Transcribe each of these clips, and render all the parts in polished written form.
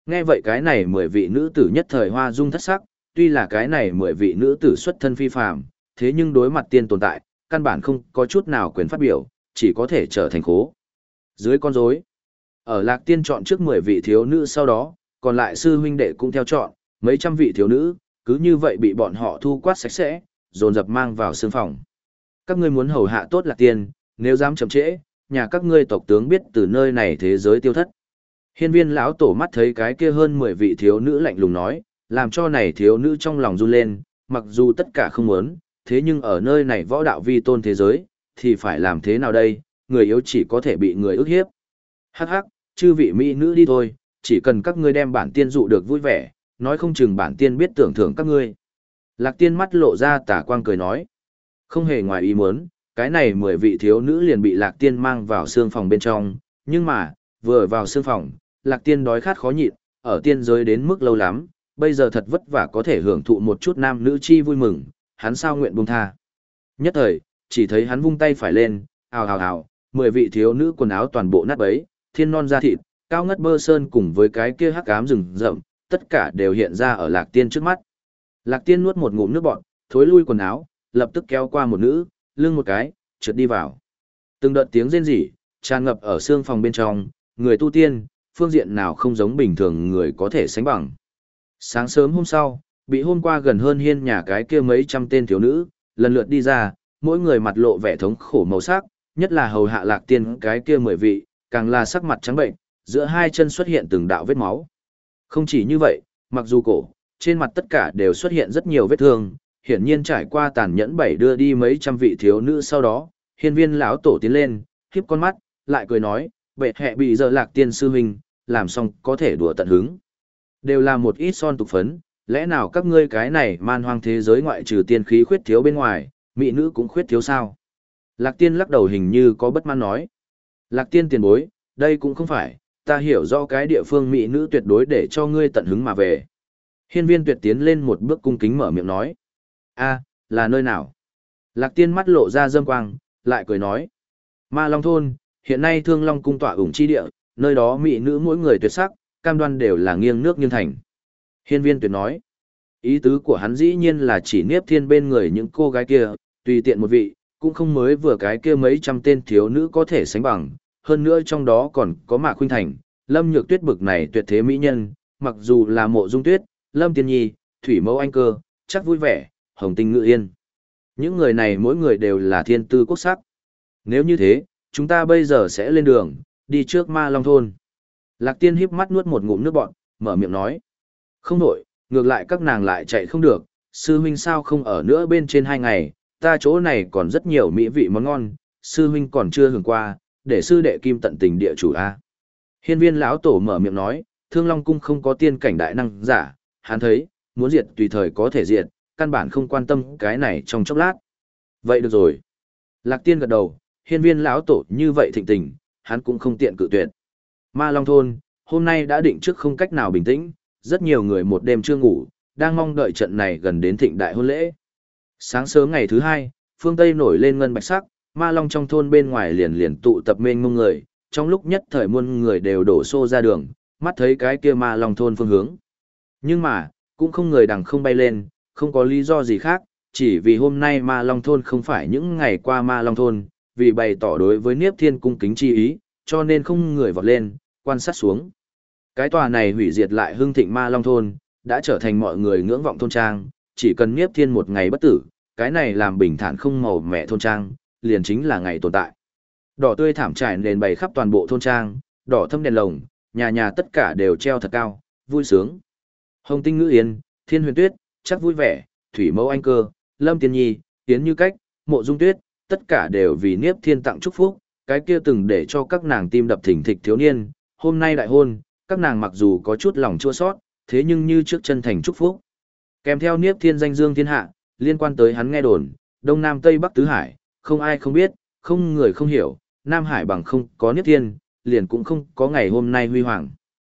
Nghe vậy cái này 10 vị nữ tử nhất thời hoa dung thất sắc, tuy là cái này 10 vị nữ tử xuất thân phi phàm, thế nhưng đối mặt tiên tồn tại, căn bản không có chút nào quyền phát biểu, chỉ có thể trở thành khố. Dưới con rối, ở Lạc Tiên chọn trước 10 vị thiếu nữ sau đó, còn lại sư huynh đệ cũng theo chọn, mấy trăm vị thiếu nữ, cứ như vậy bị bọn họ thu quát sạch sẽ, dồn dập mang vào sương phòng. Các ngươi muốn hầu hạ tốt Lạc Tiên, nếu dám chậm trễ, nhà các ngươi tộc tướng biết từ nơi này thế giới tiêu thất. Hiên viên lão tổ mắt thấy cái kia hơn 10 vị thiếu nữ lạnh lùng nói, làm cho này thiếu nữ trong lòng run lên, mặc dù tất cả không muốn, thế nhưng ở nơi này võ đạo vi tôn thế giới, thì phải làm thế nào đây, người yếu chỉ có thể bị người ức hiếp. Hắc hắc, chư vị mỹ nữ đi thôi, chỉ cần các ngươi đem bản tiên dụ được vui vẻ, nói không chừng bản tiên biết tưởng thưởng các ngươi. Lạc Tiên mắt lộ ra tà quang cười nói, không hề ngoài ý muốn, cái này 10 vị thiếu nữ liền bị Lạc Tiên mang vào sương phòng bên trong, nhưng mà, vừa vào sương phòng, Lạc Tiên đói khát khó nhịn, ở tiên giới đến mức lâu lắm, bây giờ thật vất vả có thể hưởng thụ một chút nam nữ chi vui mừng, hắn sao nguyện buông tha. Nhất thời, chỉ thấy hắn vung tay phải lên, ào ào ào, 10 vị thiếu nữ quần áo toàn bộ nát bấy, thiên non da thịt, cao ngất bơ sơn cùng với cái kia hắc ám rừng rậm, tất cả đều hiện ra ở Lạc Tiên trước mắt. Lạc Tiên nuốt một ngụm nước bọt, thối lui quần áo, lập tức kéo qua một nữ, lưng một cái, trượt đi vào. Từng đợt tiếng rên rỉ, tràn ngập ở xương phòng bên trong, người tu tiên, phương diện nào không giống bình thường người có thể sánh bằng. Sáng sớm hôm sau, bị hôm qua gần hơn hiên nhà cái kia mấy trăm tên thiếu nữ, lần lượt đi ra, mỗi người mặt lộ vẻ thống khổ màu sắc, nhất là hầu hạ Lạc Tiên cái kia 10 vị, càng là sắc mặt trắng bệnh, giữa hai chân xuất hiện từng đạo vết máu. Không chỉ như vậy, mặc dù cổ, trên mặt tất cả đều xuất hiện rất nhiều vết thương, hiển nhiên trải qua tàn nhẫn bảy đưa đi mấy trăm vị thiếu nữ sau đó, hiên viên lão tổ tiến lên, khiếp con mắt, lại cười nói, bệ hệ bị giờ Lạc Tiên sư huynh, làm xong có thể đùa tận hứng. Đều là một ít son tục phấn, lẽ nào các ngươi cái này man hoang thế giới ngoại trừ tiên khí khuyết thiếu bên ngoài, mỹ nữ cũng khuyết thiếu sao? Lạc Tiên lắc đầu hình như có bất mãn nói. Lạc Tiên tiền bối, đây cũng không phải, ta hiểu rõ cái địa phương mỹ nữ tuyệt đối để cho ngươi tận hứng mà về. Hiên viên tuyệt tiến lên một bước cung kính mở miệng nói. A, là nơi nào? Lạc Tiên mắt lộ ra dâm quang, lại cười nói. Ma Long Thôn, hiện nay Thương Long cung tọa ủng chi địa, nơi đó mỹ nữ mỗi người tuyệt sắc, cam đoan đều là nghiêng nước nghiêng thành. Hiên viên tuyệt nói. Ý tứ của hắn dĩ nhiên là chỉ Niếp Thiên bên người những cô gái kia, tùy tiện một vị, cũng không mới vừa cái kia mấy trăm tên thiếu nữ có thể sánh bằng, hơn nữa trong đó còn có Mạc Khuynh Thành, Lâm Nhược Tuyết bực này tuyệt thế mỹ nhân, mặc dù là Mộ Dung Tuyết, Lâm Tiên Nhi, Thủy Mẫu Anh Cơ, chắc vui vẻ, Hồng Tinh Ngự Yên. Những người này mỗi người đều là thiên tư quốc sắc. Nếu như thế, chúng ta bây giờ sẽ lên đường, đi trước Ma Long Thôn. Lạc Tiên híp mắt nuốt một ngụm nước bọt, mở miệng nói. Không đổi, ngược lại các nàng lại chạy không được, sư huynh sao không ở nữa bên trên 2 ngày, ta chỗ này còn rất nhiều mỹ vị món ngon, sư huynh còn chưa hưởng qua, để sư đệ kim tận tình địa chủ a. Hiên viên lão tổ mở miệng nói, Thương Long cung không có tiên cảnh đại năng giả, hắn thấy, muốn diệt tùy thời có thể diệt, căn bản không quan tâm cái này trong chốc lát. Vậy được rồi. Lạc Tiên gật đầu, hiên viên lão tổ như vậy thịnh tình, hắn cũng không tiện cự tuyệt. Ma Long thôn, hôm nay đã định trước không cách nào bình tĩnh, rất nhiều người một đêm chưa ngủ, đang mong đợi trận này gần đến thịnh đại hôn lễ. Sáng sớm ngày thứ 2, phương Tây nổi lên ngân bạch sắc, Ma Long trong thôn bên ngoài liền liền tụ tập mênh mông người, trong lúc nhất thời muôn người đều đổ xô ra đường, mắt thấy cái kia Ma Long thôn phương hướng. Nhưng mà, cũng không người đằng không bay lên, không có lý do gì khác, chỉ vì hôm nay Ma Long thôn không phải những ngày qua Ma Long thôn, vì bày tỏ đối với Niếp Thiên cung kính chi ý, cho nên không người vọt lên, quan sát xuống. Cái tòa này hủy diệt lại hưng thịnh Ma Long thôn, đã trở thành mọi người ngưỡng vọng thôn trang, chỉ cần Niếp Thiên một ngày bất tử, cái này làm bình thản không màu mẹ thôn trang, liền chính là ngày tồn tại. Đỏ tươi thảm trải nền bày khắp toàn bộ thôn trang, đỏ thâm đèn lồng, nhà nhà tất cả đều treo thật cao, vui sướng. Hồng Tinh Ngữ Yên, Thiên Huyền Tuyết, chắc vui vẻ, Thủy Mẫu Anh Cơ, Lâm Tiên Nhi, Yến Như Cách, Mộ Dung Tuyết, tất cả đều vì Niếp Thiên tặng chúc phúc, cái kia từng để cho các nàng tim đập thình thịch thiếu niên, hôm nay đại hôn, các nàng mặc dù có chút lòng chua sót, thế nhưng như trước chân thành chúc phúc. Kèm theo Niếp Thiên danh dương thiên hạ, liên quan tới hắn nghe đồn, Đông Nam Tây Bắc Tứ Hải, không ai không biết, không người không hiểu, Nam Hải bằng không có Niếp Thiên, liền cũng không có ngày hôm nay huy hoàng.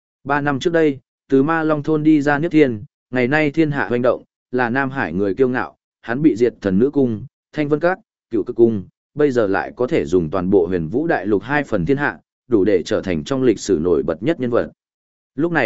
3 năm trước đây, từ Ma Long thôn đi ra Niếp Thiên, ngày nay thiên hạ hoành động, là Nam Hải người kiêu ngạo, hắn bị diệt Thần Nữ cung, Thanh Vân Các, Cửu Cực cung, bây giờ lại có thể dùng toàn bộ Huyền Vũ đại lục 2 phần thiên hạ, đủ để trở thành trong lịch sử nổi bật nhất nhân vật. Lúc này,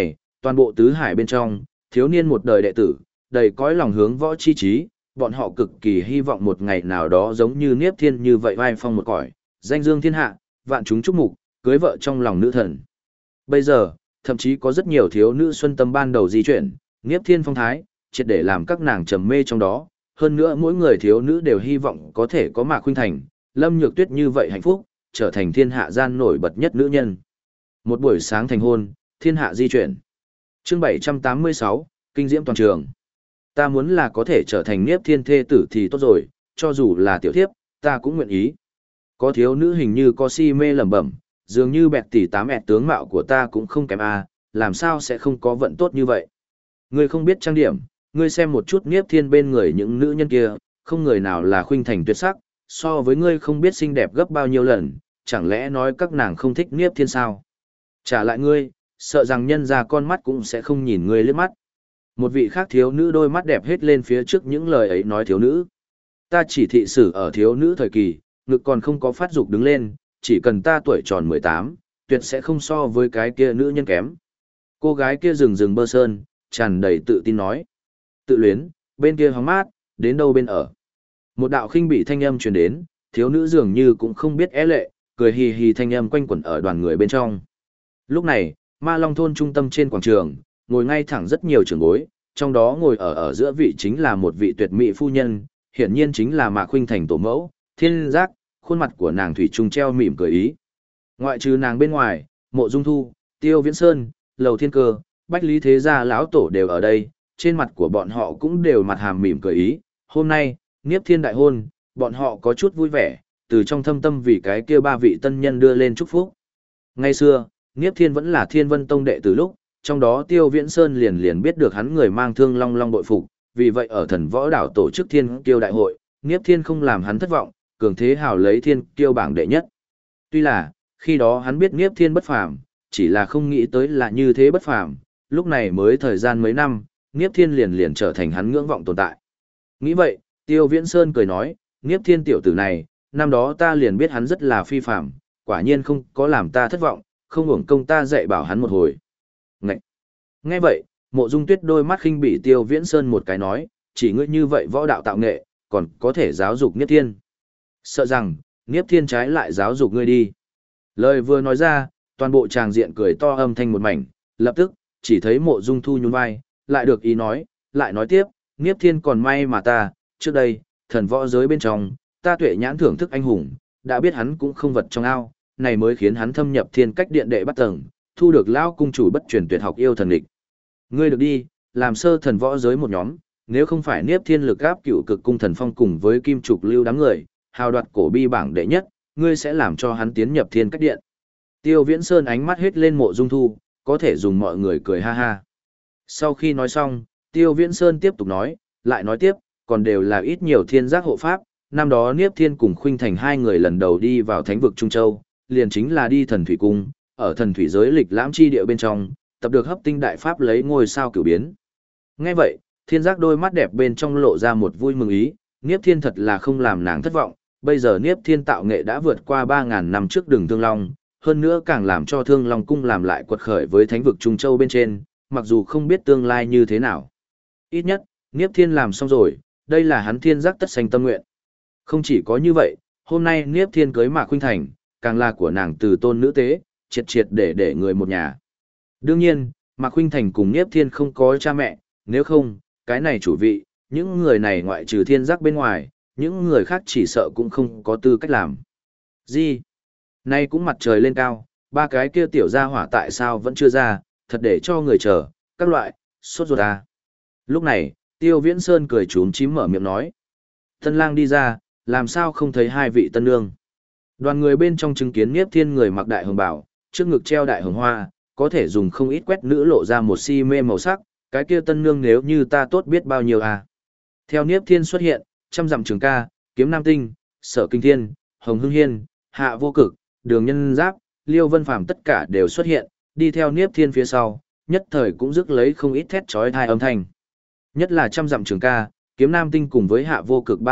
Toàn bộ tứ hải bên trong, thiếu niên một đời đệ tử, đầy cõi lòng hướng võ chi trí, bọn họ cực kỳ hy vọng một ngày nào đó giống như Niếp Thiên như vậy vai phong một cõi, danh dương thiên hạ, vạn chúng chúc mục, cưới vợ trong lòng nữ thần. Bây giờ, thậm chí có rất nhiều thiếu nữ xuân tâm ban đầu di chuyển, Niếp Thiên phong thái, triệt để làm các nàng trầm mê trong đó, hơn nữa mỗi người thiếu nữ đều hy vọng có thể có Mạc Khuynh Thành, Lâm Nhược Tuyết như vậy hạnh phúc, trở thành thiên hạ gian nổi bật nhất nữ nhân. Một buổi sáng thành hôn, thiên hạ di chuyển. Chương 786, kinh diễm toàn trường. Ta muốn là có thể trở thành Niếp Thiên thê tử thì tốt rồi, cho dù là tiểu thiếp, ta cũng nguyện ý. Có thiếu nữ hình như có si mê lẩm bẩm, dường như bẹt tỷ tám ẹt tướng mạo của ta cũng không kém a, làm sao sẽ không có vận tốt như vậy. Ngươi không biết trang điểm, ngươi xem một chút Niếp Thiên bên người những nữ nhân kia, không người nào là Khuynh Thành tuyệt sắc, so với ngươi không biết xinh đẹp gấp bao nhiêu lần, chẳng lẽ nói các nàng không thích Niếp Thiên sao? Trả lại ngươi, sợ rằng nhân ra con mắt cũng sẽ không nhìn ngươi liếc mắt. Một vị khác thiếu nữ đôi mắt đẹp hết lên phía trước những lời ấy nói thiếu nữ. Ta chỉ thị sử ở thiếu nữ thời kỳ, ngực còn không có phát dục đứng lên, chỉ cần ta tuổi tròn 18, tuyệt sẽ không so với cái kia nữ nhân kém. Cô gái kia rừng rừng bơ sơn, tràn đầy tự tin nói. Tự luyến, bên kia hóng mát, đến đâu bên ở. Một đạo khinh bị thanh âm truyền đến, thiếu nữ dường như cũng không biết é lệ, cười hì hì thanh âm quanh quẩn ở đoàn người bên trong. Lúc này, Ma Long thôn trung tâm trên quảng trường, ngồi ngay thẳng rất nhiều trưởng bối, trong đó ngồi ở giữa vị chính là một vị tuyệt mỹ phu nhân, hiển nhiên chính là Mạc Khuynh Thành tổ mẫu, Thiên Giác, khuôn mặt của nàng thủy chung treo mỉm cười ý. Ngoại trừ nàng bên ngoài, Mộ Dung Thu, Tiêu Viễn Sơn, Lầu Thiên Cơ, Bách Lý Thế Gia lão tổ đều ở đây, trên mặt của bọn họ cũng đều mặt hàm mỉm cười ý. Hôm nay, Niếp Thiên đại hôn, bọn họ có chút vui vẻ, từ trong thâm tâm vì cái kia ba vị tân nhân đưa lên chúc phúc. Ngày xưa, Niếp Thiên vẫn là Thiên Vân Tông đệ từ lúc, trong đó Tiêu Viễn Sơn liền biết được hắn người mang Thương Long Long bội phục, vì vậy ở Thần Võ Đảo tổ chức Thiên Kiêu đại hội, Niếp Thiên không làm hắn thất vọng, cường thế hào lấy Thiên Kiêu bảng đệ nhất. Tuy là, khi đó hắn biết Niếp Thiên bất phàm, chỉ là không nghĩ tới là như thế bất phàm, lúc này mới thời gian mấy năm, Niếp Thiên liền trở thành hắn ngưỡng vọng tồn tại. Nghĩ vậy, Tiêu Viễn Sơn cười nói, Niếp Thiên tiểu tử này, năm đó ta liền biết hắn rất là phi phàm, quả nhiên không có làm ta thất vọng, không hưởng công ta dạy bảo hắn một hồi. Ngậy! Nghe vậy, Mộ Dung Tuyết đôi mắt khinh bỉ Tiêu Viễn Sơn một cái nói, chỉ ngươi như vậy võ đạo tạo nghệ, còn có thể giáo dục Niếp Thiên. Sợ rằng, Niếp Thiên trái lại giáo dục ngươi đi. Lời vừa nói ra, toàn bộ tràng diện cười to âm thanh một mảnh, lập tức, chỉ thấy Mộ Dung Thu nhún vai, lại được ý nói, lại nói tiếp, Niếp Thiên còn may mà ta, trước đây, thần võ giới bên trong, ta tuệ nhãn thưởng thức anh hùng, đã biết hắn cũng không vật trong ao, này mới khiến hắn thâm nhập thiên cách điện đệ bắt tầng, thu được lão cung chủ bất truyền tuyệt học yêu thần địch. Ngươi được đi, làm sơ thần võ giới một nhóm, nếu không phải Niếp Thiên lực áp cựu cực cung thần phong cùng với kim trục lưu đám người, hào đoạt cổ bi bảng đệ nhất, ngươi sẽ làm cho hắn tiến nhập thiên cách điện. Tiêu Viễn Sơn ánh mắt hết lên Mộ Dung Thu, có thể dùng mọi người cười ha ha. Sau khi nói xong, Tiêu Viễn Sơn tiếp tục nói, lại nói tiếp, còn đều là ít nhiều thiên giác hộ pháp, năm đó Niếp Thiên cùng Khuynh Thành hai người lần đầu đi vào thánh vực Trung Châu, liền chính là đi thần thủy cung, ở thần thủy giới lịch lãm chi địa bên trong, tập được hấp tinh đại pháp lấy ngôi sao cửu biến. Nghe vậy, thiên giác đôi mắt đẹp bên trong lộ ra một vui mừng ý, Niếp Thiên thật là không làm nàng thất vọng, bây giờ Niếp Thiên tạo nghệ đã vượt qua 3.000 năm trước đường Thương Long, hơn nữa càng làm cho Thương Long cung làm lại quật khởi với thánh vực Trung Châu bên trên, mặc dù không biết tương lai như thế nào. Ít nhất, Niếp Thiên làm xong rồi, đây là hắn thiên giác tất sanh tâm nguyện. Không chỉ có như vậy, hôm nay Niếp Thiên cưới Mạc Khuynh Thành, càng là của nàng từ tôn nữ tế, triệt triệt để người một nhà. Đương nhiên, Mạc Khuynh Thành cùng Niếp Thiên không có cha mẹ, nếu không, cái này chủ vị, những người này ngoại trừ thiên giác bên ngoài, những người khác chỉ sợ cũng không có tư cách làm. Gì? Nay cũng mặt trời lên cao, ba cái kia tiểu gia hỏa tại sao vẫn chưa ra, thật để cho người chờ, các loại, sốt ruột à. Lúc này, Tiêu Viễn Sơn cười chúm chím mở miệng nói. Tân lang đi ra, làm sao không thấy hai vị tân nương. Đoàn người bên trong chứng kiến Niếp Thiên người mặc đại hồng bào, trước ngực treo đại hồng hoa, có thể dùng không ít quét nữ lộ ra một si mê màu sắc, cái kia tân nương nếu như ta tốt biết bao nhiêu à. Theo Niếp Thiên xuất hiện, trăm dặm trường ca, kiếm nam tinh, sở kinh thiên, hồng hưng hiên, hạ vô cực, đường nhân giáp, liêu vân phàm tất cả đều xuất hiện, đi theo Niếp Thiên phía sau, nhất thời cũng rước lấy không ít thét chói tai âm thanh. Nhất là trăm dặm trường ca, kiếm nam tinh cùng với hạ vô cực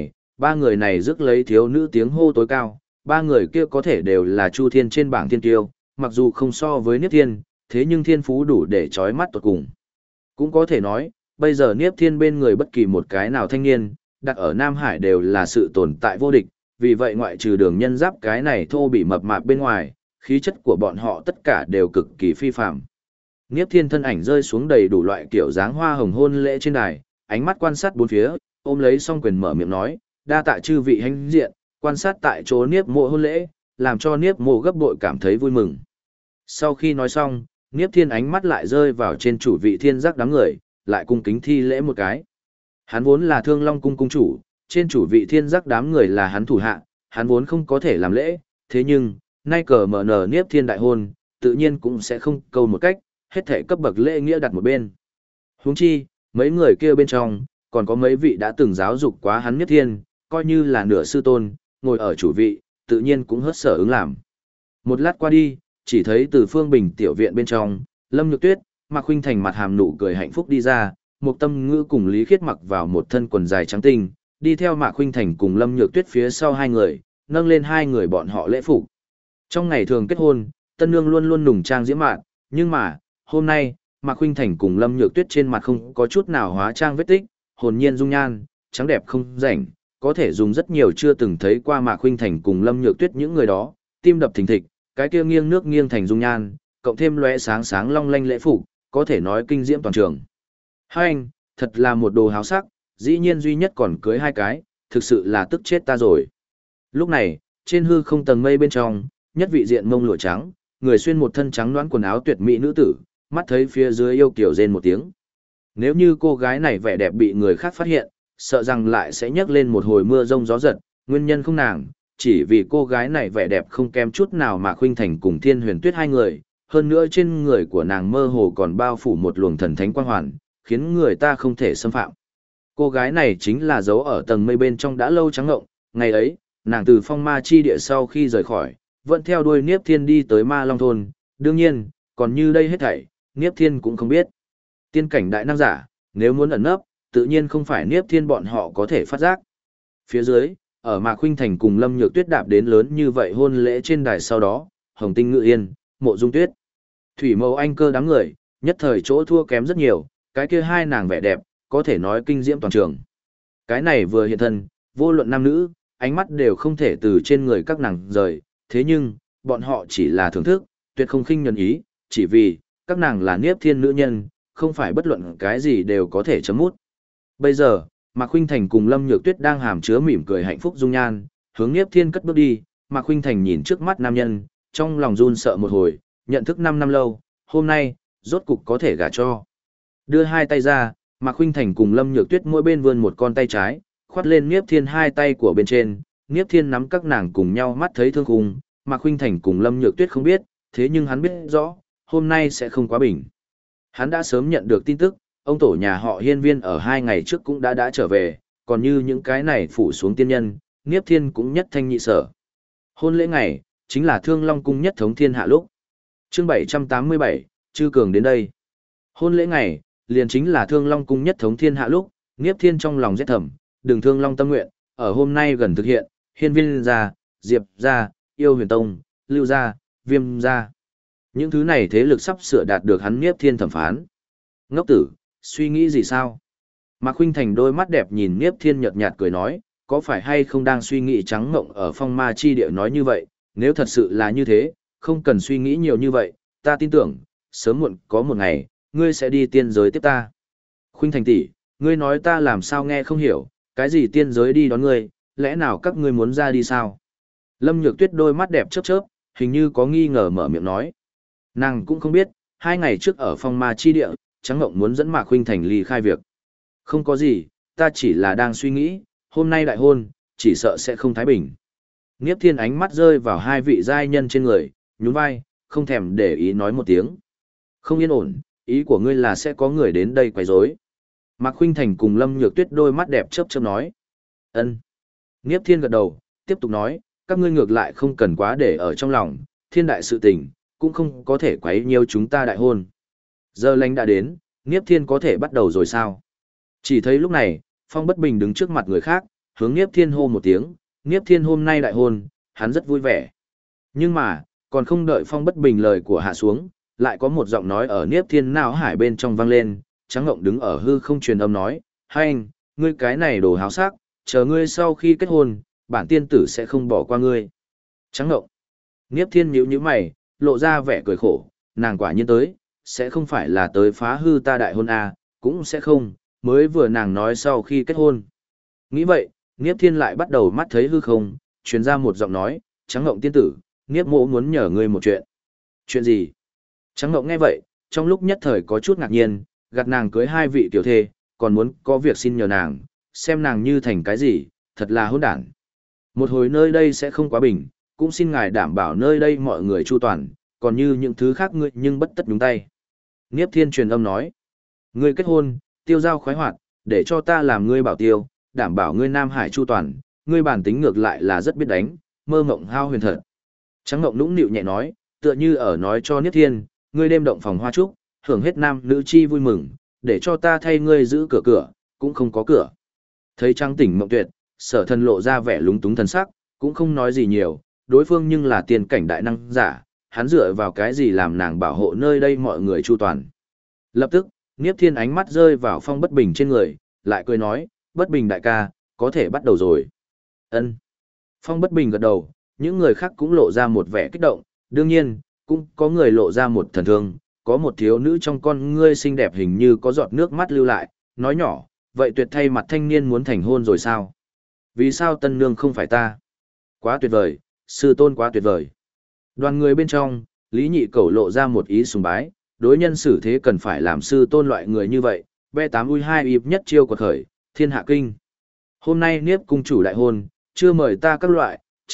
ba người này rước lấy thiếu nữ tiếng hô tối cao, ba người kia có thể đều là Chu Thiên trên bảng thiên tiêu, mặc dù không so với Niếp Thiên, thế nhưng thiên phú đủ để chói mắt tột cùng. Cũng có thể nói, bây giờ Niếp Thiên bên người bất kỳ một cái nào thanh niên, đặt ở Nam Hải đều là sự tồn tại vô địch, vì vậy ngoại trừ Đường Nhân Giáp cái này thô bị mập mạp bên ngoài, khí chất của bọn họ tất cả đều cực kỳ phi phàm. Niếp Thiên thân ảnh rơi xuống đầy đủ loại kiểu dáng hoa hồng hôn lễ trên đài, ánh mắt quan sát bốn phía, ôm lấy song quyền mở miệng nói, đa tạ chư vị hãnh diện, quan sát tại chỗ Niếp Mộ hôn lễ, làm cho Niếp Mộ gấp bội cảm thấy vui mừng. Sau khi nói xong, Niếp Thiên ánh mắt lại rơi vào trên chủ vị thiên giác đám người, lại cung kính thi lễ một cái. Hắn vốn là Thương Long cung cung chủ, trên chủ vị thiên giác đám người là hắn thủ hạ, hắn vốn không có thể làm lễ, thế nhưng, nay cờ mở nở Niếp Thiên đại hôn, tự nhiên cũng sẽ không câu một cách, hết thể cấp bậc lễ nghĩa đặt một bên. Huống chi, mấy người kia bên trong, còn có mấy vị đã từng giáo dục quá hắn Niếp Thiên, coi như là nửa sư tôn, ngồi ở chủ vị, tự nhiên cũng hớt sở ứng làm. Một lát qua đi, chỉ thấy từ Phương Bình tiểu viện bên trong, Lâm Nhược Tuyết, Mạc Khuynh Thành mặt hàm nụ cười hạnh phúc đi ra, Mục Tâm Ngữ cùng Lý Khiết mặc vào một thân quần dài trắng tinh, đi theo Mạc Khuynh Thành cùng Lâm Nhược Tuyết phía sau hai người, nâng lên hai người bọn họ lễ phục. Trong ngày thường kết hôn, tân nương luôn luôn nùng trang diễm mạn, nhưng mà, hôm nay, Mạc Khuynh Thành cùng Lâm Nhược Tuyết trên mặt không có chút nào hóa trang vết tích, hồn nhiên dung nhan, trắng đẹp không rảnh, có thể dùng rất nhiều chưa từng thấy qua Mạc Khuynh Thành cùng Lâm Nhược Tuyết những người đó, tim đập thình thịch, cái kia nghiêng nước nghiêng thành dung nhan, cộng thêm lóe sáng sáng long lanh lễ phục, có thể nói kinh diễm toàn trường. Hai anh, thật là một đồ háo sắc, dĩ nhiên duy nhất còn cưới hai cái, thực sự là tức chết ta rồi. Lúc này, trên hư không tầng mây bên trong, nhất vị diện mông lụa trắng, người xuyên một thân trắng đoán quần áo tuyệt mỹ nữ tử, mắt thấy phía dưới yêu kiểu rên một tiếng. Nếu như cô gái này vẻ đẹp bị người khác phát hiện, sợ rằng lại sẽ nhấc lên một hồi mưa rông gió giật, nguyên nhân không nàng, chỉ vì cô gái này vẻ đẹp không kém chút nào mà Khuynh Thành cùng Thiên Huyền Tuyết hai người, hơn nữa trên người của nàng mơ hồ còn bao phủ một luồng thần thánh quang hoàn, khiến người ta không thể xâm phạm. Cô gái này chính là dấu ở tầng mây bên trong đã lâu trắng ngộng, ngày ấy, nàng từ phong ma chi địa sau khi rời khỏi, vẫn theo đuôi Niếp Thiên đi tới Ma Long Thôn, đương nhiên, còn như đây hết thảy, Niếp Thiên cũng không biết. Tiên cảnh đại năng giả, nếu muốn ẩn nấp, tự nhiên không phải Niếp Thiên bọn họ có thể phát giác. Phía dưới, ở Mạc Khuynh Thành cùng Lâm Nhược Tuyết đạp đến lớn như vậy hôn lễ trên đài sau đó, Hồng Tinh Ngự Yên, Mộ Dung Tuyết, Thủy Mâu Anh Cơ đám người, nhất thời chỗ thua kém rất nhiều, cái kia hai nàng vẻ đẹp, có thể nói kinh diễm toàn trường. Cái này vừa hiện thân, vô luận nam nữ, ánh mắt đều không thể từ trên người các nàng rời, thế nhưng, bọn họ chỉ là thưởng thức, tuyệt không khinh nhẫn ý, chỉ vì, các nàng là Niếp Thiên nữ nhân, không phải bất luận cái gì đều có thể chấm mút. Bây giờ, Mạc Khuynh Thành cùng Lâm Nhược Tuyết đang hàm chứa mỉm cười hạnh phúc dung nhan, hướng Niếp Thiên cất bước đi, Mạc Khuynh Thành nhìn trước mắt nam nhân, trong lòng run sợ một hồi, nhận thức 5 năm lâu, hôm nay, rốt cục có thể gả cho. Đưa hai tay ra, Mạc Khuynh Thành cùng Lâm Nhược Tuyết mỗi bên vươn một con tay trái, khoát lên Niếp Thiên hai tay của bên trên, Niếp Thiên nắm các nàng cùng nhau mắt thấy thương khung, Mạc Khuynh Thành cùng Lâm Nhược Tuyết không biết, thế nhưng hắn biết rõ, hôm nay sẽ không quá bình. Hắn đã sớm nhận được tin tức, ông tổ nhà họ Hiên Viên ở 2 ngày trước cũng đã trở về, còn như những cái này phủ xuống tiên nhân, Niếp Thiên cũng nhất thanh nhị sở. Hôn lễ ngày, chính là Thương Long cung nhất thống thiên hạ lúc. Chương 787, Chư Cường đến đây. Hôn lễ ngày, liền chính là Thương Long cung nhất thống thiên hạ lúc, Niếp Thiên trong lòng rét thầm, đừng Thương Long tâm nguyện, ở hôm nay gần thực hiện, Hiên Viên gia, Diệp gia, Yêu Huyền Tông, Lưu gia, Viêm gia. Những thứ này thế lực sắp sửa đạt được hắn Niếp Thiên thẩm phán. Ngốc tử, suy nghĩ gì sao? Mạc Khuynh Thành đôi mắt đẹp nhìn Niếp Thiên nhợt nhạt cười nói, có phải hay không đang suy nghĩ trắng ngộng ở phong ma chi địa nói như vậy, nếu thật sự là như thế, không cần suy nghĩ nhiều như vậy, ta tin tưởng, sớm muộn có một ngày, ngươi sẽ đi tiên giới tiếp ta. Khuynh Thành tỷ, ngươi nói ta làm sao nghe không hiểu, cái gì tiên giới đi đón ngươi, lẽ nào các ngươi muốn ra đi sao? Lâm Nhược Tuyết đôi mắt đẹp chớp chớp, hình như có nghi ngờ mở miệng nói. Nàng cũng không biết, 2 ngày trước ở phong ma chi địa, Trắng Ngộng muốn dẫn Mạc Khuynh Thành ly khai việc. Không có gì, ta chỉ là đang suy nghĩ, hôm nay đại hôn, chỉ sợ sẽ không thái bình. Niếp Thiên ánh mắt rơi vào hai vị giai nhân trên người, nhún vai, không thèm để ý nói một tiếng. Không yên ổn, ý của ngươi là sẽ có người đến đây quấy rối. Mạc Khuynh Thành cùng Lâm Nhược Tuyết đôi mắt đẹp chớp chớp nói. Ân. Niếp Thiên gật đầu, tiếp tục nói, các ngươi ngược lại không cần quá để ở trong lòng, thiên đại sự tình, cũng không có thể quấy nhiều chúng ta đại hôn. Giờ lành đã đến, Niếp Thiên có thể bắt đầu rồi sao? Chỉ thấy lúc này, Phong Bất Bình đứng trước mặt người khác, hướng Niếp Thiên hô một tiếng, Niếp Thiên hôm nay đại hôn, hắn rất vui vẻ. Nhưng mà, còn không đợi Phong Bất Bình lời của hạ xuống, lại có một giọng nói ở Niếp Thiên não hải bên trong vang lên, Trắng Ngộng đứng ở hư không truyền âm nói, hai anh, ngươi cái này đồ háo sắc, chờ ngươi sau khi kết hôn, bản tiên tử sẽ không bỏ qua ngươi. Trắng Ngộng. Niếp Thiên nhíu mày, lộ ra vẻ cười khổ, nàng quả nhiên tới, sẽ không phải là tới phá hư ta đại hôn à, cũng sẽ không, mới vừa nàng nói sau khi kết hôn. Nghĩ vậy, Niếp Thiên lại bắt đầu mắt thấy hư không, truyền ra một giọng nói, Trắng Ngộng tiên tử, Niếp mộ muốn nhờ ngươi một chuyện. Chuyện gì? Trắng Ngộng nghe vậy, trong lúc nhất thời có chút ngạc nhiên, gạt nàng cưới hai vị tiểu thê, còn muốn có việc xin nhờ nàng, xem nàng như thành cái gì, thật là hỗn đản. Một hồi nơi đây sẽ không quá bình, cũng xin ngài đảm bảo nơi đây mọi người chu toàn, còn như những thứ khác ngươi nhưng bất tất nhúng tay. Niếp Thiên truyền âm nói, ngươi kết hôn, tiêu giao khoái hoạt, để cho ta làm ngươi bảo tiêu, đảm bảo ngươi Nam Hải chu toàn, ngươi bản tính ngược lại là rất biết đánh, mơ mộng hao huyền thật. Trắng Ngộng nũng nịu nhẹ nói, tựa như ở nói cho Niếp Thiên, ngươi đêm động phòng hoa trúc, hưởng hết nam nữ chi vui mừng, để cho ta thay ngươi giữ cửa, cũng không có cửa. Thấy Trắng Tỉnh mộng tuyệt, Sở Thần lộ ra vẻ lúng túng thần sắc, cũng không nói gì nhiều, đối phương nhưng là tiên cảnh đại năng giả, hắn dựa vào cái gì làm nàng bảo hộ nơi đây mọi người chu toàn. Lập tức, Niếp Thiên ánh mắt rơi vào Phong Bất Bình trên người, lại cười nói, Bất Bình đại ca, có thể bắt đầu rồi. Ân. Phong Bất Bình gật đầu, những người khác cũng lộ ra một vẻ kích động, đương nhiên, cũng có người lộ ra một thần thương, có một thiếu nữ trong con ngươi xinh đẹp hình như có giọt nước mắt lưu lại, nói nhỏ, vậy tuyệt thay mặt thanh niên muốn thành hôn rồi sao? Vì sao tân nương không phải ta? Quá tuyệt vời, sư tôn quá tuyệt vời. Đoàn người bên trong, Lý Nhị Cẩu lộ ra một ý sùng bái, đối nhân xử thế cần phải làm sư tôn loại người như vậy, ve tám ui hai ịp nhất chiêu quật khởi, thiên hạ kinh. Hôm nay Niếp cung chủ đại hôn, chưa mời ta các loại,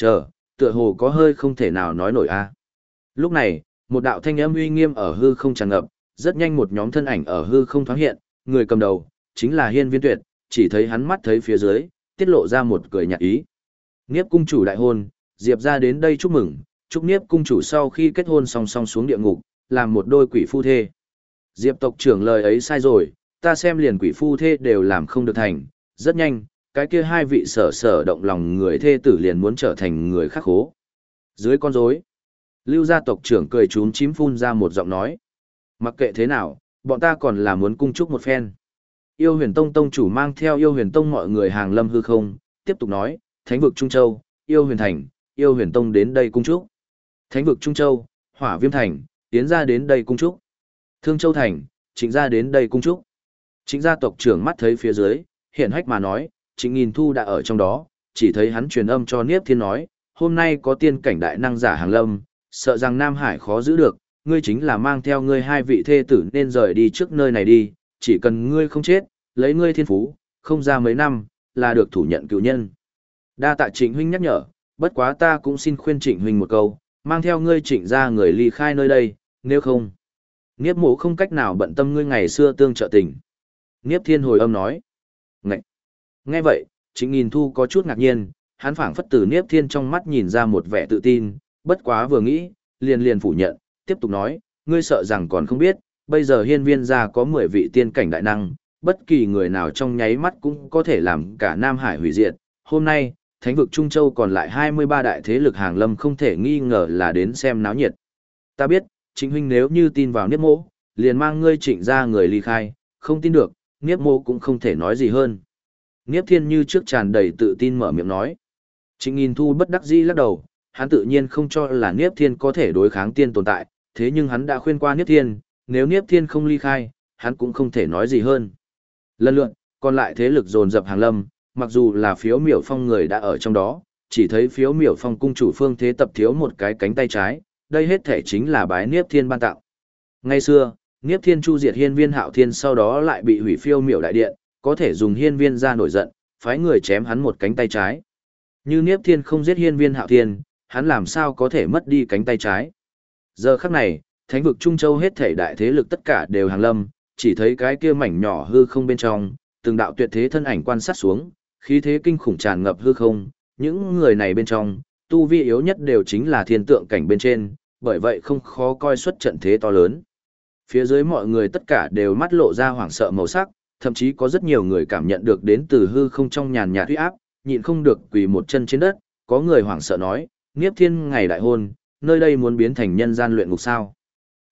tựa hồ có hơi không thể nào nói nổi a. Lúc này, một đạo thanh âm uy nghiêm ở hư không tràn ngập, rất nhanh một nhóm thân ảnh ở hư không thoáng hiện, người cầm đầu chính là Hiên Viên Tuyệt, chỉ thấy hắn mắt thấy phía dưới, tiết lộ ra một cười nhạt ý. Niếp cung chủ đại hôn, Diệp gia đến đây chúc mừng, chúc Niếp cung chủ sau khi kết hôn song song xuống địa ngục, làm một đôi quỷ phu thê. Diệp tộc trưởng lời ấy sai rồi, ta xem liền quỷ phu thê đều làm không được thành, rất nhanh, cái kia hai vị sở động lòng người thê tử liền muốn trở thành người khắc khố. Dưới con rối, Lưu gia tộc trưởng cười chúm chím phun ra một giọng nói. Mặc kệ thế nào, bọn ta còn là muốn cung chúc một phen. Yêu huyền tông tông chủ mang theo yêu huyền tông mọi người hàng lâm hư không, tiếp tục nói, thánh vực Trung Châu, yêu huyền thành, yêu huyền tông đến đây cung chúc. Thánh vực Trung Châu, hỏa viêm thành, tiến ra đến đây cung chúc. Thương Châu thành, trịnh gia đến đây cung chúc. Trịnh gia tộc trưởng mắt thấy phía dưới, hiện hách mà nói, Trịnh Nghìn Thu đã ở trong đó, chỉ thấy hắn truyền âm cho Niếp Thiên nói, hôm nay có tiên cảnh đại năng giả hàng lâm, sợ rằng Nam Hải khó giữ được, ngươi chính là mang theo ngươi hai vị thê tử nên rời đi trước nơi này đi, chỉ cần ngươi không chết, lấy ngươi thiên phú, không ra mấy năm, là được thủ nhận cựu nhân. Đa tạ Trịnh huynh nhắc nhở, bất quá ta cũng xin khuyên Trịnh huynh một câu, mang theo ngươi Trịnh ra người ly khai nơi đây, nếu không, Niếp mộ không cách nào bận tâm ngươi ngày xưa tương trợ tình. Niếp Thiên hồi âm nói, ngậy. Nghe vậy, Trịnh Nghìn Thu có chút ngạc nhiên, hắn phảng phất từ Niếp Thiên trong mắt nhìn ra một vẻ tự tin, bất quá vừa nghĩ, liền phủ nhận, tiếp tục nói, ngươi sợ rằng còn không biết, bây giờ hiên viên gia có 10 vị tiên cảnh đại năng, bất kỳ người nào trong nháy mắt cũng có thể làm cả Nam Hải hủy diệt. Hôm nay, thánh vực Trung Châu còn lại 23 đại thế lực hàng lâm không thể nghi ngờ là đến xem náo nhiệt. Ta biết, Trịnh huynh nếu như tin vào Niếp mộ, liền mang ngươi Trịnh ra người ly khai, không tin được, Niếp mộ cũng không thể nói gì hơn. Niếp Thiên như trước tràn đầy tự tin mở miệng nói. Trịnh Nghìn Thu bất đắc dĩ lắc đầu, hắn tự nhiên không cho là Niếp Thiên có thể đối kháng tiên tồn tại, thế nhưng hắn đã khuyên qua Niếp Thiên, nếu Niếp Thiên không ly khai, hắn cũng không thể nói gì hơn. Lần lượt, còn lại thế lực dồn dập hàng lâm, mặc dù là Phiếu Miểu Phong người đã ở trong đó, chỉ thấy Phiếu Miểu Phong cung chủ Phương Thế Tập thiếu một cái cánh tay trái, đây hết thể chính là bái Niếp Thiên ban tặng. Ngày xưa, Niếp Thiên chu diệt Hiên Viên Hạo Thiên sau đó lại bị hủy Phiêu Miểu đại điện, có thể dùng Hiên Viên ra nổi giận, phái người chém hắn một cánh tay trái. Như Niếp Thiên không giết Hiên Viên Hạo Thiên, hắn làm sao có thể mất đi cánh tay trái. Giờ khắc này, thánh vực Trung Châu hết thể đại thế lực tất cả đều hàng lâm, chỉ thấy cái kia mảnh nhỏ hư không bên trong, từng đạo tuyệt thế thân ảnh quan sát xuống, khí thế kinh khủng tràn ngập hư không, những người này bên trong, tu vi yếu nhất đều chính là thiên tượng cảnh bên trên, bởi vậy không khó coi xuất trận thế to lớn. Phía dưới mọi người tất cả đều mắt lộ ra hoảng sợ màu sắc, thậm chí có rất nhiều người cảm nhận được đến từ hư không trong nhàn nhạt uy áp, nhịn không được quỳ một chân trên đất, có người hoảng sợ nói, Niếp Thiên ngày đại hôn, nơi đây muốn biến thành nhân gian luyện ngục sao.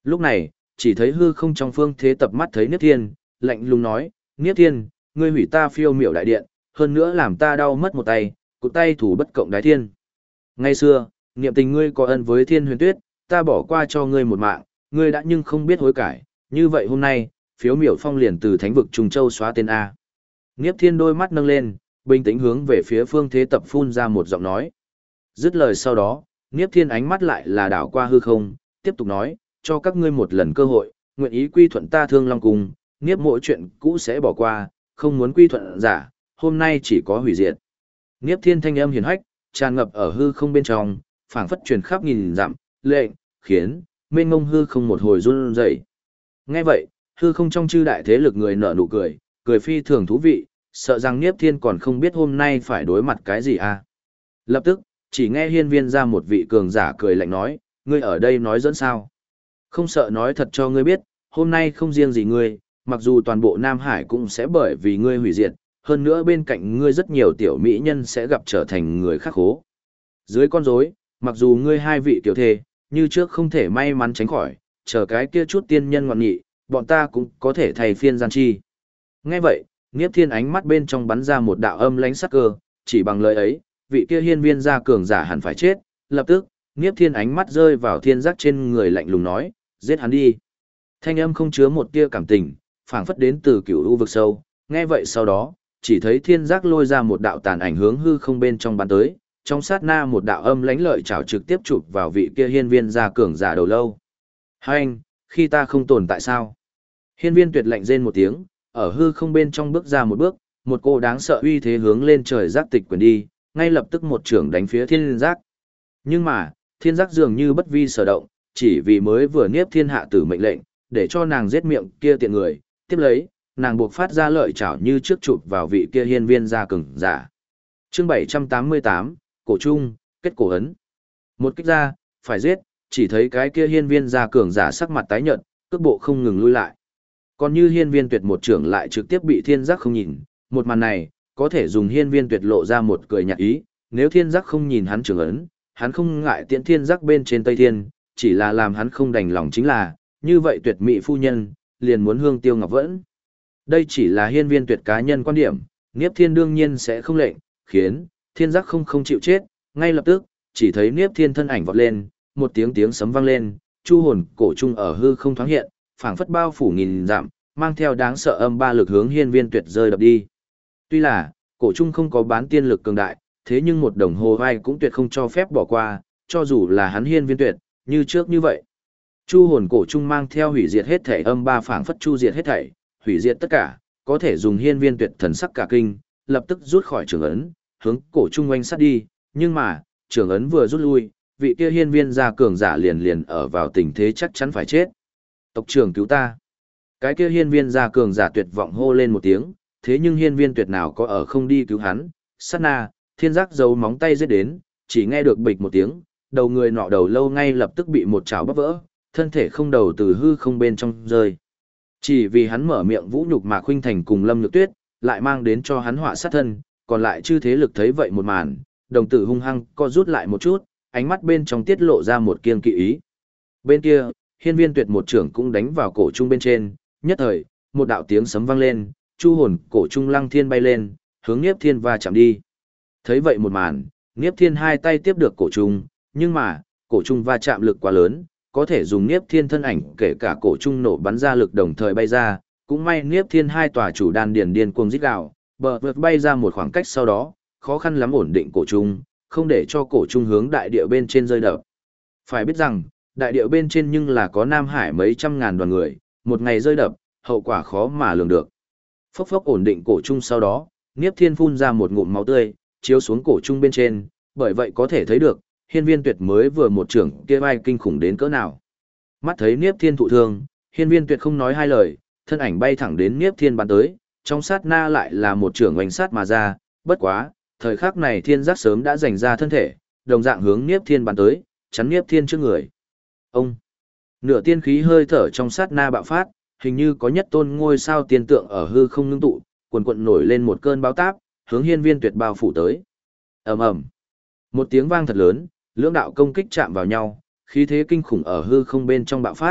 Lúc này, chỉ thấy hư không trong phương thế tập mắt thấy Niếp Thiên, lạnh lùng nói, Niếp Thiên, ngươi hủy ta phiêu miểu đại điện, hơn nữa làm ta đau mất một tay, cụt tay thủ bất cộng đái thiên. Ngày xưa, niệm tình ngươi có ân với Thiên Huyền Tuyết, ta bỏ qua cho ngươi một mạng, ngươi đã nhưng không biết hối cải, như vậy hôm nay, phiếu miểu phong liền từ thánh vực Trùng Châu xóa tên A. Niếp Thiên đôi mắt nâng lên, bình tĩnh hướng về phía phương thế tập phun ra một giọng nói. Dứt lời sau đó, Niếp Thiên ánh mắt lại là đảo qua hư không, tiếp tục nói, cho các ngươi một lần cơ hội, nguyện ý quy thuận ta Thương Long Cung, Niếp mỗi chuyện cũ sẽ bỏ qua, không muốn quy thuận giả, hôm nay chỉ có hủy diệt. Niếp Thiên thanh âm hiền hách, tràn ngập ở hư không bên trong, phảng phất truyền khắp nghìn dặm, lệnh, khiến, mênh mông hư không một hồi run rẩy. Nghe vậy, hư không trong chư đại thế lực người nở nụ cười, cười phi thường thú vị, sợ rằng Niếp Thiên còn không biết hôm nay phải đối mặt cái gì à. Lập tức, chỉ nghe hiên viên ra một vị cường giả cười lạnh nói, ngươi ở đây nói dẫn sao. Không sợ nói thật cho ngươi biết, hôm nay không riêng gì ngươi, mặc dù toàn bộ Nam Hải cũng sẽ bởi vì ngươi hủy diệt, hơn nữa bên cạnh ngươi rất nhiều tiểu mỹ nhân sẽ gặp trở thành người khắc khố. Dưới con rối, mặc dù ngươi hai vị tiểu thê, như trước không thể may mắn tránh khỏi, chờ cái kia chút tiên nhân ngoạn nghị, bọn ta cũng có thể thay phiên gian chi. Nghe vậy, Niếp Thiên ánh mắt bên trong bắn ra một đạo âm lãnh sắc cơ, chỉ bằng lời ấy, vị kia hiên viên gia cường giả hẳn phải chết, lập tức, Niếp Thiên ánh mắt rơi vào thiên giác trên người lạnh lùng nói, giết hắn đi. Thanh âm không chứa một tia cảm tình, phảng phất đến từ cửu u vực sâu, nghe vậy sau đó, chỉ thấy thiên giác lôi ra một đạo tàn ảnh hướng hư không bên trong bắn tới, trong sát na một đạo âm lãnh lợi chảo trực tiếp chụp vào vị kia hiên viên gia cường giả đầu lâu. Anh, khi ta không tồn tại sao? Hiên viên tuyệt lạnh rên một tiếng, ở hư không bên trong bước ra một bước, một cô đáng sợ uy thế hướng lên trời giác tịch quyền đi, ngay lập tức một trưởng đánh phía thiên giác. Nhưng mà, thiên giác dường như bất vi sở động, chỉ vì mới vừa Niếp Thiên hạ tử mệnh lệnh, để cho nàng giết miệng kia tiện người, tiếp lấy, nàng buộc phát ra lợi chảo như trước chụp vào vị kia hiên viên gia cường giả. Chương 788, Cổ Trung, kết cổ ấn. Một kích ra, phải giết, chỉ thấy cái kia hiên viên gia cường giả sắc mặt tái nhợt, cước bộ không ngừng lui lại. Còn như hiên viên tuyệt một trưởng lại trực tiếp bị thiên giác không nhìn, một màn này, có thể dùng hiên viên tuyệt lộ ra một cười nhạt ý, nếu thiên giác không nhìn hắn trưởng ấn, hắn không ngại tiễn thiên giác bên trên Tây Thiên, chỉ là làm hắn không đành lòng chính là, như vậy tuyệt mỹ phu nhân, liền muốn hương tiêu ngọc vẫn. Đây chỉ là hiên viên tuyệt cá nhân quan điểm, Niếp Thiên đương nhiên sẽ không lệnh, khiến thiên giác không chịu chết, ngay lập tức, chỉ thấy Niếp Thiên thân ảnh vọt lên, một tiếng sấm vang lên, chu hồn cổ trung ở hư không thoáng hiện, phảng phất bao phủ nghìn dặm, mang theo đáng sợ âm ba lực hướng hiên viên tuyệt rơi đập đi. Tuy là, cổ trung không có bán tiên lực cường đại, thế nhưng một đồng hồ vai cũng tuyệt không cho phép bỏ qua, cho dù là hắn hiên viên tuyệt, như trước như vậy. Chu hồn cổ trung mang theo hủy diệt hết thảy âm ba phảng phất chu diệt hết thảy, hủy diệt tất cả, có thể dùng hiên viên tuyệt thần sắc cả kinh, lập tức rút khỏi trường ấn, hướng cổ trung oanh sát đi, nhưng mà, trường ấn vừa rút lui, vị kia hiên viên gia cường giả liền ở vào tình thế chắc chắn phải chết. Tộc trưởng cứu ta. Cái kia hiên viên gia cường giả tuyệt vọng hô lên một tiếng, thế nhưng hiên viên tuyệt nào có ở không đi cứu hắn, sát na, thiên giác giấu móng tay giết đến, chỉ nghe được bịch một tiếng, đầu người nọ đầu lâu ngay lập tức bị một chảo bắp vỡ, thân thể không đầu từ hư không bên trong rơi. Chỉ vì hắn mở miệng vũ nhục Mạc Khuynh Thành cùng Lâm Nhược Tuyết, lại mang đến cho hắn họa sát thân, còn lại chư thế lực thấy vậy một màn, đồng tử hung hăng co rút lại một chút, ánh mắt bên trong tiết lộ ra một kiêng kỵ ý. Bên kia, hiên viên tuyệt một trưởng cũng đánh vào cổ trung bên trên, nhất thời, một đạo tiếng sấm vang lên, chu hồn cổ trung lăng thiên bay lên, hướng Niếp Thiên va chạm đi. Thấy vậy một màn, Niếp Thiên hai tay tiếp được cổ trung, nhưng mà, cổ trung va chạm lực quá lớn, có thể dùng Niếp Thiên thân ảnh kể cả cổ trung nổ bắn ra lực đồng thời bay ra, cũng may Niếp Thiên hai tòa chủ đan điền cuồng rít gào, bờ vượt bay ra một khoảng cách sau đó, khó khăn lắm ổn định cổ trung, không để cho cổ trung hướng đại địa bên trên rơi đập. Phải biết rằng, đại địa bên trên nhưng là có Nam Hải mấy trăm ngàn đoàn người, một ngày rơi đập, hậu quả khó mà lường được. Phốc phốc ổn định cổ trung sau đó, Niếp Thiên phun ra một ngụm máu tươi, chiếu xuống cổ trung bên trên, bởi vậy có thể thấy được, hiên viên tuyệt mới vừa một trưởng kia vai kinh khủng đến cỡ nào. Mắt thấy Niếp Thiên thụ thương, hiên viên tuyệt không nói hai lời, thân ảnh bay thẳng đến Niếp Thiên bắn tới, trong sát na lại là một trưởng oanh sát mà ra, bất quá, thời khắc này thiên giác sớm đã giành ra thân thể, đồng dạng hướng Niếp Thiên bắn tới, chắn Niếp Thiên trước người. Ông! Nửa tiên khí hơi thở trong sát na bạo phát, hình như có nhất tôn ngôi sao tiên tượng ở hư không ngưng tụ, cuồn cuộn nổi lên một cơn bão táp, hướng hiên viên tuyệt bao phủ tới. Ầm ầm! Một tiếng vang thật lớn, lưỡng đạo công kích chạm vào nhau, khí thế kinh khủng ở hư không bên trong bạo phát,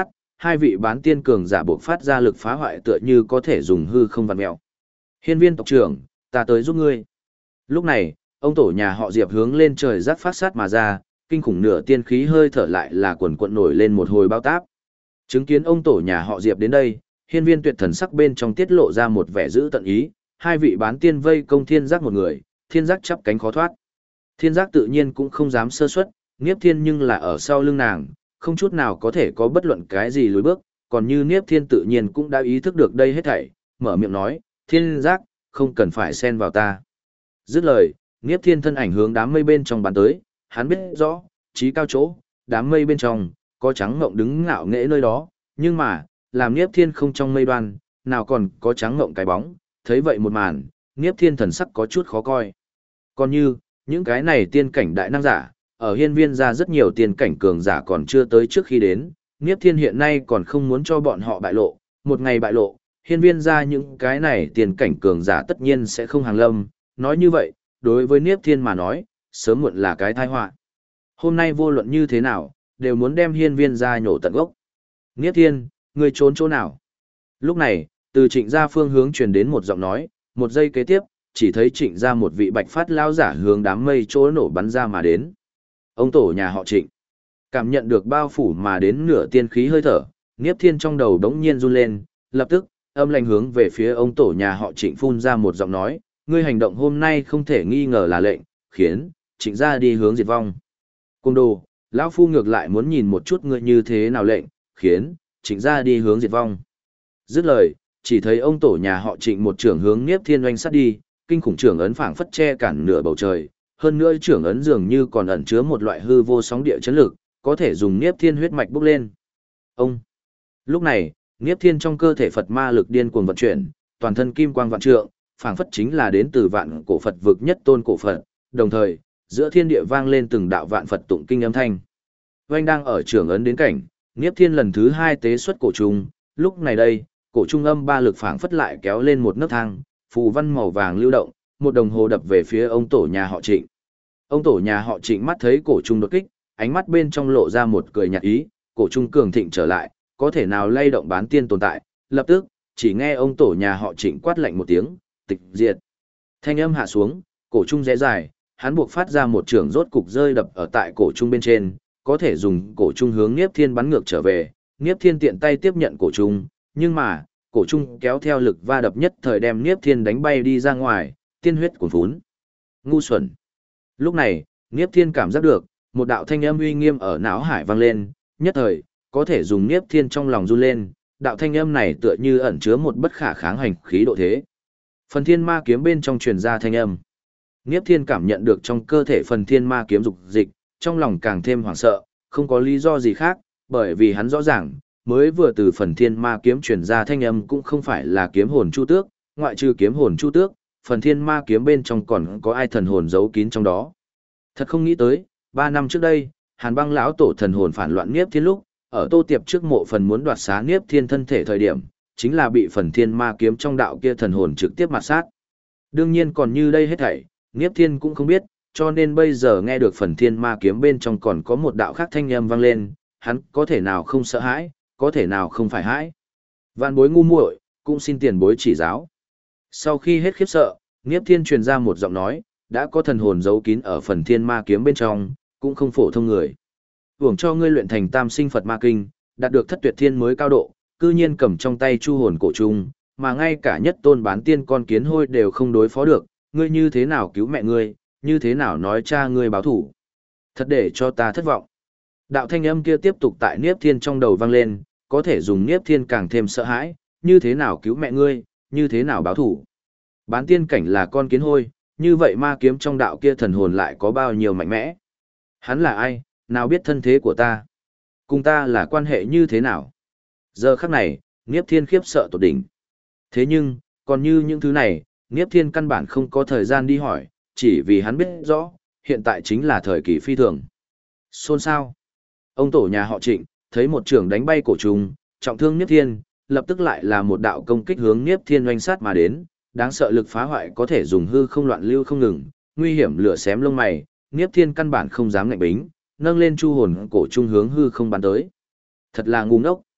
hai vị bán tiên cường giả buộc phát ra lực phá hoại tựa như có thể dùng hư không vặn mèo. Hiên viên tộc trưởng, ta tới giúp ngươi. Lúc này, ông tổ nhà họ Diệp hướng lên trời rát phát sát mà ra, kinh khủng nửa tiên khí hơi thở lại là quần quận nổi lên một hồi bao táp. Chứng kiến ông tổ nhà họ Diệp đến đây, hiên viên tuyệt thần sắc bên trong tiết lộ ra một vẻ giữ tận ý, hai vị bán tiên vây công thiên giác một người, thiên giác chắp cánh khó thoát. Thiên giác tự nhiên cũng không dám sơ suất, Niếp Thiên nhưng là ở sau lưng nàng, không chút nào có thể có bất luận cái gì lùi bước, còn như Niếp Thiên tự nhiên cũng đã ý thức được đây hết thảy, mở miệng nói, thiên giác, không cần phải xen vào ta. Dứt lời, Niếp Thiên thân ảnh hướng đám mây bên trong bắn tới, hắn biết rõ, trí cao chỗ, đám mây bên trong, có trắng ngộng đứng ngạo nghễ nơi đó, nhưng mà, làm Niếp Thiên không trong mây đoan, nào còn có trắng ngộng cái bóng, thấy vậy một màn, Niếp Thiên thần sắc có chút khó coi. Còn như, những cái này tiên cảnh đại năng giả, ở hiên viên ra rất nhiều tiên cảnh cường giả còn chưa tới trước khi đến, Niếp Thiên hiện nay còn không muốn cho bọn họ bại lộ, một ngày bại lộ, hiên viên ra những cái này tiên cảnh cường giả tất nhiên sẽ không hàng lâm, nói như vậy, đối với Niếp Thiên mà nói, sớm muộn là cái tai họa. Hôm nay vô luận như thế nào, đều muốn đem hiên viên ra nhổ tận gốc. Niếp Thiên, ngươi trốn chỗ nào? Lúc này, từ Trịnh gia phương hướng truyền đến một giọng nói, một giây kế tiếp, chỉ thấy Trịnh gia một vị bạch phát lao giả hướng đám mây chỗ nổ bắn ra mà đến. Ông tổ nhà họ Trịnh, cảm nhận được bao phủ mà đến nửa tiên khí hơi thở, Niếp Thiên trong đầu đống nhiên run lên, lập tức, âm lạnh hướng về phía ông tổ nhà họ Trịnh phun ra một giọng nói, ngươi hành động hôm nay không thể nghi ngờ là lệnh, khiến Trịnh gia đi hướng diệt vong. Cung đồ, lão phu ngược lại muốn nhìn một chút ngươi như thế nào lệnh, khiến Trịnh gia đi hướng diệt vong. Dứt lời, chỉ thấy ông tổ nhà họ Trịnh một trưởng hướng Niếp Thiên oanh sát đi, kinh khủng trưởng ấn phảng phất che cản nửa bầu trời, hơn nữa trưởng ấn dường như còn ẩn chứa một loại hư vô sóng địa chấn lực, có thể dùng Niếp Thiên huyết mạch bốc lên. Ông. Lúc này, Niếp Thiên trong cơ thể Phật ma lực điên cuồng vận chuyển, toàn thân kim quang vạn trượng, phảng phất chính là đến từ vạn cổ Phật vực nhất tôn cổ Phật, đồng thời, giữa thiên địa vang lên từng đạo vạn Phật tụng kinh âm thanh. Oanh đang ở trưởng ấn đến cảnh, Niếp Thiên lần thứ 2 tế xuất cổ trùng, lúc này đây, cổ trung âm ba lực phảng phất lại kéo lên một nấc thang, phù văn màu vàng lưu động, một đồng hồ đập về phía ông tổ nhà họ Trịnh. Ông tổ nhà họ Trịnh mắt thấy cổ trung đột kích, ánh mắt bên trong lộ ra một cười nhạt ý, cổ trung cường thịnh trở lại, có thể nào lay động bán tiên tồn tại, lập tức, chỉ nghe ông tổ nhà họ Trịnh quát lạnh một tiếng, tịch diệt. Thanh âm hạ xuống, cổ trung rẽ dài, hắn buộc phát ra một trường rốt cục rơi đập ở tại cổ trung bên trên, có thể dùng cổ trung hướng Niếp Thiên bắn ngược trở về, Niếp Thiên tiện tay tiếp nhận cổ trung, nhưng mà, cổ trung kéo theo lực va đập nhất thời đem Niếp Thiên đánh bay đi ra ngoài, tiên huyết cuồn phún. Ngu xuẩn. Lúc này, Niếp Thiên cảm giác được, một đạo thanh âm uy nghiêm ở não hải vang lên, nhất thời, có thể dùng Niếp Thiên trong lòng run lên, đạo thanh âm này tựa như ẩn chứa một bất khả kháng hành khí độ thế. Phần Thiên Ma kiếm bên trong truyền ra thanh âm. Niếp Thiên cảm nhận được trong cơ thể Phần Thiên Ma kiếm dục dịch, trong lòng càng thêm hoảng sợ, không có lý do gì khác, bởi vì hắn rõ ràng, mới vừa từ Phần Thiên Ma kiếm truyền ra thanh âm cũng không phải là kiếm hồn chu tước, ngoại trừ kiếm hồn chu tước, Phần Thiên Ma kiếm bên trong còn có ai thần hồn giấu kín trong đó. Thật không nghĩ tới, 3 năm trước đây, Hàn Băng lão tổ thần hồn phản loạn Niếp Thiên lúc, ở Tô Tiệp trước mộ phần muốn đoạt xá Niếp Thiên thân thể thời điểm, chính là bị Phần Thiên Ma kiếm trong đạo kia thần hồn trực tiếp mạt sát. Đương nhiên còn như đây hết thảy, Niếp Thiên cũng không biết, cho nên bây giờ nghe được Phần Thiên Ma kiếm bên trong còn có một đạo khác thanh âm vang lên, hắn có thể nào không sợ hãi, có thể nào không phải hãi. Vạn bối ngu muội, cũng xin tiền bối chỉ giáo. Sau khi hết khiếp sợ, Niếp Thiên truyền ra một giọng nói, đã có thần hồn giấu kín ở Phần Thiên Ma kiếm bên trong, cũng không phổ thông người. Hưởng cho ngươi luyện thành Tam Sinh Phật Ma Kinh, đạt được thất tuyệt thiên mới cao độ, cư nhiên cầm trong tay chu hồn cổ trùng, mà ngay cả nhất tôn bán tiên con kiến hôi đều không đối phó được, ngươi như thế nào cứu mẹ ngươi, như thế nào nói cha ngươi báo thủ. Thật để cho ta thất vọng. Đạo thanh âm kia tiếp tục tại Niếp Thiên trong đầu vang lên, có thể dùng Niếp Thiên càng thêm sợ hãi, như thế nào cứu mẹ ngươi, như thế nào báo thủ. Bán tiên cảnh là con kiến hôi, như vậy ma kiếm trong đạo kia thần hồn lại có bao nhiêu mạnh mẽ. Hắn là ai, nào biết thân thế của ta? Cùng ta là quan hệ như thế nào? Giờ khắc này, Niếp Thiên khiếp sợ tột đỉnh. Thế nhưng, còn như những thứ này, Niếp Thiên căn bản không có thời gian đi hỏi, chỉ vì hắn biết rõ, hiện tại chính là thời kỳ phi thường. Xôn xao. Ông tổ nhà họ Trịnh, thấy một trưởng đánh bay cổ trùng, trọng thương Niếp Thiên, lập tức lại là một đạo công kích hướng Niếp Thiên oanh sát mà đến, đáng sợ lực phá hoại có thể dùng hư không loạn lưu không ngừng, nguy hiểm lửa xém lông mày, Niếp Thiên căn bản không dám ngạnh bính, nâng lên chu hồn cổ trung hướng hư không bắn tới. Thật là ngu ngốc.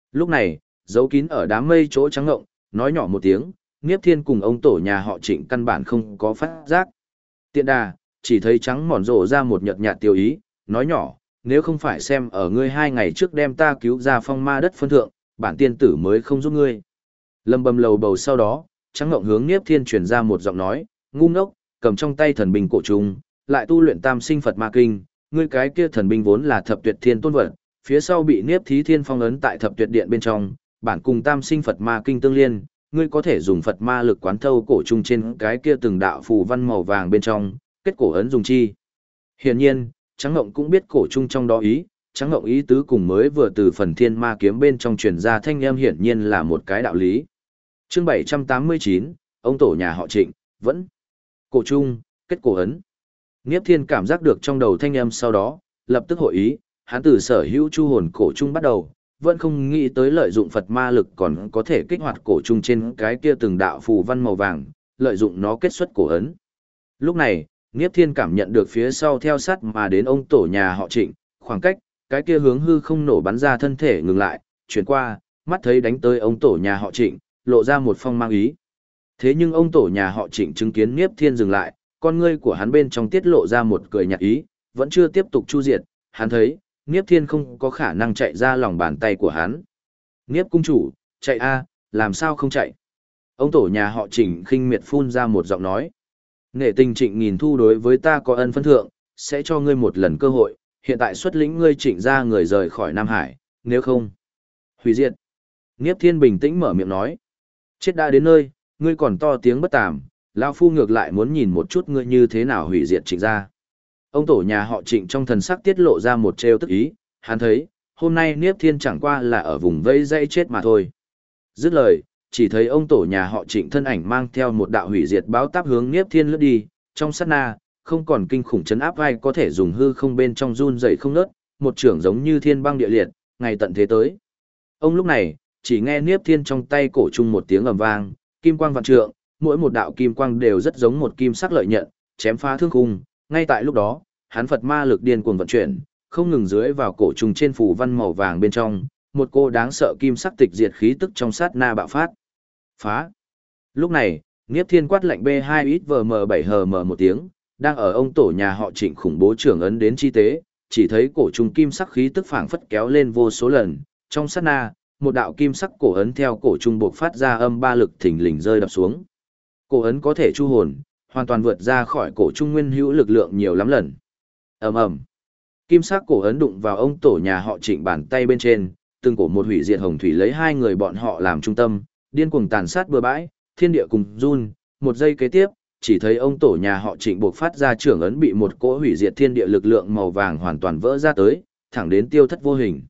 Lúc này, giấu kín ở đám mây chỗ trắng ngộng, nói nhỏ một tiếng, Niếp Thiên cùng ông tổ nhà họ Trịnh căn bản không có phát giác. Tiện đà, chỉ thấy trắng mòn rộ ra một nhợt nhạt tiêu ý, nói nhỏ, nếu không phải xem ở ngươi 2 ngày trước đem ta cứu ra phong ma đất phân thượng, bản tiên tử mới không giúp ngươi. Lâm bầm lầu bầu sau đó, trắng ngộng hướng Niếp Thiên truyền ra một giọng nói, ngu ngốc, cầm trong tay thần binh cổ trùng, lại tu luyện tam sinh Phật ma kinh, ngươi cái kia thần binh vốn là thập tuyệt thiên tôn vật, phía sau bị Niếp Thí Thiên phong ấn tại thập tuyệt điện bên trong, bản cùng tam sinh Phật ma kinh tương liên, ngươi có thể dùng Phật ma lực quán thâu cổ trùng trên cái kia từng đạo phù văn màu vàng bên trong, kết cổ ấn dùng chi. Hiển nhiên, Trắng Ngộng cũng biết cổ trùng trong đó ý, Trắng Ngộng ý tứ cùng mới vừa từ phần thiên ma kiếm bên trong truyền ra thanh âm hiển nhiên là một cái đạo lý. Chương 789, ông tổ nhà họ Trịnh, vẫn cổ trùng, kết cổ ấn. Niếp Thiên cảm giác được trong đầu thanh âm sau đó, lập tức hội ý, hắn từ sở hữu chu hồn cổ trùng bắt đầu, vẫn không nghĩ tới lợi dụng Phật ma lực còn có thể kích hoạt cổ trùng trên cái kia từng đạo phù văn màu vàng, lợi dụng nó kết xuất cổ ấn. Lúc này, Niếp Thiên cảm nhận được phía sau theo sát mà đến ông tổ nhà họ Trịnh, khoảng cách, cái kia hướng hư không nổ bắn ra thân thể ngừng lại, chuyển qua, mắt thấy đánh tới ông tổ nhà họ Trịnh, lộ ra một phong mang ý. Thế nhưng ông tổ nhà họ Trịnh chứng kiến Niếp Thiên dừng lại, con ngươi của hắn bên trong tiết lộ ra một cười nhạt ý, vẫn chưa tiếp tục chu diệt, hắn thấy, Niếp Thiên không có khả năng chạy ra lòng bàn tay của hắn. Niếp cung chủ, chạy a, làm sao không chạy? Ông tổ nhà họ Trịnh khinh miệt phun ra một giọng nói. Nghệ tình Trịnh nghìn thu đối với ta có ân phân thượng, sẽ cho ngươi một lần cơ hội, hiện tại xuất lĩnh ngươi Trịnh ra người rời khỏi Nam Hải, nếu không, hủy diệt. Niếp Thiên bình tĩnh mở miệng nói. Chết đã đến nơi, ngươi còn to tiếng bất tàm, lão phu ngược lại muốn nhìn một chút ngươi như thế nào hủy diệt Trịnh ra. Ông tổ nhà họ Trịnh trong thần sắc tiết lộ ra một trêu tức ý, hắn thấy, hôm nay Niếp Thiên chẳng qua là ở vùng vây dây chết mà thôi. Dứt lời, chỉ thấy ông tổ nhà họ Trịnh thân ảnh mang theo một đạo hủy diệt báo táp hướng Niếp Thiên lướt đi, trong sát na, không còn kinh khủng chấn áp vai có thể dùng hư không bên trong run dậy không nớt, một trưởng giống như thiên băng địa liệt, ngày tận thế tới. Ông lúc này, chỉ nghe Niếp Thiên trong tay cổ chung một tiếng ầm vang, kim quang vạn trượng, mỗi một đạo kim quang đều rất giống một kim sắc lợi nhận, chém phá thương khung. Ngay tại lúc đó, hắn Phật ma lực điên cuồng vận chuyển, không ngừng dưới vào cổ trùng trên phù văn màu vàng bên trong, một cô đáng sợ kim sắc tịch diệt khí tức trong sát na bạo phát. Phá. Lúc này, Niếp Thiên quát lệnh B2XVM7HM một tiếng, đang ở ông tổ nhà họ Trịnh khủng bố trưởng ấn đến chi tế, chỉ thấy cổ trùng kim sắc khí tức phảng phất kéo lên vô số lần, trong sát na, một đạo kim sắc cổ ấn theo cổ trùng bộc phát ra âm ba lực thình lình rơi đập xuống. Cổ ấn có thể chu hồn, hoàn toàn vượt ra khỏi cổ trung nguyên hữu lực lượng nhiều lắm lần. Ầm ầm. Kim sắc cổ ấn đụng vào ông tổ nhà họ Trịnh bàn tay bên trên, từng cổ một hủy diệt hồng thủy lấy hai người bọn họ làm trung tâm, điên cuồng tàn sát bừa bãi, thiên địa cùng run, một giây kế tiếp, chỉ thấy ông tổ nhà họ Trịnh buộc phát ra trưởng ấn bị một cỗ hủy diệt thiên địa lực lượng màu vàng hoàn toàn vỡ ra tới, thẳng đến tiêu thất vô hình.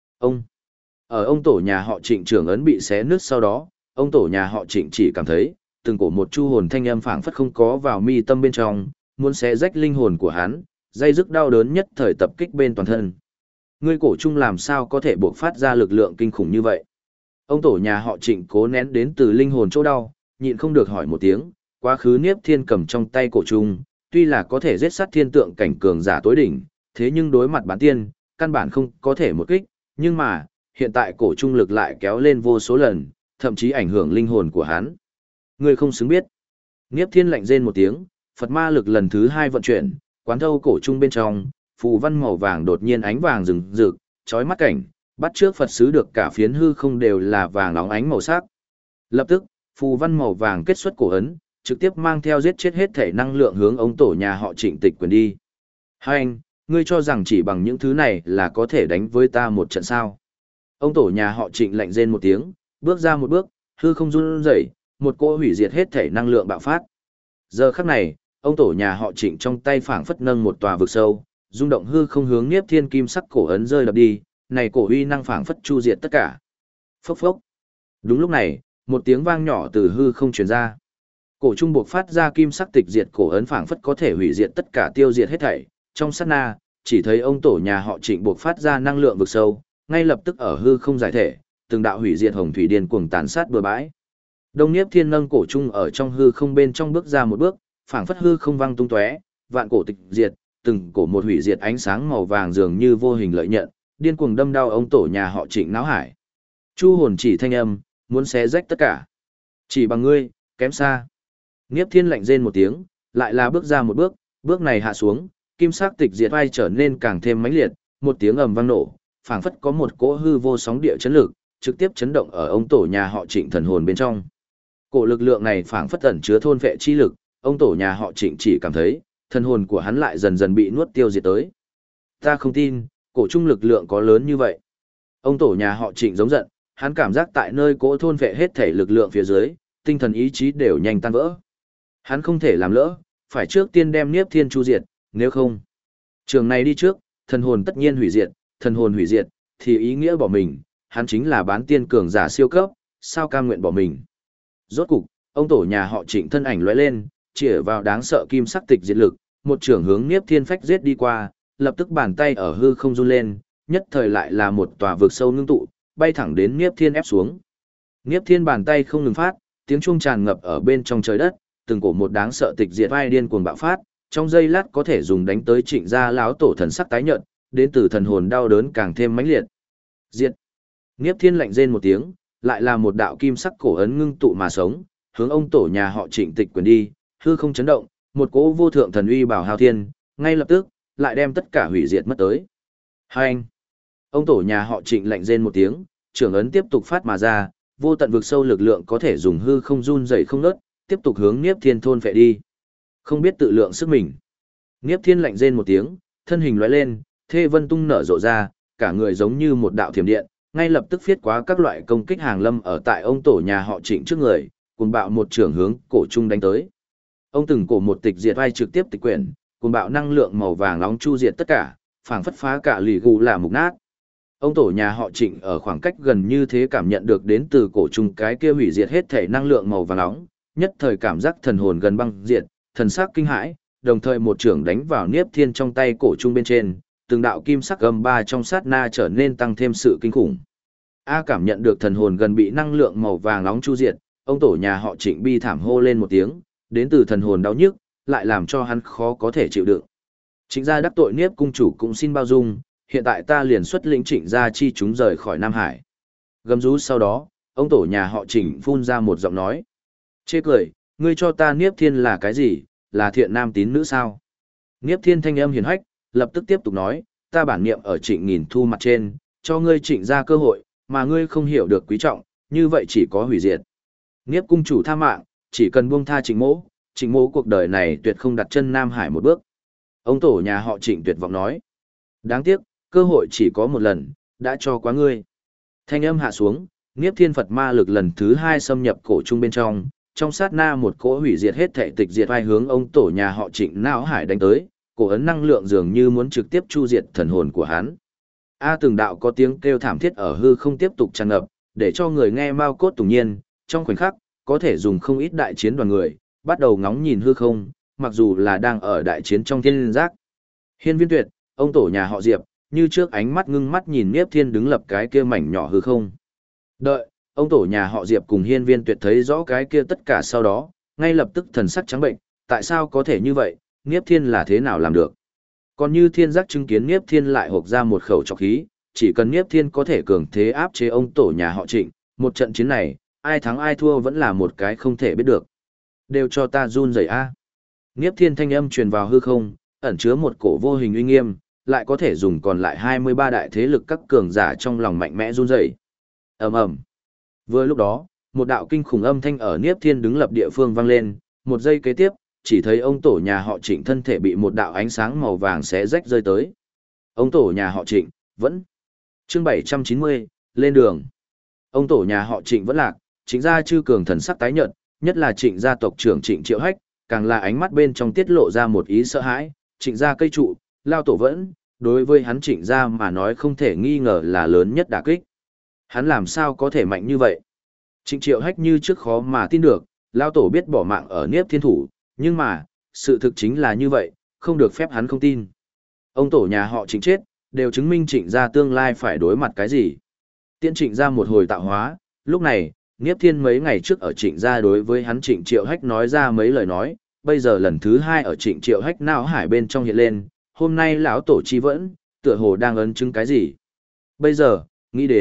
Ở ông tổ nhà họ Trịnh trưởng ấn bị xé nứt sau đó, ông tổ nhà họ Trịnh chỉ cảm thấy, từng cổ một chu hồn thanh âm phảng phất không có vào mi tâm bên trong, muốn xé rách linh hồn của hắn, dây dứt đau đớn nhất thời tập kích bên toàn thân. Ngươi cổ trung làm sao có thể buộc phát ra lực lượng kinh khủng như vậy? Ông tổ nhà họ Trịnh cố nén đến từ linh hồn chỗ đau, nhịn không được hỏi một tiếng, quá khứ Niếp Thiên cầm trong tay cổ trung, tuy là có thể giết sát thiên tượng cảnh cường giả tối đỉnh, thế nhưng đối mặt bán tiên, căn bản không có thể một kích, nhưng mà, hiện tại cổ trung lực lại kéo lên vô số lần, thậm chí ảnh hưởng linh hồn của hắn. Ngươi không xứng biết. Niếp Thiên lạnh rên một tiếng, Phật ma lực lần thứ 2 vận chuyển, quán thâu cổ trung bên trong, phù văn màu vàng đột nhiên ánh vàng rừng rực, chói mắt cảnh, bắt trước Phật sứ được cả phiến hư không đều là vàng óng ánh màu sắc. Lập tức, phù văn màu vàng kết xuất cổ ấn, trực tiếp mang theo giết chết hết thể năng lượng hướng ông tổ nhà họ Trịnh tịch quyền đi. Hai anh, ngươi cho rằng chỉ bằng những thứ này là có thể đánh với ta một trận sao? Ông tổ nhà họ Trịnh lạnh rên một tiếng, bước ra một bước, hư không run rẩy, một cỗ hủy diệt hết thể năng lượng bạo phát. Giờ khắc này, ông tổ nhà họ Trịnh trong tay phảng phất nâng một tòa vực sâu, rung động hư không hướng Niếp Thiên kim sắc cổ ấn rơi đập đi, này cổ uy năng phảng phất chu diệt tất cả. Phốc phốc. Đúng lúc này, một tiếng vang nhỏ từ hư không truyền ra. Cổ trung buộc phát ra kim sắc tịch diệt cổ ấn phảng phất có thể hủy diệt tất cả tiêu diệt hết thảy, trong sát na, chỉ thấy ông tổ nhà họ Trịnh buộc phát ra năng lượng vực sâu, ngay lập tức ở hư không giải thể, từng đạo hủy diệt hồng thủy điên cuồng tàn sát bừa bãi. Đông Niếp Thiên nâng cổ trung ở trong hư không bên trong bước ra một bước, phảng phất hư không vang tung tóe, vạn cổ tịch diệt, từng cổ một hủy diệt ánh sáng màu vàng dường như vô hình lợi nhận, điên cuồng đâm đau ông tổ nhà họ Trịnh não hải. Chu hồn chỉ thanh âm, muốn xé rách tất cả. Chỉ bằng ngươi, kém xa. Niếp Thiên lạnh rên một tiếng, lại là bước ra một bước, bước này hạ xuống, kim sắc tịch diệt vai trở nên càng thêm mãnh liệt, một tiếng ầm vang nổ, phảng phất có một cỗ hư vô sóng địa chấn lực, trực tiếp chấn động ở ông tổ nhà họ Trịnh thần hồn bên trong. Cổ lực lượng này phảng phất ẩn chứa thôn vệ chi lực, ông tổ nhà họ Trịnh chỉ cảm thấy, thần hồn của hắn lại dần dần bị nuốt tiêu diệt tới. Ta không tin, cổ trung lực lượng có lớn như vậy. Ông tổ nhà họ Trịnh giống giận, hắn cảm giác tại nơi cỗ thôn vệ hết thể lực lượng phía dưới, tinh thần ý chí đều nhanh tan vỡ. Hắn không thể làm lỡ, phải trước tiên đem Niếp Thiên chu diệt, nếu không, trường này đi trước, thần hồn tất nhiên hủy diệt, thần hồn hủy diệt, thì ý nghĩa bỏ mình, hắn chính là bán tiên cường giả siêu cấp, sao cam nguyện bỏ mình. Rốt cục, ông tổ nhà họ Trịnh thân ảnh lóe lên, chĩa vào đáng sợ kim sắc tịch diệt lực, một trường hướng Niếp Thiên phách giết đi qua, lập tức bàn tay ở hư không run lên, nhất thời lại là một tòa vực sâu ngưng tụ, bay thẳng đến Niếp Thiên ép xuống. Niếp Thiên bàn tay không ngừng phát, tiếng chuông tràn ngập ở bên trong trời đất, từng cổ một đáng sợ tịch diệt vai điên cuồng bạo phát, trong giây lát có thể dùng đánh tới Trịnh gia lão tổ thần sắc tái nhợt, đến từ thần hồn đau đớn càng thêm mãnh liệt. Diệt. Niếp Thiên lạnh rên một tiếng, lại là một đạo kim sắc cổ ấn ngưng tụ mà sống, hướng ông tổ nhà họ Trịnh tịch quyền đi, hư không chấn động, một cỗ vô thượng thần uy bảo hào thiên, ngay lập tức lại đem tất cả hủy diệt mất tới. Hành. Ông tổ nhà họ Trịnh lạnh rên một tiếng, trưởng ấn tiếp tục phát mà ra, vô tận vực sâu lực lượng có thể dùng hư không run rẩy không ngớt, tiếp tục hướng Niếp Thiên thôn phệ đi. Không biết tự lượng sức mình. Niếp Thiên lạnh rên một tiếng, thân hình lóe lên, thê vân tung nở rộ ra, cả người giống như một đạo thiểm điện, ngay lập tức phiết quá các loại công kích hàng lâm ở tại ông tổ nhà họ Trịnh trước người, cuồng bạo một trường hướng cổ trung đánh tới. Ông từng cổ một tịch diệt vai trực tiếp tịch quyển, cuồng bạo năng lượng màu vàng nóng chu diệt tất cả, phảng phất phá cả lì gù là mục nát. Ông tổ nhà họ Trịnh ở khoảng cách gần như thế cảm nhận được đến từ cổ trung cái kia hủy diệt hết thể năng lượng màu vàng nóng, nhất thời cảm giác thần hồn gần băng diệt, thần sắc kinh hãi, đồng thời một trường đánh vào Niếp Thiên trong tay cổ trung bên trên, từng đạo kim sắc gầm ba trong sát na trở nên tăng thêm sự kinh khủng. A cảm nhận được thần hồn gần bị năng lượng màu vàng nóng chu diệt, ông tổ nhà họ Trịnh bi thảm hô lên một tiếng, đến từ thần hồn đau nhức, lại làm cho hắn khó có thể chịu đựng. Trịnh gia đắc tội Niếp cung chủ cũng xin bao dung, hiện tại ta liền xuất lĩnh Trịnh gia chi chúng rời khỏi Nam Hải. Gầm rú sau đó, ông tổ nhà họ Trịnh phun ra một giọng nói. Chê cười, ngươi cho ta Niếp Thiên là cái gì, là thiện nam tín nữ sao? Niếp Thiên thanh âm hiền hách, lập tức tiếp tục nói, ta bản niệm ở Trịnh nghìn thu mặt trên, cho ngươi Trịnh gia cơ hội, mà ngươi không hiểu được quý trọng, như vậy chỉ có hủy diệt. Niếp cung chủ tha mạng, chỉ cần buông tha Trịnh mỗ cuộc đời này tuyệt không đặt chân Nam Hải một bước. Ông tổ nhà họ Trịnh tuyệt vọng nói. Đáng tiếc, cơ hội chỉ có một lần, đã cho quá ngươi. Thanh âm hạ xuống, Niếp Thiên Phật ma lực lần thứ hai xâm nhập cổ trung bên trong sát na một cỗ hủy diệt hết thể tịch diệt vai hướng ông tổ nhà họ Trịnh não hải đánh tới, cổ ấn năng lượng dường như muốn trực tiếp chu diệt thần hồn của hắn. Từng đạo có tiếng kêu thảm thiết ở hư không tiếp tục tràn ngập, để cho người nghe mau cốt tủng nhiên, trong khoảnh khắc, có thể dùng không ít đại chiến đoàn người, bắt đầu ngóng nhìn hư không, mặc dù là đang ở đại chiến trong thiên liên giác. Hiên Viên Tuyệt, ông tổ nhà họ Diệp, như trước ánh mắt ngưng mắt nhìn Niếp Thiên đứng lập cái kia mảnh nhỏ hư không. Đợi, ông tổ nhà họ Diệp cùng Hiên Viên Tuyệt thấy rõ cái kia tất cả sau đó, ngay lập tức thần sắc trắng bệnh, tại sao có thể như vậy, Niếp Thiên là thế nào làm được? Còn như Thiên Giác chứng kiến Niếp Thiên lại hộc ra một khẩu trọc khí, chỉ cần Niếp Thiên có thể cường thế áp chế ông tổ nhà họ Trịnh, một trận chiến này, ai thắng ai thua vẫn là một cái không thể biết được. Đều cho ta run rẩy a. Niếp Thiên thanh âm truyền vào hư không, ẩn chứa một cổ vô hình uy nghiêm, lại có thể dùng còn lại 23 đại thế lực các cường giả trong lòng mạnh mẽ run rẩy. Ầm ầm. Vừa lúc đó, một đạo kinh khủng âm thanh ở Niếp Thiên đứng lập địa phương vang lên, một giây kế tiếp, chỉ thấy ông tổ nhà họ Trịnh thân thể bị một đạo ánh sáng màu vàng xé rách rơi tới. Ông tổ nhà họ Trịnh vẫn. Chương 790, lên đường. Ông tổ nhà họ Trịnh vẫn lạc, Trịnh gia chư cường thần sắc tái nhợt, nhất là Trịnh gia tộc trưởng Trịnh Triệu Hách, càng là ánh mắt bên trong tiết lộ ra một ý sợ hãi, Trịnh gia cây trụ, lao tổ vẫn, đối với hắn Trịnh gia mà nói không thể nghi ngờ là lớn nhất đả kích. Hắn làm sao có thể mạnh như vậy? Trịnh Triệu Hách như trước khó mà tin được, lao tổ biết bỏ mạng ở Niếp Thiên thủ, nhưng mà, sự thực chính là như vậy, không được phép hắn không tin. Ông tổ nhà họ Trịnh chết, đều chứng minh Trịnh gia tương lai phải đối mặt cái gì. Tiên Trịnh gia một hồi tạo hóa, lúc này, Niếp Thiên mấy ngày trước ở Trịnh gia đối với hắn Trịnh Triệu Hách nói ra mấy lời nói, bây giờ lần thứ hai ở Trịnh Triệu Hách não hải bên trong hiện lên, hôm nay lão tổ chi vẫn, tựa hồ đang ấn chứng cái gì. Bây giờ, nghĩ đến,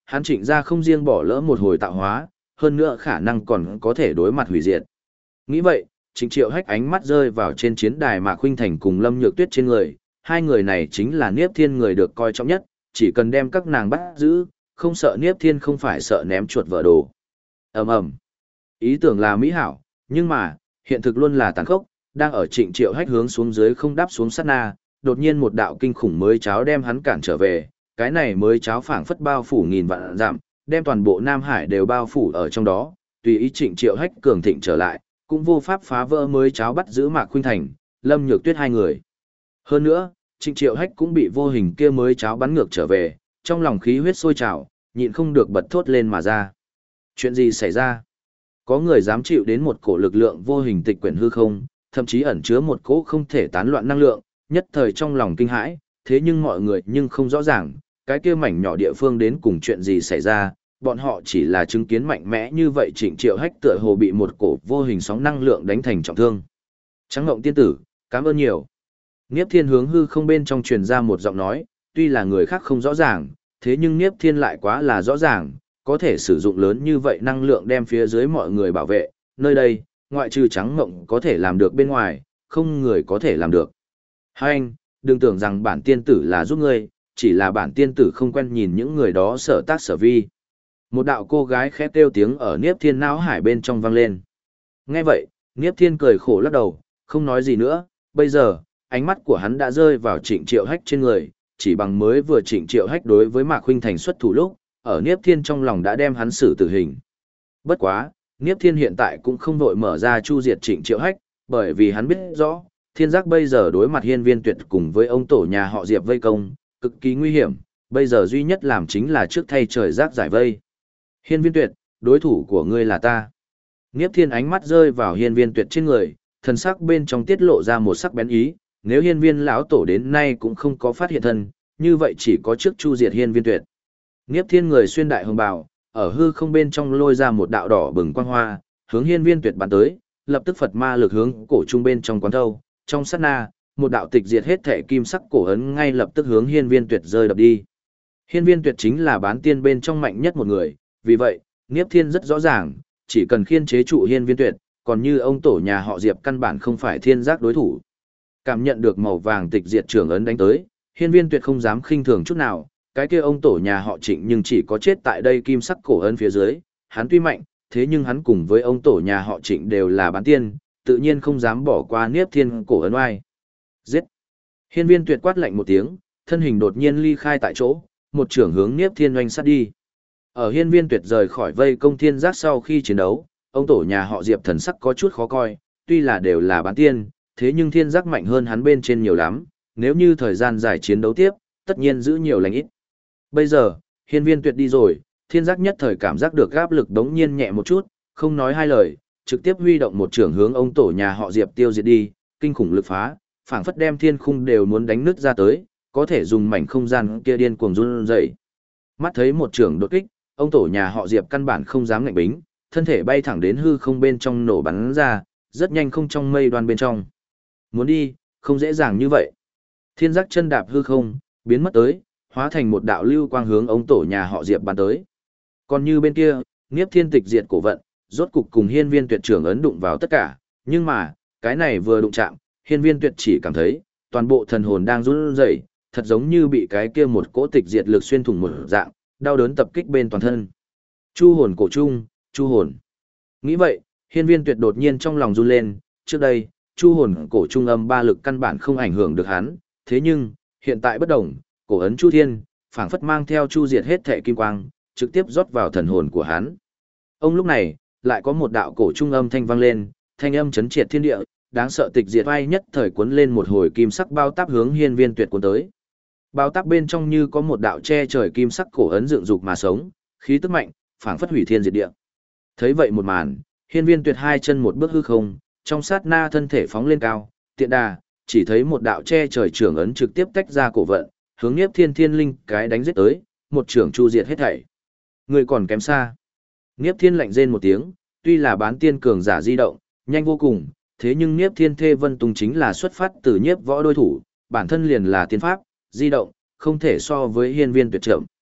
Hắn Trịnh gia không riêng bỏ lỡ một hồi tạo hóa, hơn nữa khả năng còn có thể đối mặt hủy diệt. Nghĩ vậy, Trịnh Triệu Hách ánh mắt rơi vào trên chiến đài Mạc Khuynh Thành cùng Lâm Nhược Tuyết trên người, hai người này chính là Niếp Thiên người được coi trọng nhất, chỉ cần đem các nàng bắt giữ, không sợ Niếp Thiên không phải sợ ném chuột vỡ đồ. Ầm ầm. Ý tưởng là mỹ hảo, nhưng mà, hiện thực luôn là tàn khốc, đang ở Trịnh Triệu Hách hướng xuống dưới không đáp xuống sát na, đột nhiên một đạo kinh khủng mới cháo đem hắn cản trở về, cái này mới cháo phảng phất bao phủ nghìn vạn dặm, đem toàn bộ Nam Hải đều bao phủ ở trong đó, tùy ý Trịnh Triệu Hách cường thịnh trở lại, cũng vô pháp phá vỡ mới cháo bắt giữ Mạc Khuynh Thành, Lâm Nhược Tuyết hai người. Hơn nữa, Trịnh Triệu Hách cũng bị vô hình kia mới cháo bắn ngược trở về, trong lòng khí huyết sôi trào, nhịn không được bật thốt lên mà ra. Chuyện gì xảy ra? Có người dám chịu đến một cổ lực lượng vô hình tịch quyển hư không, thậm chí ẩn chứa một cỗ không thể tán loạn năng lượng, nhất thời trong lòng kinh hãi, thế nhưng mọi người nhưng không rõ ràng, cái kia mảnh nhỏ địa phương đến cùng chuyện gì xảy ra, bọn họ chỉ là chứng kiến mạnh mẽ như vậy Trịnh Triệu Hách tựa hồ bị một cổ vô hình sóng năng lượng đánh thành trọng thương. Trắng Ngộng tiên tử, cảm ơn nhiều. Niếp Thiên hướng hư không bên trong truyền ra một giọng nói, tuy là người khác không rõ ràng, thế nhưng Niếp Thiên lại quá là rõ ràng, có thể sử dụng lớn như vậy năng lượng đem phía dưới mọi người bảo vệ, nơi đây, ngoại trừ Trắng Ngộng có thể làm được bên ngoài, không người có thể làm được. Hai anh, đừng tưởng rằng bản tiên tử là giúp ngươi, chỉ là bản tiên tử không quen nhìn những người đó sở tác sở vi. Một đạo cô gái khẽ kêu tiếng ở Niếp Thiên não hải bên trong vang lên. Nghe vậy, Niếp Thiên cười khổ lắc đầu, không nói gì nữa, bây giờ, ánh mắt của hắn đã rơi vào Trịnh Triệu Hách trên người, chỉ bằng mới vừa Trịnh Triệu Hách đối với Mạc Khuynh Thành xuất thủ lúc, ở Niếp Thiên trong lòng đã đem hắn xử tử hình. Bất quá, Niếp Thiên hiện tại cũng không vội mở ra chu diệt Trịnh Triệu Hách, bởi vì hắn biết rõ, Thiên Giác bây giờ đối mặt Hiên Viên Tuyệt cùng với ông tổ nhà họ Diệp vây công, cực kỳ nguy hiểm, bây giờ duy nhất làm chính là trước thay trời giác giải vây. Hiên Viên Tuyệt, đối thủ của ngươi là ta. Niếp Thiên ánh mắt rơi vào Hiên Viên Tuyệt trên người, thần sắc bên trong tiết lộ ra một sắc bén ý, nếu Hiên Viên lão tổ đến nay cũng không có phát hiện thân, như vậy chỉ có trước chu diệt Hiên Viên Tuyệt. Niếp Thiên người xuyên đại hồng bào, ở hư không bên trong lôi ra một đạo đỏ bừng quang hoa, hướng Hiên Viên Tuyệt bắn tới, lập tức Phật ma lực hướng cổ trung bên trong quán thâu, trong sát na, một đạo tịch diệt hết thể kim sắc cổ ấn ngay lập tức hướng Hiên Viên Tuyệt rơi đập đi. Hiên Viên Tuyệt chính là bán tiên bên trong mạnh nhất một người, vì vậy, Niếp Thiên rất rõ ràng, chỉ cần khiên chế trụ Hiên Viên Tuyệt, còn như ông tổ nhà họ Diệp căn bản không phải Thiên Giác đối thủ. Cảm nhận được màu vàng tịch diệt trưởng ấn đánh tới, Hiên Viên Tuyệt không dám khinh thường chút nào, cái kia ông tổ nhà họ Trịnh nhưng chỉ có chết tại đây kim sắc cổ ấn phía dưới, hắn tuy mạnh, thế nhưng hắn cùng với ông tổ nhà họ Trịnh đều là bán tiên, tự nhiên không dám bỏ qua Niếp Thiên cổ ấn oai. Giết! Hiên Viên Tuyệt quát lạnh một tiếng, thân hình đột nhiên ly khai tại chỗ, một trưởng hướng Niếp Thiên oanh sát đi. Ở Hiên Viên Tuyệt rời khỏi vây công Thiên Giác sau khi chiến đấu, ông tổ nhà họ Diệp thần sắc có chút khó coi, tuy là đều là bán tiên, thế nhưng Thiên Giác mạnh hơn hắn bên trên nhiều lắm, nếu như thời gian dài chiến đấu tiếp, tất nhiên giữ nhiều lành ít. Bây giờ, Hiên Viên Tuyệt đi rồi, Thiên Giác nhất thời cảm giác được áp lực đống nhiên nhẹ một chút, không nói hai lời, trực tiếp huy động một trưởng hướng ông tổ nhà họ Diệp tiêu diệt đi, kinh khủng lực phá, phảng phất đem thiên khung đều muốn đánh nứt ra tới, có thể dùng mảnh không gian kia điên cuồng run rẩy. Mắt thấy một trưởng đột kích, ông tổ nhà họ Diệp căn bản không dám ngạnh bính, thân thể bay thẳng đến hư không bên trong nổ bắn ra, rất nhanh không trong mây đoan bên trong. Muốn đi, không dễ dàng như vậy. Thiên Giác chân đạp hư không, biến mất tới, hóa thành một đạo lưu quang hướng ông tổ nhà họ Diệp bắn tới. Còn như bên kia, Niếp Thiên tịch diệt cổ vận, rốt cục cùng Hiên Viên Tuyệt trưởng ấn đụng vào tất cả, nhưng mà, cái này vừa đụng chạm, Hiên Viên Tuyệt chỉ cảm thấy, toàn bộ thần hồn đang run rẩy, thật giống như bị cái kia một cỗ tịch diệt lực xuyên thủng một dạng, đau đớn tập kích bên toàn thân. Chu hồn cổ trung, chu hồn. Nghĩ vậy, Hiên Viên Tuyệt đột nhiên trong lòng run lên, trước đây, chu hồn cổ trung âm ba lực căn bản không ảnh hưởng được hắn, thế nhưng, hiện tại bất đồng, cổ ấn chu thiên, phảng phất mang theo chu diệt hết thệ kim quang, trực tiếp rót vào thần hồn của hắn. Ông lúc này, lại có một đạo cổ trung âm thanh vang lên, thanh âm chấn triệt thiên địa, đáng sợ tịch diệt vai nhất thời cuốn lên một hồi kim sắc bao táp hướng Hiên Viên Tuyệt cuốn tới. Bao táp bên trong như có một đạo che trời kim sắc cổ ấn dựng dục mà sống, khí tức mạnh, phảng phất hủy thiên diệt địa. Thấy vậy một màn, Hiên Viên Tuyệt hai chân một bước hư không, trong sát na thân thể phóng lên cao, tiện đà, chỉ thấy một đạo che trời trưởng ấn trực tiếp tách ra cổ vận, hướng Niếp Thiên Thiên Linh cái đánh giết tới, một trưởng chu diệt hết thảy. Người còn kém xa. Niếp Thiên lạnh rên một tiếng, tuy là bán tiên cường giả di động, nhanh vô cùng, thế nhưng Niếp Thiên Thê Vân Tùng chính là xuất phát từ nhiếp võ đối thủ, bản thân liền là tiên pháp, di động, không thể so với Hiên Viên Tuyệt chậm.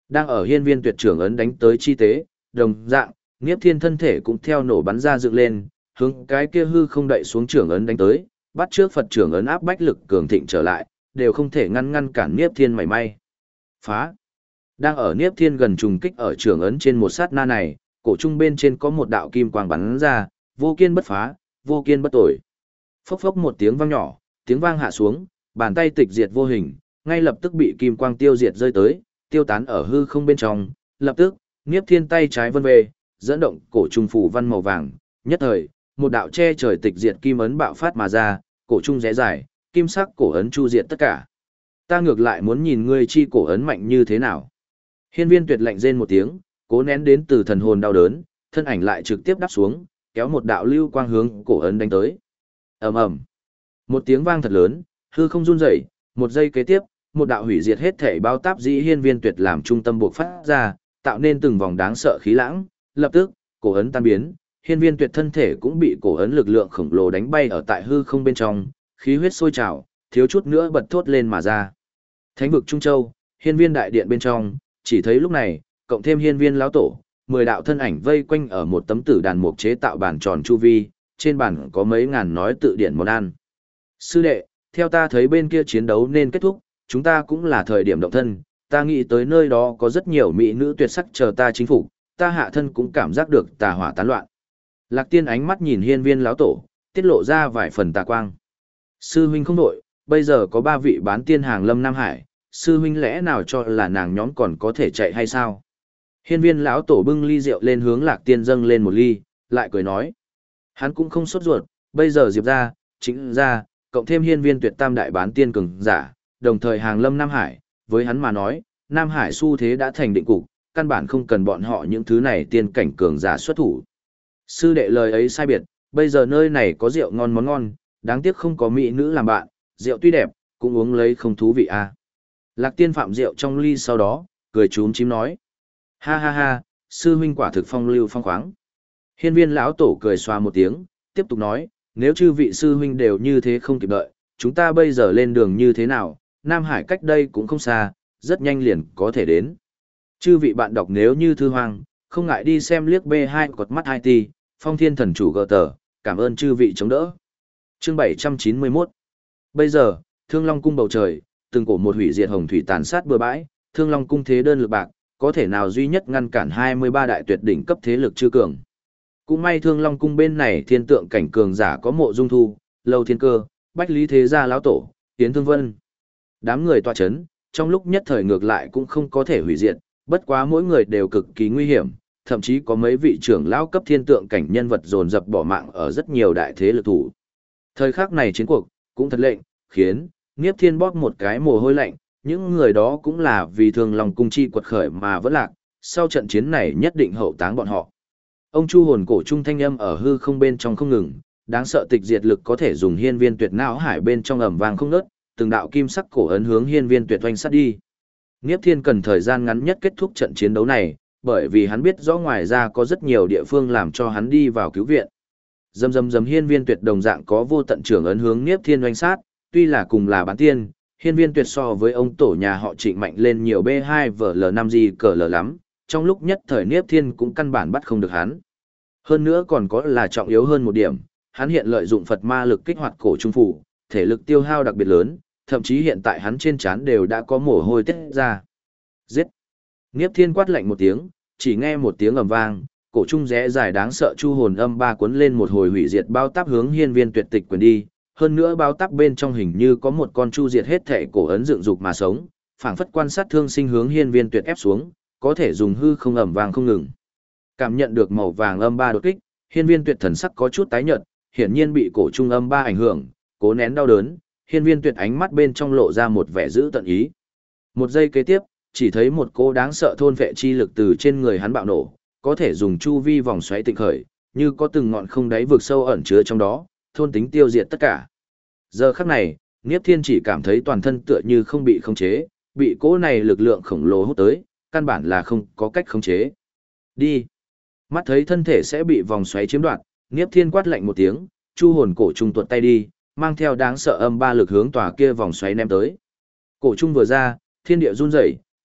Đang ở hiên viên tuyệt trưởng ấn đánh tới chi tế, đồng dạng, Niếp Thiên thân thể cũng theo nổ bắn ra dựng lên, hướng cái kia hư không đậy xuống trưởng ấn đánh tới, bắt trước Phật trưởng ấn áp bách lực cường thịnh trở lại, đều không thể ngăn cản Niếp Thiên mảy may. Phá! Đang ở Niếp Thiên gần trùng kích ở trưởng ấn trên một sát na này, cổ trung bên trên có một đạo kim quang bắn ra, vô kiên bất phá, vô kiên bất tội. Phốc phốc một tiếng vang nhỏ, tiếng vang hạ xuống, bàn tay tịch diệt vô hình, ngay lập tức bị kim quang tiêu diệt rơi tới, tiêu tán ở hư không bên trong, lập tức, Niếp Thiên tay trái vân về, dẫn động cổ trung phủ văn màu vàng, nhất thời, một đạo che trời tịch diệt kim ấn bạo phát mà ra, cổ trung rẽ dài, kim sắc cổ ấn chu diệt tất cả. Ta ngược lại muốn nhìn ngươi chi cổ ấn mạnh như thế nào. Hiên viên tuyệt lạnh rên một tiếng, cố nén đến từ thần hồn đau đớn, thân ảnh lại trực tiếp đáp xuống, kéo một đạo lưu quang hướng cổ ấn đánh tới. Ầm ầm. Một tiếng vang thật lớn, hư không run rẩy, một giây kế tiếp, một đạo hủy diệt hết thể bao táp dĩ hiên viên tuyệt làm trung tâm buộc phát ra, tạo nên từng vòng đáng sợ khí lãng, lập tức, cổ ấn tan biến, hiên viên tuyệt thân thể cũng bị cổ ấn lực lượng khổng lồ đánh bay ở tại hư không bên trong, khí huyết sôi trào, thiếu chút nữa bật thốt lên mà ra. Thánh vực Trung Châu, hiên viên đại điện bên trong, chỉ thấy lúc này, cộng thêm hiên viên lão tổ, 10 đạo thân ảnh vây quanh ở một tấm tử đàn mục chế tạo bàn tròn chu vi, trên bàn có mấy ngàn nói tự điển món ăn. Sư đệ, theo ta thấy bên kia chiến đấu nên kết thúc, chúng ta cũng là thời điểm động thân, ta nghĩ tới nơi đó có rất nhiều mỹ nữ tuyệt sắc chờ ta chính phục, ta hạ thân cũng cảm giác được tà hỏa tán loạn. Lạc Tiên ánh mắt nhìn hiên viên lão tổ, tiết lộ ra vài phần tà quang. Sư huynh không đổi, bây giờ có 3 vị bán tiên hàng lâm Nam Hải, sư huynh lẽ nào cho là nàng nhóm còn có thể chạy hay sao? Hiên viên lão tổ bưng ly rượu lên hướng Lạc Tiên dâng lên một ly, lại cười nói. Hắn cũng không sốt ruột, bây giờ Diệp ra, chính ra, cộng thêm hiên viên tuyệt tam đại bán tiên cường giả, đồng thời hàng lâm Nam Hải, với hắn mà nói, Nam Hải xu thế đã thành định cục, căn bản không cần bọn họ những thứ này tiên cảnh cường giả xuất thủ. Sư đệ lời ấy sai biệt, bây giờ nơi này có rượu ngon món ngon, đáng tiếc không có mỹ nữ làm bạn, rượu tuy đẹp, cũng uống lấy không thú vị à. Lạc Tiên phạm rượu trong ly sau đó, cười chúm chím nói. Ha ha ha, sư huynh quả thực phong lưu phong khoáng. Hiên viên lão tổ cười xoa một tiếng, tiếp tục nói, nếu chư vị sư huynh đều như thế không kịp đợi, chúng ta bây giờ lên đường như thế nào, Nam Hải cách đây cũng không xa, rất nhanh liền có thể đến. Chư vị bạn đọc nếu như thư hoang, không ngại đi xem liếc B2 cột mắt 2T, Phong Thiên Thần Chủ gờ tờ, cảm ơn chư vị chống đỡ. Chương 791. Bây giờ, Thương Long cung bầu trời, từng cổ một hủy diệt hồng thủy tàn sát bừa bãi, Thương Long cung thế đơn lực bạc, có thể nào duy nhất ngăn cản 23 đại tuyệt đỉnh cấp thế lực chư cường. Cũng may Thương Long cung bên này thiên tượng cảnh cường giả có Mộ Dung Thu, Lâu Thiên Cơ, Bách Lý Thế Gia lão tổ, Yến Thương Vân. Đám người tọa chấn, trong lúc nhất thời ngược lại cũng không có thể hủy diệt, bất quá mỗi người đều cực kỳ nguy hiểm, thậm chí có mấy vị trưởng lão cấp thiên tượng cảnh nhân vật dồn dập bỏ mạng ở rất nhiều đại thế lực thủ. Thời khắc này chiến cuộc cũng thật lệnh, khiến Niếp Thiên bóp một cái mồ hôi lạnh, những người đó cũng là vì Thương Long cung chi quật khởi mà vẫn lạc, sau trận chiến này nhất định hậu táng bọn họ. Ông Chu hồn cổ trung thanh âm ở hư không bên trong không ngừng, đáng sợ tịch diệt lực có thể dùng hiên viên tuyệt não hải bên trong ầm vang không ngớt, từng đạo kim sắc cổ ấn hướng hiên viên tuyệt oanh sát đi. Niếp Thiên cần thời gian ngắn nhất kết thúc trận chiến đấu này, bởi vì hắn biết rõ ngoài ra có rất nhiều địa phương làm cho hắn đi vào cứu viện. Dầm hiên viên tuyệt đồng dạng có vô tận trưởng ấn hướng Niếp Thiên oanh sát, tuy là cùng là bán tiên, hiên viên tuyệt so với ông tổ nhà họ Trịnh mạnh lên nhiều B2 VL5 gì cờ lờ lắm, trong lúc nhất thời Niếp Thiên cũng căn bản bắt không được hắn. Hơn nữa còn có là trọng yếu hơn một điểm, hắn hiện lợi dụng Phật ma lực kích hoạt cổ trung phủ, thể lực tiêu hao đặc biệt lớn, thậm chí hiện tại hắn trên trán đều đã có mồ hôi tiết ra. Giết! Niếp Thiên quát lạnh một tiếng, chỉ nghe một tiếng ầm vang, cổ trung rẽ dài đáng sợ chu hồn âm ba cuốn lên một hồi hủy diệt bao táp hướng hiên viên tuyệt tịch quyền đi. Hơn nữa bao táp bên trong hình như có một con chu diệt hết thể cổ ấn dựng dục mà sống, phảng phất quan sát thương sinh hướng hiên viên tuyệt ép xuống, có thể dùng hư không ầm vang không ngừng. Cảm nhận được màu vàng âm ba đột kích, hiên viên tuyệt thần sắc có chút tái nhợt, hiển nhiên bị cổ trung âm ba ảnh hưởng, cố nén đau đớn, hiên viên tuyệt ánh mắt bên trong lộ ra một vẻ dữ tận ý. Một giây kế tiếp, chỉ thấy một cô đáng sợ thôn vệ chi lực từ trên người hắn bạo nổ, có thể dùng chu vi vòng xoáy tịnh khởi, như có từng ngọn không đáy vực sâu ẩn chứa trong đó, thôn tính tiêu diệt tất cả. Giờ khắc này, Niếp Thiên chỉ cảm thấy toàn thân tựa như không bị khống chế, bị cỗ này lực lượng khổng lồ hút tới, căn bản là không có cách khống chế. Đi! Mắt thấy thân thể sẽ bị vòng xoáy chiếm đoạt, Niếp Thiên quát lạnh một tiếng, chu hồn cổ trung tuột tay đi, mang theo đáng sợ âm ba lực hướng tòa kia vòng xoáy ném tới. Cổ trung vừa ra, thiên địa run rẩy,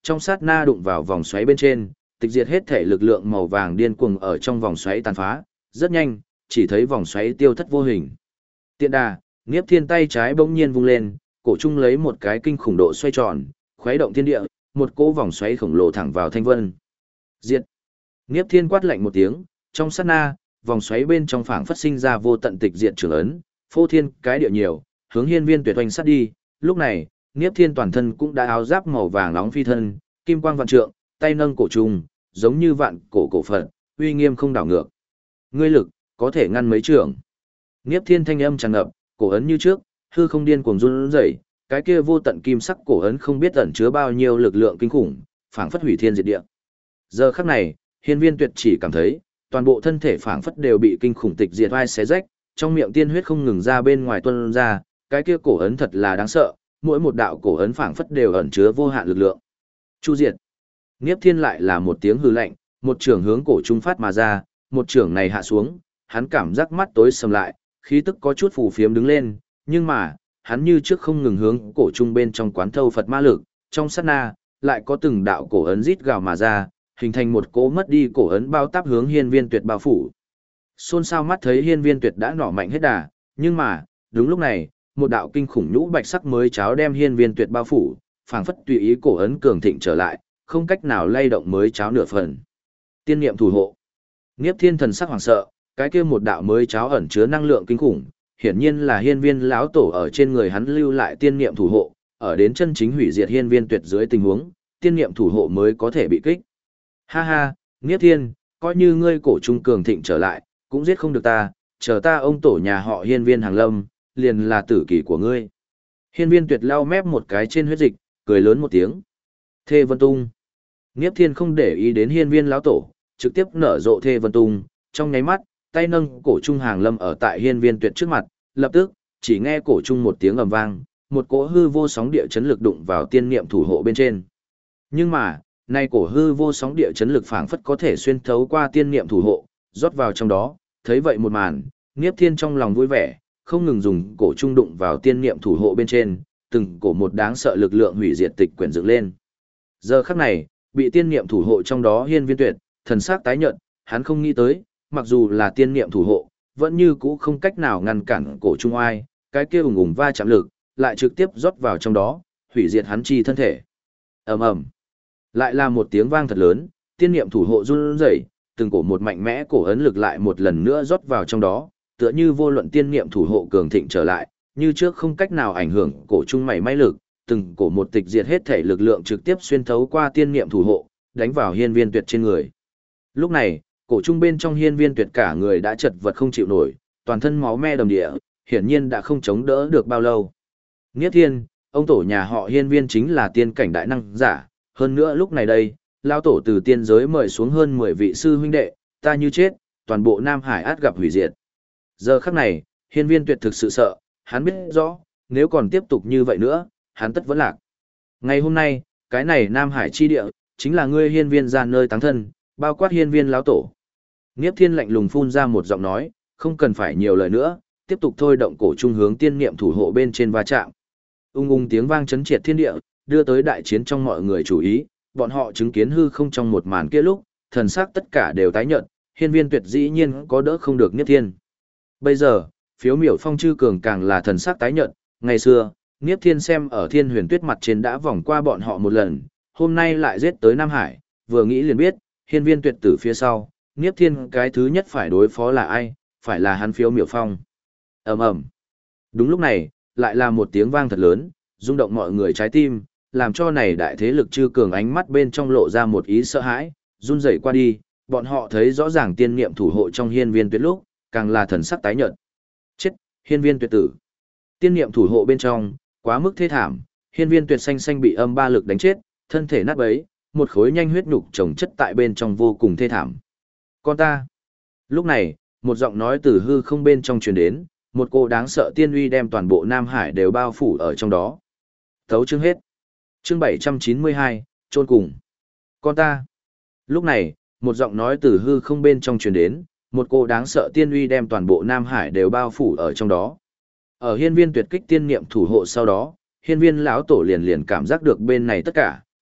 trong sát na đụng vào vòng xoáy bên trên, tịch diệt hết thể lực lượng màu vàng điên cuồng ở trong vòng xoáy tàn phá, rất nhanh, chỉ thấy vòng xoáy tiêu thất vô hình. Tiện đà, Niếp Thiên tay trái bỗng nhiên vung lên, cổ trung lấy một cái kinh khủng độ xoay tròn, khuấy động thiên địa, một cỗ vòng xoáy khổng lồ thẳng vào Thanh Vân. Diệt! Niếp Thiên quát lạnh một tiếng, trong sát na, vòng xoáy bên trong phảng phất sinh ra vô tận tịch diệt trường ấn, phô thiên cái địa nhiều, hướng Hiên Viên Tuyệt oanh sát đi. Lúc này, Niếp Thiên toàn thân cũng đã áo giáp màu vàng nóng phi thân, kim quang vạn trượng, tay nâng cổ trùng, giống như vạn cổ cổ Phật, uy nghiêm không đảo ngược. Ngươi lực có thể ngăn mấy trường. Niếp Thiên thanh âm tràn ngập, cổ ấn như trước, hư không điên cuồng run rẩy, cái kia vô tận kim sắc cổ ấn không biết ẩn chứa bao nhiêu lực lượng kinh khủng, phảng phất hủy thiên diệt địa. Giờ khắc này, Hiên Viên Tuyệt chỉ cảm thấy, toàn bộ thân thể phảng phất đều bị kinh khủng tịch diệt vai xé rách, trong miệng tiên huyết không ngừng ra bên ngoài tuôn ra, cái kia cổ ấn thật là đáng sợ, mỗi một đạo cổ ấn phảng phất đều ẩn chứa vô hạn lực lượng. Chu diệt. Niếp Thiên lại là một tiếng hư lạnh, một trường hướng cổ trung phát mà ra, một trường này hạ xuống, hắn cảm giác mắt tối sầm lại, khí tức có chút phù phiếm đứng lên, nhưng mà, hắn như trước không ngừng hướng cổ trung bên trong quán thâu Phật ma lực, trong sát na, lại có từng đạo cổ ấn rít gào mà ra, hình thành một cỗ mất đi cổ ấn bao táp hướng Hiên Viên Tuyệt bao phủ. Xôn xao mắt thấy Hiên Viên Tuyệt đã nỏ mạnh hết đà, nhưng mà, đúng lúc này, một đạo kinh khủng nhũ bạch sắc mới cháo đem Hiên Viên Tuyệt bao phủ, phảng phất tùy ý cổ ấn cường thịnh trở lại, không cách nào lay động mới cháo nửa phần. Tiên niệm thủ hộ. Niếp Thiên thần sắc hoảng sợ, cái kia một đạo mới cháo ẩn chứa năng lượng kinh khủng, hiển nhiên là Hiên Viên lão tổ ở trên người hắn lưu lại tiên niệm thủ hộ, ở đến chân chính hủy diệt Hiên Viên Tuyệt dưới tình huống, tiên niệm thủ hộ mới có thể bị kích. Ha ha, Niếp Thiên, coi như ngươi cổ trung cường thịnh trở lại, cũng giết không được ta, chờ ta ông tổ nhà họ Hiên Viên hàng lâm, liền là tử kỳ của ngươi. Hiên Viên Tuyệt lau mép một cái trên huyết dịch, cười lớn một tiếng. Thê Vân Tung. Niếp Thiên không để ý đến Hiên Viên lão tổ, trực tiếp nở rộ Thê Vân Tung, trong nháy mắt, tay nâng cổ trung hàng lâm ở tại Hiên Viên Tuyệt trước mặt, lập tức, chỉ nghe cổ trung một tiếng ầm vang, một cỗ hư vô sóng địa chấn lực đụng vào tiên niệm thủ hộ bên trên. Nhưng mà, nay cổ hư vô sóng địa chấn lực phảng phất có thể xuyên thấu qua tiên niệm thủ hộ, rót vào trong đó, thấy vậy một màn, Niếp Thiên trong lòng vui vẻ, không ngừng dùng cổ trung đụng vào tiên niệm thủ hộ bên trên, từng cổ một đáng sợ lực lượng hủy diệt tịch quyển dựng lên. Giờ khắc này, bị tiên niệm thủ hộ trong đó Hiên Viên Tuyệt, thần sắc tái nhợt, hắn không nghĩ tới, mặc dù là tiên niệm thủ hộ, vẫn như cũ không cách nào ngăn cản cổ trung oai, cái kia ùng ùng va chạm lực, lại trực tiếp rót vào trong đó, hủy diệt hắn chi thân thể. Ầm ầm. Lại là một tiếng vang thật lớn, tiên niệm thủ hộ run rẩy, từng cổ một mạnh mẽ cổ ấn lực lại một lần nữa rót vào trong đó, tựa như vô luận tiên niệm thủ hộ cường thịnh trở lại, như trước không cách nào ảnh hưởng cổ trung mảy may lực, từng cổ một tịch diệt hết thể lực lượng trực tiếp xuyên thấu qua tiên niệm thủ hộ, đánh vào Hiên Viên Tuyệt trên người. Lúc này, cổ trung bên trong Hiên Viên Tuyệt cả người đã chật vật không chịu nổi, toàn thân máu me đầm địa, hiển nhiên đã không chống đỡ được bao lâu. Niếp Thiên, ông tổ nhà họ Hiên Viên chính là tiên cảnh đại năng giả, hơn nữa lúc này đây, lão tổ từ tiên giới mời xuống hơn 10 vị sư huynh đệ, ta như chết, toàn bộ Nam Hải át gặp hủy diệt. Giờ khắc này, Hiên Viên Tuyệt thực sự sợ, hắn biết rõ, nếu còn tiếp tục như vậy nữa, hắn tất vẫn lạc. Ngày hôm nay, cái này Nam Hải chi địa, chính là ngươi Hiên Viên ra nơi táng thân, bao quát Hiên Viên lão tổ. Niếp Thiên lạnh lùng phun ra một giọng nói, không cần phải nhiều lời nữa, tiếp tục thôi động cổ trung hướng tiên niệm thủ hộ bên trên va chạm. Ung ung tiếng vang chấn triệt thiên địa, đưa tới đại chiến trong mọi người chú ý, bọn họ chứng kiến hư không trong một màn kia lúc, thần sắc tất cả đều tái nhợt, Hiên Viên Tuyệt dĩ nhiên có đỡ không được Niếp Thiên. Bây giờ, Phiếu Miểu Phong chư cường càng là thần sắc tái nhợt, ngày xưa, Niếp Thiên xem ở Thiên Huyền Tuyết mặt trên đã vòng qua bọn họ một lần, hôm nay lại giết tới Nam Hải, vừa nghĩ liền biết, Hiên Viên Tuyệt tử phía sau, Niếp Thiên cái thứ nhất phải đối phó là ai, phải là hắn Phiếu Miểu Phong. Ầm ầm. Đúng lúc này, lại là một tiếng vang thật lớn, rung động mọi người trái tim, làm cho này đại thế lực chư cường ánh mắt bên trong lộ ra một ý sợ hãi, run rẩy qua đi, bọn họ thấy rõ ràng tiên niệm thủ hộ trong Hiên Viên Tuyệt lúc, càng là thần sắc tái nhợt. Chết, Hiên Viên Tuyệt tử. Tiên niệm thủ hộ bên trong, quá mức thê thảm, Hiên Viên Tuyệt xanh xanh bị âm ba lực đánh chết, thân thể nát bấy, một khối nhanh huyết nhục chồng chất tại bên trong vô cùng thê thảm. Con ta. Lúc này, một giọng nói từ hư không bên trong truyền đến, một cô đáng sợ tiên uy đem toàn bộ Nam Hải đều bao phủ ở trong đó. Thấu chương hết. Chương 792, chôn cùng. Con ta. Lúc này, một giọng nói từ hư không bên trong truyền đến, một cô đáng sợ tiên uy đem toàn bộ Nam Hải đều bao phủ ở trong đó. Ở Hiên Viên Tuyệt kích tiên niệm thủ hộ sau đó, Hiên Viên lão tổ liền cảm giác được bên này tất cả,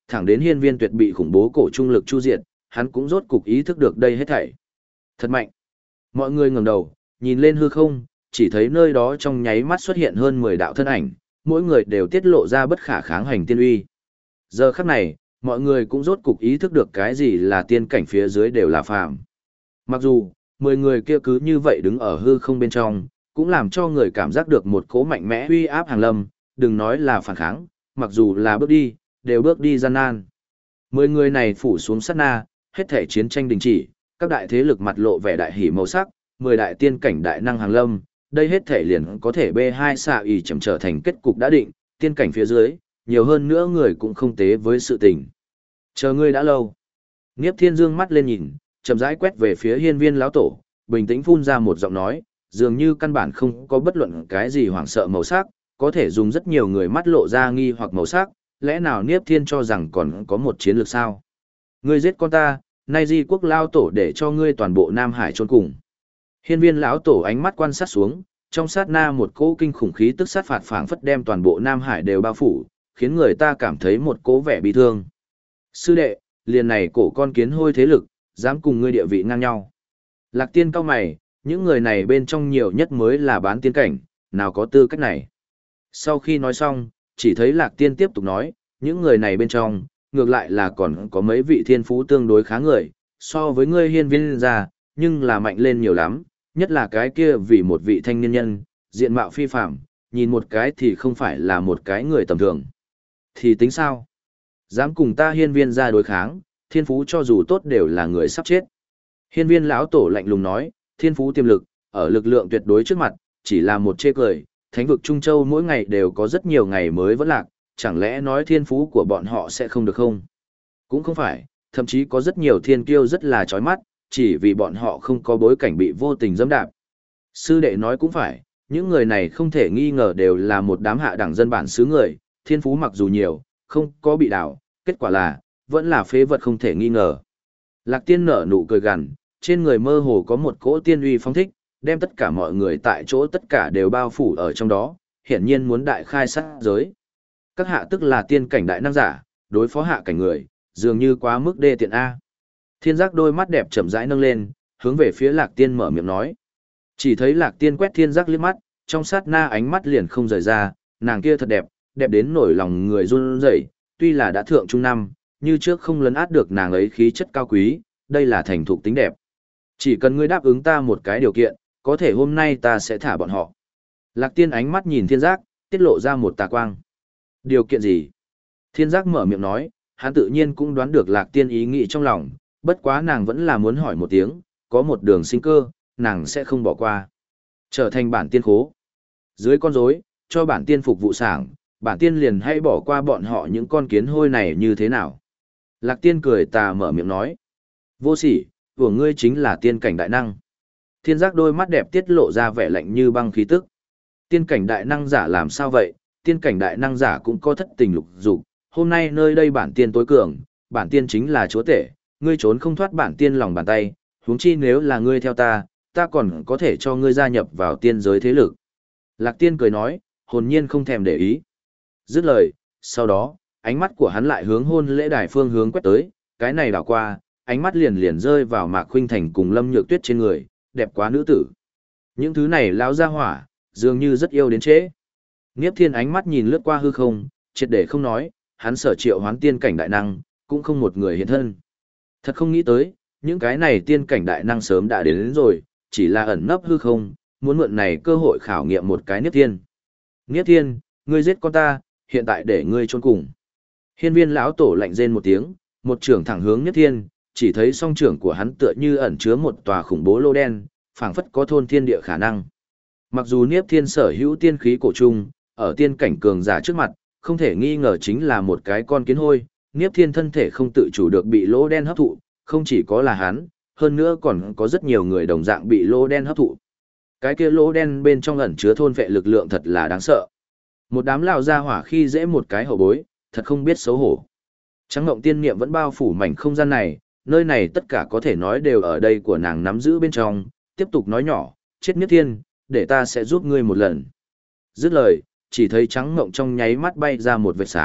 thẳng đến hiên viên tuyệt bị khủng bố cổ trung lực chu diệt, hắn cũng rốt cục ý thức được đây hết thảy. Thật mạnh. Mọi người ngẩng đầu, nhìn lên hư không, chỉ thấy nơi đó trong nháy mắt xuất hiện hơn 10 đạo thân ảnh, mỗi người đều tiết lộ ra bất khả kháng hành tiên uy. Giờ khắc này, mọi người cũng rốt cục ý thức được cái gì là tiên cảnh phía dưới đều là phàm. Mặc dù, 10 người kia cứ như vậy đứng ở hư không bên trong, cũng làm cho người cảm giác được một cỗ mạnh mẽ uy áp hàng lâm, đừng nói là phản kháng, mặc dù là bước đi, đều bước đi gian nan. 10 người này phủ xuống sát na, hết thể chiến tranh đình chỉ, các đại thế lực mặt lộ vẻ đại hỉ màu sắc, 10 đại tiên cảnh đại năng hàng lâm, đây hết thể liền có thể B2 xạ ý chậm trở thành kết cục đã định, tiên cảnh phía dưới, nhiều hơn nữa người cũng không tế với sự tình. Chờ ngươi đã lâu. Niếp Thiên dương mắt lên nhìn, chậm rãi quét về phía hiên viên lão tổ, bình tĩnh phun ra một giọng nói, dường như căn bản không có bất luận cái gì hoảng sợ màu sắc, có thể dùng rất nhiều người mắt lộ ra nghi hoặc màu sắc, lẽ nào Niếp Thiên cho rằng còn có một chiến lược sao? Ngươi giết con ta, nay di quốc lao tổ để cho ngươi toàn bộ Nam Hải chôn cùng. Hiên viên lão tổ ánh mắt quan sát xuống, trong sát na một cỗ kinh khủng khí tức sát phạt phảng phất đem toàn bộ Nam Hải đều bao phủ, khiến người ta cảm thấy một cỗ vẻ bi thương. Sư đệ, liền này cổ con kiến hôi thế lực, dám cùng ngươi địa vị ngang nhau. Lạc Tiên cao mày, những người này bên trong nhiều nhất mới là bán tiên cảnh, nào có tư cách này. Sau khi nói xong, chỉ thấy Lạc Tiên tiếp tục nói, những người này bên trong, ngược lại là còn có mấy vị thiên phú tương đối khá người, so với ngươi hiên viên ra, nhưng là mạnh lên nhiều lắm, nhất là cái kia vì một vị thanh niên nhân, diện mạo phi phạm, nhìn một cái thì không phải là một cái người tầm thường. Thì tính sao? Dám cùng ta hiên viên ra đối kháng, thiên phú cho dù tốt đều là người sắp chết. Hiên viên lão tổ lạnh lùng nói, thiên phú tiềm lực, ở lực lượng tuyệt đối trước mặt, chỉ là một chê cười, thánh vực Trung Châu mỗi ngày đều có rất nhiều ngày mới vẫn lạc, chẳng lẽ nói thiên phú của bọn họ sẽ không được không? Cũng không phải, thậm chí có rất nhiều thiên kiêu rất là chói mắt, chỉ vì bọn họ không có bối cảnh bị vô tình dẫm đạp. Sư đệ nói cũng phải, những người này không thể nghi ngờ đều là một đám hạ đẳng dân bản xứ người, thiên phú mặc dù nhiều, không có bị đảo, kết quả là, vẫn là phế vật không thể nghi ngờ. Lạc Tiên nở nụ cười gằn, trên người mơ hồ có một cỗ tiên uy phong thích, đem tất cả mọi người tại chỗ tất cả đều bao phủ ở trong đó, hiển nhiên muốn đại khai sát giới. Các hạ tức là tiên cảnh đại năng giả, đối phó hạ cảnh người, dường như quá mức đê tiện A. Thiên giác đôi mắt đẹp chậm rãi nâng lên, hướng về phía Lạc Tiên mở miệng nói. Chỉ thấy Lạc Tiên quét thiên giác liếc mắt, trong sát na ánh mắt liền không rời ra, nàng kia thật đẹp, đẹp đến nổi lòng người run rẩy, tuy là đã thượng trung năm, như trước không lấn át được nàng ấy khí chất cao quý, đây là thành thục tính đẹp. Chỉ cần ngươi đáp ứng ta một cái điều kiện, có thể hôm nay ta sẽ thả bọn họ. Lạc Tiên ánh mắt nhìn thiên giác, tiết lộ ra một tà quang. Điều kiện gì? Thiên giác mở miệng nói, hắn tự nhiên cũng đoán được Lạc Tiên ý nghĩ trong lòng, bất quá nàng vẫn là muốn hỏi một tiếng, có một đường sinh cơ, nàng sẽ không bỏ qua. Trở thành bản tiên khố. Dưới con rối, cho bản tiên phục vụ sảng, bản tiên liền hay bỏ qua bọn họ những con kiến hôi này như thế nào. Lạc Tiên cười tà mở miệng nói. Vô sỉ, của ngươi chính là tiên cảnh đại năng. Thiên giác đôi mắt đẹp tiết lộ ra vẻ lạnh như băng khí tức. Tiên cảnh đại năng giả làm sao vậy? Tiên cảnh đại năng giả cũng có thất tình lục dục. Hôm nay nơi đây bản tiên tối cường, bản tiên chính là chúa tể, ngươi trốn không thoát bản tiên lòng bàn tay, huống chi nếu là ngươi theo ta, ta còn có thể cho ngươi gia nhập vào tiên giới thế lực. Lạc Tiên cười nói, hồn nhiên không thèm để ý. Dứt lời, sau đó, ánh mắt của hắn lại hướng hôn lễ đài phương hướng quét tới, cái này đảo qua, ánh mắt liền liền rơi vào Mạc Khuynh Thành cùng Lâm Nhược Tuyết trên người, đẹp quá nữ tử. Những thứ này lão ra hỏa, dường như rất yêu đến trễ. Niếp Thiên ánh mắt nhìn lướt qua hư không, triệt để không nói, hắn sở triệu hoán tiên cảnh đại năng, cũng không một người hiện thân. Thật không nghĩ tới, những cái này tiên cảnh đại năng sớm đã đến rồi, chỉ là ẩn nấp hư không, muốn mượn này cơ hội khảo nghiệm một cái Niếp Thiên. Niếp Thiên, ngươi giết con ta, hiện tại để ngươi chôn cùng. Hiên viên lão tổ lạnh rên một tiếng, một trưởng thẳng hướng Niếp Thiên, chỉ thấy song trưởng của hắn tựa như ẩn chứa một tòa khủng bố lô đen, phảng phất có thôn thiên địa khả năng. Mặc dù Niếp Thiên sở hữu tiên khí cổ trung, ở tiên cảnh cường giả trước mặt, không thể nghi ngờ chính là một cái con kiến hôi, Niếp Thiên thân thể không tự chủ được bị lỗ đen hấp thụ, không chỉ có là hắn, hơn nữa còn có rất nhiều người đồng dạng bị lỗ đen hấp thụ. Cái kia lỗ đen bên trong ẩn chứa thôn vệ lực lượng thật là đáng sợ. Một đám lão gia hỏa khi dễ một cái hậu bối, thật không biết xấu hổ. Trắng Ngộng Tiên Niệm vẫn bao phủ mảnh không gian này, nơi này tất cả có thể nói đều ở đây của nàng nắm giữ bên trong, tiếp tục nói nhỏ, chết Niếp Thiên, để ta sẽ giúp ngươi một lần. Dứt lời, chỉ thấy Trắng Ngộng trong nháy mắt bay ra một vệt sáng,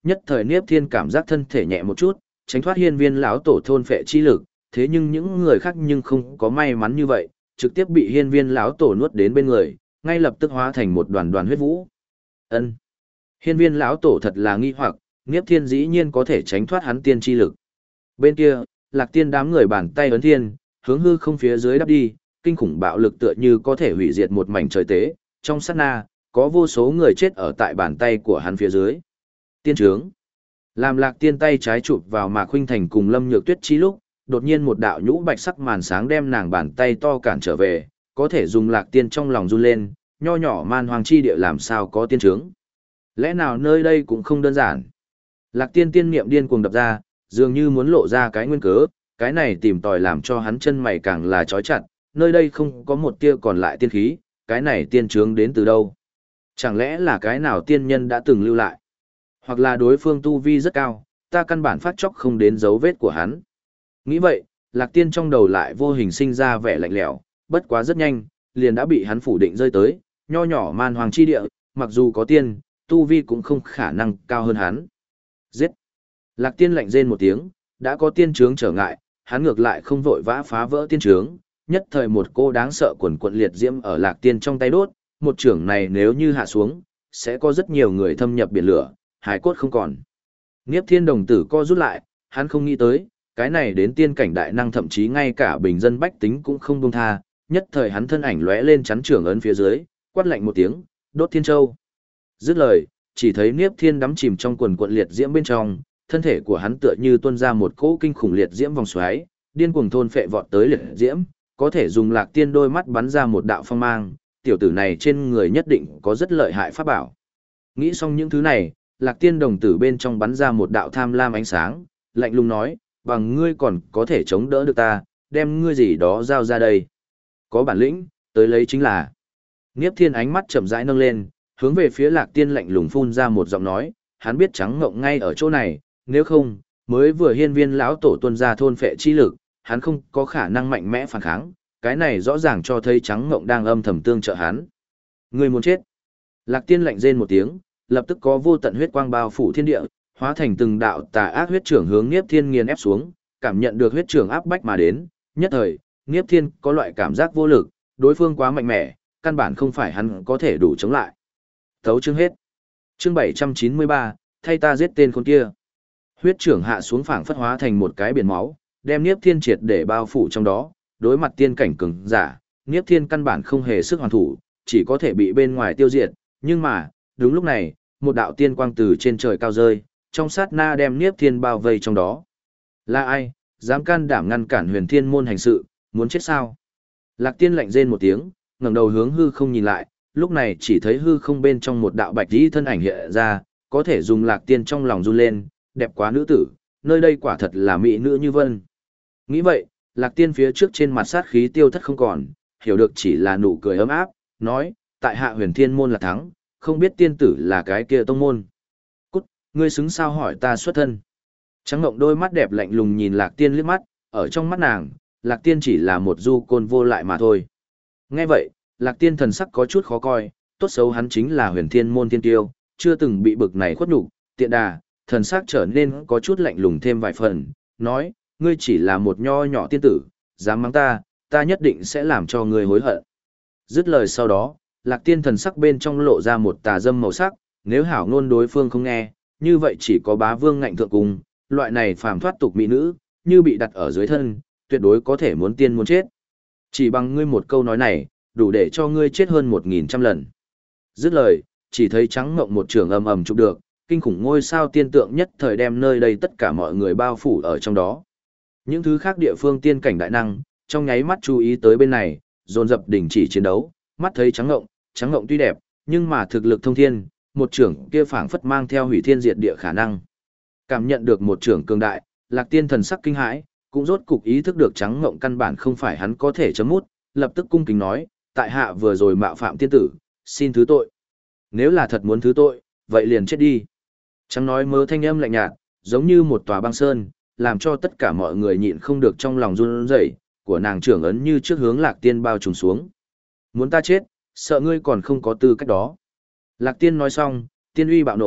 nhất thời Niếp Thiên cảm giác thân thể nhẹ một chút, tránh thoát hiên viên lão tổ thôn phệ chi lực, thế nhưng những người khác nhưng không có may mắn như vậy, trực tiếp bị hiên viên lão tổ nuốt đến bên người, ngay lập tức hóa thành một đoàn đoàn huyết vũ. Ân. Hiên viên lão tổ thật là nghi hoặc, Niếp Thiên dĩ nhiên có thể tránh thoát hắn tiên chi lực. Bên kia, Lạc Tiên đám người bàn tay ấn thiên, hướng hư không phía dưới đắp đi, kinh khủng bạo lực tựa như có thể hủy diệt một mảnh trời tế, trong sát na, có vô số người chết ở tại bàn tay của hắn phía dưới. Tiên trướng. Làm Lạc Tiên tay trái chụp vào Mạc Khuynh Thành cùng Lâm Nhược Tuyết chi lúc, đột nhiên một đạo nhũ bạch sắc màn sáng đem nàng bàn tay to cản trở về, có thể dùng Lạc Tiên trong lòng run lên, nho nhỏ man hoàng chi địa làm sao có tiên trướng. Lẽ nào nơi đây cũng không đơn giản. Lạc Tiên tiên niệm điên cuồng đập ra, dường như muốn lộ ra cái nguyên cớ, cái này tìm tòi làm cho hắn chân mày càng là chói chặt, nơi đây không có một tia còn lại tiên khí, cái này tiên trướng đến từ đâu? Chẳng lẽ là cái nào tiên nhân đã từng lưu lại? Hoặc là đối phương tu vi rất cao, ta căn bản phát chóc không đến dấu vết của hắn. Nghĩ vậy, Lạc Tiên trong đầu lại vô hình sinh ra vẻ lạnh lẽo, bất quá rất nhanh, liền đã bị hắn phủ định rơi tới, nho nhỏ man hoàng chi địa, mặc dù có tiên, tu vi cũng không khả năng cao hơn hắn. Giết! Lạc Tiên lạnh rên một tiếng, đã có tiên trướng trở ngại, hắn ngược lại không vội vã phá vỡ tiên trướng, nhất thời một cô đáng sợ quần quận liệt diễm ở Lạc Tiên trong tay đốt, một trưởng này nếu như hạ xuống, sẽ có rất nhiều người thâm nhập biển lửa, hải cốt không còn. Niếp Thiên đồng tử co rút lại, hắn không nghĩ tới, cái này đến tiên cảnh đại năng thậm chí ngay cả bình dân bách tính cũng không buông tha, nhất thời hắn thân ảnh lóe lên chắn trưởng ấn phía dưới, quát lạnh một tiếng, đốt thiên châu. Dứt lời, chỉ thấy Niếp Thiên đắm chìm trong quần quận liệt diễm bên trong, thân thể của hắn tựa như tuôn ra một cỗ kinh khủng liệt diễm vòng xoáy, điên cuồng thôn phệ vọt tới liệt diễm, có thể dùng Lạc Tiên đôi mắt bắn ra một đạo phong mang, tiểu tử này trên người nhất định có rất lợi hại pháp bảo. Nghĩ xong những thứ này, Lạc Tiên đồng tử bên trong bắn ra một đạo tham lam ánh sáng, lạnh lùng nói, bằng ngươi còn có thể chống đỡ được ta, đem ngươi gì đó giao ra đây. Có bản lĩnh, tới lấy chính là. Niếp Thiên ánh mắt chậm rãi nâng lên, hướng về phía Lạc Tiên lạnh lùng phun ra một giọng nói, hắn biết trắng ngộng ngay ở chỗ này, nếu không, mới vừa hiên viên lão tổ tuân ra thôn phệ chi lực, hắn không có khả năng mạnh mẽ phản kháng, cái này rõ ràng cho thấy trắng ngộng đang âm thầm tương trợ hắn. Ngươi muốn chết. Lạc Tiên lạnh rên một tiếng, lập tức có vô tận huyết quang bao phủ thiên địa, hóa thành từng đạo tà ác huyết trưởng hướng Niếp Thiên nghiền ép xuống, cảm nhận được huyết trưởng áp bách mà đến, nhất thời, Niếp Thiên có loại cảm giác vô lực, đối phương quá mạnh mẽ, căn bản không phải hắn có thể đủ chống lại. Thấu chương hết. Chương 793, thay ta giết tên con kia. Huyết trưởng hạ xuống phảng phất hóa thành một cái biển máu, đem Niếp Thiên triệt để bao phủ trong đó, đối mặt tiên cảnh cường giả, Niếp Thiên căn bản không hề sức hoàn thủ, chỉ có thể bị bên ngoài tiêu diệt, nhưng mà, đúng lúc này, một đạo tiên quang từ trên trời cao rơi, trong sát na đem Niếp Thiên bao vây trong đó. Là ai, dám can đảm ngăn cản Huyền Thiên môn hành sự, muốn chết sao? Lạc Tiên lạnh rên một tiếng, ngẩng đầu hướng hư không nhìn lại, lúc này chỉ thấy hư không bên trong một đạo bạch y thân ảnh hiện ra, có thể dùng Lạc Tiên trong lòng run lên, đẹp quá nữ tử, nơi đây quả thật là mỹ nữ như vân. Nghĩ vậy, Lạc Tiên phía trước trên mặt sát khí tiêu thất không còn, hiểu được chỉ là nụ cười ấm áp, nói, tại hạ Huyền Thiên môn là thắng, không biết tiên tử là cái kia tông môn. Cút, ngươi xứng sao hỏi ta xuất thân. Trắng ngộng đôi mắt đẹp lạnh lùng nhìn Lạc Tiên liếc mắt, ở trong mắt nàng, Lạc Tiên chỉ là một du côn vô lại mà thôi. Nghe vậy, Lạc Tiên thần sắc có chút khó coi, tốt xấu hắn chính là Huyền Thiên môn thiên tiêu, chưa từng bị bực này khuất nhục, tiện đà, thần sắc trở nên có chút lạnh lùng thêm vài phần, nói, ngươi chỉ là một nho nhỏ tiên tử, dám mắng ta, ta nhất định sẽ làm cho ngươi hối hận. Dứt lời sau đó, Lạc Tiên thần sắc bên trong lộ ra một tà dâm màu sắc, nếu hảo ngôn đối phương không nghe, như vậy chỉ có bá vương ngạnh thượng cùng, loại này phàm thoát tục mỹ nữ, như bị đặt ở dưới thân, tuyệt đối có thể muốn tiên muốn chết. Chỉ bằng ngươi một câu nói này, đủ để cho ngươi chết hơn 1000 lần. Dứt lời, chỉ thấy trắng ngộng một trường ầm ầm chụp được, kinh khủng ngôi sao tiên tượng nhất thời đem nơi đây tất cả mọi người bao phủ ở trong đó. Những thứ khác địa phương tiên cảnh đại năng, trong nháy mắt chú ý tới bên này, dồn dập đình chỉ chiến đấu, mắt thấy trắng ngộng tuy đẹp, nhưng mà thực lực thông thiên, một trưởng kia phảng phất mang theo hủy thiên diệt địa khả năng. Cảm nhận được một trưởng cường đại, Lạc Tiên thần sắc kinh hãi, cũng rốt cục ý thức được trắng ngộng căn bản không phải hắn có thể chấm mút, lập tức cung kính nói, tại hạ vừa rồi mạo phạm tiên tử, xin thứ tội. Nếu là thật muốn thứ tội, vậy liền chết đi. Trắng nói mớ thanh âm lạnh nhạt, giống như một tòa băng sơn, làm cho tất cả mọi người nhịn không được trong lòng run rẩy, của nàng trưởng ấn như trước hướng Lạc Tiên bao trùm xuống. Muốn ta chết, sợ ngươi còn không có tư cách đó. Lạc Tiên nói xong, tiên uy bạo nổ,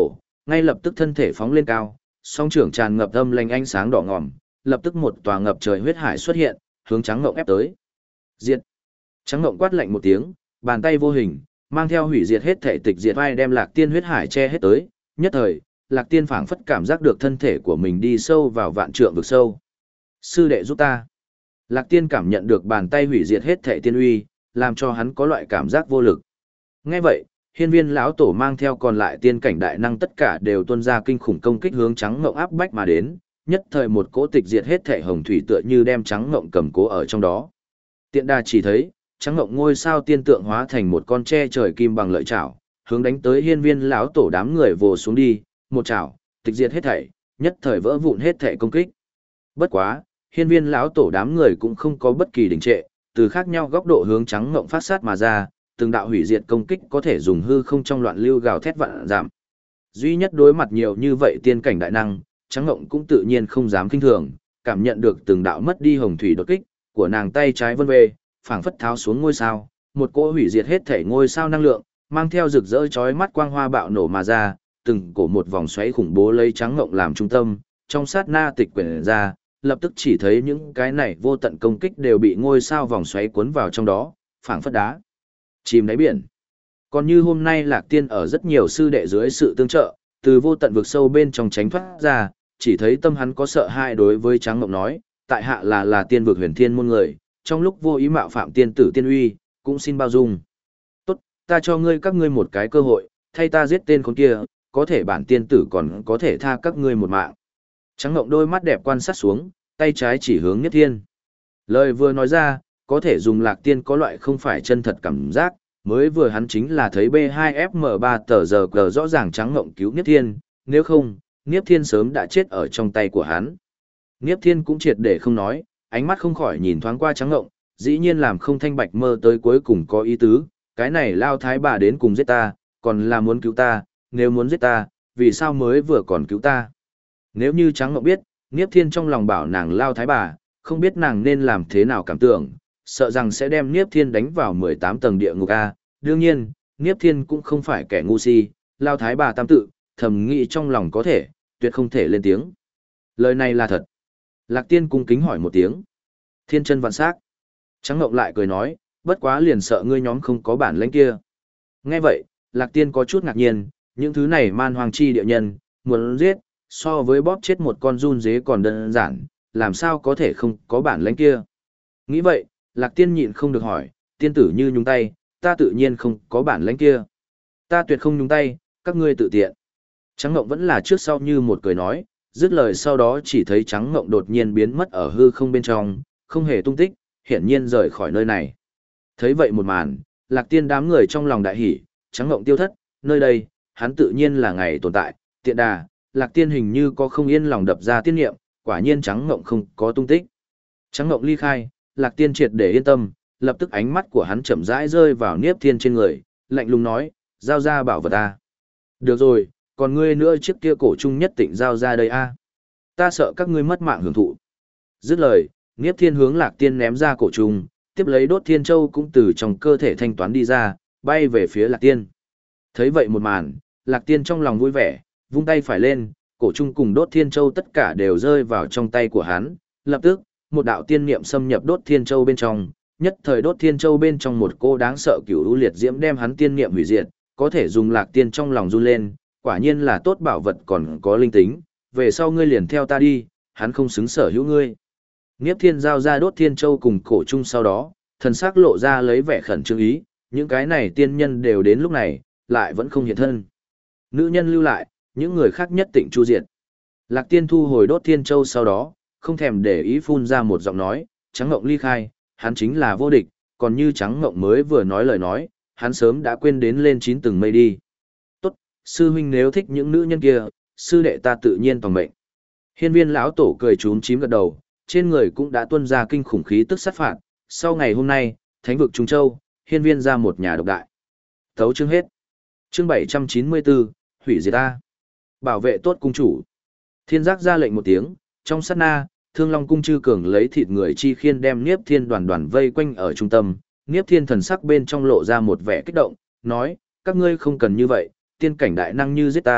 ngay lập tức thân thể phóng lên cao, song trưởng tràn ngập âm lanh ánh sáng đỏ ngòm, lập tức một tòa ngập trời huyết hải xuất hiện, hướng Trắng Ngộng ép tới. Diệt! Trắng Ngộng quát lạnh một tiếng, bàn tay vô hình, mang theo hủy diệt hết thể tịch diệt vai đem Lạc Tiên huyết hải che hết tới, nhất thời, Lạc Tiên phảng phất cảm giác được thân thể của mình đi sâu vào vạn trượng vực sâu. Sư đệ giúp ta. Lạc Tiên cảm nhận được bàn tay hủy diệt hết thể tiên uy, làm cho hắn có loại cảm giác vô lực. Nghe vậy, Hiên Viên lão tổ mang theo còn lại tiên cảnh đại năng tất cả đều tuôn ra kinh khủng công kích hướng Trắng Ngộng áp bách mà đến, nhất thời một cỗ tịch diệt hết thể hồng thủy tựa như đem Trắng Ngộng cầm cố ở trong đó. Tiện đà chỉ thấy, Trắng Ngộng ngôi sao tiên tượng hóa thành một con tre trời kim bằng lợi chảo, hướng đánh tới Hiên Viên lão tổ đám người vồ xuống đi, một chảo, tịch diệt hết thảy, nhất thời vỡ vụn hết thảy công kích. Bất quá, Hiên Viên lão tổ đám người cũng không có bất kỳ đình trệ, từ khác nhau góc độ hướng Trắng Ngộng phát sát mà ra, từng đạo hủy diệt công kích có thể dùng hư không trong loạn lưu gào thét vạn giảm. Duy nhất đối mặt nhiều như vậy tiên cảnh đại năng, Trắng Ngộng cũng tự nhiên không dám kinh thường, cảm nhận được từng đạo mất đi hồng thủy đột kích của nàng, tay trái vân về, phảng phất tháo xuống ngôi sao, một cỗ hủy diệt hết thể ngôi sao năng lượng, mang theo rực rỡ chói mắt quang hoa bạo nổ mà ra, từng cổ một vòng xoáy khủng bố lấy Trắng Ngộng làm trung tâm, trong sát na tịch quyển ra, lập tức chỉ thấy những cái này vô tận công kích đều bị ngôi sao vòng xoáy cuốn vào trong đó, phảng phất đá chìm đáy biển. Còn như hôm nay Lạc Tiên ở rất nhiều sư đệ dưới sự tương trợ, từ vô tận vực sâu bên trong tránh thoát ra, chỉ thấy tâm hắn có sợ hãi đối với Trắng Ngộng nói, tại hạ là tiên vực huyền thiên môn người, trong lúc vô ý mạo phạm tiên tử tiên uy, cũng xin bao dung. Tốt, ta cho các ngươi một cái cơ hội, thay ta giết tên con kia, có thể bản tiên tử còn có thể tha các ngươi một mạng. Trắng Ngộng đôi mắt đẹp quan sát xuống, tay trái chỉ hướng Niếp Thiên. Lời vừa nói ra, có thể dùng Lạc Tiên có loại không phải chân thật cảm giác, mới vừa hắn chính là thấy B2FM3 tờ giờ cờ rõ ràng Trắng Ngộng cứu Niếp Thiên, nếu không, Niếp Thiên sớm đã chết ở trong tay của hắn. Niếp Thiên cũng triệt để không nói, ánh mắt không khỏi nhìn thoáng qua Trắng Ngộng, dĩ nhiên làm không thanh bạch mơ tới cuối cùng có ý tứ, cái này lao thái bà đến cùng giết ta, còn là muốn cứu ta, nếu muốn giết ta, vì sao mới vừa còn cứu ta. Nếu như Trắng Ngộng biết, Niếp Thiên trong lòng bảo nàng lao thái bà, không biết nàng nên làm thế nào cảm tưởng, sợ rằng sẽ đem Niếp Thiên đánh vào 18 tầng địa ngục A. Đương nhiên, Niếp Thiên cũng không phải kẻ ngu si, lao thái bà tam tự, thầm nghĩ trong lòng có thể, tuyệt không thể lên tiếng. Lời này là thật. Lạc Tiên cung kính hỏi một tiếng. Thiên chân vạn sắc. Trắng Ngộng lại cười nói, bất quá liền sợ ngươi nhóm không có bản lĩnh kia. Nghe vậy, Lạc Tiên có chút ngạc nhiên, những thứ này man hoàng chi địa nhân, muốn giết, so với bóp chết một con run dế còn đơn giản, làm sao có thể không có bản lĩnh kia. Nghĩ vậy, Lạc Tiên nhịn không được hỏi, tiên tử như nhúng tay, ta tự nhiên không có bản lĩnh kia. Ta tuyệt không nhúng tay, các ngươi tự tiện. Trắng Ngộng vẫn là trước sau như một cười nói, dứt lời sau đó chỉ thấy Trắng Ngộng đột nhiên biến mất ở hư không bên trong, không hề tung tích, hiển nhiên rời khỏi nơi này. Thấy vậy một màn, Lạc Tiên đám người trong lòng đại hỉ, Trắng Ngộng tiêu thất, nơi đây, hắn tự nhiên là ngày tồn tại, tiện đà, Lạc Tiên hình như có không yên lòng đập ra tiên niệm, quả nhiên Trắng Ngộng không có tung tích. Trắng Ngộng ly khai, Lạc Tiên triệt để yên tâm, lập tức ánh mắt của hắn chậm rãi rơi vào Niếp Thiên trên người, lạnh lùng nói, giao ra bảo vật ta. Được rồi, còn ngươi nữa chiếc kia cổ trung nhất định giao ra đây a. Ta sợ các ngươi mất mạng hưởng thụ. Dứt lời, Niếp Thiên hướng Lạc Tiên ném ra cổ trung, tiếp lấy Đốt Thiên Châu cũng từ trong cơ thể thanh toán đi ra, bay về phía Lạc Tiên. Thấy vậy một màn, Lạc Tiên trong lòng vui vẻ, vung tay phải lên, cổ trung cùng Đốt Thiên Châu tất cả đều rơi vào trong tay của hắn, lập tức, một đạo tiên niệm xâm nhập Đốt Thiên Châu bên trong, nhất thời Đốt Thiên Châu bên trong một cô đáng sợ cửu u liệt diễm đem hắn tiên niệm hủy diệt, có thể dùng Lạc Tiên trong lòng run lên, quả nhiên là tốt bảo vật còn có linh tính, về sau ngươi liền theo ta đi, hắn không xứng sở hữu ngươi. Niếp Thiên giao ra Đốt Thiên Châu cùng cổ trung sau đó, thần sắc lộ ra lấy vẻ khẩn trương ý, những cái này tiên nhân đều đến lúc này, lại vẫn không hiện thân. Nữ nhân lưu lại, những người khác nhất định chu diệt. Lạc Tiên thu hồi Đốt Thiên Châu sau đó, không thèm để ý phun ra một giọng nói, Trắng Ngộng ly khai, hắn chính là vô địch, còn như Trắng Ngộng mới vừa nói lời nói, hắn sớm đã quên đến lên 9 tầng mây đi. Tốt, sư huynh nếu thích những nữ nhân kia, sư đệ ta tự nhiên toàn mệnh. Hiên Viên lão tổ cười chúm chím gật đầu, trên người cũng đã tuôn ra kinh khủng khí tức sát phạt, sau ngày hôm nay, thánh vực Trung Châu, Hiên Viên ra một nhà độc đại. Thấu chương hết. Chương 794, hủy diệt ta. Bảo vệ tốt cung chủ. Thiên giác ra lệnh một tiếng, trong sát na, Thương Long cung chư cường lấy thịt người chi khiên đem Niếp Thiên đoàn đoàn vây quanh ở trung tâm. Niếp Thiên thần sắc bên trong lộ ra một vẻ kích động, nói, các ngươi không cần như vậy, tiên cảnh đại năng như giết ta,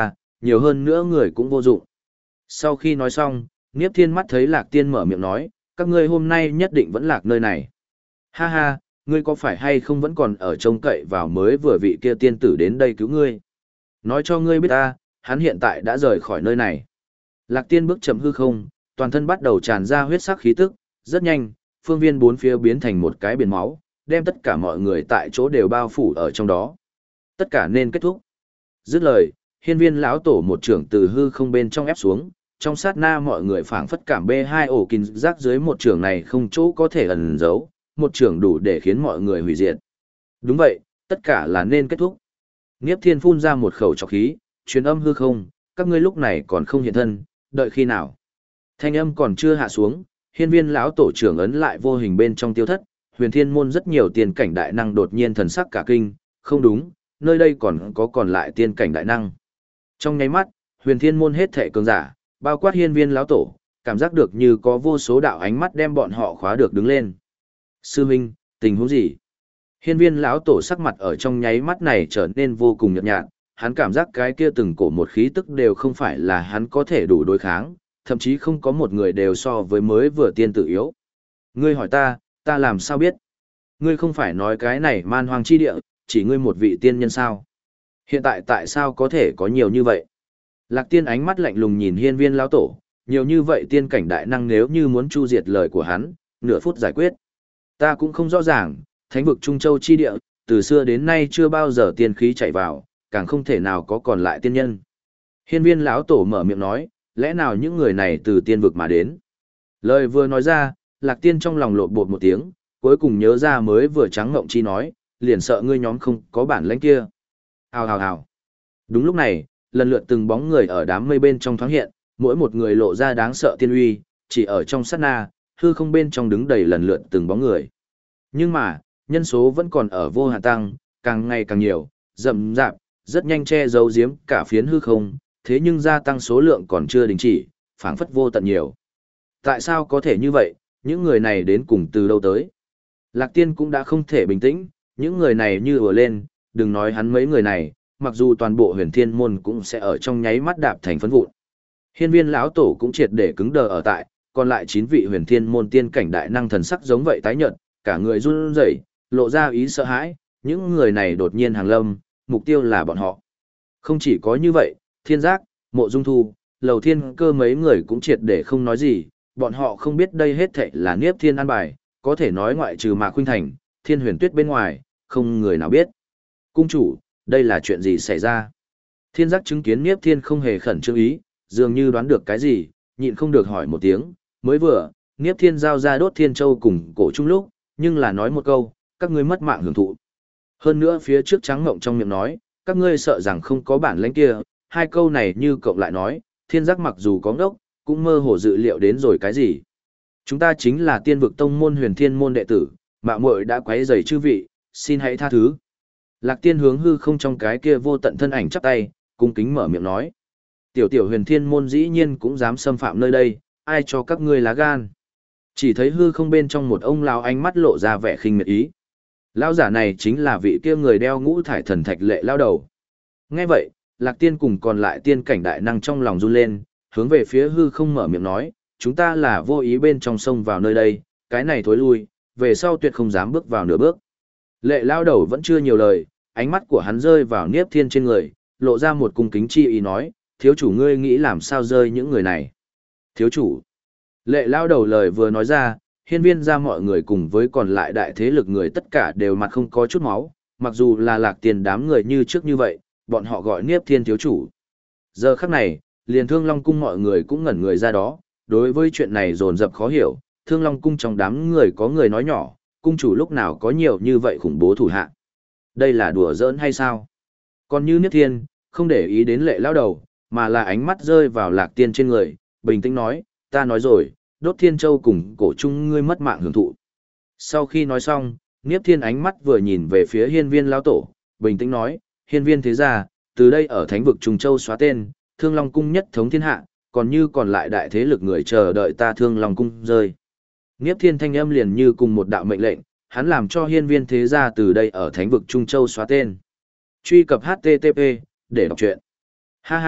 nhiều hơn nữa người cũng vô dụng. Sau khi nói xong, Niếp Thiên mắt thấy Lạc Tiên mở miệng nói, các ngươi hôm nay nhất định vẫn lạc nơi này. Ha ha, ngươi có phải hay không vẫn còn ở trông cậy vào mới vừa vị kia tiên tử đến đây cứu ngươi. Nói cho ngươi biết ta, hắn hiện tại đã rời khỏi nơi này. Lạc Tiên bước chậm hư không, toàn thân bắt đầu tràn ra huyết sắc khí tức, rất nhanh, phương viên bốn phía biến thành một cái biển máu, đem tất cả mọi người tại chỗ đều bao phủ ở trong đó. Tất cả nên kết thúc. Dứt lời, hiên viên lão tổ một trưởng từ hư không bên trong ép xuống, trong sát na mọi người phảng phất cảm B2 ổ kinh giác dưới một trưởng này không chỗ có thể ẩn giấu, một trưởng đủ để khiến mọi người hủy diệt. Đúng vậy, tất cả là nên kết thúc. Niếp Thiên phun ra một khẩu trọc khí, truyền âm hư không, các ngươi lúc này còn không hiện thân, đợi khi nào. Thanh âm còn chưa hạ xuống, hiên viên lão tổ trưởng ấn lại vô hình bên trong tiêu thất, huyền thiên môn rất nhiều tiên cảnh đại năng đột nhiên thần sắc cả kinh, không đúng, nơi đây còn lại tiên cảnh đại năng. Trong nháy mắt, huyền thiên môn hết thệ cường giả, bao quát hiên viên lão tổ, cảm giác được như có vô số đạo ánh mắt đem bọn họ khóa được đứng lên. Sư huynh, tình huống gì? Hiên viên lão tổ sắc mặt ở trong nháy mắt này trở nên vô cùng nhợt nhạt, hắn cảm giác cái kia từng cổ một khí tức đều không phải là hắn có thể đủ đối kháng, thậm chí không có một người đều so với mới vừa tiên tử yếu. Ngươi hỏi ta làm sao biết? Ngươi không phải nói cái này man hoang chi địa, chỉ ngươi một vị tiên nhân sao? Hiện tại sao có thể có nhiều như vậy? Lạc Tiên ánh mắt lạnh lùng nhìn hiên viên lão tổ, nhiều như vậy tiên cảnh đại năng nếu như muốn chu diệt lời của hắn, nửa phút giải quyết. Ta cũng không rõ ràng, thánh vực Trung Châu chi địa, từ xưa đến nay chưa bao giờ tiên khí chạy vào, càng không thể nào có còn lại tiên nhân. Hiên viên lão tổ mở miệng nói, lẽ nào những người này từ tiên vực mà đến? Lời vừa nói ra, Lạc Tiên trong lòng lộn bột một tiếng, cuối cùng nhớ ra mới vừa trắng ngộng chi nói, liền sợ ngươi nhóm không có bản lĩnh kia. Hào hào hào. Đúng lúc này, lần lượt từng bóng người ở đám mây bên trong thoáng hiện, mỗi một người lộ ra đáng sợ tiên uy, chỉ ở trong sát na, hư không bên trong đứng đầy lần lượt từng bóng người. Nhưng mà, nhân số vẫn còn ở vô hạn tăng, càng ngày càng nhiều, rậm rạp, rất nhanh che giấu giếm cả phiến hư không, thế nhưng gia tăng số lượng còn chưa đình chỉ, phảng phất vô tận nhiều. Tại sao có thể như vậy, những người này đến cùng từ đâu tới? Lạc Tiên cũng đã không thể bình tĩnh, những người này như ùa lên, đừng nói hắn mấy người này, mặc dù toàn bộ huyền thiên môn cũng sẽ ở trong nháy mắt đạp thành phấn vụn. Hiên viên lão tổ cũng triệt để cứng đờ ở tại, còn lại 9 vị huyền thiên môn tiên cảnh đại năng thần sắc giống vậy tái nhợt, cả người run rẩy, lộ ra ý sợ hãi, những người này đột nhiên hàng lâm, mục tiêu là bọn họ. Không chỉ có như vậy, Thiên Giác, Mộ Dung Thu, Lầu Thiên Cơ mấy người cũng triệt để không nói gì, bọn họ không biết đây hết thảy là Niếp Thiên an bài, có thể nói ngoại trừ Mạc Khuynh Thành, Thiên Huyền Tuyết bên ngoài, không người nào biết. Cung chủ, đây là chuyện gì xảy ra? Thiên Giác chứng kiến Niếp Thiên không hề khẩn trương ý, dường như đoán được cái gì, nhịn không được hỏi một tiếng, mới vừa, Niếp Thiên giao ra Đốt Thiên Châu cùng Cổ Trung lúc, nhưng là nói một câu, các ngươi mất mạng hưởng thụ. Hơn nữa phía trước Trắng Ngộng trong miệng nói, các ngươi sợ rằng không có bản lĩnh kia, hai câu này như cộng lại nói, Thiên Giác mặc dù có ngốc, cũng mơ hồ dự liệu đến rồi cái gì. Chúng ta chính là tiên vực tông môn huyền thiên môn đệ tử, mạo muội đã quấy rầy chư vị, xin hãy tha thứ. Lạc Tiên hướng hư không trong cái kia vô tận thân ảnh chắp tay, cung kính mở miệng nói. Tiểu huyền thiên môn dĩ nhiên cũng dám xâm phạm nơi đây, ai cho các ngươi lá gan. Chỉ thấy hư không bên trong một ông lão ánh mắt lộ ra vẻ khinh miệt ý. Lão giả này chính là vị kia người đeo ngũ thải thần thạch lệ lao đầu. Nghe vậy, Lạc Tiên cùng còn lại tiên cảnh đại năng trong lòng run lên, hướng về phía hư không mở miệng nói, chúng ta là vô ý bên trong sông vào nơi đây, cái này thối lui, về sau tuyệt không dám bước vào nửa bước. Lệ lao đầu vẫn chưa nhiều lời, ánh mắt của hắn rơi vào Niếp Thiên trên người, lộ ra một cung kính chi ý nói, thiếu chủ ngươi nghĩ làm sao rơi những người này. Thiếu chủ. Lệ lao đầu lời vừa nói ra, hiên viên ra mọi người cùng với còn lại đại thế lực người tất cả đều mặt không có chút máu, mặc dù là Lạc Tiên đám người như trước như vậy, bọn họ gọi Niếp Thiên thiếu chủ. Giờ khắc này, liền Thương Long Cung mọi người cũng ngẩn người ra đó, đối với chuyện này dồn dập khó hiểu, Thương Long Cung trong đám người có người nói nhỏ, cung chủ lúc nào có nhiều như vậy khủng bố thủ hạ. Đây là đùa giỡn hay sao? Còn như Niếp Thiên, không để ý đến lệ lao đầu, mà là ánh mắt rơi vào Lạc Tiên trên người, bình tĩnh nói, ta nói rồi, Đốt Thiên Châu cùng Cổ Trung ngươi mất mạng hưởng thụ. Sau khi nói xong, Niếp Thiên ánh mắt vừa nhìn về phía hiên viên lao tổ, bình tĩnh nói, hiên viên thế gia, từ đây ở thánh vực Trung Châu xóa tên, Thương Long Cung nhất thống thiên hạ, còn như còn lại đại thế lực người chờ đợi ta Thương Long Cung rơi. Niếp Thiên thanh âm liền như cùng một đạo mệnh lệnh, hắn làm cho hiên viên thế gia từ đây ở thánh vực Trung Châu xóa tên. Truy cập HTTP, để đọc truyện. Ha ha,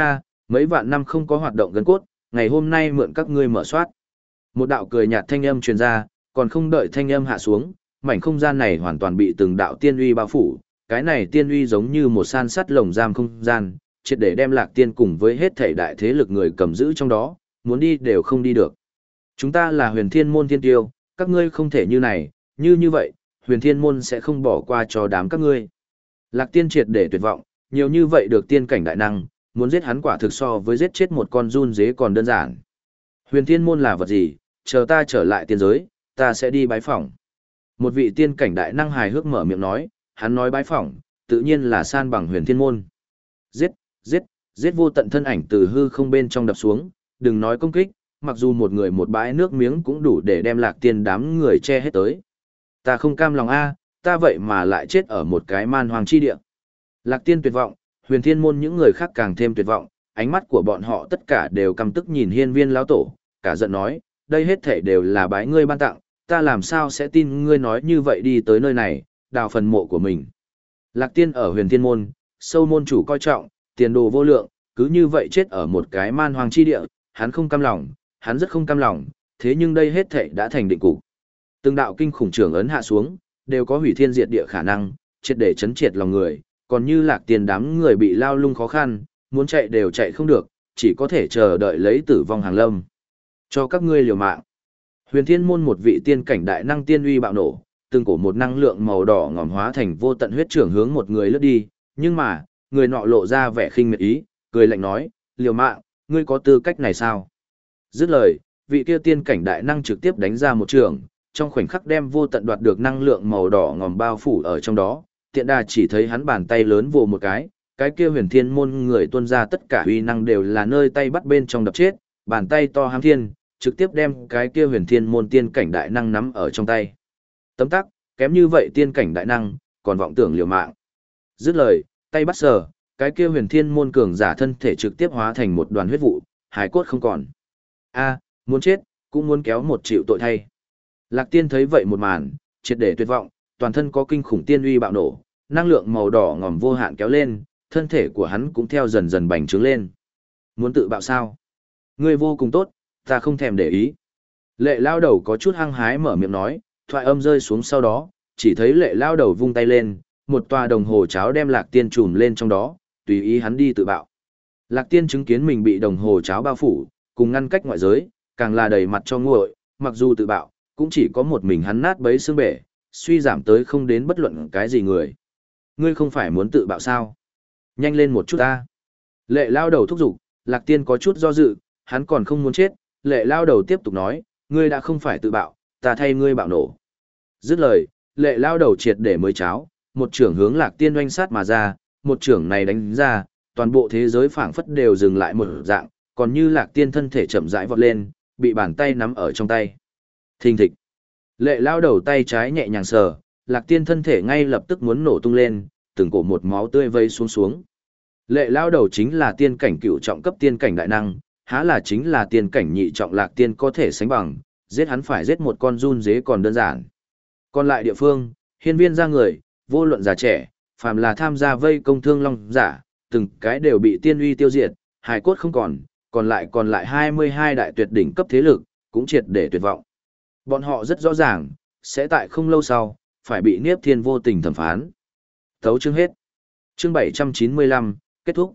Mấy vạn năm không có hoạt động gân cốt, ngày hôm nay mượn các ngươi mở soát. Một đạo cười nhạt thanh âm truyền ra, còn không đợi thanh âm hạ xuống, mảnh không gian này hoàn toàn bị từng đạo tiên uy bao phủ, cái này tiên uy giống như một san sắt lồng giam không gian, triệt để đem Lạc Tiên cùng với hết thảy đại thế lực người cầm giữ trong đó, muốn đi đều không đi được. Chúng ta là Huyền Thiên môn thiên tiêu, các ngươi không thể như này, như vậy, Huyền Thiên môn sẽ không bỏ qua cho đám các ngươi. Lạc Tiên triệt để tuyệt vọng, nhiều như vậy được tiên cảnh đại năng, muốn giết hắn quả thực so với giết chết một con giun dế còn đơn giản. Huyền Thiên môn là vật gì, chờ ta trở lại tiên giới, ta sẽ đi bái phỏng. Một vị tiên cảnh đại năng hài hước mở miệng nói, hắn nói bái phỏng, tự nhiên là san bằng Huyền Thiên môn. Giết, giết, giết vô tận thân ảnh từ hư không bên trong đập xuống, đừng nói công kích, mặc dù một người một bãi nước miếng cũng đủ để đem Lạc Tiên đám người che hết tới. Ta không cam lòng a, ta vậy mà lại chết ở một cái man hoàng chi địa. Lạc Tiên tuyệt vọng, Huyền Thiên môn những người khác càng thêm tuyệt vọng, ánh mắt của bọn họ tất cả đều căm tức nhìn Hiên Viên lão tổ, cả giận nói, đây hết thảy đều là bái ngươi ban tặng, ta làm sao sẽ tin ngươi nói như vậy đi tới nơi này, đào phần mộ của mình. Lạc Tiên ở Huyền Thiên môn, sâu môn chủ coi trọng, tiền đồ vô lượng, cứ như vậy chết ở một cái man hoàng chi địa, hắn không cam lòng, hắn rất không cam lòng, thế nhưng đây hết thảy đã thành định cục. Từng đạo kinh khủng trưởng ấn hạ xuống, đều có hủy thiên diệt địa khả năng, triệt để chấn triệt lòng người, còn như Lạc Tiên đám người bị lao lung khó khăn, muốn chạy đều chạy không được, chỉ có thể chờ đợi lấy tử vong hàng lâm. Cho các ngươi liều mạng. Huyền Thiên môn một vị tiên cảnh đại năng tiên uy bạo nổ, từng cổ một năng lượng màu đỏ ngòm hóa thành vô tận huyết trưởng hướng một người lướt đi, nhưng mà, người nọ lộ ra vẻ khinh miệt ý, cười lạnh nói, liều mạng, ngươi có tư cách này sao? Dứt lời, vị kia tiên cảnh đại năng trực tiếp đánh ra một trường, trong khoảnh khắc đem vô tận đoạt được năng lượng màu đỏ ngòm bao phủ ở trong đó, tiện đà chỉ thấy hắn bàn tay lớn vồ một cái kia Huyền Thiên môn người tuôn ra tất cả uy năng đều là nơi tay bắt bên trong đập chết, bàn tay to hám thiên, trực tiếp đem cái kia Huyền Thiên môn tiên cảnh đại năng nắm ở trong tay. Tấm tắc, kém như vậy tiên cảnh đại năng, còn vọng tưởng liều mạng. Dứt lời, tay bắt sờ, cái kia Huyền Thiên môn cường giả thân thể trực tiếp hóa thành một đoàn huyết vụ, hải cốt không còn. A, muốn chết, cũng muốn kéo một chịu tội thay. Lạc Tiên thấy vậy một màn, triệt để tuyệt vọng, toàn thân có kinh khủng tiên uy bạo nổ, năng lượng màu đỏ ngòm vô hạn kéo lên, thân thể của hắn cũng theo dần dần bành trướng lên. Muốn tự bạo sao? Ngươi vô cùng tốt, ta không thèm để ý. Lệ lao đầu có chút hăng hái mở miệng nói, thoại âm rơi xuống sau đó, chỉ thấy lệ lao đầu vung tay lên, một tòa đồng hồ cháo đem Lạc Tiên trùm lên trong đó, tùy ý hắn đi tự bạo. Lạc Tiên chứng kiến mình bị đồng hồ cháo bao phủ, cùng ngăn cách ngoại giới, càng là đầy mặt cho nguội, mặc dù tự bạo, cũng chỉ có một mình hắn nát bấy xương bể, suy giảm tới không đến bất luận cái gì người. Ngươi không phải muốn tự bạo sao? Nhanh lên một chút ta. Lệ lao đầu thúc giục, Lạc Tiên có chút do dự, hắn còn không muốn chết, lệ lao đầu tiếp tục nói, ngươi đã không phải tự bạo, ta thay ngươi bạo nổ. Dứt lời, lệ lao đầu triệt để mới cháo, một trưởng hướng Lạc Tiên oanh sát mà ra, một trưởng này đánh ra, toàn bộ thế giới phảng phất đều dừng lại một dạng, còn như Lạc Tiên thân thể chậm rãi vọt lên, bị bàn tay nắm ở trong tay. Thình thịch. Lệ lao đầu tay trái nhẹ nhàng sờ, Lạc Tiên thân thể ngay lập tức muốn nổ tung lên, từng cổ một máu tươi vây xuống xuống. Lệ lao đầu chính là tiên cảnh cựu trọng cấp tiên cảnh đại năng, há là chính là tiên cảnh nhị trọng Lạc Tiên có thể sánh bằng, giết hắn phải giết một con giun dế còn đơn giản. Còn lại địa phương, hiên viên ra người, vô luận già trẻ, phàm là tham gia vây công thương long giả, từng cái đều bị tiên uy tiêu diệt, hài cốt không còn lại 22 đại tuyệt đỉnh cấp thế lực, cũng triệt để tuyệt vọng. Bọn họ rất rõ ràng, sẽ tại không lâu sau, phải bị Niếp Thiên vô tình thẩm phán. Thấu chương hết. Chương 795, kết thúc.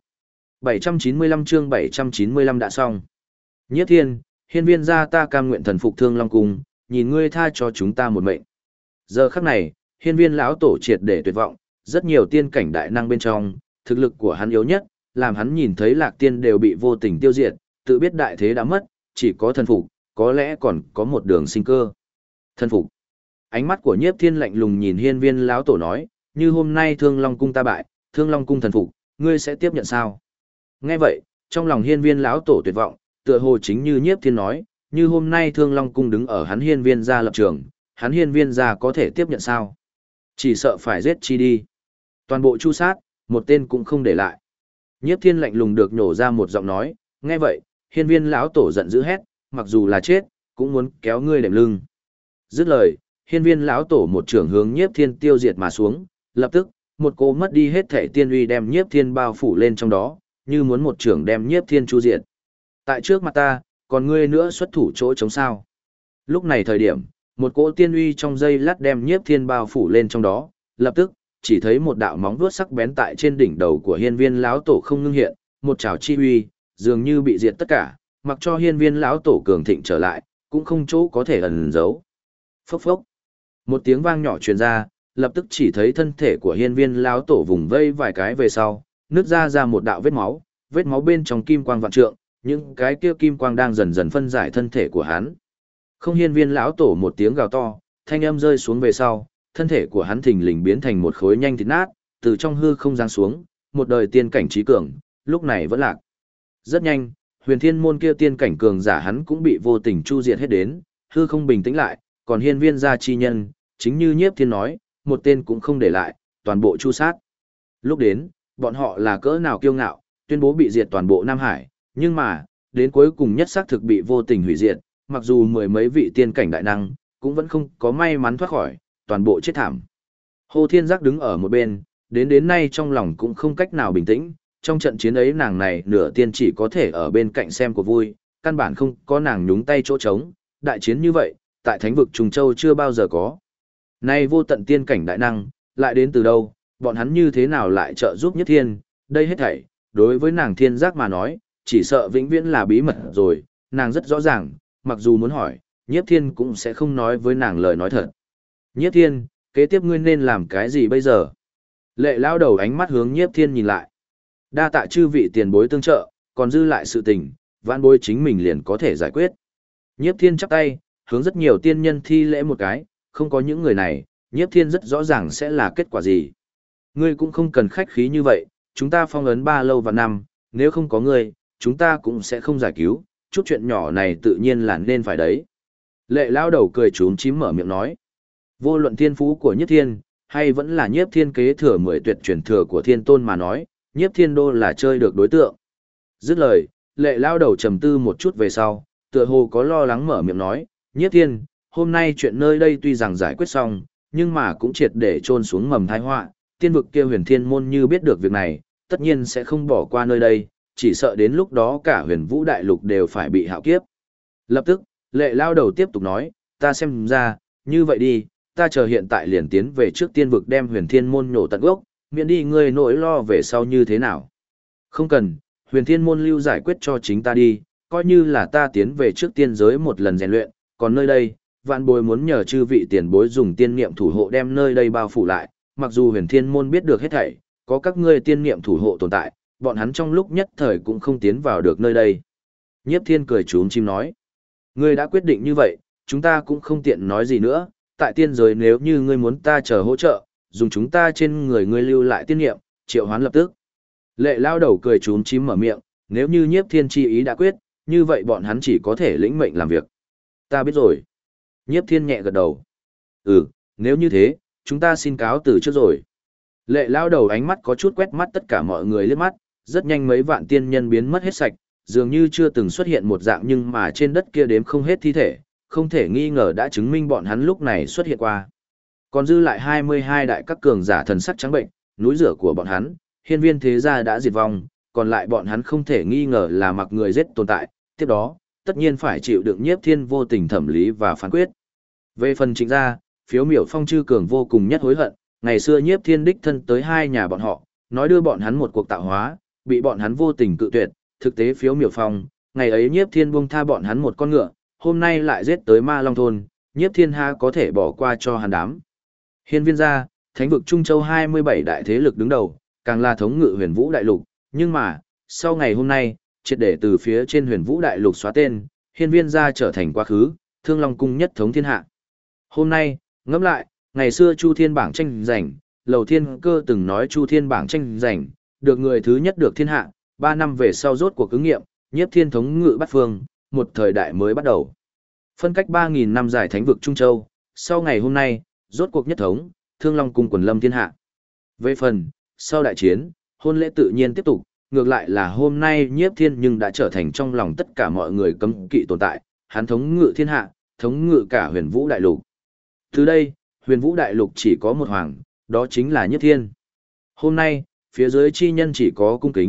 795 chương 795 đã xong. Niếp Thiên, hiên viên gia ta cam nguyện thần phục Thương Long Cung, nhìn ngươi tha cho chúng ta một mệnh. Giờ khắc này, hiên viên lão tổ triệt để tuyệt vọng, rất nhiều tiên cảnh đại năng bên trong, thực lực của hắn yếu nhất, làm hắn nhìn thấy Lạc Tiên đều bị vô tình tiêu diệt, tự biết đại thế đã mất, chỉ có thần phục, có lẽ còn có một đường sinh cơ. Thần phục. Ánh mắt của Nhiếp Thiên lạnh lùng nhìn hiên viên lão tổ nói, như hôm nay Thương Long Cung ta bại, Thương Long Cung thần phục, ngươi sẽ tiếp nhận sao? Nghe vậy, trong lòng hiên viên lão tổ tuyệt vọng, tựa hồ chính như Nhiếp Thiên nói, như hôm nay Thương Long Cung đứng ở hắn hiên viên gia lập trường, hắn hiên viên gia có thể tiếp nhận sao? Chỉ sợ phải giết chi đi. Toàn bộ chu sát, một tên cũng không để lại. Nhiếp Thiên lạnh lùng được nhổ ra một giọng nói, nghe vậy, hiên viên lão tổ giận dữ hét, mặc dù là chết, cũng muốn kéo ngươi đệm lưng. Dứt lời, hiên viên lão tổ một trưởng hướng Nhiếp Thiên tiêu diệt mà xuống, lập tức, một cô mất đi hết thể tiên uy đem Nhiếp Thiên bao phủ lên trong đó, như muốn một trưởng đem Nhiếp Thiên chu diệt. Tại trước mặt ta, còn ngươi nữa xuất thủ chỗ chống sao. Lúc này thời điểm, một cỗ tiên uy trong dây lát đem Nhiếp Thiên bao phủ lên trong đó, lập tức, chỉ thấy một đạo móng vuốt sắc bén tại trên đỉnh đầu của Hiên Viên lão tổ không ngưng hiện, một trảo chi uy, dường như bị diệt tất cả, mặc cho Hiên Viên lão tổ cường thịnh trở lại, cũng không chỗ có thể ẩn giấu. Phốc phốc. Một tiếng vang nhỏ truyền ra, lập tức chỉ thấy thân thể của Hiên Viên lão tổ vùng vây vài cái về sau, nứt ra một đạo vết máu bên trong kim quang vạn trượng, những cái kia kim quang đang dần dần phân giải thân thể của hắn. Không, Hiên Viên lão tổ một tiếng gào to, thanh âm rơi xuống về sau, thân thể của hắn thình lình biến thành một khối nhanh thịt nát, từ trong hư không giáng xuống, một đời tiên cảnh trí cường, lúc này vẫn lạc. Rất nhanh, huyền thiên môn kia tiên cảnh cường giả hắn cũng bị vô tình chu diệt hết đến, hư không bình tĩnh lại, còn Hiên Viên gia chi nhân, chính như Nhiếp Thiên nói, một tên cũng không để lại, toàn bộ chu sát. Lúc đến, bọn họ là cỡ nào kiêu ngạo, tuyên bố bị diệt toàn bộ Nam Hải, nhưng mà, đến cuối cùng nhất xác thực bị vô tình hủy diệt, mặc dù mười mấy vị tiên cảnh đại năng, cũng vẫn không có may mắn thoát khỏi, toàn bộ chết thảm. Hồ Thiên Giác đứng ở một bên, đến nay trong lòng cũng không cách nào bình tĩnh, trong trận chiến ấy nàng này nửa tiên chỉ có thể ở bên cạnh xem của vui, căn bản không có nàng nhúng tay chỗ trống, đại chiến như vậy, tại thánh vực Trùng Châu chưa bao giờ có. Nay vô tận tiên cảnh đại năng, lại đến từ đâu, bọn hắn như thế nào lại trợ giúp Nhất Thiên, đây hết thảy, đối với nàng Thiên Giác mà nói, chỉ sợ vĩnh viễn là bí mật rồi, nàng rất rõ ràng, mặc dù muốn hỏi, Nhiếp Thiên cũng sẽ không nói với nàng lời nói thật. Nhiếp Thiên, kế tiếp ngươi nên làm cái gì bây giờ? Lệ lao đầu ánh mắt hướng Nhiếp Thiên nhìn lại. Đa tạ chư vị tiền bối tương trợ, còn dư lại sự tình, vãn bối chính mình liền có thể giải quyết. Nhiếp Thiên chắp tay, hướng rất nhiều tiên nhân thi lễ một cái, không có những người này, Nhiếp Thiên rất rõ ràng sẽ là kết quả gì. Ngươi cũng không cần khách khí như vậy, chúng ta phong ấn 3 lâu và năm, nếu không có ngươi, chúng ta cũng sẽ không giải cứu, chút chuyện nhỏ này tự nhiên là nên phải đấy. Lệ lao đầu cười trốn chím mở miệng nói. Vô luận thiên phú của Nhiếp Thiên, hay vẫn là Nhiếp Thiên kế thừa 10 tuyệt truyền thừa của Thiên Tôn mà nói, Nhiếp Thiên đô là chơi được đối tượng. Dứt lời, lệ lao đầu trầm tư một chút về sau, tựa hồ có lo lắng mở miệng nói, Nhiếp Thiên, hôm nay chuyện nơi đây tuy rằng giải quyết xong, nhưng mà cũng triệt để trôn xuống mầm tai họa, tiên vực kia huyền thiên môn như biết được việc này, tất nhiên sẽ không bỏ qua nơi đây, chỉ sợ đến lúc đó cả huyền vũ đại lục đều phải bị hạo kiếp. Lập tức, lệ lao đầu tiếp tục nói, ta xem ra, như vậy đi, ta chờ hiện tại liền tiến về trước tiên vực đem huyền thiên môn nhổ tận gốc, miễn đi ngươi nỗi lo về sau như thế nào. Không cần, huyền thiên môn lưu giải quyết cho chính ta đi, coi như là ta tiến về trước tiên giới một lần rèn luyện, còn nơi đây, vạn bối muốn nhờ chư vị tiền bối dùng tiên niệm thủ hộ đem nơi đây bao phủ lại, mặc dù huyền thiên môn biết được hết thảy, có các ngươi tiên niệm thủ hộ tồn tại, bọn hắn trong lúc nhất thời cũng không tiến vào được nơi đây. Nhiếp Thiên cười trúm chim nói, ngươi đã quyết định như vậy, chúng ta cũng không tiện nói gì nữa, tại tiên giới nếu như ngươi muốn ta chờ hỗ trợ, dùng chúng ta trên người ngươi lưu lại tiên niệm, triệu hoán lập tức. Lệ lao đầu cười trúm chím mở miệng, nếu như Nhiếp Thiên chi ý đã quyết, như vậy bọn hắn chỉ có thể lĩnh mệnh làm việc. Ta biết rồi. Nhiếp Thiên nhẹ gật đầu. Nếu như thế, chúng ta xin cáo từ trước rồi. Lệ lao đầu ánh mắt có chút quét mắt tất cả mọi người liếc mắt, rất nhanh mấy vạn tiên nhân biến mất hết sạch, dường như chưa từng xuất hiện một dạng nhưng mà trên đất kia đếm không hết thi thể, không thể nghi ngờ đã chứng minh bọn hắn lúc này xuất hiện qua. Còn dư lại 22 đại các cường giả thần sắc trắng bệnh, núi rửa của bọn hắn, hiên viên thế gia đã diệt vong, còn lại bọn hắn không thể nghi ngờ là mặc người giết tồn tại, tiếp đó, tất nhiên phải chịu đựng Nhiếp Thiên vô tình thẩm lý và phán quyết. Về phần Trịnh gia, Phiếu Miểu Phong chư cường vô cùng nhất hối hận, ngày xưa Nhiếp Thiên đích thân tới hai nhà bọn họ, nói đưa bọn hắn một cuộc tạo hóa, bị bọn hắn vô tình cự tuyệt, thực tế Phiếu Miểu Phong, ngày ấy Nhiếp Thiên buông tha bọn hắn một con ngựa, hôm nay lại giết tới Ma Long thôn, Nhiếp Thiên ha có thể bỏ qua cho hắn đám. Hiên viên gia, thánh vực Trung Châu 27 đại thế lực đứng đầu, càng là thống ngự huyền vũ đại lục, nhưng mà, sau ngày hôm nay, triệt để từ phía trên huyền vũ đại lục xóa tên, hiên viên gia trở thành quá khứ, Thương Long cung nhất thống thiên hạ. Hôm nay, ngẫm lại, ngày xưa Chu Thiên bảng tranh giành, Lầu Thiên Cơ từng nói Chu Thiên bảng tranh giành, được người thứ nhất được thiên hạ, 3 năm về sau rốt cuộc ứng nghiệm, Nhiếp Thiên thống ngự bát phương, một thời đại mới bắt đầu. Phân cách 3.000 năm dài thánh vực Trung Châu, sau ngày hôm nay, rốt cuộc nhất thống, Thương Long cung quần lâm thiên hạ. Về phần, sau đại chiến, hôn lễ tự nhiên tiếp tục, ngược lại là hôm nay Nhiếp Thiên nhưng đã trở thành trong lòng tất cả mọi người cấm kỵ tồn tại, hắn thống ngự thiên hạ, thống ngự cả huyền vũ đại lục. Từ đây, huyền vũ đại lục chỉ có một hoàng, đó chính là Nhiếp Thiên. Hôm nay, phía dưới chi nhân chỉ có cung kính,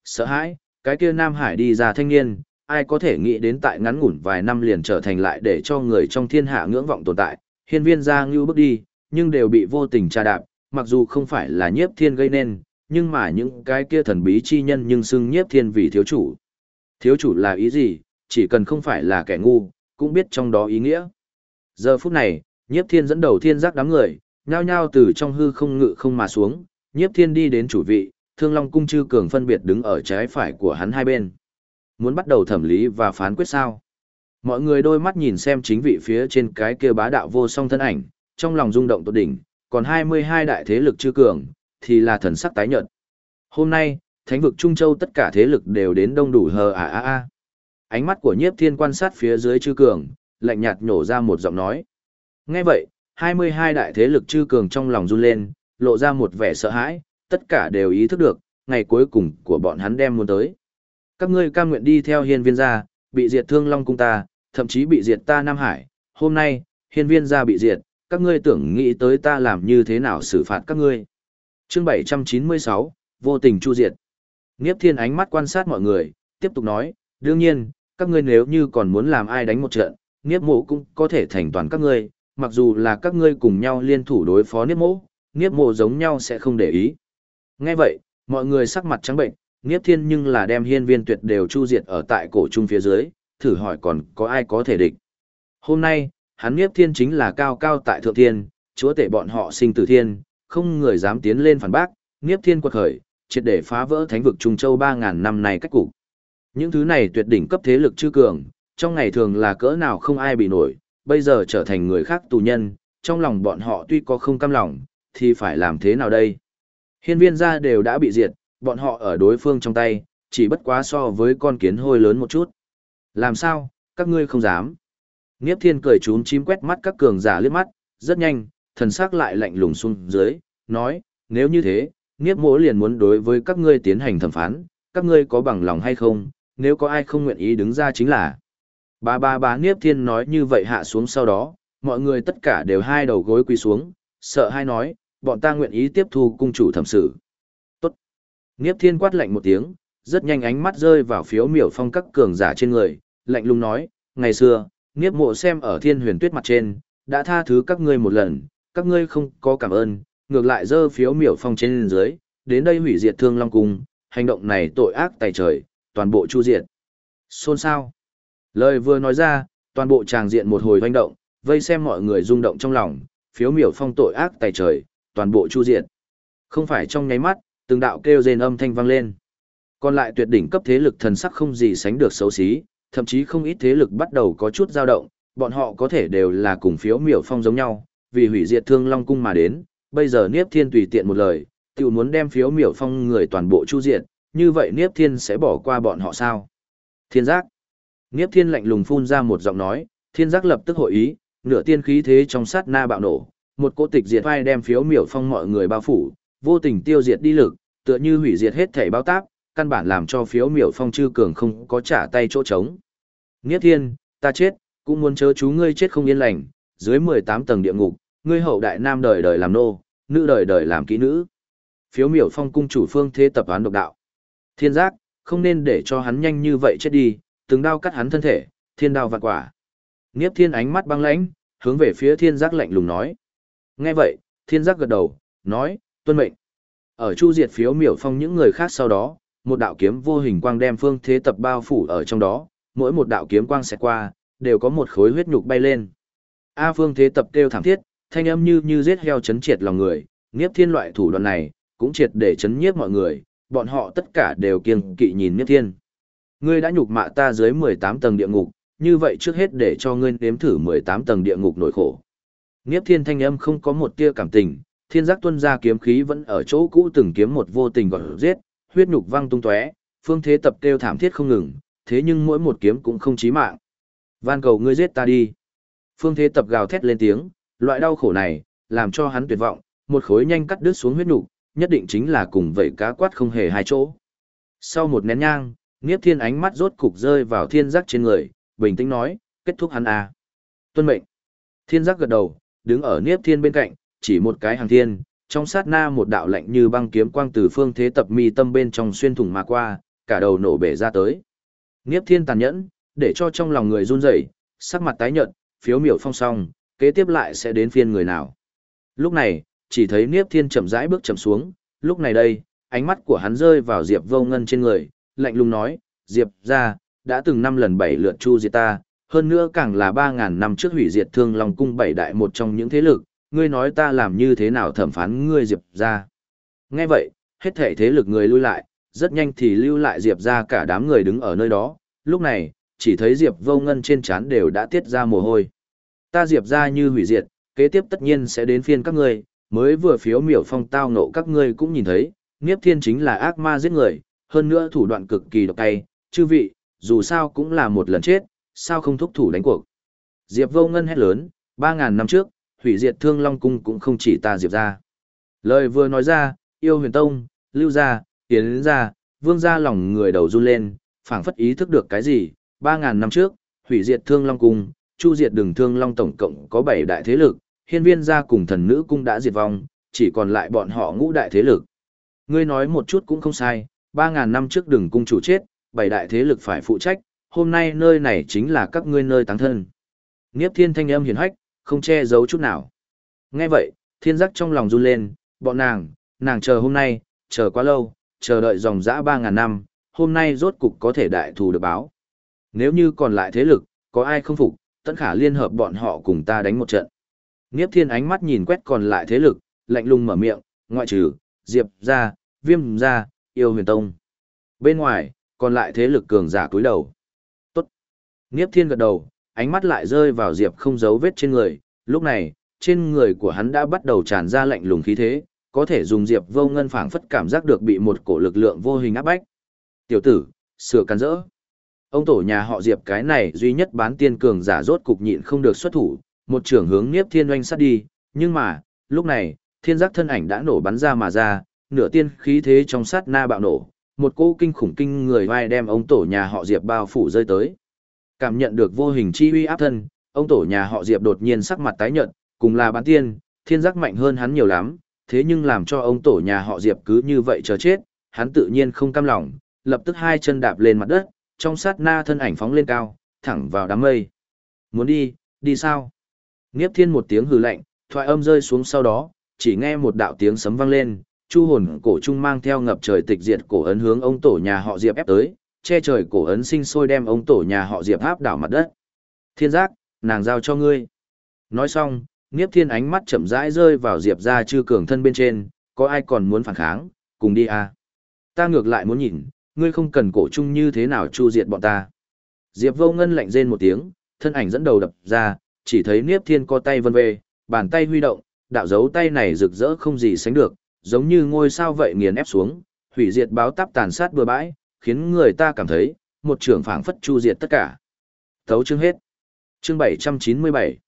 Sợ hãi, cái kia Nam Hải đi ra thanh niên, ai có thể nghĩ đến tại ngắn ngủn vài năm liền trở thành lại để cho người trong thiên hạ ngưỡng vọng tồn tại, hiên viên gia ngưu bước đi, nhưng đều bị vô tình tra đạp, mặc dù không phải là nhiếp thiên gây nên, nhưng mà những cái kia thần bí chi nhân nhưng xưng nhiếp thiên vì thiếu chủ. Thiếu chủ là ý gì, chỉ cần không phải là kẻ ngu, cũng biết trong đó ý nghĩa. Giờ phút này, nhiếp thiên dẫn đầu thiên giác đám người, nhao nhao từ trong hư không ngự không mà xuống, nhiếp thiên đi đến chủ vị, Thương Long cung chư cường phân biệt đứng ở trái phải của hắn hai bên. Muốn bắt đầu thẩm lý và phán quyết sao? Mọi người đôi mắt nhìn xem chính vị phía trên cái kia bá đạo vô song thân ảnh, trong lòng rung động tột đỉnh, còn 22 đại thế lực chư cường, thì là thần sắc tái nhợt. Hôm nay, thánh vực Trung Châu tất cả thế lực đều đến đông đủ hờ à. Ánh mắt của nhiếp thiên quan sát phía dưới chư cường, lạnh nhạt nhổ ra một giọng nói. Nghe vậy, 22 đại thế lực chư cường trong lòng run lên, lộ ra một vẻ sợ hãi, tất cả đều ý thức được, ngày cuối cùng của bọn hắn đem muốn tới. Các ngươi cam nguyện đi theo hiên viên gia, bị diệt Thương Long cung ta, thậm chí bị diệt ta Nam Hải, hôm nay, hiên viên gia bị diệt, các ngươi tưởng nghĩ tới ta làm như thế nào xử phạt các ngươi. Chương 796, vô tình chu diệt. Niếp Thiên ánh mắt quan sát mọi người, tiếp tục nói, đương nhiên, các ngươi nếu như còn muốn làm ai đánh một trận, Niếp Mộ cũng có thể thành toàn các ngươi, mặc dù là các ngươi cùng nhau liên thủ đối phó Niếp Mộ giống nhau sẽ không để ý. Nghe vậy, mọi người sắc mặt trắng bệnh, Niếp Thiên nhưng là đem hiên viên tuyệt đều chu diệt ở tại cổ trung phía dưới, thử hỏi còn có ai có thể địch. Hôm nay, hắn Niếp Thiên chính là cao cao tại thượng thiên, chúa tể bọn họ sinh tử thiên, không người dám tiến lên phản bác, Niếp Thiên quật khởi, triệt để phá vỡ thánh vực Trung Châu 3000 năm này cách cục. Những thứ này tuyệt đỉnh cấp thế lực chư cường, trong ngày thường là cỡ nào không ai bị nổi, bây giờ trở thành người khác tù nhân, trong lòng bọn họ tuy có không cam lòng, thì phải làm thế nào đây? Hiên viên gia đều đã bị diệt, bọn họ ở đối phương trong tay, chỉ bất quá so với con kiến hôi lớn một chút. Làm sao, các ngươi không dám? Niếp Thiên cười trúm chím quét mắt các cường giả liếc mắt, rất nhanh, thần sắc lại lạnh lùng xuống dưới, nói, nếu như thế, Niếp Mỗ liền muốn đối với các ngươi tiến hành thẩm phán, các ngươi có bằng lòng hay không, nếu có ai không nguyện ý đứng ra chính là. Bá Niếp Thiên nói như vậy hạ xuống sau đó, mọi người tất cả đều hai đầu gối quỳ xuống, sợ hai nói, bọn ta nguyện ý tiếp thu cung chủ thẩm xử. Tốt. Niếp Thiên quát lạnh một tiếng, rất nhanh ánh mắt rơi vào phiếu miểu phong các cường giả trên người, lạnh lùng nói, ngày xưa, Niếp Mộ xem ở Thiên Huyền Tuyết mặt trên, đã tha thứ các ngươi một lần, các ngươi không có cảm ơn, ngược lại dơ phiếu miểu phong trên dưới, đến đây hủy diệt Thương Long cung, hành động này tội ác tày trời, toàn bộ chu diệt. Xôn xao. Lời vừa nói ra, toàn bộ tràng diện một hồi hoành động, vây xem mọi người rung động trong lòng, phiếu miểu phong tội ác tày trời, toàn bộ chu diệt. Không phải trong nháy mắt, từng đạo kêu rên âm thanh vang lên. Còn lại tuyệt đỉnh cấp thế lực thần sắc không gì sánh được xấu xí, thậm chí không ít thế lực bắt đầu có chút dao động, bọn họ có thể đều là cùng phiếu miểu phong giống nhau, vì hủy diệt Thương Long cung mà đến, bây giờ Niếp Thiên tùy tiện một lời, tiểu muốn đem phiếu miểu phong người toàn bộ chu diệt, như vậy Niếp Thiên sẽ bỏ qua bọn họ sao? Thiên giác. Niếp Thiên lạnh lùng phun ra một giọng nói, Thiên giác lập tức hội ý, nửa tiên khí thế trong sát na bạo nổ, một cỗ tịch diệt vai đem phiếu miểu phong mọi người bao phủ, vô tình tiêu diệt đi lực, tựa như hủy diệt hết thảy bao táp, căn bản làm cho phiếu miểu phong chư cường không có trả tay chỗ trống. Niếp Thiên, ta chết, cũng muốn chớ chú ngươi chết không yên lành, dưới 18 tầng địa ngục, ngươi hậu đại nam đời đời làm nô, nữ đời đời làm kỹ nữ. Phiếu miểu phong cung chủ Phương Thế tập án độc đạo. Thiên giác, không nên để cho hắn nhanh như vậy chết đi, từng đao cắt hắn thân thể, thiên đao vạn quả. Niếp Thiên ánh mắt băng lãnh, hướng về phía Thiên giác lạnh lùng nói. Nghe vậy, Thiên giác gật đầu, nói, tuân mệnh. Ở chu diệt phiếu miểu phong những người khác sau đó, một đạo kiếm vô hình quang đem Phương Thế tập bao phủ ở trong đó, mỗi một đạo kiếm quang sẽ qua, đều có một khối huyết nhục bay lên. A Phương Thế tập kêu thảm thiết, thanh âm như giết heo chấn triệt lòng người, Niếp Thiên loại thủ đoạn này, cũng triệt để chấn nhiếp mọi người, bọn họ tất cả đều kiêng kỵ nhìn Niếp Thiên. Ngươi đã nhục mạ ta dưới 18 tầng địa ngục, như vậy trước hết để cho ngươi nếm thử 18 tầng địa ngục nỗi khổ. Niếp Thiên thanh âm không có một tia cảm tình, thiên giác tuân ra kiếm khí vẫn ở chỗ cũ từng kiếm một vô tình gọi giết, huyết nhục văng tung tóe, Phương Thế tập kêu thảm thiết không ngừng, thế nhưng mỗi một kiếm cũng không chí mạng. Van cầu ngươi giết ta đi. Phương Thế tập gào thét lên tiếng, loại đau khổ này, làm cho hắn tuyệt vọng, một khối nhanh cắt đứt xuống huyết nhục, nhất định chính là cùng vậy cá quát không hề hai chỗ. Sau một nén nhang, Niếp Thiên ánh mắt rốt cục rơi vào thiên giác trên người, bình tĩnh nói, kết thúc hắn à. Tuân mệnh. Thiên giác gật đầu, đứng ở Niếp Thiên bên cạnh, chỉ một cái hàng thiên, trong sát na một đạo lạnh như băng kiếm quang từ Phương Thế tập mi tâm bên trong xuyên thủng mà qua, cả đầu nổ bể ra tới. Niếp Thiên tàn nhẫn, để cho trong lòng người run rẩy, sắc mặt tái nhợt, phiếu miểu phong song, kế tiếp lại sẽ đến phiên người nào. Lúc này, chỉ thấy Niếp Thiên chậm rãi bước chậm xuống, lúc này đây, ánh mắt của hắn rơi vào Diệp Vô Ngân trên người, lạnh lùng nói, Diệp ra, đã từng 5 lần 7 lượt chu diệt ta, hơn nữa càng là 3.000 năm trước hủy diệt Thương Long Cung 7 đại một trong những thế lực, ngươi nói ta làm như thế nào thẩm phán ngươi Diệp ra. Nghe vậy, hết thảy thế lực người lui lại, rất nhanh thì lưu lại Diệp ra cả đám người đứng ở nơi đó, lúc này, chỉ thấy Diệp Vô Ngân trên trán đều đã tiết ra mồ hôi. Ta Diệp ra như hủy diệt, kế tiếp tất nhiên sẽ đến phiên các ngươi, mới vừa phiếu miểu phong tao nộ các ngươi cũng nhìn thấy, Niếp Thiên chính là ác ma giết người, hơn nữa thủ đoạn cực kỳ độc tay, chư vị, dù sao cũng là một lần chết, sao không thúc thủ đánh cuộc. Diệp Vô Ngân hét lớn, 3.000 năm trước, hủy diệt Thương Long Cung cũng không chỉ ta Diệp ra. Lời vừa nói ra, Yêu Huyền Tông, Lưu gia, Tiến gia, Vương gia lòng người đầu run lên, phảng phất ý thức được cái gì, 3.000 năm trước, hủy diệt Thương Long Cung, chu diệt Đường Thương Long tổng cộng có 7 đại thế lực, Hiên Viên gia cùng Thần Nữ Cung đã diệt vong, chỉ còn lại bọn họ ngũ đại thế lực. Ngươi nói một chút cũng không sai, 3.000 năm trước Đường Cung chủ chết, 7 đại thế lực phải phụ trách, hôm nay nơi này chính là các ngươi nơi táng thân. Niếp Thiên thanh âm hiển hách, không che giấu chút nào. Nghe vậy, Thiên Giác trong lòng run lên, bọn nàng chờ hôm nay, chờ quá lâu, chờ đợi dòng dã 3.000 năm, hôm nay rốt cục có thể đại thù được báo. Nếu như còn lại thế lực, có ai không phục, tất khả liên hợp bọn họ cùng ta đánh một trận. Niếp Thiên ánh mắt nhìn quét còn lại thế lực, lạnh lùng mở miệng, ngoại trừ Diệp gia, Viêm gia, Yêu Huyền Tông. Bên ngoài, còn lại thế lực cường giả cúi đầu. Tốt. Niếp Thiên gật đầu, ánh mắt lại rơi vào Diệp không giấu vết trên người, lúc này, trên người của hắn đã bắt đầu tràn ra lạnh lùng khí thế, có thể dùng Diệp Vô Ngân phảng phất cảm giác được bị một cổ lực lượng vô hình áp bách. Tiểu tử, sửa cắn rỡ. Ông tổ nhà họ Diệp cái này duy nhất bán tiên cường giả rốt cục nhịn không được xuất thủ, một trưởng hướng Niếp Thiên oanh sát đi, nhưng mà, lúc này, Thiên Giác thân ảnh đã nổ bắn ra mà ra, nửa tiên khí thế trong sát na bạo nổ, một cỗ kinh khủng kinh người vai đem ông tổ nhà họ Diệp bao phủ rơi tới. Cảm nhận được vô hình chi uy áp thân, ông tổ nhà họ Diệp đột nhiên sắc mặt tái nhợt, cùng là bán tiên, Thiên Giác mạnh hơn hắn nhiều lắm, thế nhưng làm cho ông tổ nhà họ Diệp cứ như vậy chờ chết, hắn tự nhiên không cam lòng, lập tức hai chân đạp lên mặt đất, trong sát na thân ảnh phóng lên cao, thẳng vào đám mây. Muốn đi, đi sao? Niếp Thiên một tiếng hừ lạnh, thoại âm rơi xuống sau đó, chỉ nghe một đạo tiếng sấm vang lên, chu hồn cổ trung mang theo ngập trời tịch diệt cổ ấn hướng ông tổ nhà họ Diệp ép tới, che trời cổ ấn sinh sôi đem ông tổ nhà họ Diệp áp đảo mặt đất. Thiên Giác, nàng giao cho ngươi. Nói xong, Niếp Thiên ánh mắt chậm rãi rơi vào Diệp gia chư cường thân bên trên, có ai còn muốn phản kháng, cùng đi à. Ta ngược lại muốn nhìn, ngươi không cần cổ trung như thế nào chu diệt bọn ta. Diệp Vô Ngân lạnh rên một tiếng, thân ảnh dẫn đầu đập ra, chỉ thấy Niếp Thiên co tay vân về, bàn tay huy động, đạo dấu tay này rực rỡ không gì sánh được, giống như ngôi sao vậy nghiền ép xuống, hủy diệt báo táp tàn sát bừa bãi, khiến người ta cảm thấy, một trường phảng phất chu diệt tất cả. Thấu chương hết. Chương 797.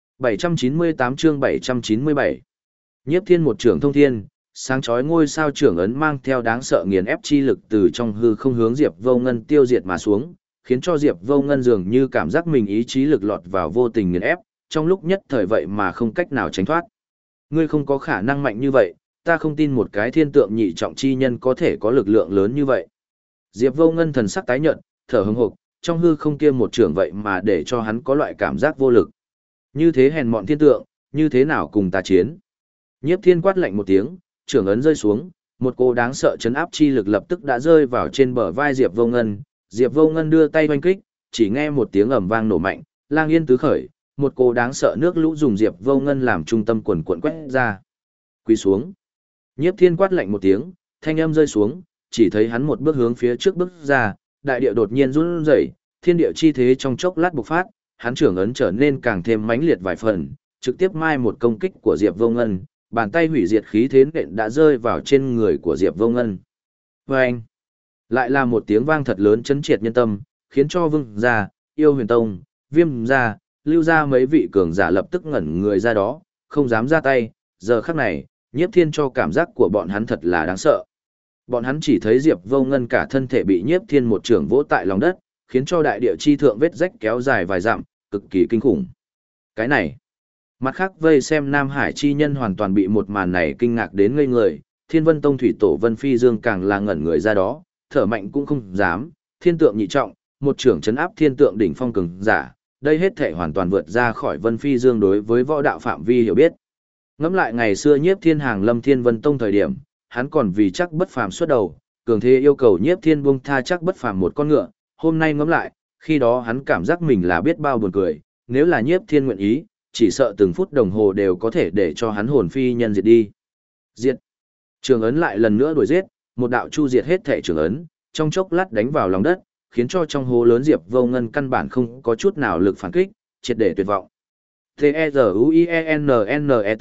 798 chương 797. Nhiếp Thiên một trường thông thiên, sáng chói ngôi sao trưởng ấn mang theo đáng sợ nghiền ép chi lực từ trong hư không hướng Diệp Vô Ngân tiêu diệt mà xuống, khiến cho Diệp Vô Ngân dường như cảm giác mình ý chí lực lọt vào vô tình nghiền ép, trong lúc nhất thời vậy mà không cách nào tránh thoát. Ngươi không có khả năng mạnh như vậy, ta không tin một cái thiên tượng nhị trọng chi nhân có thể có lực lượng lớn như vậy. Diệp Vô Ngân thần sắc tái nhợt, thở hững hộc, trong hư không kia một trường vậy mà để cho hắn có loại cảm giác vô lực. Như thế hèn mọn thiên tượng, như thế nào cùng ta chiến? Nhiếp Thiên quát lạnh một tiếng, trường ấn rơi xuống, một cô đáng sợ chấn áp chi lực lập tức đã rơi vào trên bờ vai Diệp Vô Ngân. Diệp Vô Ngân đưa tay oanh kích, chỉ nghe một tiếng ầm vang nổ mạnh, lang yên tứ khởi, một cô đáng sợ nước lũ dùng Diệp Vô Ngân làm trung tâm quần cuộn quét ra. Quỳ xuống. Nhiếp Thiên quát lạnh một tiếng, thanh âm rơi xuống, chỉ thấy hắn một bước hướng phía trước bước ra, đại địa đột nhiên run rẩy, thiên địa chi thế trong chốc lát bộc phát, hắn trưởng ấn trở nên càng thêm mãnh liệt vài phần, trực tiếp mai một công kích của Diệp Vô Ngân, bàn tay hủy diệt khí thế nện đã rơi vào trên người của Diệp Vô Ngân. Vâng! Lại là một tiếng vang thật lớn chấn triệt nhân tâm, khiến cho Vương gia, Yêu Huyền Tông, Viêm gia, Lưu gia mấy vị cường giả lập tức ngẩn người ra đó, không dám ra tay, giờ khắc này, Nhiếp Thiên cho cảm giác của bọn hắn thật là đáng sợ. Bọn hắn chỉ thấy Diệp Vô Ngân cả thân thể bị Nhiếp Thiên một trường vỗ tại lòng đất, khiến cho đại địa chi thượng vết rách kéo dài vài dặm, cực kỳ kinh khủng. Cái này, mặt khác vây xem Nam Hải chi nhân hoàn toàn bị một màn này kinh ngạc đến ngây người, Thiên Vân Tông thủy tổ Vân Phi Dương càng là ngẩn người ra đó, thở mạnh cũng không dám, thiên tượng nhị trọng, một trưởng chấn áp thiên tượng đỉnh phong cường giả, đây hết thể hoàn toàn vượt ra khỏi Vân Phi Dương đối với võ đạo phạm vi hiểu biết. Ngẫm lại ngày xưa Nhiếp Thiên hàng lâm Thiên Vân Tông thời điểm, hắn còn vì chắc bất phàm xuất đầu, cường thế yêu cầu Nhiếp Thiên buông tha chắc bất phàm một con ngựa, hôm nay ngẫm lại, khi đó hắn cảm giác mình là biết bao buồn cười, nếu là Nhiếp Thiên nguyện ý, chỉ sợ từng phút đồng hồ đều có thể để cho hắn hồn phi nhân diệt đi. Diệt. Trường ấn lại lần nữa đuổi giết, một đạo chu diệt hết thể trường ấn, trong chốc lát đánh vào lòng đất, khiến cho trong hố lớn Diệp Vô Ngân căn bản không có chút nào lực phản kích, triệt để tuyệt vọng. T-E-Z-U-I-E-N-N-E-T.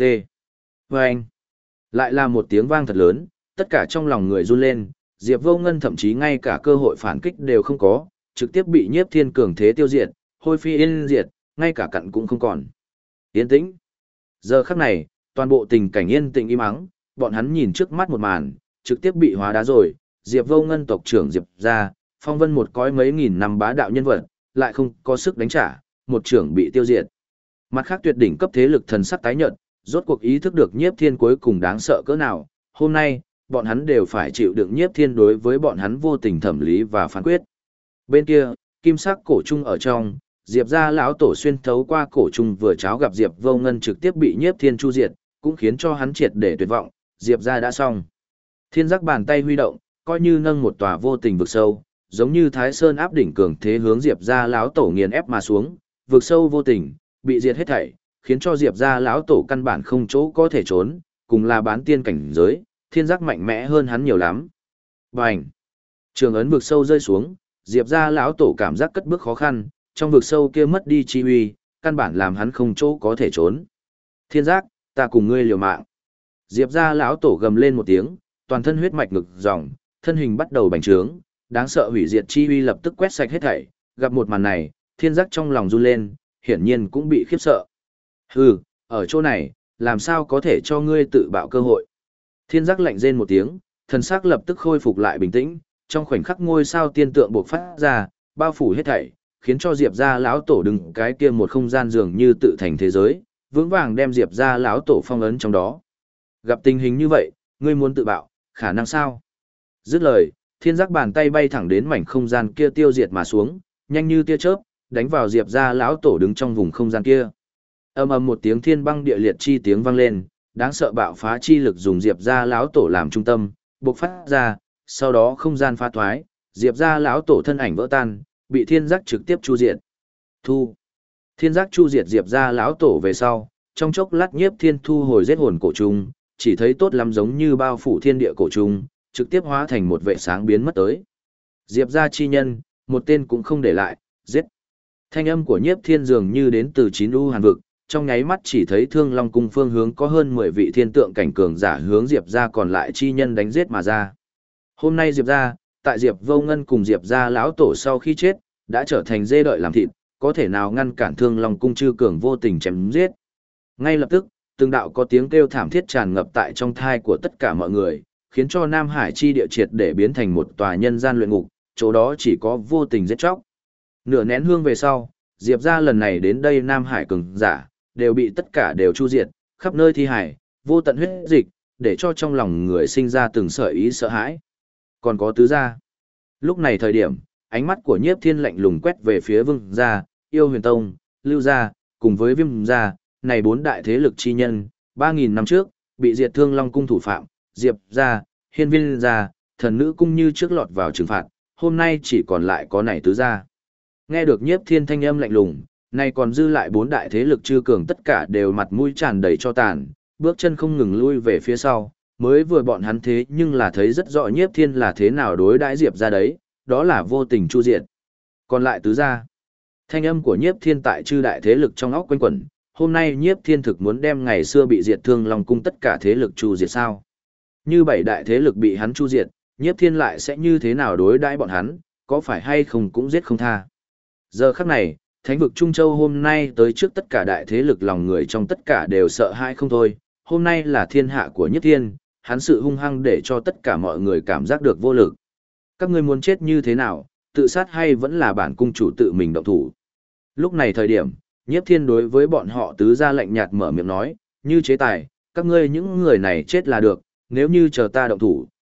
Vâng! Lại là một tiếng vang thật lớn, tất cả trong lòng người run lên, Diệp Vô Ngân thậm chí ngay cả cơ hội phản kích đều không có, trực tiếp bị Nhiếp Thiên cường thế tiêu diệt, hôi phi yên diệt, ngay cả cặn cũng không còn. Yên tĩnh. Giờ khắc này, toàn bộ tình cảnh yên tĩnh im ắng, bọn hắn nhìn trước mắt một màn, trực tiếp bị hóa đá rồi, Diệp Vô Ngân tộc trưởng Diệp gia, phong vân một cõi mấy nghìn năm bá đạo nhân vật, lại không có sức đánh trả, một trưởng bị tiêu diệt. Mặt khác tuyệt đỉnh cấp thế lực thần sắc tái nhợt, rốt cuộc ý thức được Nhiếp Thiên cuối cùng đáng sợ cỡ nào, hôm nay, bọn hắn đều phải chịu đựng Nhiếp Thiên đối với bọn hắn vô tình thẩm lý và phán quyết. Bên kia, kim sắc cổ trung ở trong, Diệp gia lão tổ xuyên thấu qua cổ trung vừa cháo gặp Diệp Vô Ngân trực tiếp bị Nhiếp Thiên chu diệt, cũng khiến cho hắn triệt để tuyệt vọng, Diệp gia đã xong. Thiên giác bàn tay huy động, coi như nâng một tòa vô tình vực sâu, giống như Thái Sơn áp đỉnh cường thế hướng Diệp gia lão tổ nghiền ép mà xuống, vực sâu vô tình, bị diệt hết thảy, khiến cho Diệp gia lão tổ căn bản không chỗ có thể trốn, cùng là bán tiên cảnh giới, thiên giác mạnh mẽ hơn hắn nhiều lắm. Bành! Trường ấn vực sâu rơi xuống, Diệp gia lão tổ cảm giác cất bước khó khăn, trong vực sâu kia mất đi chi uy, căn bản làm hắn không chỗ có thể trốn. Thiên giác, ta cùng ngươi liều mạng. Diệp gia lão tổ gầm lên một tiếng, toàn thân huyết mạch ngực dòng, thân hình bắt đầu bành trướng, đáng sợ hủy diệt chi uy lập tức quét sạch hết thảy, gặp một màn này, thiên giác trong lòng run lên, hiển nhiên cũng bị khiếp sợ. Hừ, ở chỗ này, làm sao có thể cho ngươi tự bạo cơ hội. Thiên giác lạnh rên một tiếng, thần sắc lập tức khôi phục lại bình tĩnh, trong khoảnh khắc ngôi sao tiên tượng bộc phát ra, bao phủ hết thảy, khiến cho Diệp gia lão tổ đứng cái kia một không gian dường như tự thành thế giới, vững vàng đem Diệp gia lão tổ phong ấn trong đó. Gặp tình hình như vậy, ngươi muốn tự bạo, khả năng sao? Dứt lời, thiên giác bàn tay bay thẳng đến mảnh không gian kia tiêu diệt mà xuống, nhanh như tia chớp, đánh vào Diệp gia lão tổ đứng trong vùng không gian kia. Ầm ầm một tiếng thiên băng địa liệt chi tiếng vang lên, đáng sợ bạo phá chi lực dùng Diệp gia lão tổ làm trung tâm, bộc phát ra, sau đó không gian phá thoái, Diệp gia lão tổ thân ảnh vỡ tan, bị thiên giác trực tiếp chu diệt. Thu. Thiên giác chu diệt Diệp gia lão tổ về sau, trong chốc lát Nhiếp Thiên thu hồi giết hồn cổ trùng, chỉ thấy tốt lắm giống như bao phủ thiên địa cổ trùng, trực tiếp hóa thành một vệ sáng biến mất tới. Diệp gia chi nhân, một tên cũng không để lại, giết. Thanh âm của Nhiếp Thiên dường như đến từ chín u hàn vực, trong nháy mắt chỉ thấy Thương Long cung phương hướng có hơn 10 vị thiên tượng cảnh cường giả hướng Diệp gia còn lại chi nhân đánh giết mà ra. Hôm nay Diệp gia, tại Diệp Vô Ngân cùng Diệp gia lão tổ sau khi chết, đã trở thành dê đợi làm thịt, có thể nào ngăn cản Thương Long cung chư cường vô tình chém giết. Ngay lập tức, từng đạo có tiếng kêu thảm thiết tràn ngập tại trong thai của tất cả mọi người, khiến cho Nam Hải chi địa triệt để biến thành một tòa nhân gian luyện ngục, chỗ đó chỉ có vô tình giết chóc. Nửa nén hương về sau, Diệp gia lần này đến đây Nam Hải cường giả, đều bị tất cả đều chu diệt, khắp nơi thi hải, vô tận huyết dịch, để cho trong lòng người sinh ra từng sợi ý sợ hãi. Còn có tứ gia. Lúc này thời điểm, ánh mắt của Nhiếp Thiên lạnh lùng quét về phía Vương gia, Yêu Huyền Tông, Lưu gia, cùng với Viêm gia, này bốn đại thế lực chi nhân, 3000 năm trước, bị diệt Thương Long cung thủ phạm, Diệp gia, Hiên Viên gia, Thần Nữ cung như trước lọt vào trừng phạt, hôm nay chỉ còn lại có này tứ gia. Nghe được Nhiếp Thiên thanh âm lạnh lùng, nay còn dư lại bốn đại thế lực chư cường tất cả đều mặt mũi tràn đầy cho tàn, bước chân không ngừng lui về phía sau, mới vừa bọn hắn thế nhưng là thấy rất rõ Nhiếp Thiên là thế nào đối đãi Diệp gia đấy, đó là vô tình chu diệt. Còn lại tứ gia, thanh âm của Nhiếp Thiên tại chư đại thế lực trong óc quanh quẩn, hôm nay Nhiếp Thiên thực muốn đem ngày xưa bị diệt Thương Long cung tất cả thế lực chu diệt sao? Như bảy đại thế lực bị hắn chu diệt, Nhiếp Thiên lại sẽ như thế nào đối đãi bọn hắn, có phải hay không cũng giết không tha. Giờ khắc này, Thánh vực Trung Châu hôm nay tới trước tất cả đại thế lực lòng người trong tất cả đều sợ hãi không thôi, hôm nay là thiên hạ của Nhiếp Thiên, hắn sự hung hăng để cho tất cả mọi người cảm giác được vô lực. Các ngươi muốn chết như thế nào, tự sát hay vẫn là bản cung chủ tự mình động thủ? Lúc này thời điểm, Nhiếp Thiên đối với bọn họ tứ gia lạnh nhạt mở miệng nói, như chế tài, các ngươi những người này chết là được, nếu như chờ ta động thủ,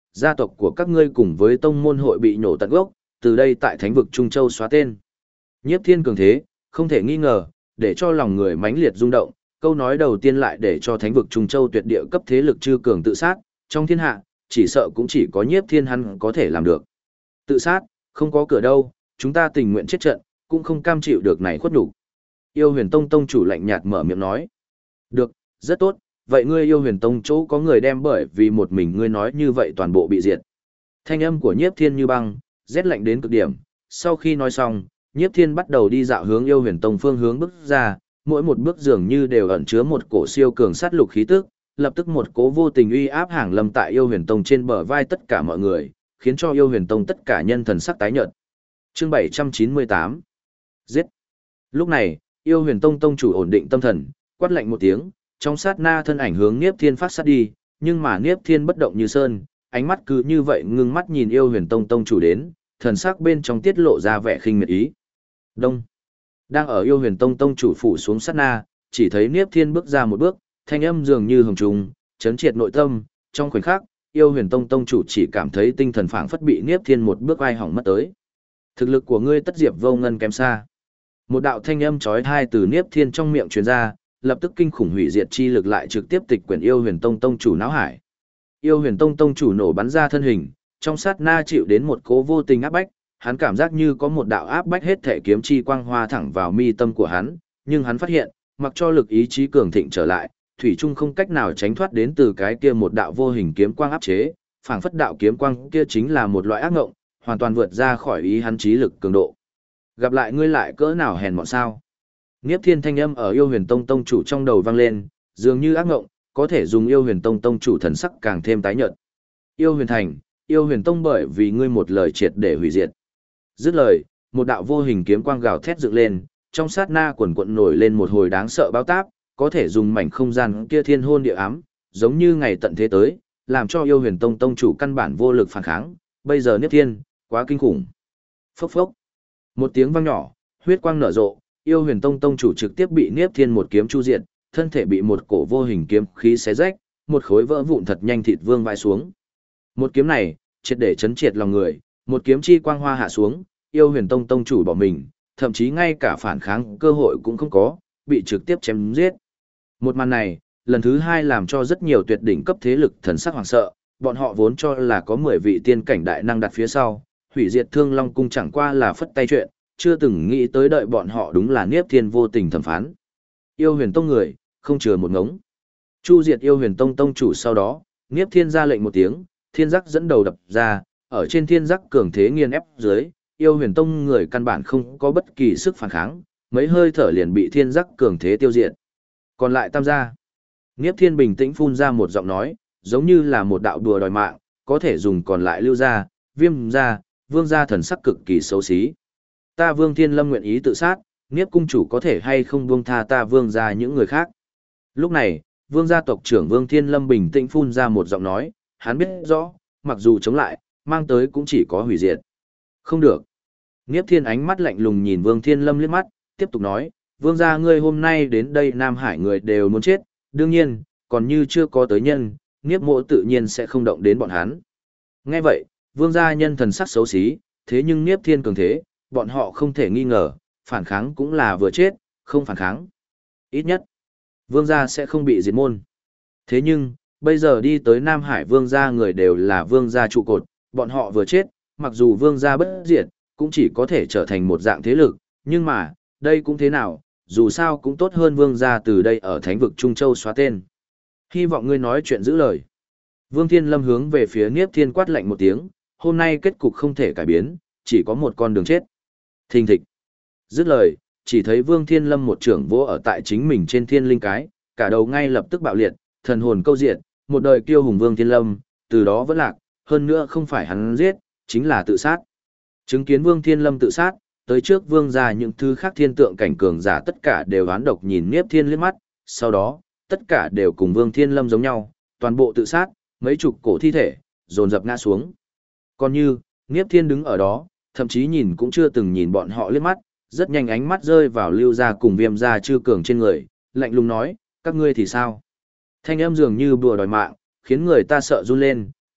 gia tộc của các ngươi cùng với tông môn hội bị nhổ tận gốc, từ đây tại thánh vực Trung Châu xóa tên. Nhiếp Thiên cường thế, không thể nghi ngờ, để cho lòng người mãnh liệt rung động, câu nói đầu tiên lại để cho thánh vực Trung Châu tuyệt địa cấp thế lực chư cường tự sát, trong thiên hạ, chỉ sợ cũng chỉ có Nhiếp Thiên hắn có thể làm được. Tự sát, không có cửa đâu, chúng ta tình nguyện chết trận, cũng không cam chịu được này khuất nhục. Yêu Huyền Tông tông chủ lạnh nhạt mở miệng nói. Được, rất tốt, vậy ngươi Yêu Huyền Tông chỗ có người đem bởi vì một mình ngươi nói như vậy toàn bộ bị diệt. Thanh âm của Nhiếp Thiên như băng, rét lạnh đến cực điểm, sau khi nói xong, Nhiếp Thiên bắt đầu đi dạo hướng Yêu Huyền Tông phương hướng bước ra, mỗi một bước dường như đều ẩn chứa một cổ siêu cường sát lục khí tức, lập tức một cố vô tình uy áp hàng lâm tại Yêu Huyền Tông trên bờ vai tất cả mọi người, khiến cho Yêu Huyền Tông tất cả nhân thần sắc tái nhợt. Chương 798. Giết. Lúc này, Yêu Huyền Tông tông chủ ổn định tâm thần, quát lạnh một tiếng, trong sát na thân ảnh hướng Niếp Thiên phát sát đi, nhưng mà Niếp Thiên bất động như sơn, ánh mắt cứ như vậy ngưng mắt nhìn Yêu Huyền Tông tông chủ đến, thần sắc bên trong tiết lộ ra vẻ khinh miệt ý. Đông. Đang ở Yêu Huyền Tông tông chủ phủ xuống sát na, chỉ thấy Niếp Thiên bước ra một bước, thanh âm dường như hồng trùng, chấn triệt nội tâm, trong khoảnh khắc, Yêu Huyền Tông tông chủ chỉ cảm thấy tinh thần phảng phất bị Niếp Thiên một bước ai hỏng mất tới. Thực lực của ngươi tất diệp vô ngân kém xa. Một đạo thanh âm chói tai từ Niếp Thiên trong miệng truyền ra, lập tức kinh khủng hủy diệt chi lực lại trực tiếp tịch quyển Yêu Huyền Tông tông chủ não hải. Yêu Huyền Tông tông chủ nổ bắn ra thân hình, trong sát na chịu đến một cố vô tình áp bách, hắn cảm giác như có một đạo áp bách hết thể kiếm chi quang hoa thẳng vào mi tâm của hắn, nhưng hắn phát hiện, mặc cho lực ý chí cường thịnh trở lại, thủy chung không cách nào tránh thoát đến từ cái kia một đạo vô hình kiếm quang áp chế, phảng phất đạo kiếm quang kia chính là một loại ác ngộng, hoàn toàn vượt ra khỏi ý hắn trí lực cường độ. Gặp lại ngươi lại cỡ nào hèn mọn sao? Niếp Thiên thanh âm ở Yêu Huyền Tông tông chủ trong đầu vang lên, dường như ác ngộng, có thể dùng Yêu Huyền Tông tông chủ thần sắc càng thêm tái nhợt. Yêu Huyền Thành, Yêu Huyền Tông bởi vì ngươi một lời triệt để hủy diệt. Dứt lời, một đạo vô hình kiếm quang gào thét dựng lên, trong sát na quần quận nổi lên một hồi đáng sợ bao táp, có thể dùng mảnh không gian kia thiên hôn địa ám, giống như ngày tận thế tới, làm cho Yêu Huyền Tông tông chủ căn bản vô lực phản kháng. Bây giờ Niếp Thiên, quá kinh khủng. Phốc phốc. Một tiếng vang nhỏ, huyết quang nở rộ, Yêu Huyền Tông tông chủ trực tiếp bị Niếp Thiên một kiếm chu diệt, thân thể bị một cổ vô hình kiếm khí xé rách, một khối vỡ vụn thật nhanh thịt vương vãi xuống. Một kiếm này, triệt để chấn triệt lòng người, một kiếm chi quang hoa hạ xuống, Yêu Huyền Tông tông chủ bỏ mình, thậm chí ngay cả phản kháng cơ hội cũng không có, bị trực tiếp chém giết. Một màn này, lần thứ hai làm cho rất nhiều tuyệt đỉnh cấp thế lực thần sắc hoảng sợ, bọn họ vốn cho là có 10 vị tiên cảnh đại năng đặt phía sau, hủy diệt Thương Long cung chẳng qua là phất tay chuyện, chưa từng nghĩ tới đợi bọn họ đúng là Niếp Thiên vô tình thẩm phán. Yêu Huyền Tông người, không chừa một ngống. Chu diệt Yêu Huyền Tông tông chủ sau đó, Niếp Thiên ra lệnh một tiếng, thiên giác dẫn đầu đập ra, ở trên thiên giác cường thế nghiền ép dưới, Yêu Huyền Tông người căn bản không có bất kỳ sức phản kháng, mấy hơi thở liền bị thiên giác cường thế tiêu diệt. Còn lại tam gia. Niếp Thiên bình tĩnh phun ra một giọng nói, giống như là một đạo đùa đòi mạng, có thể dùng còn lại Lưu gia, Viêm gia, Vương gia thần sắc cực kỳ xấu xí. Ta Vương Thiên Lâm nguyện ý tự sát, Niếp cung chủ có thể hay không buông tha ta Vương gia những người khác. Lúc này, Vương gia tộc trưởng Vương Thiên Lâm bình tĩnh phun ra một giọng nói, hắn biết rõ, mặc dù chống lại, mang tới cũng chỉ có hủy diệt. Không được. Niếp Thiên ánh mắt lạnh lùng nhìn Vương Thiên Lâm liếc mắt, tiếp tục nói, Vương gia ngươi hôm nay đến đây Nam Hải người đều muốn chết, đương nhiên, còn như chưa có tới nhân, Niếp mộ tự nhiên sẽ không động đến bọn hắn. Nghe vậy, Vương gia nhân thần sắc xấu xí, thế nhưng Niếp Thiên cường thế, bọn họ không thể nghi ngờ, phản kháng cũng là vừa chết, không phản kháng. Ít nhất, Vương gia sẽ không bị diệt môn. Thế nhưng, bây giờ đi tới Nam Hải Vương gia người đều là Vương gia trụ cột, bọn họ vừa chết, mặc dù Vương gia bất diệt, cũng chỉ có thể trở thành một dạng thế lực, nhưng mà, đây cũng thế nào, dù sao cũng tốt hơn Vương gia từ đây ở Thánh vực Trung Châu xóa tên. Hy vọng ngươi nói chuyện giữ lời. Vương Thiên Lâm hướng về phía Niếp Thiên quát lạnh một tiếng, hôm nay kết cục không thể cải biến, chỉ có một con đường chết. Thình thịch. Dứt lời, chỉ thấy Vương Thiên Lâm một trưởng vỗ ở tại chính mình trên thiên linh cái, cả đầu ngay lập tức bạo liệt, thần hồn câu diệt, một đời kiêu hùng Vương Thiên Lâm, từ đó vẫn lạc, hơn nữa không phải hắn giết, chính là tự sát. Chứng kiến Vương Thiên Lâm tự sát, tới trước Vương gia những thứ khác thiên tượng cảnh cường giả tất cả đều oán độc nhìn Niếp Thiên liếc mắt, sau đó, tất cả đều cùng Vương Thiên Lâm giống nhau, toàn bộ tự sát, mấy chục cổ thi thể, dồn dập ngã xuống. Còn như, Niếp Thiên đứng ở đó, thậm chí nhìn cũng chưa từng nhìn bọn họ liếc mắt, rất nhanh ánh mắt rơi vào Lưu gia cùng Viêm gia chư cường trên người, lạnh lùng nói, các ngươi thì sao? Thanh âm dường như bùa đòi mạng, khiến người ta sợ run lên,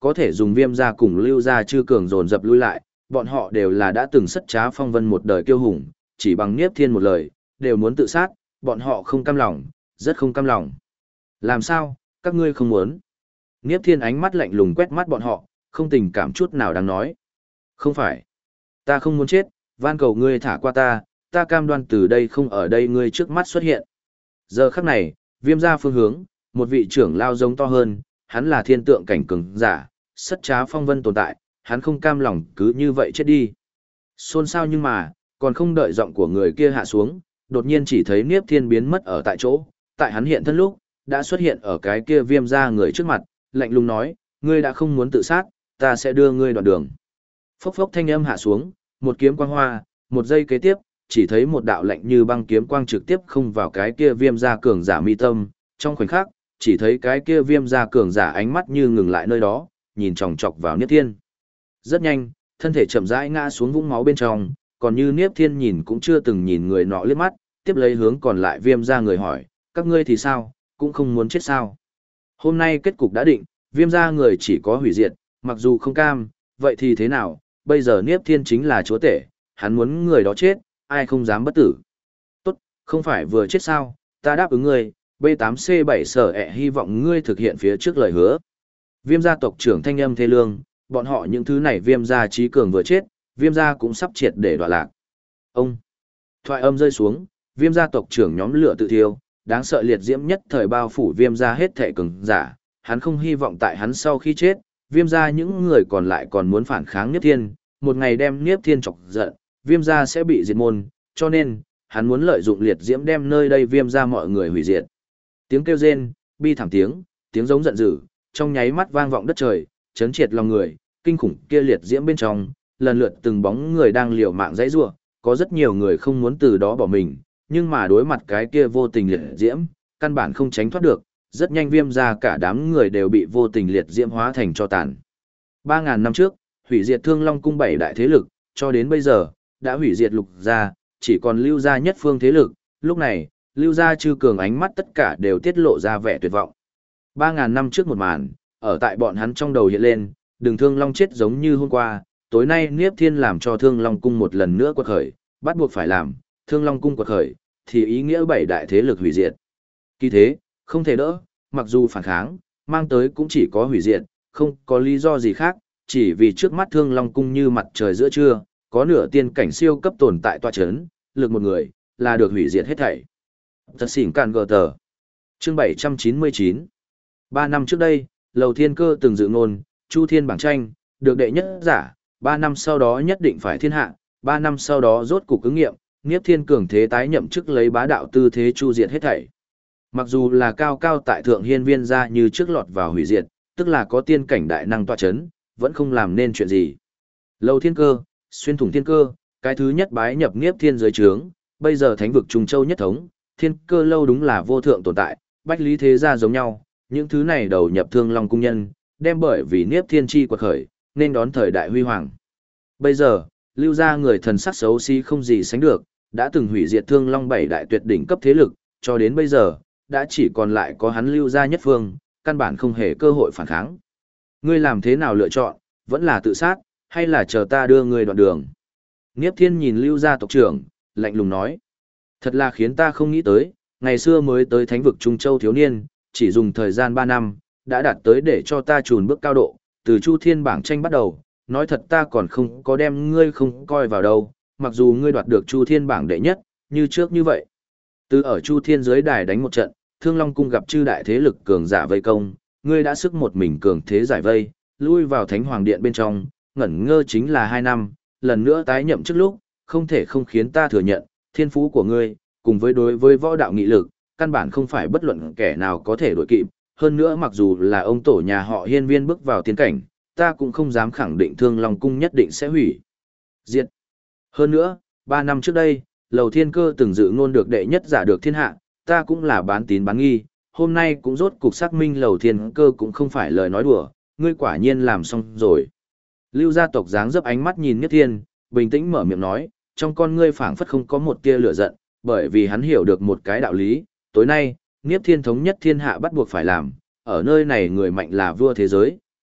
có thể dùng Viêm gia cùng Lưu gia chư cường dồn dập lui lại, bọn họ đều là đã từng sất trá phong vân một đời kiêu hùng, chỉ bằng Niếp Thiên một lời, đều muốn tự sát, bọn họ không cam lòng, rất không cam lòng. Làm sao, các ngươi không muốn? Niếp Thiên ánh mắt lạnh lùng quét mắt bọn họ, không tình cảm chút nào đáng nói. Không phải. Ta không muốn chết, van cầu ngươi thả qua ta cam đoan từ đây không ở đây ngươi trước mắt xuất hiện. Giờ khắc này, Viêm gia phương hướng, một vị trưởng lao giống to hơn, hắn là thiên tượng cảnh cường giả, sất trá phong vân tồn tại, hắn không cam lòng cứ như vậy chết đi. Xôn xao nhưng mà, còn không đợi giọng của người kia hạ xuống, đột nhiên chỉ thấy Niếp Thiên biến mất ở tại chỗ, tại hắn hiện thân lúc, đã xuất hiện ở cái kia Viêm gia người trước mặt, lạnh lùng nói, ngươi đã không muốn tự sát, ta sẽ đưa ngươi đoạn đường. Phốc phốc thanh âm hạ xuống, một kiếm quang hoa, một giây kế tiếp, chỉ thấy một đạo lạnh như băng kiếm quang trực tiếp không vào cái kia Viêm gia cường giả mi tâm, trong khoảnh khắc, chỉ thấy cái kia Viêm gia cường giả ánh mắt như ngừng lại nơi đó, nhìn chòng chọc vào Niếp Thiên. Rất nhanh, thân thể chậm rãi ngã xuống vũng máu bên trong, còn như Niếp Thiên nhìn cũng chưa từng nhìn người nọ liếc mắt, tiếp lấy hướng còn lại Viêm gia người hỏi, các ngươi thì sao, cũng không muốn chết sao? Hôm nay kết cục đã định, Viêm gia người chỉ có hủy diệt, mặc dù không cam, vậy thì thế nào, bây giờ Niếp Thiên chính là chúa tể, hắn muốn người đó chết, ai không dám bất tử. Tốt, không phải vừa chết sao, ta đáp ứng ngươi, B8C7 sở hy vọng ngươi thực hiện phía trước lời hứa. Viêm gia tộc trưởng thanh âm thê lương, bọn họ những thứ này Viêm gia trí cường vừa chết, Viêm gia cũng sắp triệt để đọa lạc. Ông, thoại âm rơi xuống, Viêm gia tộc trưởng nhóm lửa tự thiêu, đáng sợ liệt diễm nhất thời bao phủ Viêm gia hết thệ cường giả, hắn không hy vọng tại hắn sau khi chết, Viêm gia những người còn lại còn muốn phản kháng Niếp Thiên, một ngày đem Niếp Thiên chọc giận, Viêm gia sẽ bị diệt môn, cho nên, hắn muốn lợi dụng liệt diễm đem nơi đây Viêm gia mọi người hủy diệt. Tiếng kêu rên, bi thảm tiếng giống giận dữ, trong nháy mắt vang vọng đất trời, chấn triệt lòng người, kinh khủng kia liệt diễm bên trong, lần lượt từng bóng người đang liều mạng dãy rủa, có rất nhiều người không muốn từ đó bỏ mình, nhưng mà đối mặt cái kia vô tình liệt diễm, căn bản không tránh thoát được, rất nhanh Viêm gia cả đám người đều bị vô tình liệt diễm hóa thành tro tàn. 3000 năm trước, hủy diệt Thương Long cung 7 đại thế lực, cho đến bây giờ, đã hủy diệt Lục gia, chỉ còn Lưu gia nhất phương thế lực, lúc này, Lưu gia chư cường ánh mắt tất cả đều tiết lộ ra vẻ tuyệt vọng. 3000 năm trước một màn, ở tại bọn hắn trong đầu hiện lên, Đường Thương Long chết giống như hôm qua, tối nay Niếp Thiên làm cho Thương Long cung một lần nữa quật khởi, bắt buộc phải làm, Thương Long cung quật khởi, thì ý nghĩa 7 đại thế lực hủy diệt. Kỳ thế, không thể đỡ, mặc dù phản kháng, mang tới cũng chỉ có hủy diệt, không có lý do gì khác, chỉ vì trước mắt Thương Long cung như mặt trời giữa trưa, có nửa tiên cảnh siêu cấp tồn tại tọa chấn, lực một người, là được hủy diệt hết thảy. Thật xỉn càn gờ tờ. Chương 799. 3 năm trước đây, Lầu Thiên Cơ từng dự ngôn, Chu Thiên bảng tranh, được đệ nhất giả, 3 năm sau đó nhất định phải thiên hạ, 3 năm sau đó rốt cục ứng nghiệm, Niếp Thiên cường thế tái nhậm chức lấy bá đạo tư thế chu diệt hết thảy. Mặc dù là cao cao tại thượng hiên viên gia như trước lọt vào hủy diệt, tức là có tiên cảnh đại năng tọa chấn, vẫn không làm nên chuyện gì. Lầu Thiên Cơ, xuyên thủng thiên cơ, cái thứ nhất bái nhập Niếp Thiên dưới trướng, bây giờ thánh vực Trung Châu nhất thống, Thiên Cơ lâu đúng là vô thượng tồn tại, bách lý thế gia giống nhau, những thứ này đầu nhập Thương Long cung nhân, đem bởi vì Niếp Thiên chi quật khởi, nên đón thời đại huy hoàng. Bây giờ, Lưu gia người thần sắc xấu xí không gì sánh được, đã từng hủy diệt Thương Long 7 đại tuyệt đỉnh cấp thế lực, cho đến bây giờ, đã chỉ còn lại có hắn Lưu gia nhất phương, căn bản không hề cơ hội phản kháng. Ngươi làm thế nào lựa chọn, vẫn là tự sát, hay là chờ ta đưa ngươi đoạn đường? Niếp Thiên nhìn Lưu gia tộc trưởng, lạnh lùng nói. Thật là khiến ta không nghĩ tới, ngày xưa mới tới thánh vực Trung Châu thiếu niên, chỉ dùng thời gian 3 năm, đã đạt tới để cho ta chùn bước cao độ, từ Chu Thiên bảng tranh bắt đầu, nói thật ta còn không có đem ngươi không coi vào đâu, mặc dù ngươi đoạt được Chu Thiên bảng đệ nhất, như trước như vậy. Từ ở Chu Thiên dưới đài đánh một trận, Thương Long cung gặp chư đại thế lực cường giả vây công, ngươi đã sức một mình cường thế giải vây, lui vào Thánh Hoàng điện bên trong, ngẩn ngơ chính là 2 năm, lần nữa tái nhậm trước lúc, không thể không khiến ta thừa nhận, thiên phú của ngươi, cùng với đối với võ đạo nghị lực, căn bản không phải bất luận kẻ nào có thể đuổi kịp, hơn nữa mặc dù là ông tổ nhà họ Hiên Viên bước vào tiên cảnh, ta cũng không dám khẳng định Thương Long cung nhất định sẽ hủy diệt. Hơn nữa, 3 năm trước đây, Lầu Thiên Cơ từng dự ngôn được đệ nhất giả được thiên hạ, ta cũng là bán tín bán nghi, hôm nay cũng rốt cục xác minh Lầu Thiên Cơ cũng không phải lời nói đùa, ngươi quả nhiên làm xong rồi. Lưu gia tộc dáng dấp ánh mắt nhìn Niếp Thiên, bình tĩnh mở miệng nói, trong con ngươi phảng phất không có một tia lửa giận, bởi vì hắn hiểu được một cái đạo lý, tối nay, Niếp Thiên thống nhất thiên hạ bắt buộc phải làm, ở nơi này người mạnh là vua thế giới,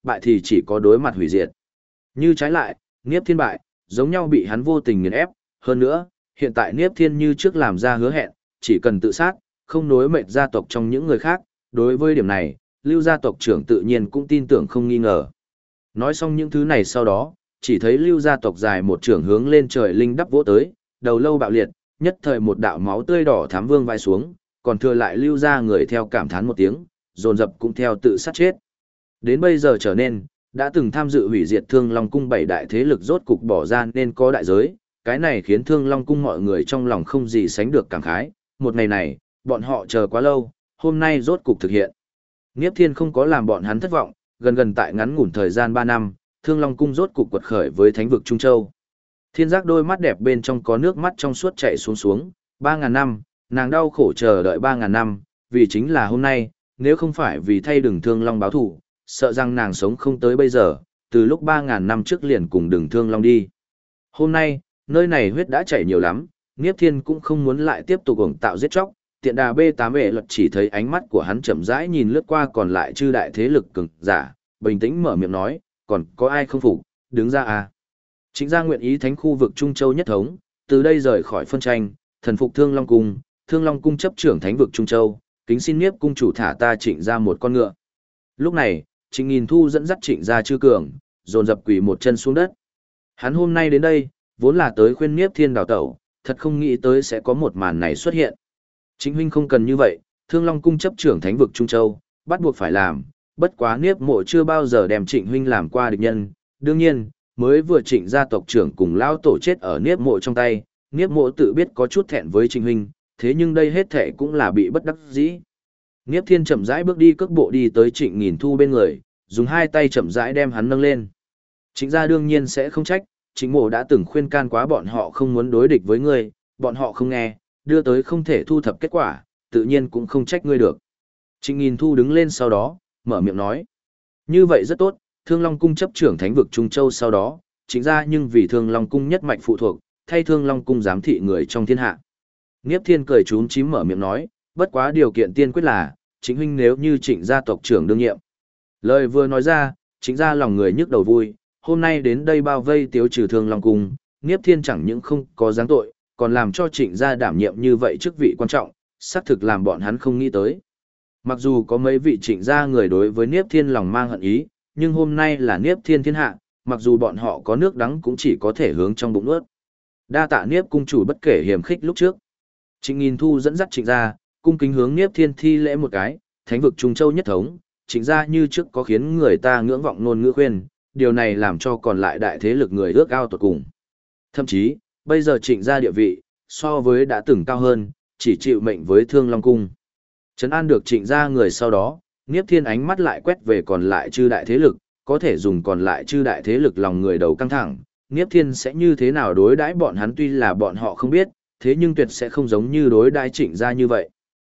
bại thì chỉ có đối mặt hủy diệt. Như trái lại, Niếp Thiên bại, giống nhau bị hắn vô tình nghiền ép, hơn nữa, hiện tại Niếp Thiên như trước làm ra hứa hẹn, chỉ cần tự sát, không nối mệnh gia tộc trong những người khác, đối với điểm này, Lưu gia tộc trưởng tự nhiên cũng tin tưởng không nghi ngờ. Nói xong những thứ này sau đó, chỉ thấy Lưu gia tộc dài một trưởng hướng lên trời linh đắp vỗ tới, đầu lâu bạo liệt, nhất thời một đạo máu tươi đỏ thắm vương vai xuống, còn thừa lại Lưu gia người theo cảm thán một tiếng, dồn dập cũng theo tự sát chết. Đến bây giờ trở nên, đã từng tham dự hủy diệt Thương Long cung 7 đại thế lực rốt cục bỏ ra nên có đại giới, cái này khiến Thương Long cung mọi người trong lòng không gì sánh được cảm khái, một ngày này, bọn họ chờ quá lâu, hôm nay rốt cục thực hiện. Niếp Thiên không có làm bọn hắn thất vọng, gần tại ngắn ngủn thời gian 3 năm, Thương Long cung rốt cục quật khởi với thánh vực Trung Châu. Thiên Giác đôi mắt đẹp bên trong có nước mắt trong suốt chảy xuống, 3.000 năm, nàng đau khổ chờ đợi 3.000 năm, vì chính là hôm nay, nếu không phải vì thay Đừng Thương Long báo thù, sợ rằng nàng sống không tới bây giờ, từ lúc 3.000 năm trước liền cùng Đừng Thương Long đi. Hôm nay, nơi này huyết đã chảy nhiều lắm, Niếp Thiên cũng không muốn lại tiếp tục ổng tạo giết chóc, tiện đà B8 vệ luật chỉ thấy ánh mắt của hắn chậm rãi nhìn lướt qua còn lại chư đại thế lực cường giả, bình tĩnh mở miệng nói, còn có ai không phục, đứng ra à. Chính ra nguyện ý thánh khu vực Trung Châu nhất thống, từ đây rời khỏi phân tranh, thần phục Thương Long cung chấp trưởng thánh vực Trung Châu, kính xin Niếp cung chủ thả ta Trịnh ra một con ngựa. Lúc này, Trịnh Nghìn Thu dẫn dắt Trịnh ra chư cường, dồn dập quỳ một chân xuống đất. Hắn hôm nay đến đây, vốn là tới khuyên Niếp Thiên đào tẩu, thật không nghĩ tới sẽ có một màn này xuất hiện. Trịnh huynh không cần như vậy, Thương Long cung chấp trưởng thánh vực Trung Châu, bắt buộc phải làm, bất quá Niếp mộ chưa bao giờ đem Trịnh huynh làm qua địch nhân, đương nhiên, mới vừa Trịnh gia tộc trưởng cùng lão tổ chết ở Niếp mộ trong tay, Niếp mộ tự biết có chút thẹn với Trịnh huynh, thế nhưng đây hết thệ cũng là bị bất đắc dĩ. Niếp Thiên chậm rãi bước đi cước bộ đi tới Trịnh Nghìn Thu bên người, dùng hai tay chậm rãi đem hắn nâng lên. Trịnh gia đương nhiên sẽ không trách, Trịnh mộ đã từng khuyên can quá bọn họ không muốn đối địch với ngươi, bọn họ không nghe, đưa tới không thể thu thập kết quả, tự nhiên cũng không trách ngươi được. Trịnh Nghìn Thu đứng lên sau đó, mở miệng nói. Như vậy rất tốt, Thương Long cung chấp trưởng thánh vực Trung Châu sau đó, chính ra nhưng vì Thương Long cung nhất mạch phụ thuộc, thay Thương Long cung giám thị người trong thiên hạ. Niếp Thiên cười trúng chím mở miệng nói, bất quá điều kiện tiên quyết là, chính huynh nếu như Trịnh gia tộc trưởng đương nhiệm. Lời vừa nói ra, chính ra lòng người nhức đầu vui, hôm nay đến đây bao vây tiêu trừ Thương Long cung, Niếp Thiên chẳng những không có giáng tội, còn làm cho Trịnh gia đảm nhiệm như vậy chức vị quan trọng, xác thực làm bọn hắn không nghĩ tới. Mặc dù có mấy vị Trịnh gia người đối với Niếp Thiên lòng mang hận ý, nhưng hôm nay là Niếp Thiên thiên hạ, mặc dù bọn họ có nước đắng cũng chỉ có thể hướng trong bụng nuốt. Đa tạ Niếp cung chủ bất kể hiềm khích lúc trước. Trịnh Nghìn Thu dẫn dắt Trịnh gia, cung kính hướng Niếp Thiên thi lễ một cái, thánh vực Trung Châu nhất thống, Trịnh gia như trước có khiến người ta ngưỡng vọng ngôn ngữ khuyên, điều này làm cho còn lại đại thế lực người ước ao tột cùng. Thậm chí, bây giờ Trịnh gia địa vị, so với đã từng cao hơn, chỉ chịu mệnh với Thương Long cung. Trấn an được Trịnh gia người sau đó, Niếp Thiên ánh mắt lại quét về còn lại chư đại thế lực, có thể dùng còn lại chư đại thế lực lòng người đầu căng thẳng, Niếp Thiên sẽ như thế nào đối đãi bọn hắn tuy là bọn họ không biết, thế nhưng tuyệt sẽ không giống như đối đãi Trịnh gia như vậy.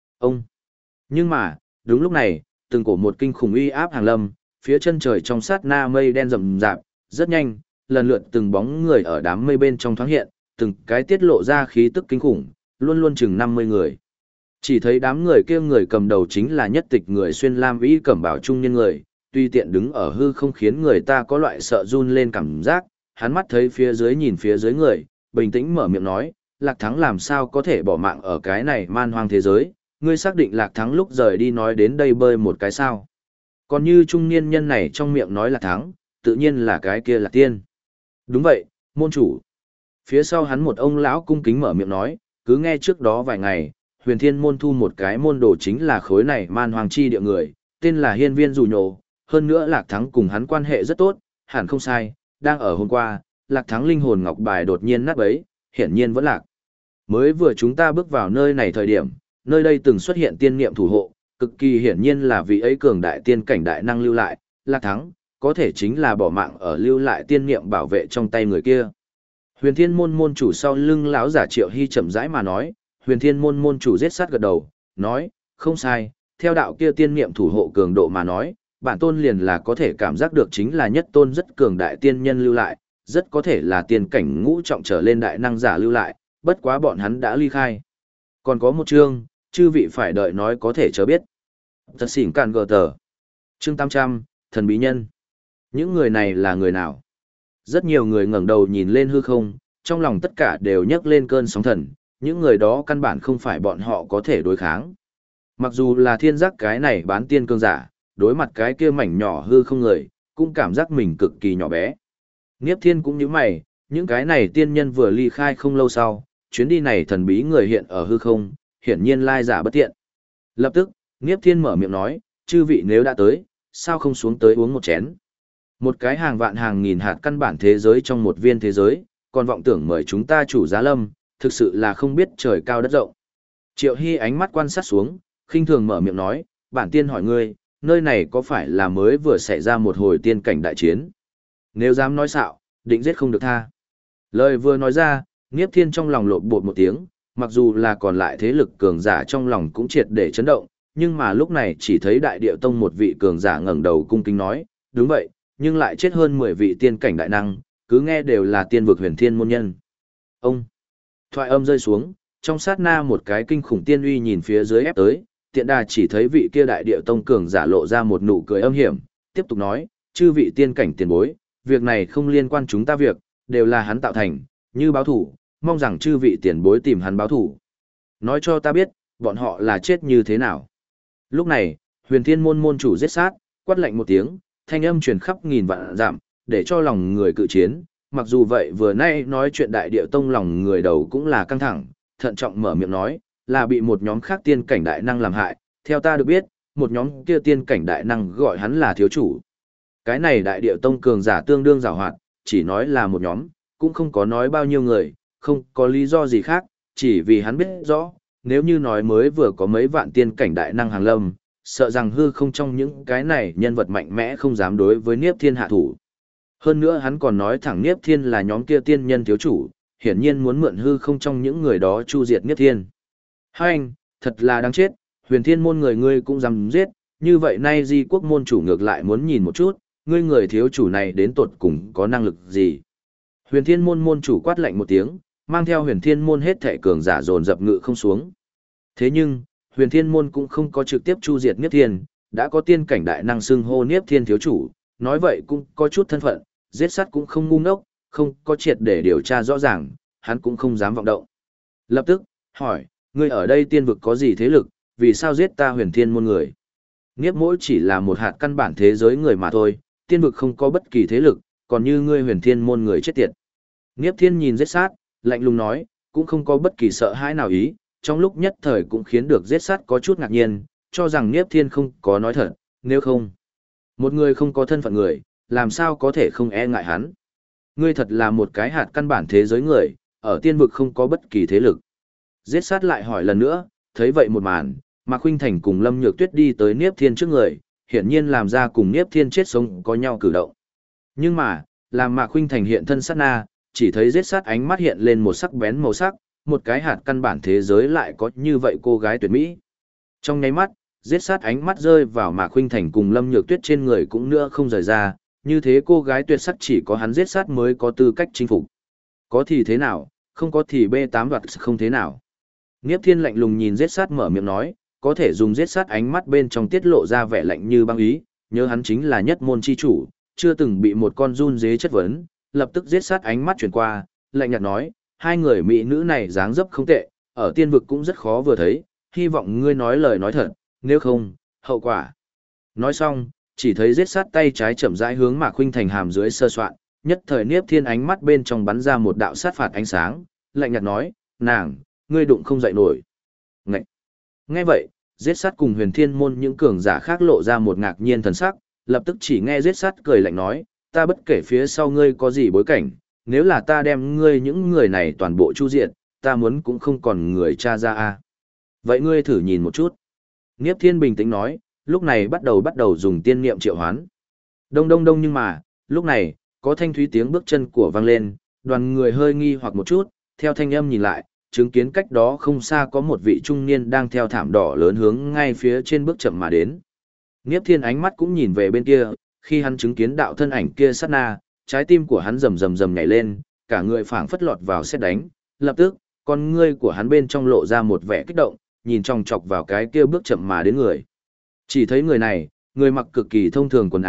Nhưng mà, đúng lúc này, từng cổ một kinh khủng uy áp hàng lâm, phía chân trời trong sát na mây đen rậm rạp, rất nhanh, lần lượt từng bóng người ở đám mây bên trong thoáng hiện, từng cái tiết lộ ra khí tức kinh khủng, luôn luôn chừng 50 người. Chỉ thấy đám người kia người cầm đầu chính là nhất tịch người xuyên lam y cẩm bào trung niên người, tuy tiện đứng ở hư không khiến người ta có loại sợ run lên cảm giác, hắn mắt thấy phía dưới nhìn phía dưới người, bình tĩnh mở miệng nói, Lạc Thắng làm sao có thể bỏ mạng ở cái này man hoang thế giới, ngươi xác định Lạc Thắng lúc rời đi nói đến đây bơi một cái sao. Còn như trung niên nhân này trong miệng nói Lạc Thắng, tự nhiên là cái kia Lạc Tiên. Đúng vậy, môn chủ. Phía sau hắn một ông lão cung kính mở miệng nói, cứ nghe trước đó vài ngày, Huyền Thiên môn thu một cái môn đồ chính là khối này man hoàng chi địa người, tên là Hiên Viên Dù Nhổ, hơn nữa Lạc Thắng cùng hắn quan hệ rất tốt, hẳn không sai, đang ở hôm qua, Lạc Thắng linh hồn ngọc bài đột nhiên nát bấy, hiển nhiên vẫn lạc. Mới vừa chúng ta bước vào nơi này thời điểm, nơi đây từng xuất hiện tiên niệm thủ hộ, cực kỳ hiển nhiên là vị ấy cường đại tiên cảnh đại năng lưu lại, Lạc Thắng, có thể chính là bỏ mạng ở lưu lại tiên niệm bảo vệ trong tay người kia. Huyền Thiên môn môn chủ sau lưng lão giả Triệu Hy chậm rãi mà nói, Huyền Thiên môn môn chủ giết sát gật đầu, nói, không sai, theo đạo kia tiên niệm thủ hộ cường độ mà nói, bản tôn liền là có thể cảm giác được chính là nhất tôn rất cường đại tiên nhân lưu lại, rất có thể là tiên cảnh ngũ trọng trở lên đại năng giả lưu lại, bất quá bọn hắn đã ly khai. Còn có một chương, chư vị phải đợi nói có thể chờ biết. Thật xỉn càn gờ tờ. Chương 800, thần bí nhân. Những người này là người nào? Rất nhiều người ngẩng đầu nhìn lên hư không, trong lòng tất cả đều nhấc lên cơn sóng thần, những người đó căn bản không phải bọn họ có thể đối kháng. Mặc dù là thiên giác cái này bán tiên cương giả, đối mặt cái kia mảnh nhỏ hư không người, cũng cảm giác mình cực kỳ nhỏ bé. Niếp Thiên cũng như mày, những cái này tiên nhân vừa ly khai không lâu sau, chuyến đi này thần bí người hiện ở hư không, hiển nhiên lai giả bất tiện. Lập tức, Niếp Thiên mở miệng nói, chư vị nếu đã tới, sao không xuống tới uống một chén? Một cái hàng vạn hàng nghìn hạt căn bản thế giới trong một viên thế giới, còn vọng tưởng mời chúng ta chủ giá lâm, thực sự là không biết trời cao đất rộng. Triệu Hy ánh mắt quan sát xuống, khinh thường mở miệng nói, bản tiên hỏi ngươi, nơi này có phải là mới vừa xảy ra một hồi tiên cảnh đại chiến? Nếu dám nói xạo, định giết không được tha. Lời vừa nói ra, Niếp Thiên trong lòng lộn bột một tiếng, mặc dù là còn lại thế lực cường giả trong lòng cũng triệt để chấn động, nhưng mà lúc này chỉ thấy Đại Điệu Tông một vị cường giả ngẩng đầu cung kính nói, đúng vậy, nhưng lại chết hơn 10 vị tiên cảnh đại năng, cứ nghe đều là tiên vực huyền thiên môn nhân. Ông! Thoại âm rơi xuống, trong sát na một cái kinh khủng tiên uy nhìn phía dưới ép tới, tiện đà chỉ thấy vị kia Đại Điệu Tông cường giả lộ ra một nụ cười âm hiểm, tiếp tục nói, chư vị tiên cảnh tiền bối, việc này không liên quan chúng ta việc, đều là hắn tạo thành, như báo thủ, mong rằng chư vị tiền bối tìm hắn báo thủ. Nói cho ta biết, bọn họ là chết như thế nào. Lúc này, huyền thiên môn môn chủ giết sát, quát lạnh một tiếng, thanh âm truyền khắp nghìn vạn dặm, để cho lòng người cự chiến. Mặc dù vậy vừa nay nói chuyện Đại Điệu Tông lòng người đầu cũng là căng thẳng, thận trọng mở miệng nói, là bị một nhóm khác tiên cảnh đại năng làm hại. Theo ta được biết, một nhóm kia tiên cảnh đại năng gọi hắn là thiếu chủ. Cái này Đại Điệu Tông cường giả tương đương giàu hoạt, chỉ nói là một nhóm, cũng không có nói bao nhiêu người, không có lý do gì khác, chỉ vì hắn biết rõ, nếu như nói mới vừa có mấy vạn tiên cảnh đại năng hàng lâm, sợ rằng hư không trong những cái này nhân vật mạnh mẽ không dám đối với Niếp Thiên hạ thủ. Hơn nữa hắn còn nói thẳng Niếp Thiên là nhóm kia tiên nhân thiếu chủ, hiển nhiên muốn mượn hư không trong những người đó chu diệt Niếp Thiên. Hai anh, thật là đáng chết, huyền thiên môn người ngươi cũng dám giết, như vậy nay di quốc môn chủ ngược lại muốn nhìn một chút, ngươi người thiếu chủ này đến tột cùng có năng lực gì. Huyền thiên môn môn chủ quát lạnh một tiếng, mang theo huyền thiên môn hết thệ cường giả dồn dập ngự không xuống. Thế nhưng, huyền thiên môn cũng không có trực tiếp chu diệt Niếp Thiên, đã có tiên cảnh đại năng xưng hô Niếp Thiên thiếu chủ, nói vậy cũng có chút thân phận, giết sát cũng không ngu ngốc, không có triệt để điều tra rõ ràng, hắn cũng không dám vọng động. Lập tức, hỏi, ngươi ở đây tiên vực có gì thế lực, vì sao giết ta huyền thiên môn người? Niếp mỗi chỉ là một hạt căn bản thế giới người mà thôi, tiên vực không có bất kỳ thế lực, còn như ngươi huyền thiên môn người chết tiệt. Niếp Thiên nhìn giết sát, lạnh lùng nói, cũng không có bất kỳ sợ hãi nào ý, trong lúc nhất thời cũng khiến được giết sát có chút ngạc nhiên, cho rằng Niếp Thiên không có nói thật, nếu không. Một người không có thân phận người, làm sao có thể không e ngại hắn. Ngươi thật là một cái hạt căn bản thế giới người, ở tiên vực không có bất kỳ thế lực. Giết sát lại hỏi lần nữa, thấy vậy một màn, Mạc Khuynh Thành cùng Lâm Nhược Tuyết đi tới Niếp Thiên trước người, hiển nhiên làm ra cùng Niếp Thiên chết sống có nhau cử động. Nhưng mà, làm Mạc Khuynh Thành hiện thân sát na, chỉ thấy giết sát ánh mắt hiện lên một sắc bén màu sắc, một cái hạt căn bản thế giới lại có như vậy cô gái tuyệt mỹ. Trong nháy mắt, giết sát ánh mắt rơi vào Mạc Khuynh Thành cùng Lâm Nhược Tuyết trên người cũng nữa không rời ra, như thế cô gái tuyệt sắc chỉ có hắn giết sát mới có tư cách chinh phục. Có thì thế nào, không có thì B8 đoạt không thế nào. Niếp Thiên lạnh lùng nhìn giết sát mở miệng nói, có thể dùng giết sát ánh mắt bên trong tiết lộ ra vẻ lạnh như băng ý, nhớ hắn chính là nhất môn chi chủ, chưa từng bị một con run dế chất vấn, lập tức giết sát ánh mắt chuyển qua, lạnh nhạt nói, hai người mỹ nữ này dáng dấp không tệ, ở tiên vực cũng rất khó vừa thấy, hy vọng ngươi nói lời nói thật, nếu không, hậu quả. Nói xong, chỉ thấy giết sát tay trái chậm rãi hướng Mạc Khuynh Thành hàm dưới sơ soạn, nhất thời Niếp Thiên ánh mắt bên trong bắn ra một đạo sát phạt ánh sáng, lạnh nhạt nói, nàng, ngươi đụng không dậy nổi. Ngậy! Nghe vậy, giết sát cùng huyền thiên môn những cường giả khác lộ ra một ngạc nhiên thần sắc, lập tức chỉ nghe giết sát cười lạnh nói, ta bất kể phía sau ngươi có gì bối cảnh, nếu là ta đem ngươi những người này toàn bộ chu diệt, ta muốn cũng không còn người cha ra a. Vậy ngươi thử nhìn một chút. Niếp Thiên bình tĩnh nói, lúc này bắt đầu dùng tiên niệm triệu hoán. Đông đông đông nhưng mà, lúc này, có thanh thúy tiếng bước chân của vang lên, đoàn người hơi nghi hoặc một chút, theo thanh âm nhìn lại, chứng kiến cách đó không xa có một vị trung niên đang theo thảm đỏ lớn hướng ngay phía trên bước chậm mà đến. Niếp Thiên ánh mắt cũng nhìn về bên kia, khi hắn chứng kiến đạo thân ảnh kia sát na, trái tim của hắn rầm rầm rầm nhảy lên, cả người phảng phất lọt vào sét đánh, lập tức, con ngươi của hắn bên trong lộ ra một vẻ kích động, nhìn chòng chọc vào cái kia bước chậm mà đến người. Chỉ thấy người này, người mặc cực kỳ thông thường quần áo,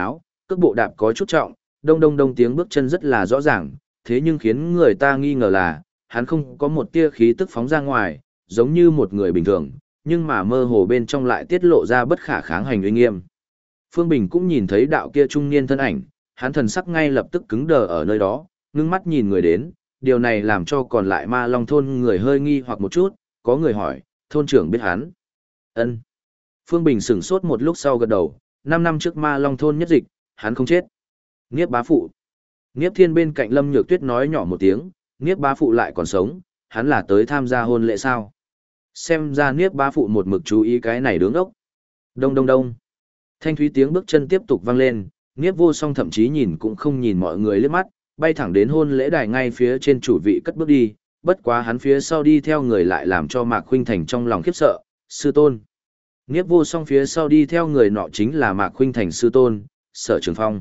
cước bộ đạp có chút trọng, đông đông đông tiếng bước chân rất là rõ ràng, thế nhưng khiến người ta nghi ngờ là, hắn không có một tia khí tức phóng ra ngoài, giống như một người bình thường, nhưng mà mơ hồ bên trong lại tiết lộ ra bất khả kháng hành uy nghiêm. Phương Bình cũng nhìn thấy đạo kia trung niên thân ảnh, hắn thần sắc ngay lập tức cứng đờ ở nơi đó, ngưng mắt nhìn người đến, điều này làm cho còn lại Ma Long thôn người hơi nghi hoặc một chút, có người hỏi, thôn trưởng biết hắn. Ân. Phương Bình sửng sốt một lúc sau gật đầu, 5 năm trước Ma Long thôn nhất dịch, hắn không chết. Niếp bá phụ. Niếp Thiên bên cạnh Lâm Nhược Tuyết nói nhỏ một tiếng, Niếp bá phụ lại còn sống, hắn là tới tham gia hôn lễ sao? Xem ra Niếp bá phụ một mực chú ý cái này đứng ốc. Đông đông đông. Thanh thúy tiếng bước chân tiếp tục vang lên, Niếp Vô Song thậm chí nhìn cũng không nhìn mọi người liếc mắt, bay thẳng đến hôn lễ đài ngay phía trên chủ vị cất bước đi, bất quá hắn phía sau đi theo người lại làm cho Mạc Khuynh Thành trong lòng khiếp sợ, sư tôn. Niếp Vô Song phía sau đi theo người nọ chính là Mạc Khuynh Thành sư tôn, Sở Trường Phong.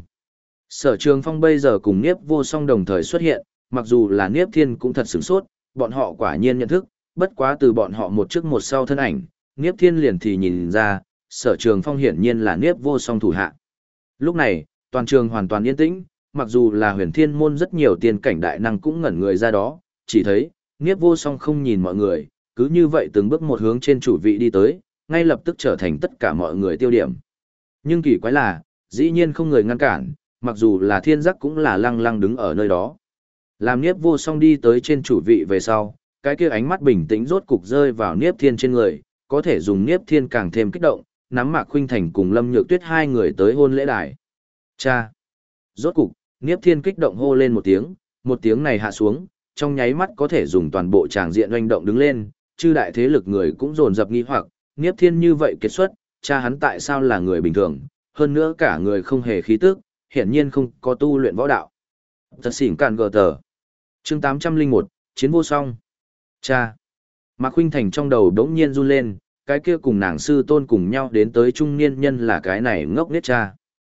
Sở Trường Phong bây giờ cùng Niếp Vô Song đồng thời xuất hiện, mặc dù là Niếp Thiên cũng thật sửng sốt, bọn họ quả nhiên nhận thức, bất quá từ bọn họ một trước một sau thân ảnh, Niếp Thiên liền thì nhìn ra, Sở Trường Phong hiển nhiên là Niếp Vô Song thủ hạ. Lúc này, toàn trường hoàn toàn yên tĩnh, mặc dù là Huyền Thiên môn rất nhiều tiên cảnh đại năng cũng ngẩn người ra đó, chỉ thấy, Niếp Vô Song không nhìn mọi người, cứ như vậy từng bước một hướng trên chủ vị đi tới, ngay lập tức trở thành tất cả mọi người tiêu điểm. Nhưng kỳ quái là, dĩ nhiên không người ngăn cản, mặc dù là thiên giác cũng là lăng lăng đứng ở nơi đó. Làm Niếp Vô Song đi tới trên chủ vị về sau, cái kia ánh mắt bình tĩnh rốt cục rơi vào Niếp Thiên trên người, có thể dùng Niếp Thiên càng thêm kích động, nắm Mạc Khuynh Thành cùng Lâm Nhược Tuyết hai người tới hôn lễ đài. Cha! Rốt cục, Niếp Thiên kích động hô lên một tiếng này hạ xuống, trong nháy mắt có thể dùng toàn bộ tràng diện oanh động đứng lên, chư đại thế lực người cũng dồn dập nghi hoặc, Niếp Thiên như vậy kiệt xuất, cha hắn tại sao là người bình thường, hơn nữa cả người không hề khí tức, hiển nhiên không có tu luyện võ đạo. Thật xỉn càn gờ tờ. Chương 801, Chiến vô song. Cha! Mạc Khuynh Thành trong đầu đống nhiên run lên, cái kia cùng nàng sư tôn cùng nhau đến tới trung niên nhân là cái này ngốc nết cha.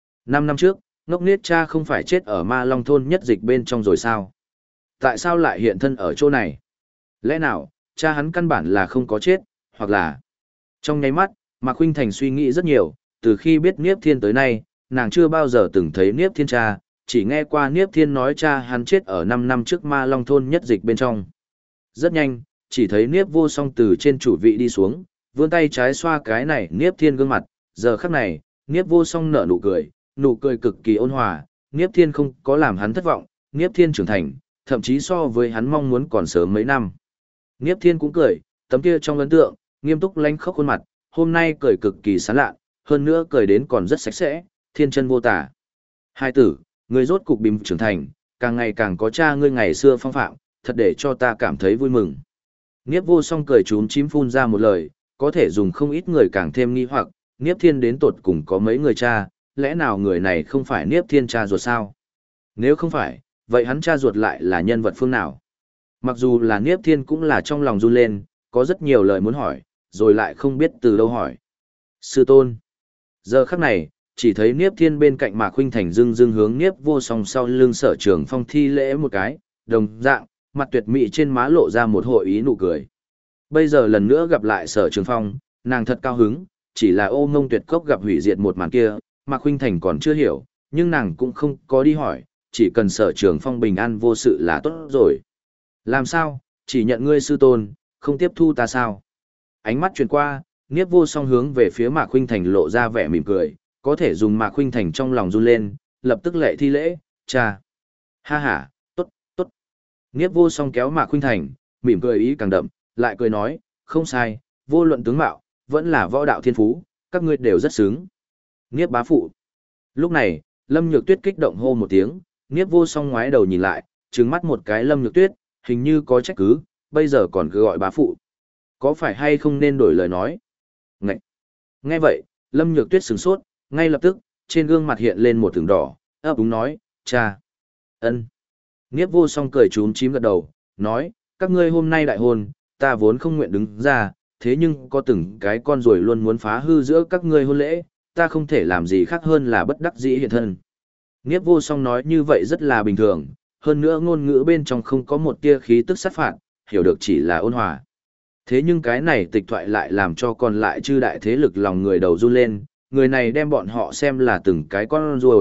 5 năm trước, ngốc nết cha không phải chết ở Ma Long thôn nhất dịch bên trong rồi sao? Tại sao lại hiện thân ở chỗ này? Lẽ nào, cha hắn căn bản là không có chết, hoặc là... Trong nháy mắt, Mạc Khuynh Thành suy nghĩ rất nhiều, từ khi biết Niếp Thiên tới nay, nàng chưa bao giờ từng thấy Niếp Thiên cha, chỉ nghe qua Niếp Thiên nói cha hắn chết ở 5 năm trước Ma Long thôn nhất dịch bên trong. Rất nhanh, chỉ thấy Niếp Vô Song từ trên chủ vị đi xuống, vươn tay trái xoa cái này Niếp Thiên gương mặt, giờ khắc này, Niếp Vô Song nở nụ cười cực kỳ ôn hòa, Niếp Thiên không có làm hắn thất vọng, Niếp Thiên trưởng thành, thậm chí so với hắn mong muốn còn sớm mấy năm. Niếp Thiên cũng cười, tấm kia trong ấn tượng, nghiêm túc lanh khóc khuôn mặt, hôm nay cười cực kỳ sán lạ, hơn nữa cười đến còn rất sạch sẽ, thiên chân vô tả. Hai tử, ngươi rốt cục bìm trưởng thành, càng ngày càng có cha ngươi ngày xưa phong phạm, thật để cho ta cảm thấy vui mừng. Niếp Vô Song cười trúm chím phun ra một lời, có thể dùng không ít người càng thêm nghi hoặc, Niếp Thiên đến tột cùng có mấy người cha, lẽ nào người này không phải Niếp Thiên cha ruột sao? Nếu không phải, vậy hắn cha ruột lại là nhân vật phương nào? Mặc dù là Niếp Thiên cũng là trong lòng run lên, có rất nhiều lời muốn hỏi, rồi lại không biết từ đâu hỏi. Sư tôn. Giờ khắc này, chỉ thấy Niếp Thiên bên cạnh Mạc Khuynh Thành dưng hướng Niếp Vô Song sau lưng Sở Trường Phong thi lễ một cái, đồng dạng, mặt tuyệt mỹ trên má lộ ra một hội ý nụ cười. Bây giờ lần nữa gặp lại Sở Trường Phong, nàng thật cao hứng, chỉ là ô ngông tuyệt cốc gặp hủy diệt một màn kia, Mạc Khuynh Thành còn chưa hiểu, nhưng nàng cũng không có đi hỏi, chỉ cần Sở Trường Phong bình an vô sự là tốt rồi. Làm sao, chỉ nhận ngươi sư tôn, không tiếp thu ta sao? Ánh mắt truyền qua, Niếp Vô Song hướng về phía Mạc Khuynh Thành lộ ra vẻ mỉm cười, có thể dùng Mạc Khuynh Thành trong lòng run lên, lập tức lệ thi lễ, cha. Ha ha, tốt, tốt. Niếp Vô Song kéo Mạc Khuynh Thành, mỉm cười ý càng đậm, lại cười nói, không sai, vô luận tướng mạo, vẫn là võ đạo thiên phú, các ngươi đều rất xứng. Niếp bá phụ. Lúc này, Lâm Nhược Tuyết kích động hô một tiếng, Niếp Vô Song ngoái đầu nhìn lại, trừng mắt một cái Lâm Nhược Tuyết, hình như có trách cứ, bây giờ còn cứ gọi bá phụ. Có phải hay không nên đổi lời nói? Ngậy! Nghe vậy, Lâm Nhược Tuyết sửng sốt, ngay lập tức, trên gương mặt hiện lên một thừng đỏ, ấp úng nói, cha. Ân. Niếp Vô Song cười chúm chím gật đầu, nói, các ngươi hôm nay đại hôn, ta vốn không nguyện đứng ra, thế nhưng có từng cái con rồi luôn muốn phá hư giữa các ngươi hôn lễ, ta không thể làm gì khác hơn là bất đắc dĩ hiện thân. Niếp Vô Song nói như vậy rất là bình thường, hơn nữa ngôn ngữ bên trong không có một tia khí tức sát phạt, hiểu được chỉ là ôn hòa. Thế nhưng cái này tịch thoại lại làm cho còn lại chư đại thế lực lòng người đầu run lên, người này đem bọn họ xem là từng cái con ruồi,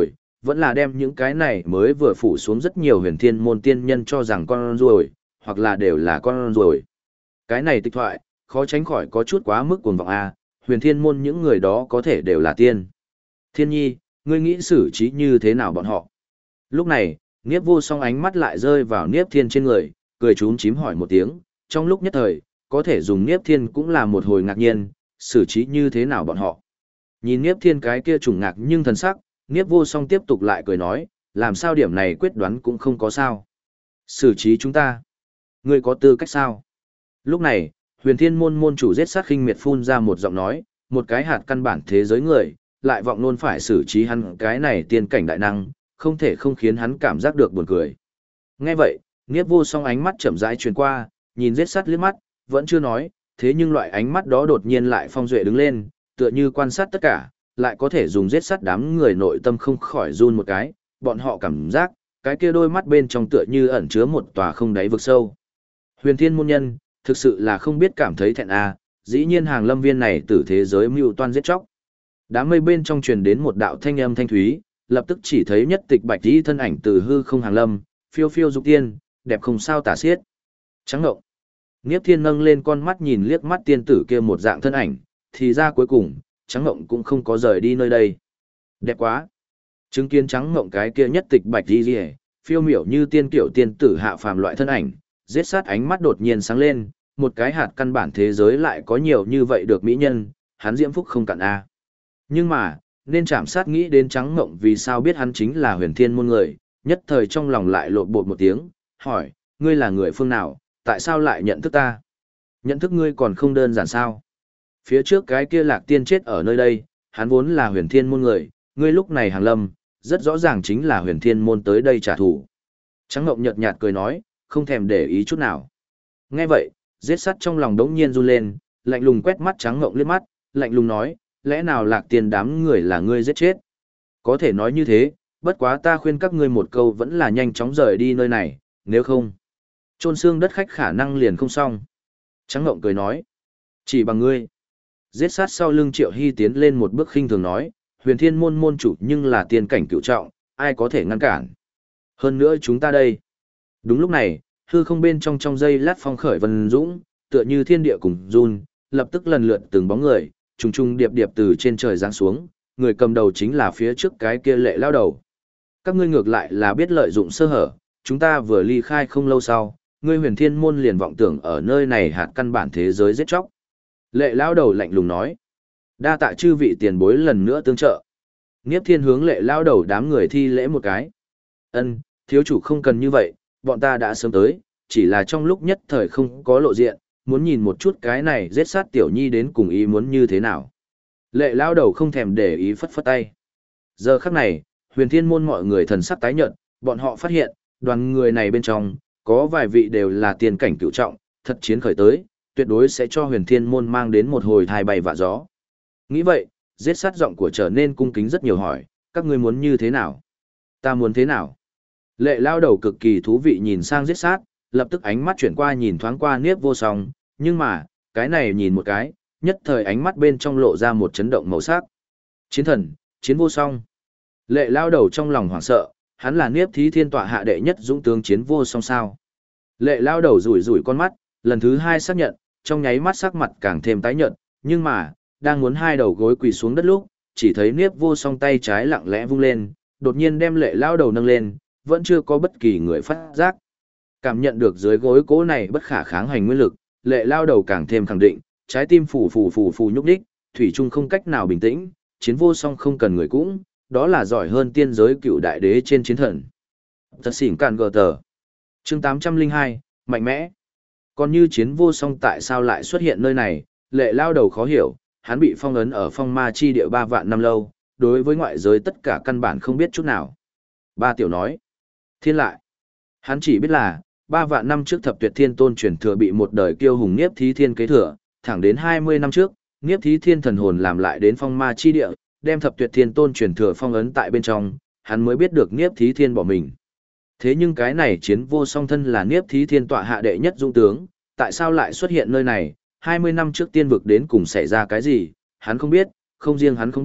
vẫn là đem những cái này mới vừa phủ xuống rất nhiều huyền thiên môn tiên nhân cho rằng con ruồi, hoặc là đều là con ruồi. Cái này tịch thoại, khó tránh khỏi có chút quá mức cuồng vọng a, huyền thiên môn những người đó có thể đều là tiên. Thiên nhi, ngươi nghĩ xử trí như thế nào bọn họ? Lúc này, Niếp Vô Song ánh mắt lại rơi vào Niếp Thiên trên người, cười chúm chím hỏi một tiếng, trong lúc nhất thời, có thể dùng Niếp Thiên cũng là một hồi ngạc nhiên, xử trí như thế nào bọn họ? Nhìn Niếp Thiên cái kia trùng ngạc nhưng thần sắc, Niếp Vô Song tiếp tục lại cười nói, làm sao điểm này quyết đoán cũng không có sao. Xử trí chúng ta, ngươi có tư cách sao? Lúc này, huyền thiên môn môn chủ giết sát khinh miệt phun ra một giọng nói, một cái hạt căn bản thế giới người, lại vọng luôn phải xử trí hắn cái này tiên cảnh đại năng, không thể không khiến hắn cảm giác được buồn cười. Nghe vậy, Niếp Vô Song ánh mắt chậm rãi truyền qua, nhìn giết sát liếc mắt, vẫn chưa nói, thế nhưng loại ánh mắt đó đột nhiên lại phong duệ đứng lên, tựa như quan sát tất cả, lại có thể dùng giết sát đám người nội tâm không khỏi run một cái, bọn họ cảm giác, cái kia đôi mắt bên trong tựa như ẩn chứa một tòa không đáy vực sâu. Huyền thiên môn nhân, thực sự là không biết cảm thấy thẹn a, dĩ nhiên hàng lâm viên này từ thế giới mưu toan giết chóc. Đám mây bên trong truyền đến một đạo thanh âm thanh thúy, lập tức chỉ thấy nhất tịch bạch tí thân ảnh từ hư không hàng lâm, phiêu phiêu dục tiên, đẹp không sao tả xiết. Trắng ngộng. Niếp Thiên nâng lên con mắt nhìn liếc mắt tiên tử kia một dạng thân ảnh, thì ra cuối cùng, Trắng ngộng cũng không có rời đi nơi đây. Đẹp quá. Chứng kiến Trắng ngộng cái kia nhất tịch bạch tí rìa, phiêu miểu như tiên kiểu tiên tử hạ phàm loại thân ảnh, giết sát ánh mắt đột nhiên sáng lên, một cái hạt căn bản thế giới lại có nhiều như vậy được mỹ nhân, hắn diễm phúc không cạn a. Nhưng mà, nên chạm sát nghĩ đến Trắng ngộng vì sao biết hắn chính là huyền thiên môn người, nhất thời trong lòng lại lộn bột một tiếng, hỏi, ngươi là người phương nào, tại sao lại nhận thức ta? Nhận thức ngươi còn không đơn giản sao? Phía trước cái kia lạc tiên chết ở nơi đây, hắn vốn là huyền thiên môn người, ngươi lúc này hàng lâm, rất rõ ràng chính là huyền thiên môn tới đây trả thù. Trắng ngộng nhợt nhạt cười nói, không thèm để ý chút nào. Nghe vậy, giết sắt trong lòng đống nhiên run lên, lạnh lùng quét mắt Trắng ngộng liếc mắt, lạnh lùng nói, lẽ nào lạc tiên đám người là ngươi giết chết? Có thể nói như thế, bất quá ta khuyên các ngươi một câu vẫn là nhanh chóng rời đi nơi này, nếu không, chôn xương đất khách khả năng liền không xong. Trắng ngộng cười nói, chỉ bằng ngươi. Giết sát sau lưng Triệu Hy tiến lên một bước khinh thường nói, huyền thiên môn môn chủ nhưng là tiên cảnh cựu trọng, ai có thể ngăn cản. Hơn nữa chúng ta đây. Đúng lúc này, hư không bên trong giây lát phong khởi vân dũng, tựa như thiên địa cùng run, lập tức lần lượt từng bóng người, trùng trùng điệp điệp từ trên trời giáng xuống, người cầm đầu chính là phía trước cái kia lệ lao đầu. Các ngươi ngược lại là biết lợi dụng sơ hở, chúng ta vừa ly khai không lâu sau, ngươi huyền thiên môn liền vọng tưởng ở nơi này hạt căn bản thế giới giết chóc. Lệ lao đầu lạnh lùng nói, đa tạ chư vị tiền bối lần nữa tương trợ. Niếp Thiên hướng lệ lao đầu đám người thi lễ một cái. Ân, thiếu chủ không cần như vậy, bọn ta đã sớm tới, chỉ là trong lúc nhất thời không có lộ diện, muốn nhìn một chút cái này giết sát tiểu nhi đến cùng ý muốn như thế nào. Lệ lao đầu không thèm để ý phất phất tay. Giờ khắc này, huyền thiên môn mọi người thần sắc tái nhợt, bọn họ phát hiện, đoàn người này bên trong, có vài vị đều là tiền cảnh cựu trọng, thật chiến khởi tới, tuyệt đối sẽ cho huyền thiên môn mang đến một hồi thai bay vạ gió. Nghĩ vậy, giết sát giọng của trở nên cung kính rất nhiều hỏi, các ngươi muốn như thế nào? Ta muốn thế nào? Lệ lao đầu cực kỳ thú vị nhìn sang giết sát, lập tức ánh mắt chuyển qua nhìn thoáng qua Niếp Vô Song, nhưng mà, cái này nhìn một cái, nhất thời ánh mắt bên trong lộ ra một chấn động màu sắc. Chiến thần, chiến vô song. Lệ lao đầu trong lòng hoảng sợ, hắn là Niếp Thí Thiên tọa hạ đệ nhất dũng tướng chiến vô song sao. Lệ lao đầu rủi rủi con mắt, lần thứ hai xác nhận, trong nháy mắt sắc mặt càng thêm tái nhợt, nhưng mà, đang muốn hai đầu gối quỳ xuống đất lúc, chỉ thấy Niếp Vô Song tay trái lặng lẽ vung lên, đột nhiên đem lệ lao đầu nâng lên, vẫn chưa có bất kỳ người phát giác. Cảm nhận được dưới gối cố này bất khả kháng hành nguyên lực, lệ lao đầu càng thêm khẳng định, trái tim phù nhúc đích, thủy chung không cách nào bình tĩnh, chiến vô song không cần người cũng, đó là giỏi hơn tiên giới cựu đại đế trên chiến thần. Thật xỉn càn gờ tờ. Chương 802, mạnh mẽ. Còn như chiến vô song tại sao lại xuất hiện nơi này, lệ lao đầu khó hiểu, hắn bị phong ấn ở phong ma chi địa 3 vạn năm lâu, đối với ngoại giới tất cả căn bản không biết chút nào. Ba tiểu nói. Thiên lại. Hắn chỉ biết là, 3 vạn năm trước thập tuyệt thiên tôn truyền thừa bị một đời kiêu hùng Niếp Thí Thiên kế thừa, thẳng đến 20 năm trước, Niếp Thí Thiên thần hồn làm lại đến phong ma chi địa, đem thập tuyệt thiên tôn truyền thừa phong ấn tại bên trong, hắn mới biết được Niếp Thí Thiên bỏ mình. Thế nhưng cái này chiến vô song thân là Niếp Thí Thiên tọa hạ đệ nhất dũng tướng, tại sao lại xuất hiện nơi này, 20 năm trước tiên vực đến cùng xảy ra cái gì, hắn không biết, không riêng hắn không biết,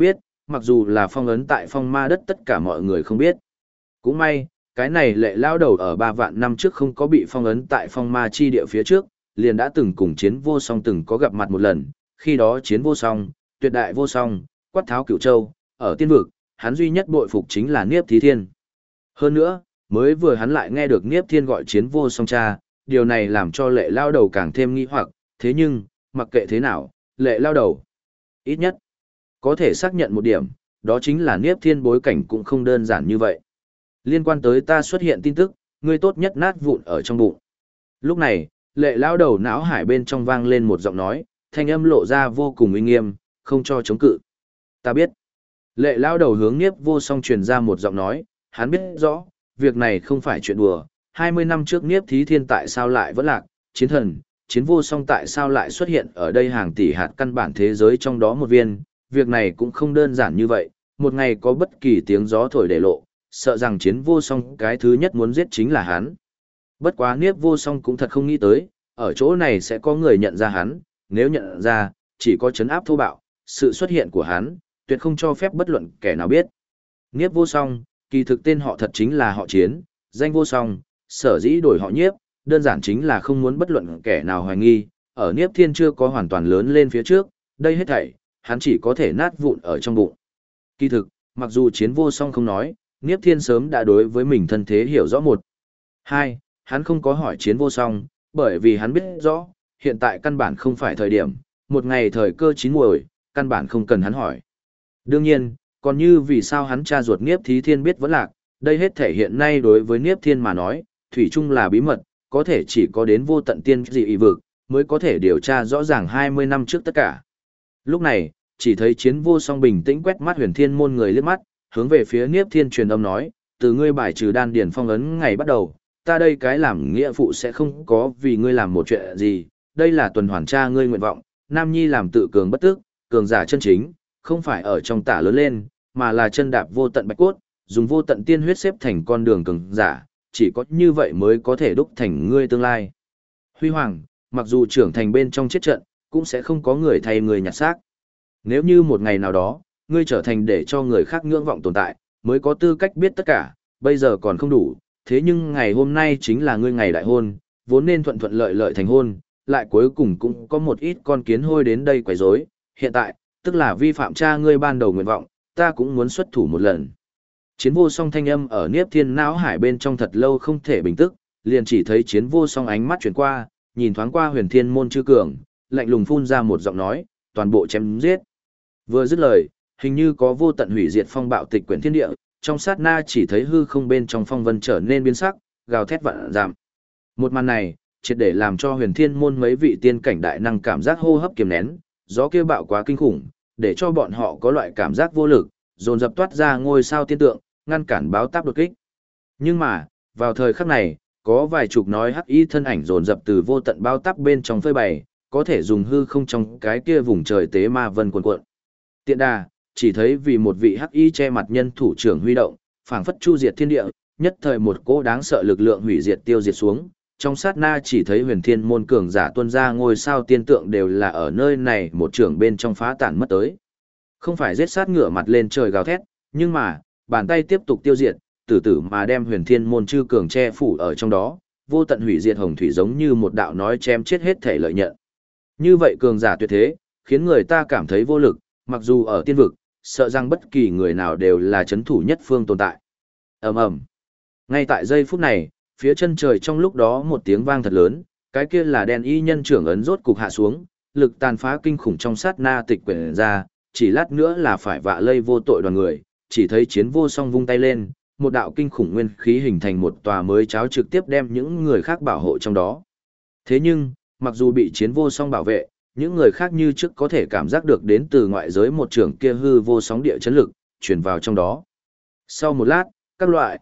mặc dù là phong ấn tại phong ma đất tất cả mọi người không biết. Cũng may, cái này lệ lao đầu ở 3 vạn năm trước không có bị phong ấn tại phong ma chi địa phía trước, liền đã từng cùng chiến vô song từng có gặp mặt một lần, khi đó chiến vô song, tuyệt đại vô song, quát tháo cửu châu, ở tiên vực, hắn duy nhất bội phục chính là Niếp Thí Thiên. Hơn nữa, mới vừa hắn lại nghe được Niếp Thiên gọi chiến vô song cha, điều này làm cho lệ lao đầu càng thêm nghi hoặc, thế nhưng, mặc kệ thế nào, lệ lao đầu, ít nhất, có thể xác nhận một điểm, đó chính là Niếp Thiên bối cảnh cũng không đơn giản như vậy. Liên quan tới ta xuất hiện tin tức, ngươi tốt nhất nát vụn ở trong bụng. Lúc này, lệ lao đầu não hải bên trong vang lên một giọng nói, thanh âm lộ ra vô cùng uy nghiêm, không cho chống cự. Ta biết. Lệ lao đầu hướng Niếp vô song truyền ra một giọng nói, hắn biết rõ, việc này không phải chuyện đùa. 20 năm trước Niếp Thí Thiên tại sao lại vẫn lạc, chiến thần, chiến vô song tại sao lại xuất hiện ở đây hàng tỷ hạt căn bản thế giới trong đó một viên, việc này cũng không đơn giản như vậy, một ngày có bất kỳ tiếng gió thổi để lộ, sợ rằng chiến vô song cái thứ nhất muốn giết chính là hắn. Bất quá Niếp vô song cũng thật không nghĩ tới, ở chỗ này sẽ có người nhận ra hắn, nếu nhận ra, chỉ có trấn áp thô bạo, sự xuất hiện của hắn, tuyệt không cho phép bất luận kẻ nào biết. Niếp vô song, kỳ thực tên họ thật chính là họ Chiến, danh vô song, sở dĩ đổi họ Niếp, đơn giản chính là không muốn bất luận kẻ nào hoài nghi, ở Niếp Thiên chưa có hoàn toàn lớn lên phía trước, đây hết thảy, hắn chỉ có thể nát vụn ở trong bụng. Kỳ thực, mặc dù Chiến vô song không nói, Niếp Thiên sớm đã đối với mình thân thế hiểu rõ một. Hai, hắn không có hỏi Chiến vô song, bởi vì hắn biết rõ, hiện tại căn bản không phải thời điểm, một ngày thời cơ chín muồi, căn bản không cần hắn hỏi. Đương nhiên, còn như vì sao hắn cha ruột Niếp Thí Thiên biết vẫn lạc, đây hết thể hiện nay đối với Niếp Thiên mà nói, thủy chung là bí mật, có thể chỉ có đến vô tận tiên dị y vực, mới có thể điều tra rõ ràng 20 năm trước tất cả. Lúc này, chỉ thấy Chiến vô song bình tĩnh quét mắt Huyền Thiên môn người liếc mắt, hướng về phía Niếp Thiên truyền âm nói, từ ngươi bài trừ đan điển phong ấn ngày bắt đầu, ta đây cái làm nghĩa phụ sẽ không có vì ngươi làm một chuyện gì, đây là tuần hoàn tra ngươi nguyện vọng, Nam Nhi làm tự cường bất tức, cường giả chân chính, không phải ở trong tả lớn lên, mà là chân đạp vô tận bạch cốt, dùng vô tận tiên huyết xếp thành con đường cường giả, chỉ có như vậy mới có thể đúc thành ngươi tương lai. Huy Hoàng, mặc dù trưởng thành bên trong chết trận, cũng sẽ không có người thay người nhặt xác. Nếu như một ngày nào đó, ngươi trở thành để cho người khác ngưỡng vọng tồn tại, mới có tư cách biết tất cả, bây giờ còn không đủ, thế nhưng ngày hôm nay chính là ngươi ngày đại hôn, vốn nên thuận thuận lợi lợi thành hôn, lại cuối cùng cũng có một ít con kiến hôi đến đây quấy rối, hiện tại, tức là vi phạm cha ngươi ban đầu nguyện vọng, ta cũng muốn xuất thủ một lần. Chiến vô song thanh âm ở Niếp Thiên não hải bên trong thật lâu không thể bình tức, liền chỉ thấy chiến vô song ánh mắt chuyển qua, nhìn thoáng qua Huyền Thiên môn chư cường, lạnh lùng phun ra một giọng nói, toàn bộ chém giết. Vừa dứt lời, hình như có vô tận hủy diệt phong bạo tịch quyển thiên địa, trong sát na chỉ thấy hư không bên trong phong vân trở nên biến sắc, gào thét vạn giảm. Một màn này, triệt để làm cho Huyền Thiên môn mấy vị tiên cảnh đại năng cảm giác hô hấp kiềm nén, gió kia bạo quá kinh khủng, để cho bọn họ có loại cảm giác vô lực, dồn dập toát ra ngôi sao tiên tượng, ngăn cản báo táp đột kích. Nhưng mà, vào thời khắc này, có vài chục nói hắc y thân ảnh dồn dập từ vô tận báo táp bên trong phơi bày, có thể dùng hư không trong cái kia vùng trời tế ma vân cuồn cuộn. Tiện đà, chỉ thấy vì một vị hắc y che mặt nhân thủ trưởng huy động, phảng phất chu diệt thiên địa, nhất thời một cỗ đáng sợ lực lượng hủy diệt tiêu diệt xuống. Trong sát na chỉ thấy Huyền Thiên môn cường giả tuân ra ngôi sao tiên tượng đều là ở nơi này một trưởng bên trong phá tản mất tới. Không phải giết sát ngửa mặt lên trời gào thét, nhưng mà, bàn tay tiếp tục tiêu diệt, từ từ mà đem Huyền Thiên môn chư cường che phủ ở trong đó, vô tận hủy diệt hồng thủy giống như một đạo nói chém chết hết thể lợi nhận. Như vậy cường giả tuyệt thế, khiến người ta cảm thấy vô lực, mặc dù ở tiên vực, sợ rằng bất kỳ người nào đều là chấn thủ nhất phương tồn tại. Ầm ầm. Ngay tại giây phút này, phía chân trời trong lúc đó một tiếng vang thật lớn, cái kia là đen y nhân trưởng ấn rốt cục hạ xuống, lực tàn phá kinh khủng trong sát na tịch quyển ra, chỉ lát nữa là phải vạ lây vô tội đoàn người, chỉ thấy chiến vô song vung tay lên, một đạo kinh khủng nguyên khí hình thành một tòa mới cháo trực tiếp đem những người khác bảo hộ trong đó. Thế nhưng, mặc dù bị chiến vô song bảo vệ, những người khác như trước có thể cảm giác được đến từ ngoại giới một trường kia hư vô sóng địa chấn lực, truyền vào trong đó. Sau một lát, các loại,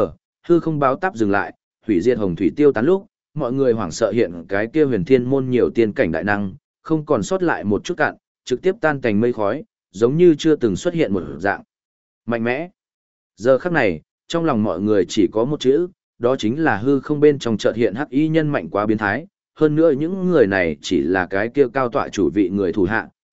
hư không báo táp dừng lại, hủy diệt hồng thủy tiêu tán lúc, mọi người hoảng sợ hiện cái kia Huyền Thiên môn nhiều tiên cảnh đại năng, không còn sót lại một chút cạn, trực tiếp tan thành mây khói, giống như chưa từng xuất hiện một dạng. Mạnh mẽ. Giờ khắc này, trong lòng mọi người chỉ có một chữ, đó chính là hư không bên trong chợt hiện hắc y nhân mạnh quá biến thái, hơn nữa những người này chỉ là cái kia cao tọa chủ vị người thủ hạ,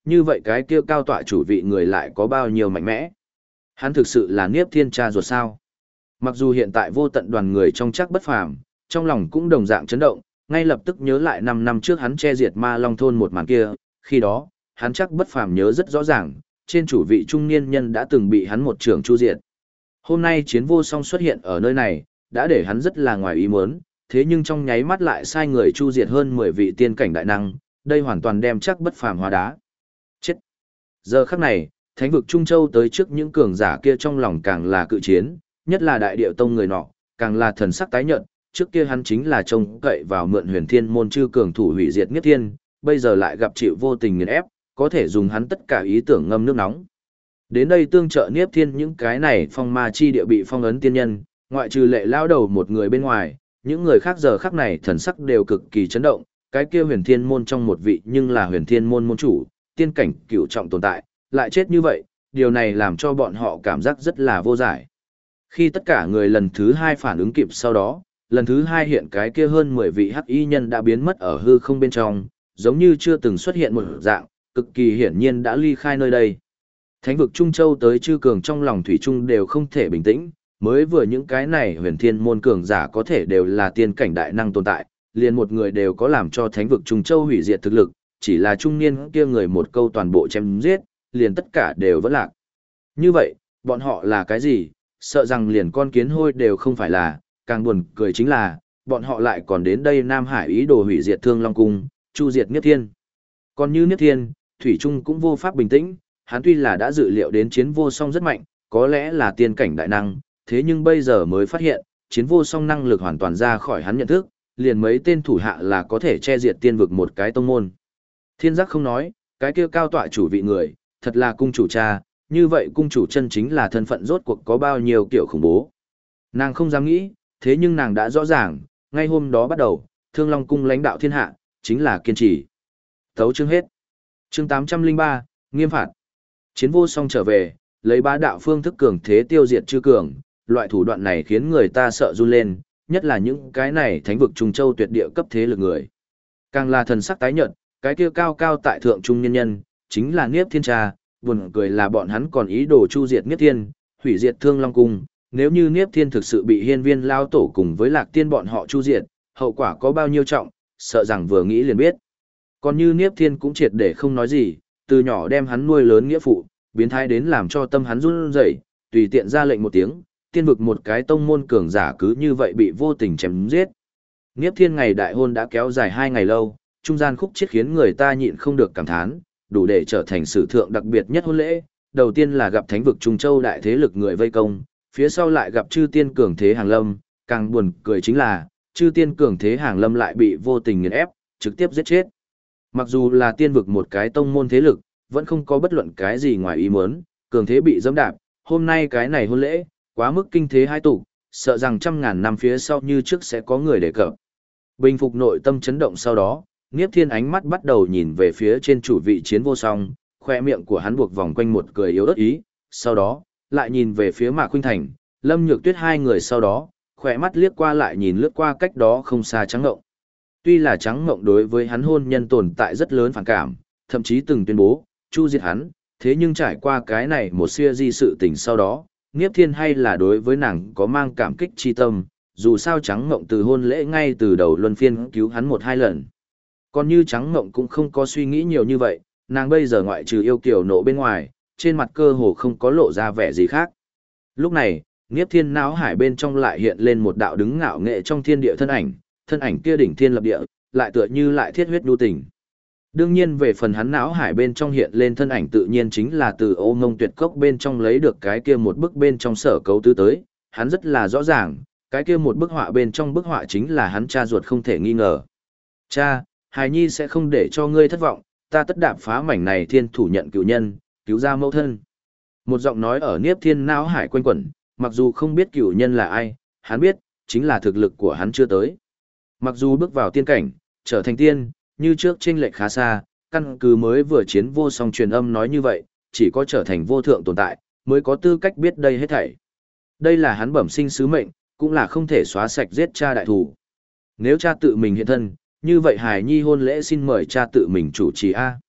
như vậy cái kia cao tọa chủ vị người lại có bao nhiêu mạnh mẽ? Hắn thực sự là Niếp Thiên cha ruột sao? Mặc dù hiện tại vô tận đoàn người trong chắc bất phàm, trong lòng cũng đồng dạng chấn động, ngay lập tức nhớ lại 5 năm trước hắn che diệt Ma Long thôn một màn kia, khi đó, hắn chắc bất phàm nhớ rất rõ ràng, trên chủ vị trung niên nhân đã từng bị hắn một trưởng chu diệt. Hôm nay Chiến Vô Song xuất hiện ở nơi này, đã để hắn rất là ngoài ý muốn, thế nhưng trong nháy mắt lại sai người chu diệt hơn 10 vị tiên cảnh đại năng, đây hoàn toàn đem chắc bất phàm hóa đá. Chết! Giờ khắc này, thánh vực Trung Châu tới trước những cường giả kia trong lòng càng là cự chiến, nhất là đại điệu tông người nọ, càng là thần sắc tái nhợt, trước kia hắn chính là trông cậy vào mượn huyền thiên môn chư cường thủ hủy diệt Niếp Thiên, bây giờ lại gặp chịu vô tình nghiền ép, có thể dùng hắn tất cả ý tưởng ngâm nước nóng. Đến đây tương trợ Niếp Thiên những cái này phong ma chi địa bị phong ấn tiên nhân, ngoại trừ Lệ lao đầu một người bên ngoài, những người khác giờ khắc này thần sắc đều cực kỳ chấn động, cái kia huyền thiên môn trong một vị nhưng là huyền thiên môn môn chủ, tiên cảnh cửu trọng tồn tại, lại chết như vậy, điều này làm cho bọn họ cảm giác rất là vô giải. Khi tất cả người lần thứ 2 phản ứng kịp sau đó, lần thứ 2 hiện cái kia hơn 10 vị hắc y nhân đã biến mất ở hư không bên trong, giống như chưa từng xuất hiện một dạng, cực kỳ hiển nhiên đã ly khai nơi đây. Thánh vực Trung Châu tới chư cường trong lòng thủy trung đều không thể bình tĩnh, mới vừa những cái này huyền thiên môn cường giả có thể đều là tiên cảnh đại năng tồn tại, liền một người đều có làm cho thánh vực Trung Châu hủy diệt thực lực, chỉ là trung niên kia người một câu toàn bộ chém giết, liền tất cả đều vẫn lạc. Như vậy, bọn họ là cái gì? Sợ rằng liền con kiến hôi đều không phải là, càng buồn cười chính là, bọn họ lại còn đến đây Nam Hải ý đồ hủy diệt Thương Long Cung, chu diệt Niếp Thiên. Còn như Niếp Thiên, Thủy Trung cũng vô pháp bình tĩnh, hắn tuy là đã dự liệu đến Chiến Vô Song rất mạnh, có lẽ là tiên cảnh đại năng, thế nhưng bây giờ mới phát hiện, Chiến Vô Song năng lực hoàn toàn ra khỏi hắn nhận thức, liền mấy tên thủ hạ là có thể che diệt tiên vực một cái tông môn. Thiên giác không nói, cái kia cao tọa chủ vị người, thật là cung chủ cha, như vậy cung chủ chân chính là thân phận rốt cuộc có bao nhiêu kiểu khủng bố. Nàng không dám nghĩ, thế nhưng nàng đã rõ ràng, ngay hôm đó bắt đầu, Thương Long Cung lãnh đạo thiên hạ, chính là kiên trì. Thấu chương hết. Chương 803, nghiêm phạt. Chiến Vô Song trở về, lấy bá đạo phương thức cường thế tiêu diệt chư cường, loại thủ đoạn này khiến người ta sợ run lên, nhất là những cái này thánh vực Trung Châu tuyệt địa cấp thế lực người. Càng là thần sắc tái nhợt, cái kia cao cao tại thượng trung nhân nhân, chính là Niếp Thiên cha, buồn cười là bọn hắn còn ý đồ chu diệt Niếp Thiên, hủy diệt Thương Long Cung, nếu như Niếp Thiên thực sự bị Hiên Viên lao tổ cùng với Lạc Tiên bọn họ chu diệt, hậu quả có bao nhiêu trọng, sợ rằng vừa nghĩ liền biết. Còn như Niếp Thiên cũng triệt để không nói gì, từ nhỏ đem hắn nuôi lớn nghĩa phụ, biến thái đến làm cho tâm hắn run rẩy, tùy tiện ra lệnh một tiếng, tiên vực một cái tông môn cường giả cứ như vậy bị vô tình chém giết. Niếp Thiên ngày đại hôn đã kéo dài 2 ngày lâu, trung gian khúc chiết khiến người ta nhịn không được cảm thán, đủ để trở thành sử thượng đặc biệt nhất hôn lễ. Đầu tiên là gặp thánh vực Trung Châu đại thế lực người vây công, phía sau lại gặp chư tiên cường thế hàng lâm, càng buồn cười chính là, chư tiên cường thế hàng lâm lại bị vô tình nghiền ép, trực tiếp giết chết. Mặc dù là tiên vực một cái tông môn thế lực, vẫn không có bất luận cái gì ngoài ý muốn, cường thế bị dẫm đạp, hôm nay cái này hôn lễ, quá mức kinh thế hai tụ, sợ rằng 100.000 năm phía sau như trước sẽ có người đề cập. Bình phục nội tâm chấn động sau đó, Niếp Thiên ánh mắt bắt đầu nhìn về phía trên chủ vị Chiến Vô Song, khoe miệng của hắn buộc vòng quanh một cười yếu ớt ý, sau đó, lại nhìn về phía Mạc Khuynh Thành, Lâm Nhược Tuyết hai người sau đó, khoe mắt liếc qua lại nhìn lướt qua cách đó không xa Trắng Ngộng. Tuy là Trắng Ngộng đối với hắn hôn nhân tồn tại rất lớn phản cảm, thậm chí từng tuyên bố, chu diệt hắn, thế nhưng trải qua cái này một siêu di sự tình sau đó, Niếp Thiên hay là đối với nàng có mang cảm kích chi tâm, dù sao Trắng Ngộng từ hôn lễ ngay từ đầu luân phiên cứu hắn 1-2 lần. Còn như Trắng Ngộng cũng không có suy nghĩ nhiều như vậy, nàng bây giờ ngoại trừ yêu kiều nộ bên ngoài, trên mặt cơ hồ không có lộ ra vẻ gì khác. Lúc này, Niếp Thiên não hải bên trong lại hiện lên một đạo đứng ngạo nghệ trong thiên địa thân ảnh kia đỉnh thiên lập địa, lại tựa như lại thiết huyết nhu tình. Đương nhiên về phần hắn não hải bên trong hiện lên thân ảnh tự nhiên chính là từ Ô Ngông Tuyệt Cốc bên trong lấy được cái kia một bức bên trong sở cấu tứ tới, hắn rất là rõ ràng, cái kia một bức họa bên trong bức họa chính là hắn cha ruột không thể nghi ngờ. Cha, hài nhi sẽ không để cho ngươi thất vọng, ta tất đạp phá mảnh này thiên thủ nhận cựu nhân, cứu ra mẫu thân. Một giọng nói ở Niếp Thiên não hải quanh quẩn, mặc dù không biết cựu nhân là ai, hắn biết, chính là thực lực của hắn chưa tới. Mặc dù bước vào tiên cảnh, trở thành tiên, như trước chênh lệch khá xa, căn cứ mới vừa Chiến Vô Song truyền âm nói như vậy, chỉ có trở thành vô thượng tồn tại, mới có tư cách biết đây hết thảy. Đây là hắn bẩm sinh sứ mệnh, cũng là không thể xóa sạch giết cha đại thủ. Nếu cha tự mình hiện thân, như vậy hài nhi hôn lễ xin mời cha tự mình chủ trì A.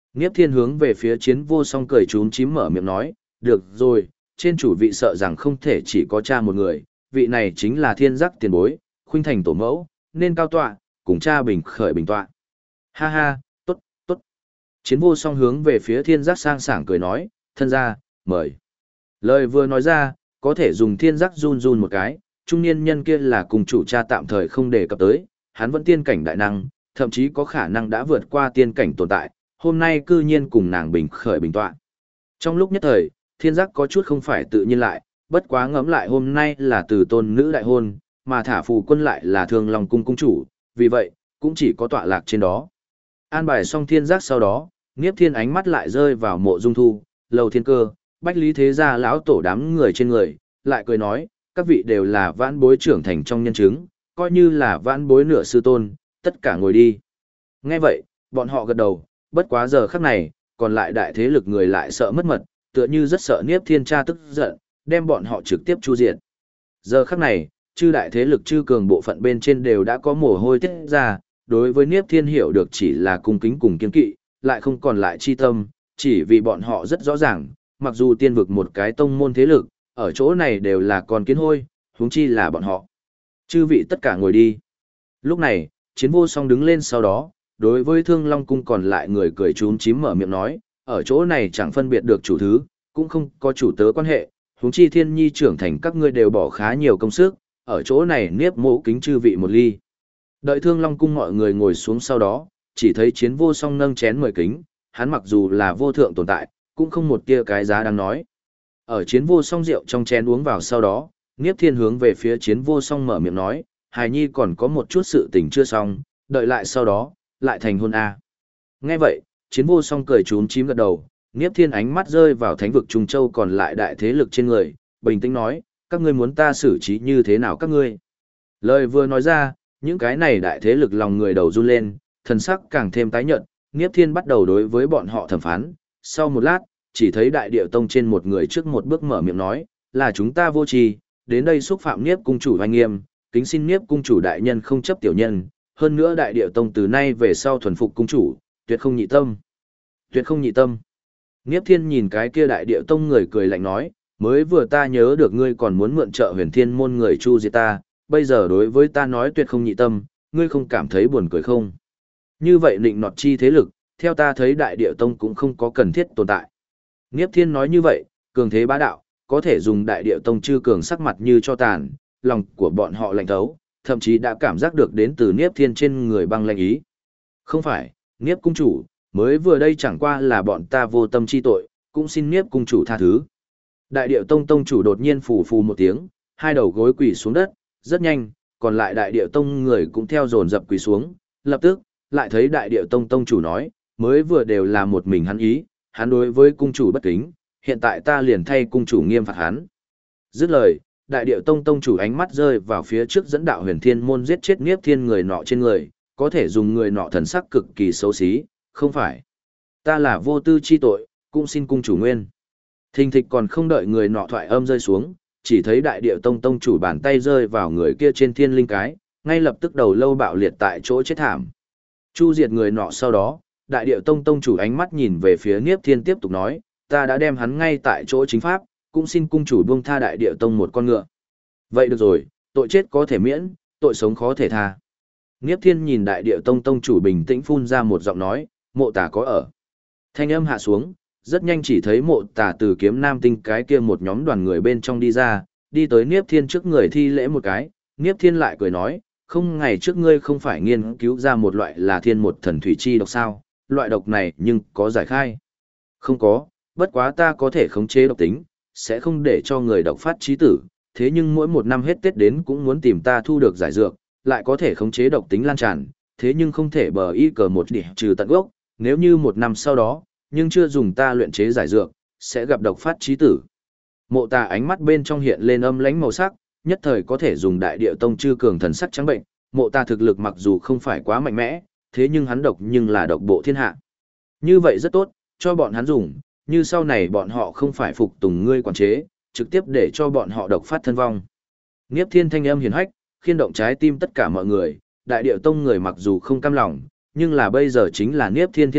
Niếp Thiên hướng về phía Chiến Vô Song cười trúm chím mở miệng nói, được rồi, trên chủ vị sợ rằng không thể chỉ có cha một người, vị này chính là thiên giác tiền bối, khuynh thành tổ mẫu, nên cao tọa, cùng cha bình khởi bình tọa. Ha ha, tốt, tốt. Chiến Vô Song hướng về phía thiên giác sang sảng cười nói, thân ra, mời. Lời vừa nói ra, có thể dùng thiên giác run run một cái, trung niên nhân kia là cùng chủ cha tạm thời không đề cập tới, hắn vẫn tiên cảnh đại năng, thậm chí có khả năng đã vượt qua tiên cảnh tồn tại, hôm nay cư nhiên cùng nàng bình khởi bình tọa. Trong lúc nhất thời, thiên giác có chút không phải tự nhiên lại, bất quá ngẫm lại hôm nay là từ tôn nữ đại hôn, mà thả phù quân lại là Thương Long cung cung chủ, vì vậy, cũng chỉ có tọa lạc trên đó. An bài xong thiên giác sau đó, Niếp Thiên ánh mắt lại rơi vào Mộ Dung Thu, Lầu Thiên Cơ, Bách Lý Thế Gia lão tổ đám người trên người, lại cười nói, các vị đều là vãn bối trưởng thành trong nhân chứng, coi như là vãn bối nửa sư tôn, tất cả ngồi đi. Nghe vậy, bọn họ gật đầu, bất quá giờ khắc này, còn lại đại thế lực người lại sợ mất mật, tựa như rất sợ Niếp Thiên cha tức giận, đem bọn họ trực tiếp chu diệt. Giờ khắc này, chư đại thế lực chư cường bộ phận bên trên đều đã có mồ hôi tiết ra, đối với Niếp Thiên hiểu được chỉ là cung kính cùng kiên kỵ, lại không còn lại chi tâm, chỉ vì bọn họ rất rõ ràng, mặc dù tiên vực một cái tông môn thế lực, ở chỗ này đều là con kiến hôi, huống chi là bọn họ. Chư vị tất cả ngồi đi. Lúc này, Chiến Vô Song đứng lên sau đó, đối với Thương Long cung còn lại người cười chúm chím mở miệng nói, ở chỗ này chẳng phân biệt được chủ thứ, cũng không có chủ tớ quan hệ, huống chi Thiên Nhi trưởng thành các ngươi đều bỏ khá nhiều công sức, ở chỗ này Niếp mộ kính chư vị một ly. Đợi Thương Long cung mọi người ngồi xuống sau đó, chỉ thấy Chiến Vô Song nâng chén mời kính, hắn mặc dù là vô thượng tồn tại, cũng không một tia cái giá đáng nói. Ở Chiến Vô Song rượu trong chén uống vào sau đó, Niếp Thiên hướng về phía Chiến Vô Song mở miệng nói, hài nhi còn có một chút sự tình chưa xong, đợi lại sau đó, lại thành hôn A. Nghe vậy, Chiến Vô Song cười chúm chím gật đầu, Niếp Thiên ánh mắt rơi vào thánh vực Trung Châu còn lại đại thế lực trên người, bình tĩnh nói, các ngươi muốn ta xử trí như thế nào các ngươi. Lời vừa nói ra, những cái này đại thế lực lòng người đầu run lên, thần sắc càng thêm tái nhợt, Niếp Thiên bắt đầu đối với bọn họ thẩm phán, sau một lát, chỉ thấy đại điệu tông trên một người trước một bước mở miệng nói, là chúng ta vô tri, đến đây xúc phạm Niếp cung chủ oai nghiêm, kính xin Niếp cung chủ đại nhân không chấp tiểu nhân, hơn nữa đại điệu tông từ nay về sau thuần phục cung chủ, tuyệt không nhị tâm. Tuyệt không nhị tâm. Niếp Thiên nhìn cái kia đại điệu tông người cười lạnh nói, mới vừa ta nhớ được ngươi còn muốn mượn trợ Huyền Thiên môn người chu diệt ta, bây giờ đối với ta nói tuyệt không nhị tâm, ngươi không cảm thấy buồn cười không? Như vậy định nọt chi thế lực, theo ta thấy đại điệu tông cũng không có cần thiết tồn tại. Niếp Thiên nói như vậy, cường thế bá đạo, có thể dùng đại điệu tông chư cường sắc mặt như cho tàn, lòng của bọn họ lạnh thấu, thậm chí đã cảm giác được đến từ Niếp Thiên trên người băng lạnh ý. Không phải, Niếp cung chủ, mới vừa đây chẳng qua là bọn ta vô tâm chi tội, cũng xin Niếp cung chủ tha thứ. Đại điệu tông tông chủ đột nhiên phù phù một tiếng, hai đầu gối quỳ xuống đất, rất nhanh, còn lại đại điệu tông người cũng theo dồn dập quỳ xuống, lập tức, lại thấy đại điệu tông tông chủ nói, mới vừa đều là một mình hắn ý, hắn đối với cung chủ bất kính, hiện tại ta liền thay cung chủ nghiêm phạt hắn. Dứt lời, đại điệu tông tông chủ ánh mắt rơi vào phía trước dẫn đạo Huyền Thiên môn giết chết Niếp Thiên người nọ trên người, có thể dùng người nọ thần sắc cực kỳ xấu xí, không phải. Ta là vô tư chi tội, cũng xin cung chủ nguyên. Thình thịch còn không đợi người nọ thoại âm rơi xuống, chỉ thấy đại điệu tông tông chủ bàn tay rơi vào người kia trên thiên linh cái, ngay lập tức đầu lâu bạo liệt tại chỗ chết thảm. Chu diệt người nọ sau đó, đại điệu tông tông chủ ánh mắt nhìn về phía Niếp Thiên tiếp tục nói, ta đã đem hắn ngay tại chỗ chính pháp, cũng xin cung chủ buông tha đại điệu tông một con ngựa. Vậy được rồi, tội chết có thể miễn, tội sống khó thể tha. Niếp Thiên nhìn đại điệu tông tông chủ bình tĩnh phun ra một giọng nói, mộ tà có ở. Thanh âm hạ xuống, rất nhanh chỉ thấy mộ tà từ kiếm nam tinh cái kia một nhóm đoàn người bên trong đi ra, đi tới Niếp Thiên trước người thi lễ một cái, Niếp Thiên lại cười nói, không ngày trước ngươi không phải nghiên cứu ra một loại là thiên một thần thủy chi độc sao, loại độc này nhưng có giải khai. Không có, bất quá ta có thể khống chế độc tính, sẽ không để cho người độc phát chí tử, thế nhưng mỗi một năm hết Tết đến cũng muốn tìm ta thu được giải dược, lại có thể khống chế độc tính lan tràn, thế nhưng không thể bờ y cờ một đỉ trừ tận gốc, nếu như một năm sau đó, nhưng chưa dùng ta luyện chế giải dược, sẽ gặp độc phát chí tử. Mộ Tà ánh mắt bên trong hiện lên âm lãnh màu sắc, nhất thời có thể dùng đại điệu tông chư cường thần sắc trắng bệnh, Mộ Tà thực lực mặc dù không phải quá mạnh mẽ, thế nhưng hắn độc nhưng là độc bộ thiên hạ. Như vậy rất tốt, cho bọn hắn dùng, như sau này bọn họ không phải phục tùng ngươi quản chế, trực tiếp để cho bọn họ độc phát thân vong. Niếp Thiên thanh âm hiển hách, khiên động trái tim tất cả mọi người, đại điệu tông người mặc dù không cam lòng, nhưng là bây giờ chính là Niếp Thiên thiên hạ,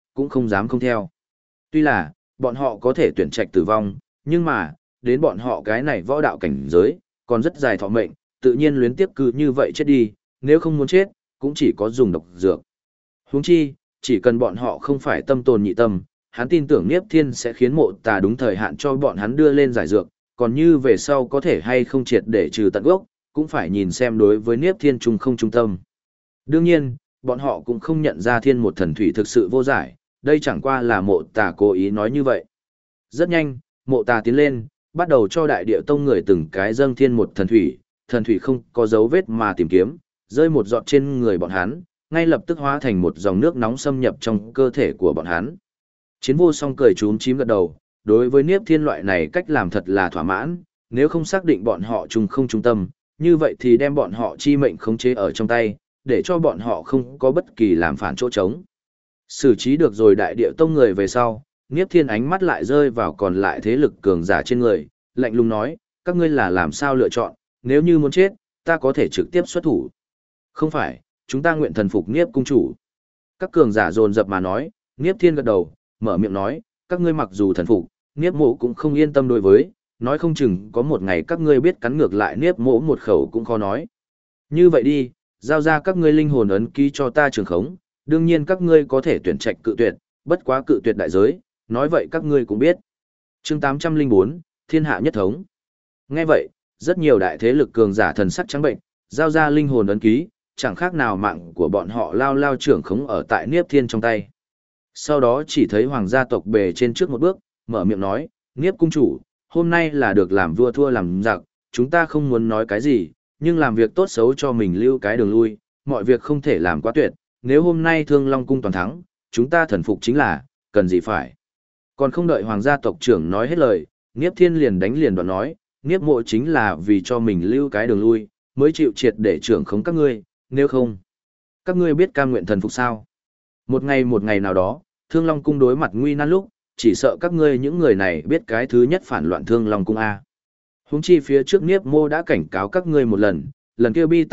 cũng không dám không theo. Tuy là, bọn họ có thể tuyển trạch tử vong, nhưng mà, đến bọn họ cái này võ đạo cảnh giới, còn rất dài thọ mệnh, tự nhiên luyến tiếp cứ như vậy chết đi, nếu không muốn chết, cũng chỉ có dùng độc dược. Huống chi, chỉ cần bọn họ không phải tâm tồn nhị tâm, hắn tin tưởng Niếp Thiên sẽ khiến Mộ Tà đúng thời hạn cho bọn hắn đưa lên giải dược, còn như về sau có thể hay không triệt để trừ tận gốc, cũng phải nhìn xem đối với Niếp Thiên trung không trung tâm. Đương nhiên, bọn họ cũng không nhận ra Thiên một thần thủy thực sự vô giải, đây chẳng qua là Mộ Tà cố ý nói như vậy. Rất nhanh, Mộ Tà tiến lên, bắt đầu cho Đại Điệu Tông người từng cái dâng Thiên một thần thủy không có dấu vết mà tìm kiếm, rơi một giọt trên người bọn hắn, ngay lập tức hóa thành một dòng nước nóng xâm nhập trong cơ thể của bọn hắn. Chiến Vô Song cười chúm chím gật đầu, đối với Niếp Thiên loại này cách làm thật là thỏa mãn, nếu không xác định bọn họ chung không trung tâm, như vậy thì đem bọn họ chi mệnh khống chế ở trong tay, để cho bọn họ không có bất kỳ làm phản chỗ trống. Xử trí được rồi Đại Điệu Tông người về sau, Niếp Thiên ánh mắt lại rơi vào còn lại thế lực cường giả trên người, lạnh lùng nói, các ngươi là làm sao lựa chọn, nếu như muốn chết, ta có thể trực tiếp xuất thủ. Không phải, chúng ta nguyện thần phục Niếp cung chủ. Các cường giả dồn dập mà nói, Niếp Thiên gật đầu, mở miệng nói, các ngươi mặc dù thần phục, Niếp mộ cũng không yên tâm đối với, nói không chừng có một ngày các ngươi biết cắn ngược lại Niếp mộ một khẩu cũng khó nói. Như vậy đi, giao ra các ngươi linh hồn ấn ký cho ta trường khống, đương nhiên các ngươi có thể tuyển trạch cự tuyệt, bất quá cự tuyệt đại giới, nói vậy các ngươi cũng biết. Chương 804, Thiên hạ nhất thống. Nghe vậy, rất nhiều đại thế lực cường giả thần sắc trắng bệnh, giao ra linh hồn ấn ký, chẳng khác nào mạng của bọn họ lao lao trưởng khống ở tại Niếp Thiên trong tay. Sau đó chỉ thấy hoàng gia tộc bề trên trước một bước, mở miệng nói, Niếp cung chủ, hôm nay là được làm vua thua làm giặc, chúng ta không muốn nói cái gì, nhưng làm việc tốt xấu cho mình lưu cái đường lui, mọi việc không thể làm quá tuyệt, nếu hôm nay Thương Long cung toàn thắng, chúng ta thần phục chính là, cần gì phải. Còn không đợi hoàng gia tộc trưởng nói hết lời, Niếp Thiên liền đánh liền đoạn nói, Niếp mộ chính là vì cho mình lưu cái đường lui, mới chịu triệt để trưởng khống các ngươi, nếu không, các ngươi biết cam nguyện thần phục sao? Một ngày nào đó, Thương Long cung đối mặt nguy nan lúc, chỉ sợ các ngươi những người này biết cái thứ nhất phản loạn Thương Long cung a. Huống chi phía trước Niếp mô đã cảnh cáo các ngươi một lần kia bi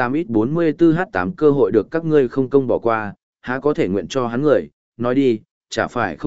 8x44h8 cơ hội được các ngươi không công bỏ qua, há có thể nguyện cho hắn người, nói đi, chả phải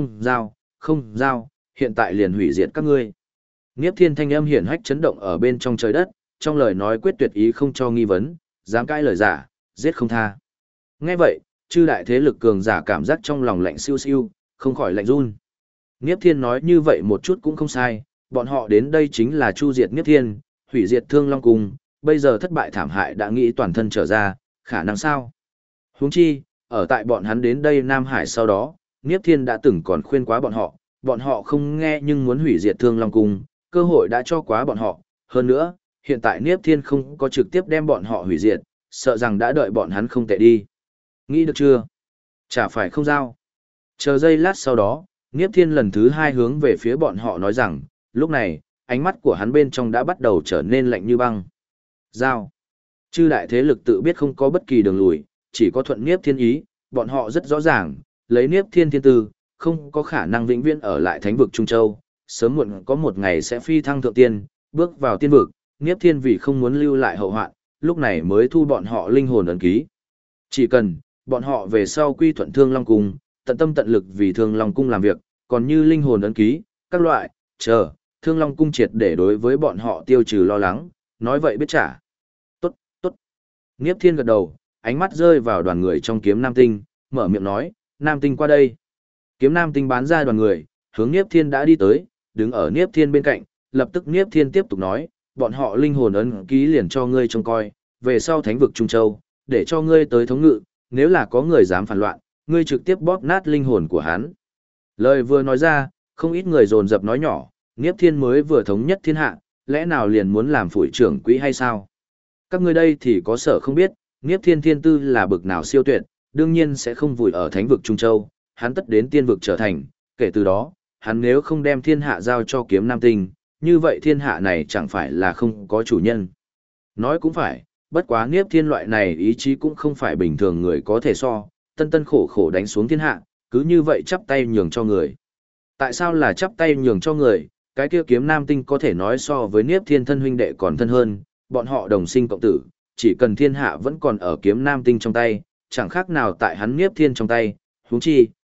không giao, hiện tại liền hủy diệt các ngươi. Niếp Thiên thanh âm hiển hách chấn động ở bên trong trời đất, trong lời nói quyết tuyệt ý không cho nghi vấn, dám cãi lời giả, giết không tha. Nghe vậy, chư đại thế lực cường giả cảm giác trong lòng lạnh siêu siêu, không khỏi lạnh run. Niếp Thiên nói như vậy một chút cũng không sai, bọn họ đến đây chính là chu diệt Niếp Thiên, hủy diệt Thương Long cung, bây giờ thất bại thảm hại đã nghĩ toàn thân trở ra, khả năng sao? Huống chi, ở tại bọn hắn đến đây Nam Hải sau đó, Niếp Thiên đã từng còn khuyên quá bọn họ không nghe nhưng muốn hủy diệt Thương Long cung, cơ hội đã cho quá bọn họ, hơn nữa, hiện tại Niếp Thiên không có trực tiếp đem bọn họ hủy diệt, sợ rằng đã đợi bọn hắn không tệ đi. Nghĩ được chưa? Chả phải không giao. Chờ giây lát sau đó, Niếp Thiên lần thứ hai hướng về phía bọn họ nói rằng, lúc này, ánh mắt của hắn bên trong đã bắt đầu trở nên lạnh như băng. Giao. Chư đại thế lực tự biết không có bất kỳ đường lùi, chỉ có thuận Niếp Thiên ý, bọn họ rất rõ ràng, lấy Niếp Thiên thiên tư, không có khả năng vĩnh viễn ở lại thánh vực Trung Châu, sớm muộn có một ngày sẽ phi thăng thượng tiên, bước vào tiên vực, Niếp Thiên vì không muốn lưu lại hậu hoạn, lúc này mới thu bọn họ linh hồn ấn ký. Chỉ cần, bọn họ về sau quy thuận Thương Long cung, tận tâm tận lực vì Thương Long cung làm việc, còn như linh hồn ấn ký, các loại, Thương Long cung triệt để đối với bọn họ tiêu trừ lo lắng, nói vậy biết trả. Tốt, tốt. Niếp Thiên gật đầu, ánh mắt rơi vào đoàn người trong kiếm Nam Tinh, mở miệng nói, Nam Tinh qua đây. Kiếm Nam Tinh bán ra đoàn người, hướng Niếp Thiên đã đi tới, đứng ở Niếp Thiên bên cạnh, lập tức Niếp Thiên tiếp tục nói, bọn họ linh hồn ấn ký liền cho ngươi trông coi, về sau thánh vực Trung Châu, để cho ngươi tới thống ngự, nếu là có người dám phản loạn, ngươi trực tiếp bóp nát linh hồn của hắn. Lời vừa nói ra, không ít người dồn dập nói nhỏ, Niếp Thiên mới vừa thống nhất thiên hạ, lẽ nào liền muốn làm phủi trưởng quỹ hay sao? Các ngươi đây thì có sở không biết, Niếp Thiên thiên tư là bực nào siêu tuyệt, đương nhiên sẽ không vùi ở thánh vực Trung Châu, hắn tất đến tiên vực trở thành, kể từ đó, hắn nếu không đem thiên hạ giao cho kiếm Nam Tinh, như vậy thiên hạ này chẳng phải là không có chủ nhân. Nói cũng phải, bất quá Niếp Thiên loại này ý chí cũng không phải bình thường người có thể so, tân khổ khổ đánh xuống thiên hạ, cứ như vậy chắp tay nhường cho người. Tại sao là chắp tay nhường cho người, cái kia kiếm Nam Tinh có thể nói so với Niếp Thiên thân huynh đệ còn thân hơn, bọn họ đồng sinh cộng tử, chỉ cần thiên hạ vẫn còn ở kiếm Nam Tinh trong tay, chẳng khác nào tại hắn Niếp Thiên trong tay, huống chi,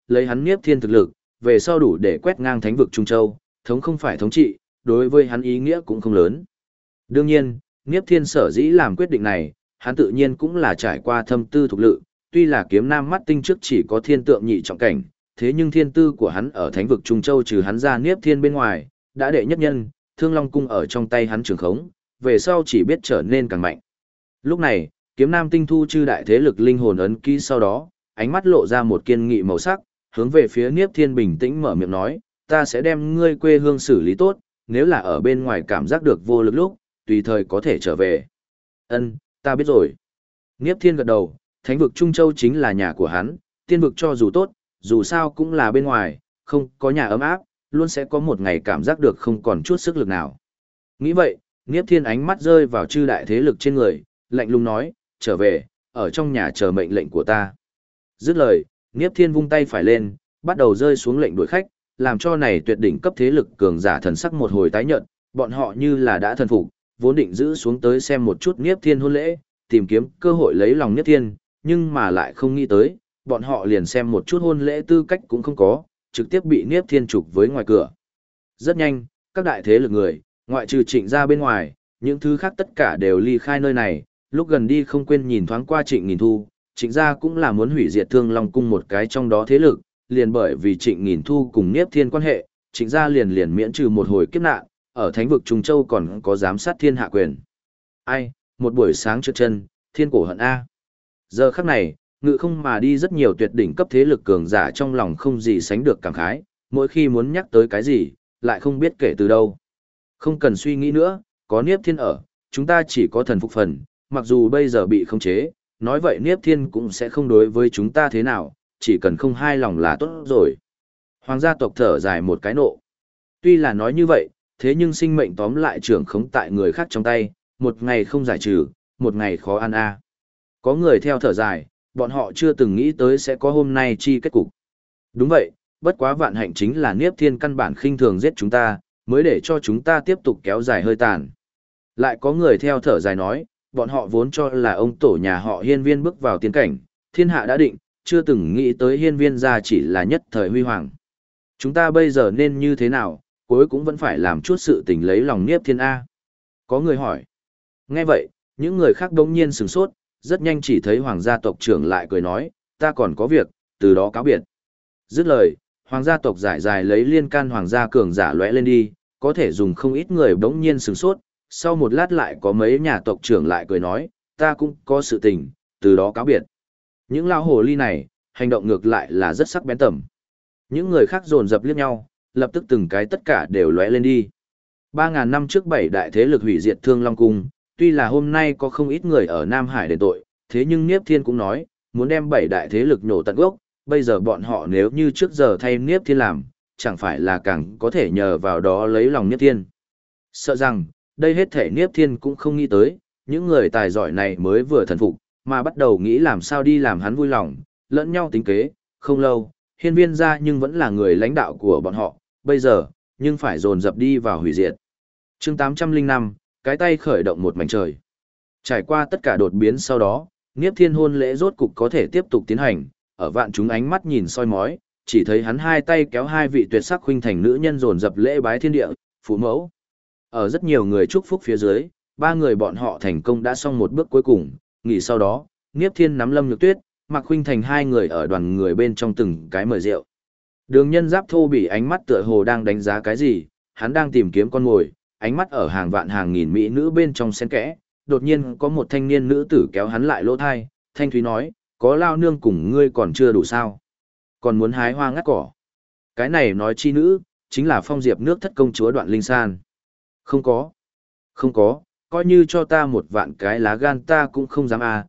lấy hắn Niếp Thiên thực lực, về sau đủ để quét ngang thánh vực Trung Châu, thống không phải thống trị, đối với hắn ý nghĩa cũng không lớn. Đương nhiên, Niếp Thiên sở dĩ làm quyết định này, hắn tự nhiên cũng là trải qua thâm tư thuộc lự, tuy là kiếm nam mắt tinh trước chỉ có thiên tượng nhị trọng cảnh, thế nhưng thiên tư của hắn ở thánh vực Trung Châu trừ hắn ra Niếp Thiên bên ngoài, đã đệ nhất nhân, Thương Long cung ở trong tay hắn trường khống, về sau chỉ biết trở nên càng mạnh. Lúc này, kiếm nam tinh thu chư đại thế lực linh hồn ấn ký sau đó, ánh mắt lộ ra một kiên nghị màu sắc, hướng về phía Niếp Thiên bình tĩnh mở miệng nói, ta sẽ đem ngươi quê hương xử lý tốt, nếu là ở bên ngoài cảm giác được vô lực lúc, tùy thời có thể trở về. Ân, ta biết rồi. Niếp Thiên gật đầu, thánh vực Trung Châu chính là nhà của hắn, tiên vực cho dù tốt, dù sao cũng là bên ngoài, không có nhà ấm áp, luôn sẽ có một ngày cảm giác được không còn chút sức lực nào. Nghĩ vậy, Niếp Thiên ánh mắt rơi vào chư đại thế lực trên người, lạnh lùng nói, trở về, ở trong nhà chờ mệnh lệnh của ta. Dứt lời, Niếp Thiên vung tay phải lên, bắt đầu rơi xuống lệnh đuổi khách, làm cho này tuyệt đỉnh cấp thế lực cường giả thần sắc một hồi tái nhợt, bọn họ như là đã thần phục, vốn định giữ xuống tới xem một chút Niếp Thiên hôn lễ, tìm kiếm cơ hội lấy lòng Niếp Thiên, nhưng mà lại không nghĩ tới, bọn họ liền xem một chút hôn lễ tư cách cũng không có, trực tiếp bị Niếp Thiên trục với ngoài cửa. Rất nhanh, các đại thế lực người, ngoại trừ Trịnh gia bên ngoài, những thứ khác tất cả đều ly khai nơi này, lúc gần đi không quên nhìn thoáng qua Trịnh Nghìn Thu, Trịnh gia cũng là muốn hủy diệt Thương Long cung một cái trong đó thế lực, liền bởi vì Trịnh Nghìn Thu cùng Niếp Thiên quan hệ, Trịnh gia liền miễn trừ một hồi kiếp nạn, ở thánh vực Trung Châu còn có giám sát thiên hạ quyền. Ai, một buổi sáng trượt chân, thiên cổ hận A. Giờ khắc này, ngự không mà đi rất nhiều tuyệt đỉnh cấp thế lực cường giả trong lòng không gì sánh được cảm khái, mỗi khi muốn nhắc tới cái gì, lại không biết kể từ đâu. Không cần suy nghĩ nữa, có Niếp Thiên ở, chúng ta chỉ có thần phục phần, mặc dù bây giờ bị khống chế, nói vậy Niếp Thiên cũng sẽ không đối với chúng ta thế nào, chỉ cần không hai lòng là tốt rồi. Hoàng gia tộc thở dài một cái nộ. Tuy là nói như vậy, thế nhưng sinh mệnh tóm lại trưởng khống tại người khác trong tay, một ngày không giải trừ, một ngày khó ăn a. Có người theo thở dài, bọn họ chưa từng nghĩ tới sẽ có hôm nay chi kết cục. Đúng vậy, bất quá vạn hạnh chính là Niếp Thiên căn bản khinh thường giết chúng ta, mới để cho chúng ta tiếp tục kéo dài hơi tàn. Lại có người theo thở dài nói, bọn họ vốn cho là ông tổ nhà họ Hiên Viên bước vào tiến cảnh, thiên hạ đã định, chưa từng nghĩ tới Hiên Viên gia chỉ là nhất thời huy hoàng. Chúng ta bây giờ nên như thế nào, cuối cũng vẫn phải làm chút sự tình lấy lòng Niếp Thiên A. Có người hỏi. Nghe vậy, những người khác đống nhiên sửng sốt, rất nhanh chỉ thấy hoàng gia tộc trưởng lại cười nói, ta còn có việc, từ đó cáo biệt. Dứt lời, hoàng gia tộc giải dài lấy liên can hoàng gia cường giả lóe lên đi, có thể dùng không ít người đống nhiên sửng sốt, sau một lát lại có mấy nhà tộc trưởng lại cười nói, ta cũng có sự tình, từ đó cáo biệt. Những lao hồ ly này, hành động ngược lại là rất sắc bén tầm. Những người khác dồn dập liếc nhau, lập tức từng cái tất cả đều lóe lên đi. 3.000 năm trước 7 đại thế lực hủy diệt Thương Long Cung, tuy là hôm nay có không ít người ở Nam Hải đền tội, thế nhưng Niếp Thiên cũng nói, muốn đem 7 đại thế lực nổ tận gốc, bây giờ bọn họ nếu như trước giờ thay Niếp Thiên làm, chẳng phải là càng có thể nhờ vào đó lấy lòng Niếp Thiên. Sợ rằng, đây hết thể Niếp Thiên cũng không nghĩ tới, những người tài giỏi này mới vừa thần phục, mà bắt đầu nghĩ làm sao đi làm hắn vui lòng, lẫn nhau tính kế, không lâu, Hiên Viên gia nhưng vẫn là người lãnh đạo của bọn họ, bây giờ, nhưng phải dồn dập đi vào hủy diệt. Chương 805, cái tay khởi động một mảnh trời. Trải qua tất cả đột biến sau đó, Niếp Thiên hôn lễ rốt cục có thể tiếp tục tiến hành, ở vạn chúng ánh mắt nhìn soi mói, chỉ thấy hắn hai tay kéo hai vị tuyệt sắc huynh thành nữ nhân dồn dập lễ bái thiên địa, phụ mẫu. Ở rất nhiều người chúc phúc phía dưới, ba người bọn họ thành công đã xong một bước cuối cùng, nghỉ sau đó, Niếp Thiên nắm Lâm Nhược Tuyết, Mạc Khuynh Thành hai người ở đoàn người bên trong từng cái mời rượu. Đường Nhân Giáp thô bỉ ánh mắt tựa hồ đang đánh giá cái gì, hắn đang tìm kiếm con mồi, ánh mắt ở hàng vạn hàng nghìn mỹ nữ bên trong xen kẽ, đột nhiên có một thanh niên nữ tử kéo hắn lại lỗ thai, thanh thúy nói, có lao nương cùng ngươi còn chưa đủ sao? Còn muốn hái hoa ngắt cỏ. Cái này nói chi nữ, chính là Phong Diệp nước thất công chúa Đoạn Linh San. Không có. Không có, coi như cho ta một vạn cái lá gan ta cũng không dám à,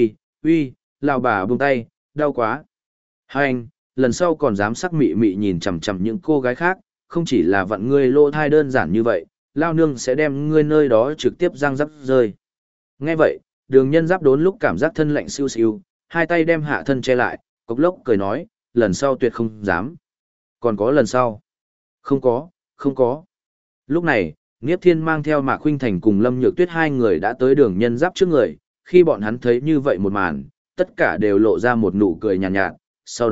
uy, lao bà buông tay, đau quá. Hai anh, lần sau còn dám sắc mị mị nhìn chằm chằm những cô gái khác, không chỉ là vặn ngươi lỗ thai đơn giản như vậy, lao nương sẽ đem ngươi nơi đó trực tiếp răng rắc rơi. Nghe vậy, Đường Nhân Giáp đốn lúc cảm giác thân lạnh siêu siêu, hai tay đem hạ thân che lại, cộc lốc cười nói, lần sau tuyệt không dám. Còn có lần sau? Không có. Lúc này, Niếp Thiên mang theo Mạc Khuynh Thành cùng Lâm Nhược Tuyết hai người đã tới Đường Nhân Giáp trước người, khi bọn hắn thấy như vậy một màn, tất cả đều lộ ra một nụ cười nhàn nhạt, sau đó,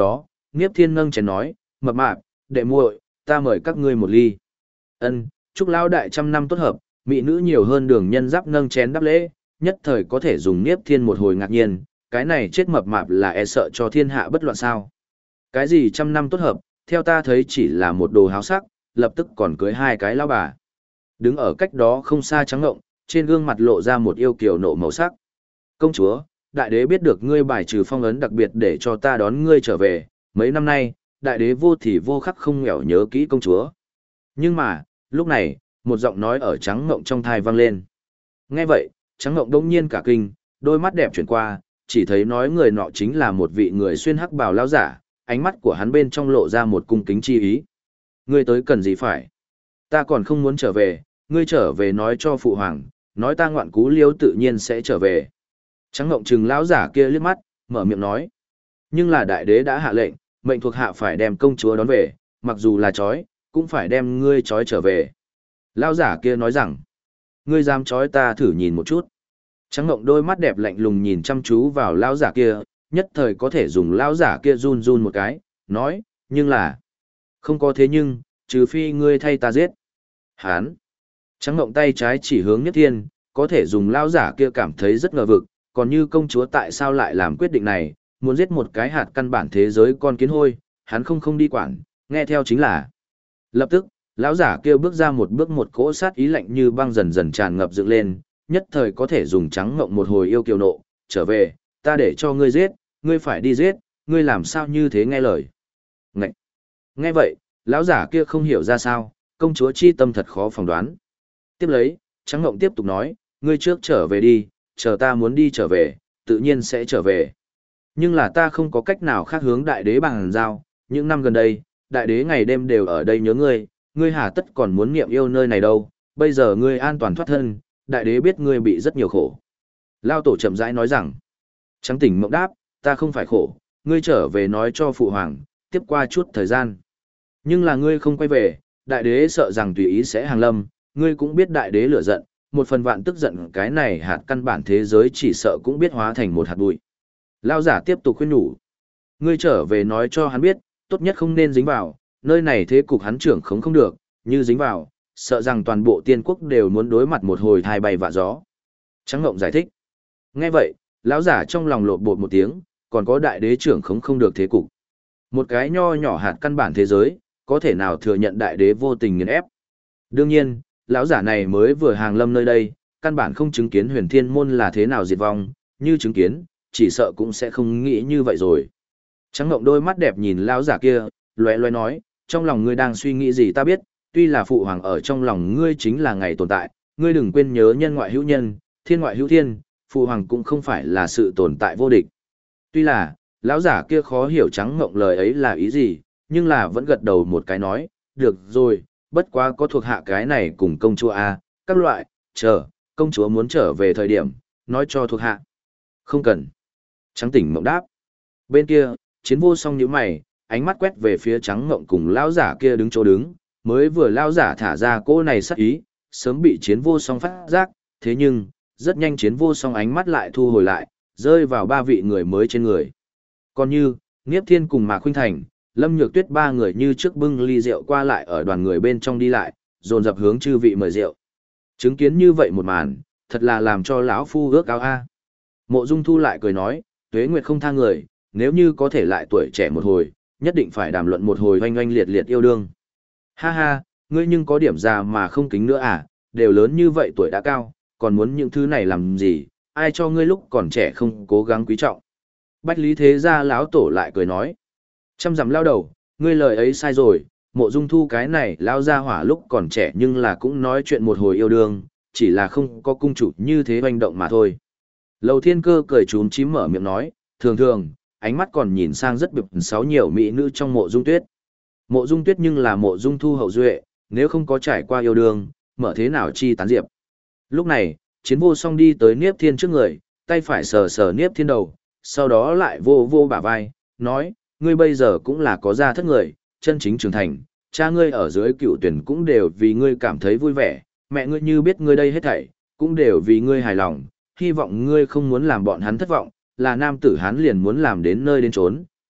Niếp Thiên nâng chén nói, mập mạp, đệ muội, ta mời các ngươi một ly. Ân, chúc lão đại trăm năm tốt hợp, mỹ nữ nhiều hơn đường nhân giáp nâng chén đáp lễ, nhất thời có thể dùng Niếp Thiên một hồi ngạc nhiên, cái này chết mập mạp là e sợ cho thiên hạ bất loạn sao. Cái gì trăm năm tốt hợp, theo ta thấy chỉ là một đồ háo sắc, lập tức còn cưới hai cái lão bà. Đứng ở cách đó không xa Trắng Ngộng, trên gương mặt lộ ra một yêu kiều nộ màu sắc. Công chúa, đại đế biết được ngươi bài trừ phong ấn đặc biệt để cho ta đón ngươi trở về, mấy năm nay, đại đế vô thì vô khắc không nghèo nhớ kỹ công chúa. Nhưng mà, lúc này, một giọng nói ở Trắng Ngộng trong thai vang lên. Nghe vậy, Trắng Ngộng đông nhiên cả kinh, đôi mắt đẹp chuyển qua, chỉ thấy nói người nọ chính là một vị người xuyên hắc bào lão giả, ánh mắt của hắn bên trong lộ ra một cung kính chi ý. Ngươi tới cần gì phải? Ta còn không muốn trở về, ngươi trở về nói cho phụ hoàng, nói ta Ngoạn Cú Liêu tự nhiên sẽ trở về. Trắng Ngộng trừng lão giả kia liếc mắt, mở miệng nói. Nhưng là đại đế đã hạ lệnh, mệnh thuộc hạ phải đem công chúa đón về, mặc dù là trói, cũng phải đem ngươi trói trở về. Lão giả kia nói rằng, ngươi dám trói ta thử nhìn một chút. Trắng Ngộng đôi mắt đẹp lạnh lùng nhìn chăm chú vào lão giả kia, nhất thời có thể dùng lão giả kia run run một cái, nói, nhưng là, không có thế nhưng, trừ phi ngươi thay ta giết. Hán. Trắng Ngộng tay trái chỉ hướng Niếp Thiên, có thể dùng lão giả kia cảm thấy rất ngờ vực, còn như công chúa tại sao lại làm quyết định này, muốn giết một cái hạt căn bản thế giới con kiến hôi, hắn không đi quản, nghe theo chính là. Lập tức, lão giả kia bước ra một bước, một cỗ sát ý lạnh như băng dần dần tràn ngập dựng lên, nhất thời có thể dùng Trắng Ngộng một hồi yêu kiều nộ, trở về, ta để cho ngươi giết, ngươi phải đi giết, ngươi làm sao như thế nghe lời. Ngậy! Nghe vậy, lão giả kia không hiểu ra sao, công chúa chi tâm thật khó phỏng đoán. Tiếp lấy, Trắng Ngộng tiếp tục nói, ngươi trước trở về đi, chờ ta muốn đi trở về, tự nhiên sẽ trở về. Nhưng là ta không có cách nào khác hướng đại đế bằng giao, những năm gần đây, đại đế ngày đêm đều ở đây nhớ ngươi, ngươi hà tất còn muốn niệm yêu nơi này đâu, bây giờ ngươi an toàn thoát thân, đại đế biết ngươi bị rất nhiều khổ. Lao tổ chậm rãi nói rằng, Trắng Tỉnh Mộng đáp, ta không phải khổ, ngươi trở về nói cho phụ hoàng, tiếp qua chút thời gian. Nhưng là ngươi không quay về, đại đế sợ rằng tùy ý sẽ hàng lâm, ngươi cũng biết đại đế lửa giận, một phần vạn tức giận cái này hạt căn bản thế giới chỉ sợ cũng biết hóa thành một hạt bụi. Lao giả tiếp tục khuyên nhủ. Ngươi trở về nói cho hắn biết, tốt nhất không nên dính vào, nơi này thế cục hắn trưởng không được, như dính vào, sợ rằng toàn bộ tiên quốc đều muốn đối mặt một hồi thai bay vạ gió. Trắng Ngộng giải thích. Nghe vậy, lão giả trong lòng lột bột một tiếng, còn có đại đế trưởng không được thế cục. Một cái nho nhỏ hạt căn bản thế giới, có thể nào thừa nhận đại đế vô tình nghiền ép. Đương nhiên, lão giả này mới vừa hàng lâm nơi đây, căn bản không chứng kiến Huyền Thiên môn là thế nào diệt vong, như chứng kiến, chỉ sợ cũng sẽ không nghĩ như vậy rồi. Trắng Ngộng đôi mắt đẹp nhìn lão giả kia, loé loé nói, trong lòng ngươi đang suy nghĩ gì ta biết, tuy là phụ hoàng ở trong lòng ngươi chính là ngày tồn tại, ngươi đừng quên nhớ nhân ngoại hữu nhân, thiên ngoại hữu thiên, phụ hoàng cũng không phải là sự tồn tại vô địch. Tuy là, lão giả kia khó hiểu Trắng Ngộng lời ấy là ý gì, nhưng là vẫn gật đầu một cái nói, được rồi, bất quá có thuộc hạ cái này cùng công chúa A, các loại, chờ, công chúa muốn trở về thời điểm, nói cho thuộc hạ. Không cần. Trắng Tỉnh Mộng đáp. Bên kia, Chiến Vô Song nhíu mày, ánh mắt quét về phía Trắng Ngộng cùng lão giả kia đứng chỗ đứng, mới vừa lão giả thả ra cô này sát ý, sớm bị Chiến Vô Song phát giác, thế nhưng, rất nhanh Chiến Vô Song ánh mắt lại thu hồi lại, rơi vào ba vị người mới trên người. Còn như, Niếp Thiên cùng Mạc Khuynh Thành, Lâm Nhược Tuyết ba người như trước bưng ly rượu qua lại ở đoàn người bên trong đi lại, dồn dập hướng chư vị mời rượu. Chứng kiến như vậy một màn, thật là làm cho lão phu ước ao a. Mộ Dung Thu lại cười nói, Tuế Nguyệt không tha người, nếu như có thể lại tuổi trẻ một hồi, nhất định phải đàm luận một hồi oanh oanh liệt liệt yêu đương. Ha ha, ngươi nhưng có điểm già mà không kính nữa à, đều lớn như vậy tuổi đã cao, còn muốn những thứ này làm gì, ai cho ngươi lúc còn trẻ không cố gắng quý trọng. Bách Lý Thế Gia lão tổ lại cười nói, trăm dặm lao đầu, ngươi lời ấy sai rồi, Mộ Dung Thu cái này lao ra hỏa lúc còn trẻ nhưng là cũng nói chuyện một hồi yêu đương, chỉ là không có cung chủ như thế hoành động mà thôi. Lầu Thiên Cơ cười trúm chím mở miệng nói, thường thường, ánh mắt còn nhìn sang rất bịp sáu nhiều mỹ nữ trong Mộ Dung Tuyết. Mộ Dung Tuyết nhưng là Mộ Dung Thu hậu duệ, nếu không có trải qua yêu đương, mở thế nào chi tán diệp. Lúc này, Chiến Vô Song đi tới Niếp Thiên trước người, tay phải sờ sờ Niếp Thiên đầu, sau đó lại vô vô bả vai, nói, ngươi bây giờ cũng là có gia thất người, chân chính trưởng thành, cha ngươi ở dưới Cựu Tuyển cũng đều vì ngươi cảm thấy vui vẻ, mẹ ngươi như biết ngươi đây hết thảy, cũng đều vì ngươi hài lòng, hy vọng ngươi không muốn làm bọn hắn thất vọng, là nam tử hắn liền muốn làm đến nơi đến chốn,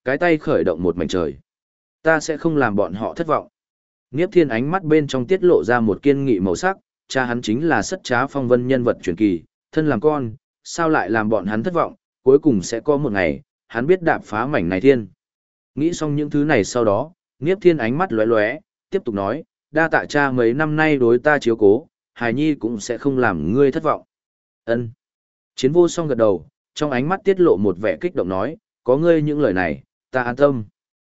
cái tay khởi động một mảnh trời. Ta sẽ không làm bọn họ thất vọng. Niếp Thiên ánh mắt bên trong tiết lộ ra một kiên nghị màu sắc, cha hắn chính là sất trá phong vân nhân vật truyền kỳ, thân làm con, sao lại làm bọn hắn thất vọng, cuối cùng sẽ có một ngày, hắn biết đạp phá mảnh này thiên. Nghĩ xong những thứ này sau đó, Niếp Thiên ánh mắt lóe lóe, tiếp tục nói, đa tạ cha mấy năm nay đối ta chiếu cố, hài nhi cũng sẽ không làm ngươi thất vọng. Ân. Chiến Vô Song gật đầu, trong ánh mắt tiết lộ một vẻ kích động nói, có ngươi những lời này, ta an tâm.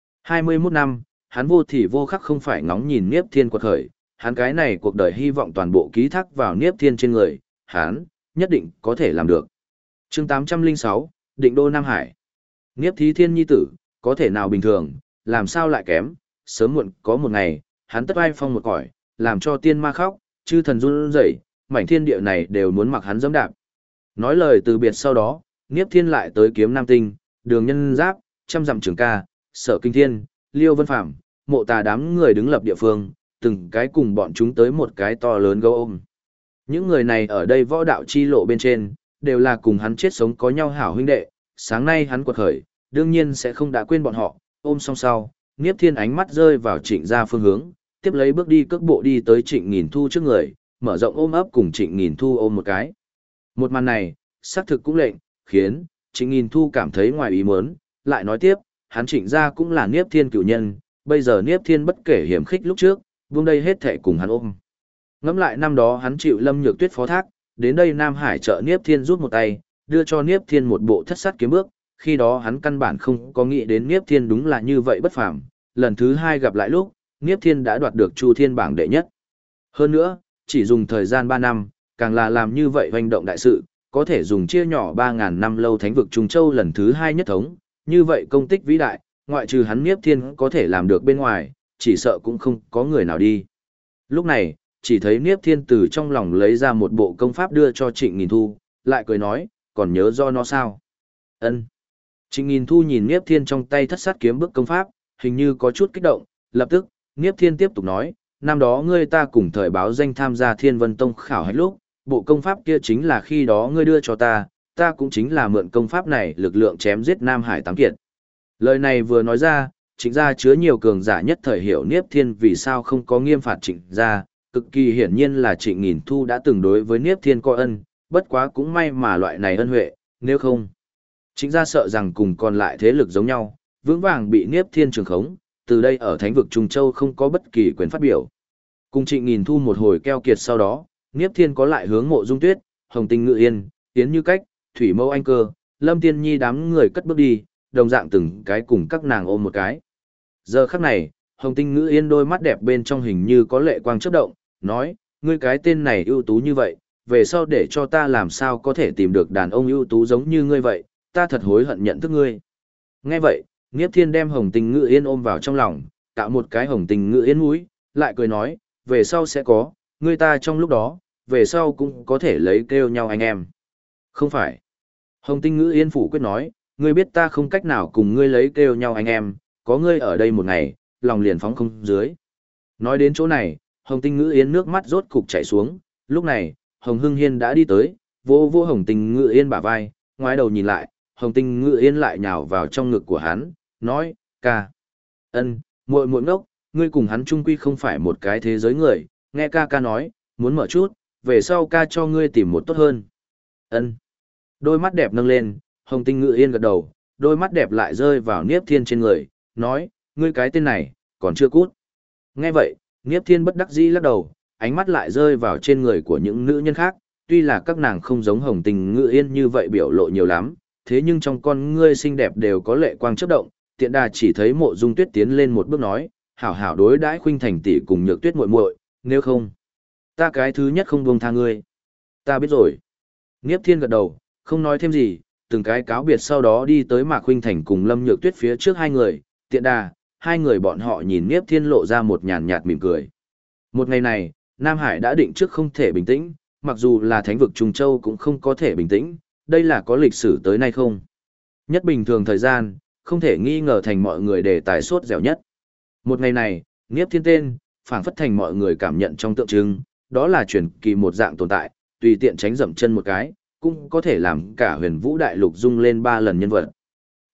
21 năm, hắn vô thì vô khắc không phải ngóng nhìn Niếp Thiên quật khởi, hắn cái này cuộc đời hy vọng toàn bộ ký thác vào Niếp Thiên trên người, hắn nhất định có thể làm được. Chương 806, Định đô Nam Hải. Niếp Thí Thiên nhi tử, có thể nào bình thường, làm sao lại kém, sớm muộn có một ngày, hắn tất vai phong một cõi, làm cho tiên ma khóc, chư thần run rẩy, mảnh thiên địa này đều muốn mặc hắn giẫm đạp. Nói lời từ biệt sau đó, Niếp Thiên lại tới kiếm Nam Tinh, Đường Nhân Giáp, trăm dặm trường ca, Sở Kinh Thiên, Liêu Vân Phạm, Mộ Tà đám người đứng lập địa phương, từng cái cùng bọn chúng tới một cái to lớn gấu ôm. Những người này ở đây võ đạo chi lộ bên trên, đều là cùng hắn chết sống có nhau hảo huynh đệ, sáng nay hắn quật khởi, đương nhiên sẽ không đã quên bọn họ, ôm song sau, Niếp Thiên ánh mắt rơi vào Trịnh gia phương hướng, tiếp lấy bước đi cước bộ đi tới Trịnh Nghìn Thu trước người, mở rộng ôm ấp cùng Trịnh Nghìn Thu ôm một cái. Một màn này, xác thực cũng lệnh, khiến Trịnh Nghìn Thu cảm thấy ngoài ý muốn, lại nói tiếp, hắn Trịnh gia cũng là Niếp Thiên cửu nhân, bây giờ Niếp Thiên bất kể hiểm khích lúc trước, buông đây hết thảy cùng hắn ôm. Ngẫm lại năm đó hắn chịu Lâm Nhược Tuyết phó thác, đến đây Nam Hải trợ Niếp Thiên rút một tay, đưa cho Niếp Thiên một bộ thất sát kiếm bước, khi đó hắn căn bản không có nghĩ đến Niếp Thiên đúng là như vậy bất phàm, lần thứ hai gặp lại lúc, Niếp Thiên đã đoạt được Chu Thiên bảng đệ nhất. Hơn nữa, chỉ dùng thời gian 3 năm, càng là làm như vậy hoành động đại sự, có thể dùng chia nhỏ 3.000 năm lâu thánh vực Trung Châu lần thứ hai nhất thống, như vậy công tích vĩ đại, ngoại trừ hắn Niếp Thiên có thể làm được bên ngoài, chỉ sợ cũng không có người nào đi. Lúc này, chỉ thấy Niếp Thiên từ trong lòng lấy ra một bộ công pháp đưa cho Trịnh Nghìn Thu, lại cười nói, còn nhớ do nó sao? Ân. Trịnh Nghìn Thu nhìn Niếp Thiên trong tay thất sát kiếm bước công pháp, hình như có chút kích động, lập tức, Niếp Thiên tiếp tục nói, năm đó ngươi ta cùng thời báo danh tham gia Thiên Vân Tông khảo hạch lúc, bộ công pháp kia chính là khi đó ngươi đưa cho ta cũng chính là mượn công pháp này lực lượng chém giết Nam Hải Tám Kiệt. Lời này vừa nói ra, Trịnh gia chứa nhiều cường giả nhất thời hiểu Niếp Thiên vì sao không có nghiêm phạt Trịnh gia, cực kỳ hiển nhiên là Trịnh Nghìn Thu đã từng đối với Niếp Thiên có ân, bất quá cũng may mà loại này ân huệ, nếu không, Trịnh gia sợ rằng cùng còn lại thế lực giống nhau, vững vàng bị Niếp Thiên trường khống, từ đây ở Thánh vực Trung Châu không có bất kỳ quyền phát biểu. Cùng Trịnh Nghìn Thu một hồi keo kiệt sau đó, Niếp Thiên có lại hướng Mộ Dung Tuyết, Hồng Tinh Ngự Yên, Yến Như Cách, Thủy Mâu Anh Cơ, Lâm Tiên Nhi đám người cất bước đi, đồng dạng từng cái cùng các nàng ôm một cái. Giờ khắc này, Hồng Tinh Ngự Yên đôi mắt đẹp bên trong hình như có lệ quang chớp động, nói, ngươi cái tên này ưu tú như vậy, về sau để cho ta làm sao có thể tìm được đàn ông ưu tú giống như ngươi vậy, ta thật hối hận nhận thức ngươi. Nghe vậy, Niếp Thiên đem Hồng Tinh Ngự Yên ôm vào trong lòng, cạo một cái Hồng Tinh Ngự Yên mũi, lại cười nói, về sau sẽ có, ngươi ta trong lúc đó, về sau cũng có thể lấy kêu nhau anh em. Không phải. Hồng Tinh Ngự Yên phủ quyết nói, ngươi biết ta không cách nào cùng ngươi lấy kêu nhau anh em, có ngươi ở đây một ngày, lòng liền phóng không dưới. Nói đến chỗ này, Hồng Tinh Ngự Yên nước mắt rốt cục chảy xuống, lúc này, Hồng Hưng Hiên đã đi tới, vô vô Hồng Tinh Ngự Yên bả vai, ngoái đầu nhìn lại, Hồng Tinh Ngự Yên lại nhào vào trong ngực của hắn, nói, ca. Ân, muội muội ngốc, ngươi cùng hắn chung quy không phải một cái thế giới người, nghe ca ca nói, muốn mở chút, về sau ca cho ngươi tìm một tốt hơn. Ân. Đôi mắt đẹp nâng lên, Hồng Tinh Ngự Yên gật đầu, đôi mắt đẹp lại rơi vào Niếp Thiên trên người, nói, ngươi cái tên này, còn chưa cút. Nghe vậy, Niếp Thiên bất đắc dĩ lắc đầu, ánh mắt lại rơi vào trên người của những nữ nhân khác, tuy là các nàng không giống Hồng Tinh Ngự Yên như vậy biểu lộ nhiều lắm, thế nhưng trong con ngươi xinh đẹp đều có lệ quang chớp động, tiện đà chỉ thấy Mộ Dung Tuyết tiến lên một bước nói, hảo hảo đối đãi Khuynh Thành tỷ cùng Nhược Tuyết muội muội, nếu không, ta cái thứ nhất không buông tha ngươi. Ta biết rồi. Niếp Thiên gật đầu, không nói thêm gì, từng cái cáo biệt sau đó đi tới Mạc Khuynh Thành cùng Lâm Nhược Tuyết phía trước hai người, tiện đà, hai người bọn họ nhìn Niếp Thiên lộ ra một nhàn nhạt mỉm cười. Một ngày này, Nam Hải đã định trước không thể bình tĩnh, mặc dù là Thánh vực Trung Châu cũng không có thể bình tĩnh, đây là có lịch sử tới nay không. Nhất bình thường thời gian, không thể nghi ngờ thành mọi người đề tài sốt dẻo nhất. Một ngày này, Niếp Thiên tên, phảng phất thành mọi người cảm nhận trong tượng trưng, đó là truyền kỳ một dạng tồn tại, tùy tiện tránh dậm chân một cái, cũng có thể làm cả huyền vũ đại lục rung lên 3 lần nhân vật.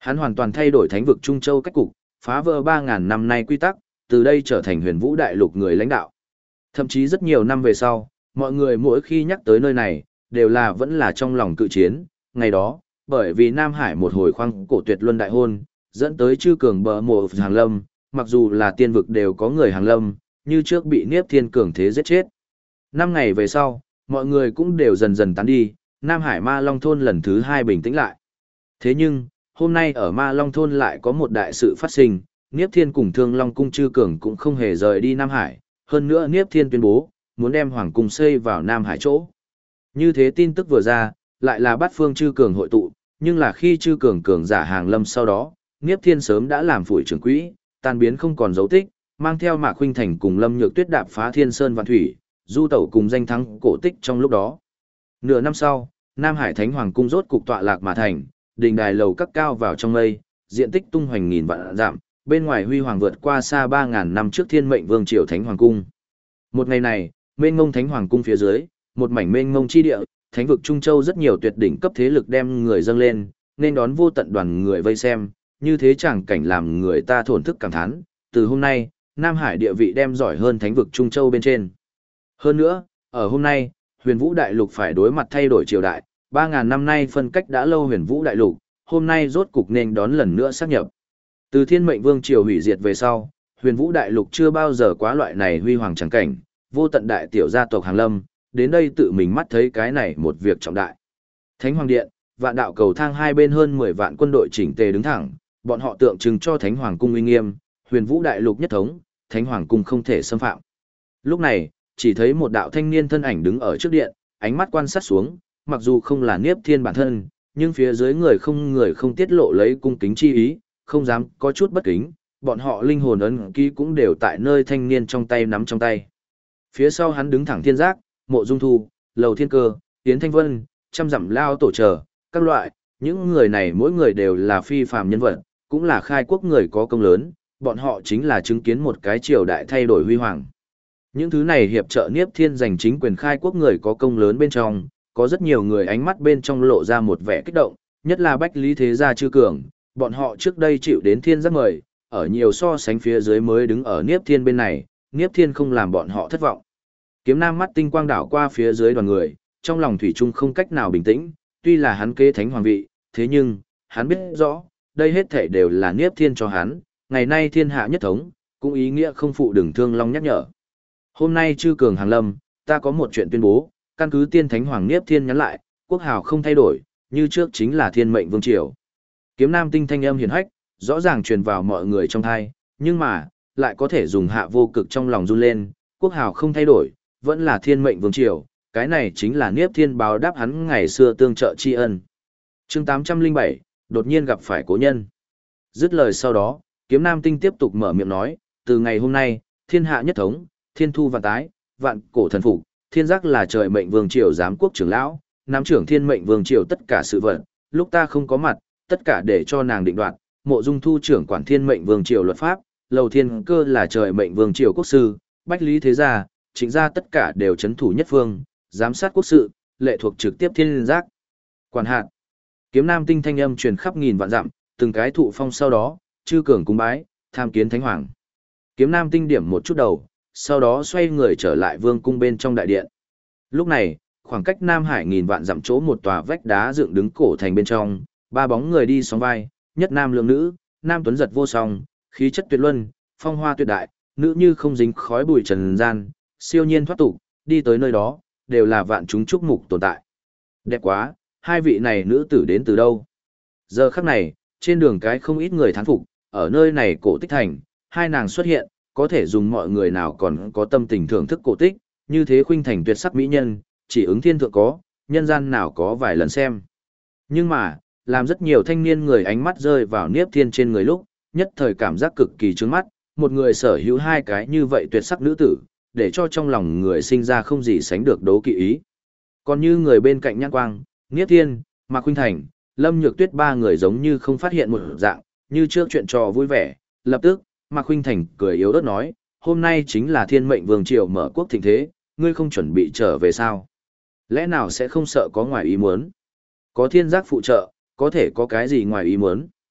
Hắn hoàn toàn thay đổi thánh vực Trung Châu cách cục, phá vỡ 3.000 năm nay quy tắc, từ đây trở thành huyền vũ đại lục người lãnh đạo. Thậm chí rất nhiều năm về sau, mọi người mỗi khi nhắc tới nơi này, đều là vẫn là trong lòng cự chiến. Ngày đó, bởi vì Nam Hải một hồi khoang cổ tuyệt luân đại hôn, dẫn tới chư cường bờ mộ hàng lâm, mặc dù là tiên vực đều có người hàng lâm, như trước bị Niếp Thiên cường thế giết chết. 5 ngày về sau, mọi người cũng đều dần dần tán đi, Nam Hải Ma Long Thôn lần thứ 2 bình tĩnh lại. Thế nhưng, hôm nay ở Ma Long Thôn lại có một đại sự phát sinh, Niếp Thiên cùng Thương Long Cung chư cường cũng không hề rời đi Nam Hải, hơn nữa Niếp Thiên tuyên bố, muốn đem Hoàng Cung xây vào Nam Hải chỗ. Như thế tin tức vừa ra, lại là bát phương chư cường hội tụ, nhưng là khi chư cường cường giả hàng lâm sau đó, Niếp Thiên sớm đã làm phủi trưởng quỹ, tan biến không còn dấu tích, mang theo Mạc Khuynh Thành cùng Lâm Nhược Tuyết đạp phá Thiên Sơn Vạn Thủy, du tẩu cùng danh thắng cổ tích trong lúc đó. Nửa năm sau, Nam Hải Thánh Hoàng Cung rốt cục tọa lạc mà thành, đình đài lầu các cao vào trong mây, diện tích tung hoành nghìn vạn dặm, bên ngoài huy hoàng vượt qua xa 3.000 năm trước Thiên Mệnh Vương triều Thánh Hoàng Cung. Một ngày này, mênh mông Thánh Hoàng Cung phía dưới, một mảnh mênh mông chi địa, thánh vực Trung Châu rất nhiều tuyệt đỉnh cấp thế lực đem người dâng lên, nên đón vô tận đoàn người vây xem, như thế chẳng cảnh làm người ta thổn thức cảm thán, từ hôm nay, Nam Hải địa vị đem giỏi hơn thánh vực Trung Châu bên trên. Hơn nữa, ở hôm nay, Huyền Vũ Đại Lục phải đối mặt thay đổi triều đại, 3.000 năm nay phân cách đã lâu Huyền Vũ Đại Lục, hôm nay rốt cục nên đón lần nữa xác nhập. Từ Thiên Mệnh Vương triều hủy diệt về sau, Huyền Vũ Đại Lục chưa bao giờ quá loại này huy hoàng chẳng cảnh, vô tận đại tiểu gia tộc hàng lâm, đến đây tự mình mắt thấy cái này một việc trọng đại. Thánh Hoàng Điện, Vạn Đạo Cầu Thang hai bên hơn 10 vạn quân đội chỉnh tề đứng thẳng, bọn họ tượng trưng cho Thánh Hoàng cung uy nghiêm, Huyền Vũ Đại Lục nhất thống, Thánh Hoàng cung không thể xâm phạm. Lúc này, chỉ thấy một đạo thanh niên thân ảnh đứng ở trước điện, ánh mắt quan sát xuống, mặc dù không là Niếp Thiên bản thân, nhưng phía dưới người không tiết lộ lấy cung kính chi ý, không dám có chút bất kính, bọn họ linh hồn ấn ký cũng đều tại nơi thanh niên trong tay nắm trong tay. Phía sau hắn đứng thẳng Thiên Giác, Mộ Dung Thu, Lầu Thiên Cơ, Yến Thanh Vân, trăm dặm lao tổ chờ, các loại, những người này mỗi người đều là phi phàm nhân vật, cũng là khai quốc người có công lớn, bọn họ chính là chứng kiến một cái triều đại thay đổi huy hoàng. Những thứ này hiệp trợ Niếp Thiên giành chính quyền khai quốc người có công lớn bên trong, có rất nhiều người ánh mắt bên trong lộ ra một vẻ kích động, nhất là Bách Lý Thế Gia chư cường, bọn họ trước đây chịu đến Thiên Giác mời, ở nhiều so sánh phía dưới mới đứng ở Niếp Thiên bên này, Niếp Thiên không làm bọn họ thất vọng. Kiếm Nam mắt tinh quang đảo qua phía dưới đoàn người, trong lòng thủy chung không cách nào bình tĩnh, tuy là hắn kế thánh hoàng vị, thế nhưng, hắn biết rõ, đây hết thể đều là Niếp Thiên cho hắn, ngày nay thiên hạ nhất thống, cũng ý nghĩa không phụ Đường Thương Long nhắc nhở. Hôm nay chư cường hàng lâm, ta có một chuyện tuyên bố, căn cứ tiên thánh hoàng Niếp Thiên nhắn lại, quốc hào không thay đổi, như trước chính là Thiên Mệnh Vương triều. Kiếm Nam tinh thanh âm hiển hách, rõ ràng truyền vào mọi người trong tai, nhưng mà, lại có thể dùng hạ vô cực trong lòng run lên, quốc hào không thay đổi, vẫn là Thiên Mệnh Vương triều, cái này chính là Niếp Thiên báo đáp hắn ngày xưa tương trợ tri ân. Chương 807, đột nhiên gặp phải cố nhân. Dứt lời sau đó, Kiếm Nam tinh tiếp tục mở miệng nói, từ ngày hôm nay, thiên hạ nhất thống, thiên thu vạn tái, vạn cổ thần phục, Thiên Giác là trời mệnh vương triều giám quốc trưởng lão, nắm trưởng Thiên Mệnh Vương triều tất cả sự vật, lúc ta không có mặt, tất cả để cho nàng định đoạt. Mộ Dung Thu trưởng quản Thiên Mệnh Vương triều luật pháp, Lầu Thiên Cơ là trời mệnh vương triều quốc sư, Bách Lý Thế Gia, Trịnh gia tất cả đều chấn thủ nhất phương, giám sát quốc sự, lệ thuộc trực tiếp Thiên Giác. Quản hạt. Kiếm Nam tinh thanh âm truyền khắp nghìn vạn dặm, từng cái thụ phong sau đó, chư cường cúng bái, tham kiến thánh hoàng. Kiếm Nam tinh điểm một chút đầu, sau đó xoay người trở lại vương cung bên trong đại điện. Lúc này, khoảng cách Nam Hải nghìn vạn dặm chỗ một tòa vách đá dựng đứng cổ thành bên trong, ba bóng người đi sóng vai, nhất nam lượng nữ, nam tuấn giật vô song, khí chất tuyệt luân, phong hoa tuyệt đại, nữ như không dính khói bụi trần gian, siêu nhiên thoát tục, đi tới nơi đó, đều là vạn chúng chúc mục tồn tại. Đẹp quá, hai vị này nữ tử đến từ đâu? Giờ khắc này, trên đường cái không ít người thán phục, ở nơi này cổ tích thành, hai nàng xuất hiện, có thể dùng mọi người nào còn có tâm tình thưởng thức cổ tích, như thế khuynh thành tuyệt sắc mỹ nhân, chỉ ứng thiên thượng có, nhân gian nào có vài lần xem. Nhưng mà, làm rất nhiều thanh niên người ánh mắt rơi vào Niếp Thiên trên người lúc, nhất thời cảm giác cực kỳ trướng mắt, một người sở hữu hai cái như vậy tuyệt sắc nữ tử, để cho trong lòng người sinh ra không gì sánh được đố kỵ ý. Còn như người bên cạnh Nhãn Quang, Niếp Thiên, Mạc Khuynh Thành, Lâm Nhược Tuyết ba người giống như không phát hiện một dạng, như trước chuyện trò vui vẻ, lập tức, Mạc Khuynh Thành cười yếu ớt nói, hôm nay chính là Thiên Mệnh Vương triều mở quốc thịnh thế, ngươi không chuẩn bị trở về sao? Lẽ nào sẽ không sợ có ngoài ý muốn? Có Thiên Giác phụ trợ, có thể có cái gì ngoài ý muốn?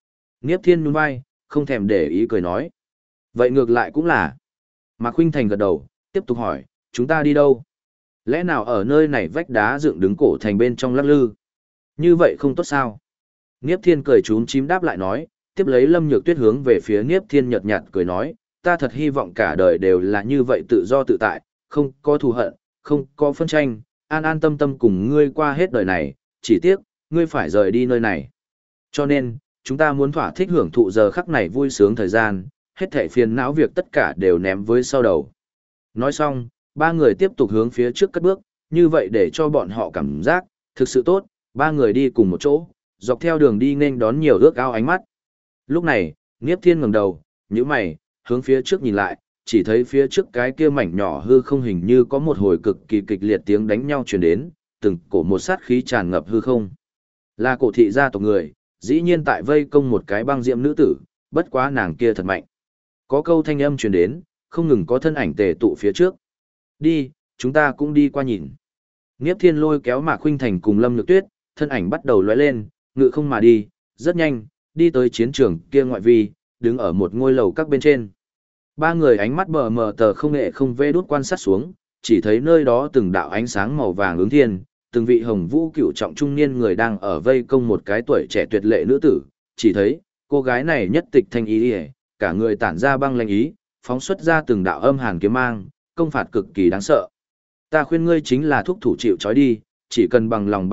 Niếp Thiên nhún vai, không thèm để ý cười nói. Vậy ngược lại cũng là. Mạc Khuynh Thành gật đầu, tiếp tục hỏi, chúng ta đi đâu? Lẽ nào ở nơi này vách đá dựng đứng cổ thành bên trong lắc lư? Như vậy không tốt sao? Niếp Thiên cười chúm chím đáp lại nói, tiếp lấy Lâm Nhược Tuyết hướng về phía Niếp Thiên nhợt nhạt cười nói, ta thật hy vọng cả đời đều là như vậy tự do tự tại, không có thù hận, không có phân tranh, an an tâm tâm cùng ngươi qua hết đời này, chỉ tiếc, ngươi phải rời đi nơi này. Cho nên, chúng ta muốn thỏa thích hưởng thụ giờ khắc này vui sướng thời gian, hết thảy phiền não việc tất cả đều ném với sau đầu. Nói xong, ba người tiếp tục hướng phía trước cất bước, như vậy để cho bọn họ cảm giác, thực sự tốt, ba người đi cùng một chỗ, dọc theo đường đi nên đón nhiều ước ao ánh mắt. Lúc này, Niếp Thiên ngẩng đầu, nhíu mày, hướng phía trước nhìn lại, chỉ thấy phía trước cái kia mảnh nhỏ hư không hình như có một hồi cực kỳ kịch liệt tiếng đánh nhau truyền đến, từng cổ một sát khí tràn ngập hư không. Là cổ thị gia tộc người, dĩ nhiên tại vây công một cái băng diệm nữ tử, bất quá nàng kia thật mạnh. Có câu thanh âm truyền đến, không ngừng có thân ảnh tề tụ phía trước. Đi, chúng ta cũng đi qua nhìn. Niếp Thiên lôi kéo Mạc Khuynh Thành cùng Lâm Nhược Tuyết, thân ảnh bắt đầu lóe lên, ngự không mà đi, rất nhanh, đi tới chiến trường kia ngoại vi, đứng ở một ngôi lầu các bên trên. Ba người ánh mắt mờ mờ tờ không nghệ không vê đút quan sát xuống, chỉ thấy nơi đó từng đạo ánh sáng màu vàng ứng thiên, từng vị hồng vũ cựu trọng trung niên người đang ở vây công một cái tuổi trẻ tuyệt lệ nữ tử, chỉ thấy, cô gái này nhất tịch thanh ý hề, cả người tản ra băng lanh ý, phóng xuất ra từng đạo âm hàn kiếm mang, công phạt cực kỳ đáng sợ. Ta khuyên ngươi chính là thúc thủ chịu trói đi, chỉ cần bằng lòng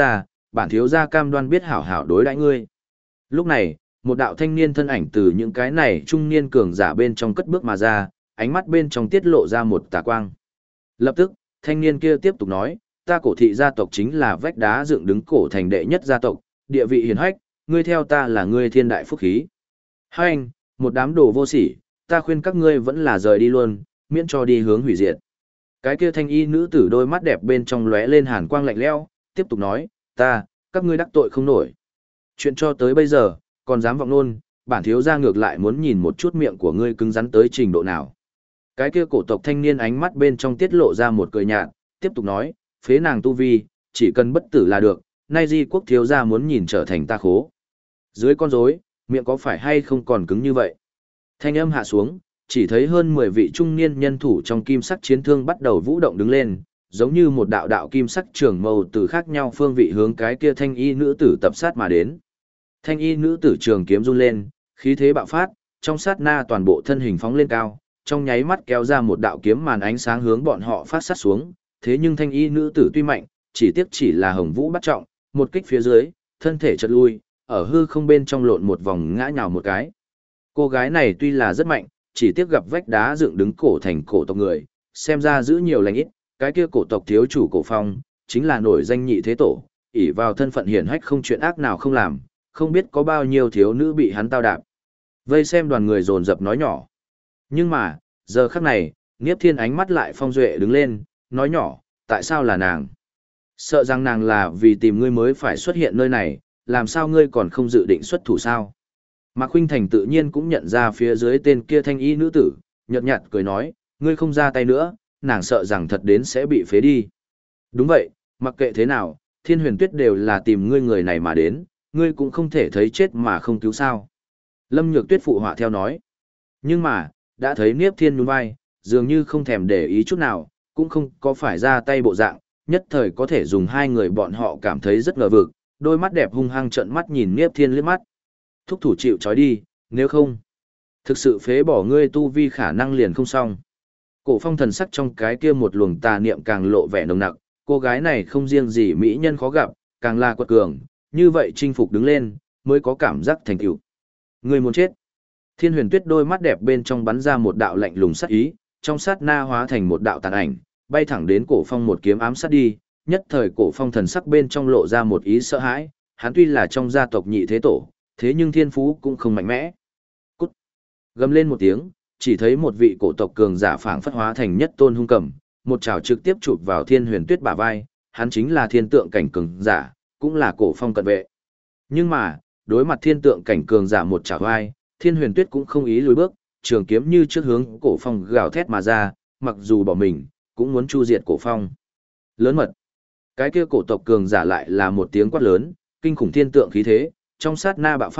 bản thiếu gia cam đoan biết hảo hảo đối đãi ngươi. Lúc này, một đạo thanh niên thân ảnh từ những cái này trung niên cường giả bên trong cất bước mà ra, ánh mắt bên trong tiết lộ ra một tà quang. Lập tức, thanh niên kia tiếp tục nói, ta cổ thị gia tộc chính là vách đá dựng đứng cổ thành đệ nhất gia tộc, địa vị hiển hách, ngươi theo ta là ngươi thiên đại phúc khí. Hai anh, một đám đồ vô sỉ, ta khuyên các ngươi vẫn là rời đi luôn, miễn cho đi hướng hủy diệt. Cái kia thanh y nữ tử đôi mắt đẹp bên trong lóe lên hàn quang lạnh lẽo, tiếp tục nói, các ngươi đắc tội không nổi. Chuyện cho tới bây giờ, còn dám vọng nôn, bản thiếu gia ngược lại muốn nhìn một chút miệng của ngươi cứng rắn tới trình độ nào. Cái kia cổ tộc thanh niên ánh mắt bên trong tiết lộ ra một cười nhạt, tiếp tục nói, phế nàng tu vi, chỉ cần bất tử là được, nay di quốc thiếu gia muốn nhìn trở thành ta khố. Dưới con rối, miệng có phải hay không còn cứng như vậy? Thanh âm hạ xuống, chỉ thấy hơn 10 vị trung niên nhân thủ trong kim sắc chiến thương bắt đầu vũ động đứng lên, giống như một đạo đạo kim sắc trường mâu từ khác nhau phương vị hướng cái kia thanh y nữ tử tập sát mà đến. Thanh y nữ tử trường kiếm run lên, khí thế bạo phát, trong sát na toàn bộ thân hình phóng lên cao, trong nháy mắt kéo ra một đạo kiếm màn ánh sáng hướng bọn họ phát sát xuống, thế nhưng thanh y nữ tử tuy mạnh, chỉ tiếc chỉ là hồng vũ bắt trọng, một kích phía dưới, thân thể chợt lui, ở hư không bên trong lộn một vòng ngã nhào một cái. Cô gái này tuy là rất mạnh, chỉ tiếc gặp vách đá dựng đứng cổ thành cổ tộc người, xem ra giữ nhiều lành ít, cái kia cổ tộc thiếu chủ cổ phong, chính là nổi danh nhị thế tổ, ỷ vào thân phận hiển hách không chuyện ác nào không làm, không biết có bao nhiêu thiếu nữ bị hắn tao đạp. Vây xem đoàn người dồn dập nói nhỏ. Nhưng mà, giờ khắc này, Niếp Thiên ánh mắt lại phong duệ đứng lên, nói nhỏ, tại sao là nàng? Sợ rằng nàng là vì tìm ngươi mới phải xuất hiện nơi này, làm sao ngươi còn không dự định xuất thủ sao? Mạc Khuynh Thành tự nhiên cũng nhận ra phía dưới tên kia thanh y nữ tử, nhợt nhạt cười nói, ngươi không ra tay nữa, nàng sợ rằng thật đến sẽ bị phế đi. Đúng vậy, mặc kệ thế nào, Thiên Huyền Tuyết đều là tìm ngươi người này mà đến, ngươi cũng không thể thấy chết mà không cứu sao. Lâm Nhược Tuyết phụ họa theo nói. Nhưng mà, đã thấy Niếp Thiên nhún vai, dường như không thèm để ý chút nào, cũng không có phải ra tay bộ dạng, nhất thời có thể dùng hai người bọn họ cảm thấy rất ngờ vực, đôi mắt đẹp hung hăng trợn mắt nhìn Niếp Thiên liếc mắt. Thúc thủ chịu trói đi, nếu không, thực sự phế bỏ ngươi tu vi khả năng liền không xong. Cổ Phong thần sắc trong cái kia một luồng tà niệm càng lộ vẻ nồng nặc, cô gái này không riêng gì mỹ nhân khó gặp, càng là quật cường, như vậy chinh phục đứng lên, mới có cảm giác thành tựu. Ngươi muốn chết. Thiên Huyền Tuyết đôi mắt đẹp bên trong bắn ra một đạo lạnh lùng sát ý, trong sát na hóa thành một đạo tàn ảnh, bay thẳng đến Cổ Phong một kiếm ám sát đi, nhất thời Cổ Phong thần sắc bên trong lộ ra một ý sợ hãi, hắn tuy là trong gia tộc nhị thế tổ, thế nhưng thiên phú cũng không mạnh mẽ. Cút. Gầm lên một tiếng, chỉ thấy một vị cổ tộc cường giả phảng phất hóa thành nhất tôn hung cầm, một chảo trực tiếp chụp vào Thiên Huyền Tuyết bả vai, hắn chính là thiên tượng cảnh cường giả, cũng là Cổ Phong cận vệ. Nhưng mà, đối mặt thiên tượng cảnh cường giả một chảo vai, Thiên Huyền Tuyết cũng không ý lùi bước, trường kiếm như trước hướng Cổ Phong gào thét mà ra, mặc dù bỏ mình, cũng muốn chu diệt Cổ Phong. Lớn mật. Cái kia cổ tộc cường giả lại là một tiếng quát lớn, kinh khủng thiên tượng khí thế, trong sát na bạo phát,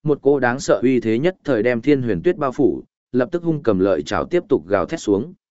một cô đáng sợ uy thế nhất thời đem Thiên Huyền Tuyết bao phủ, lập tức hung cầm lợi chảo tiếp tục gào thét xuống.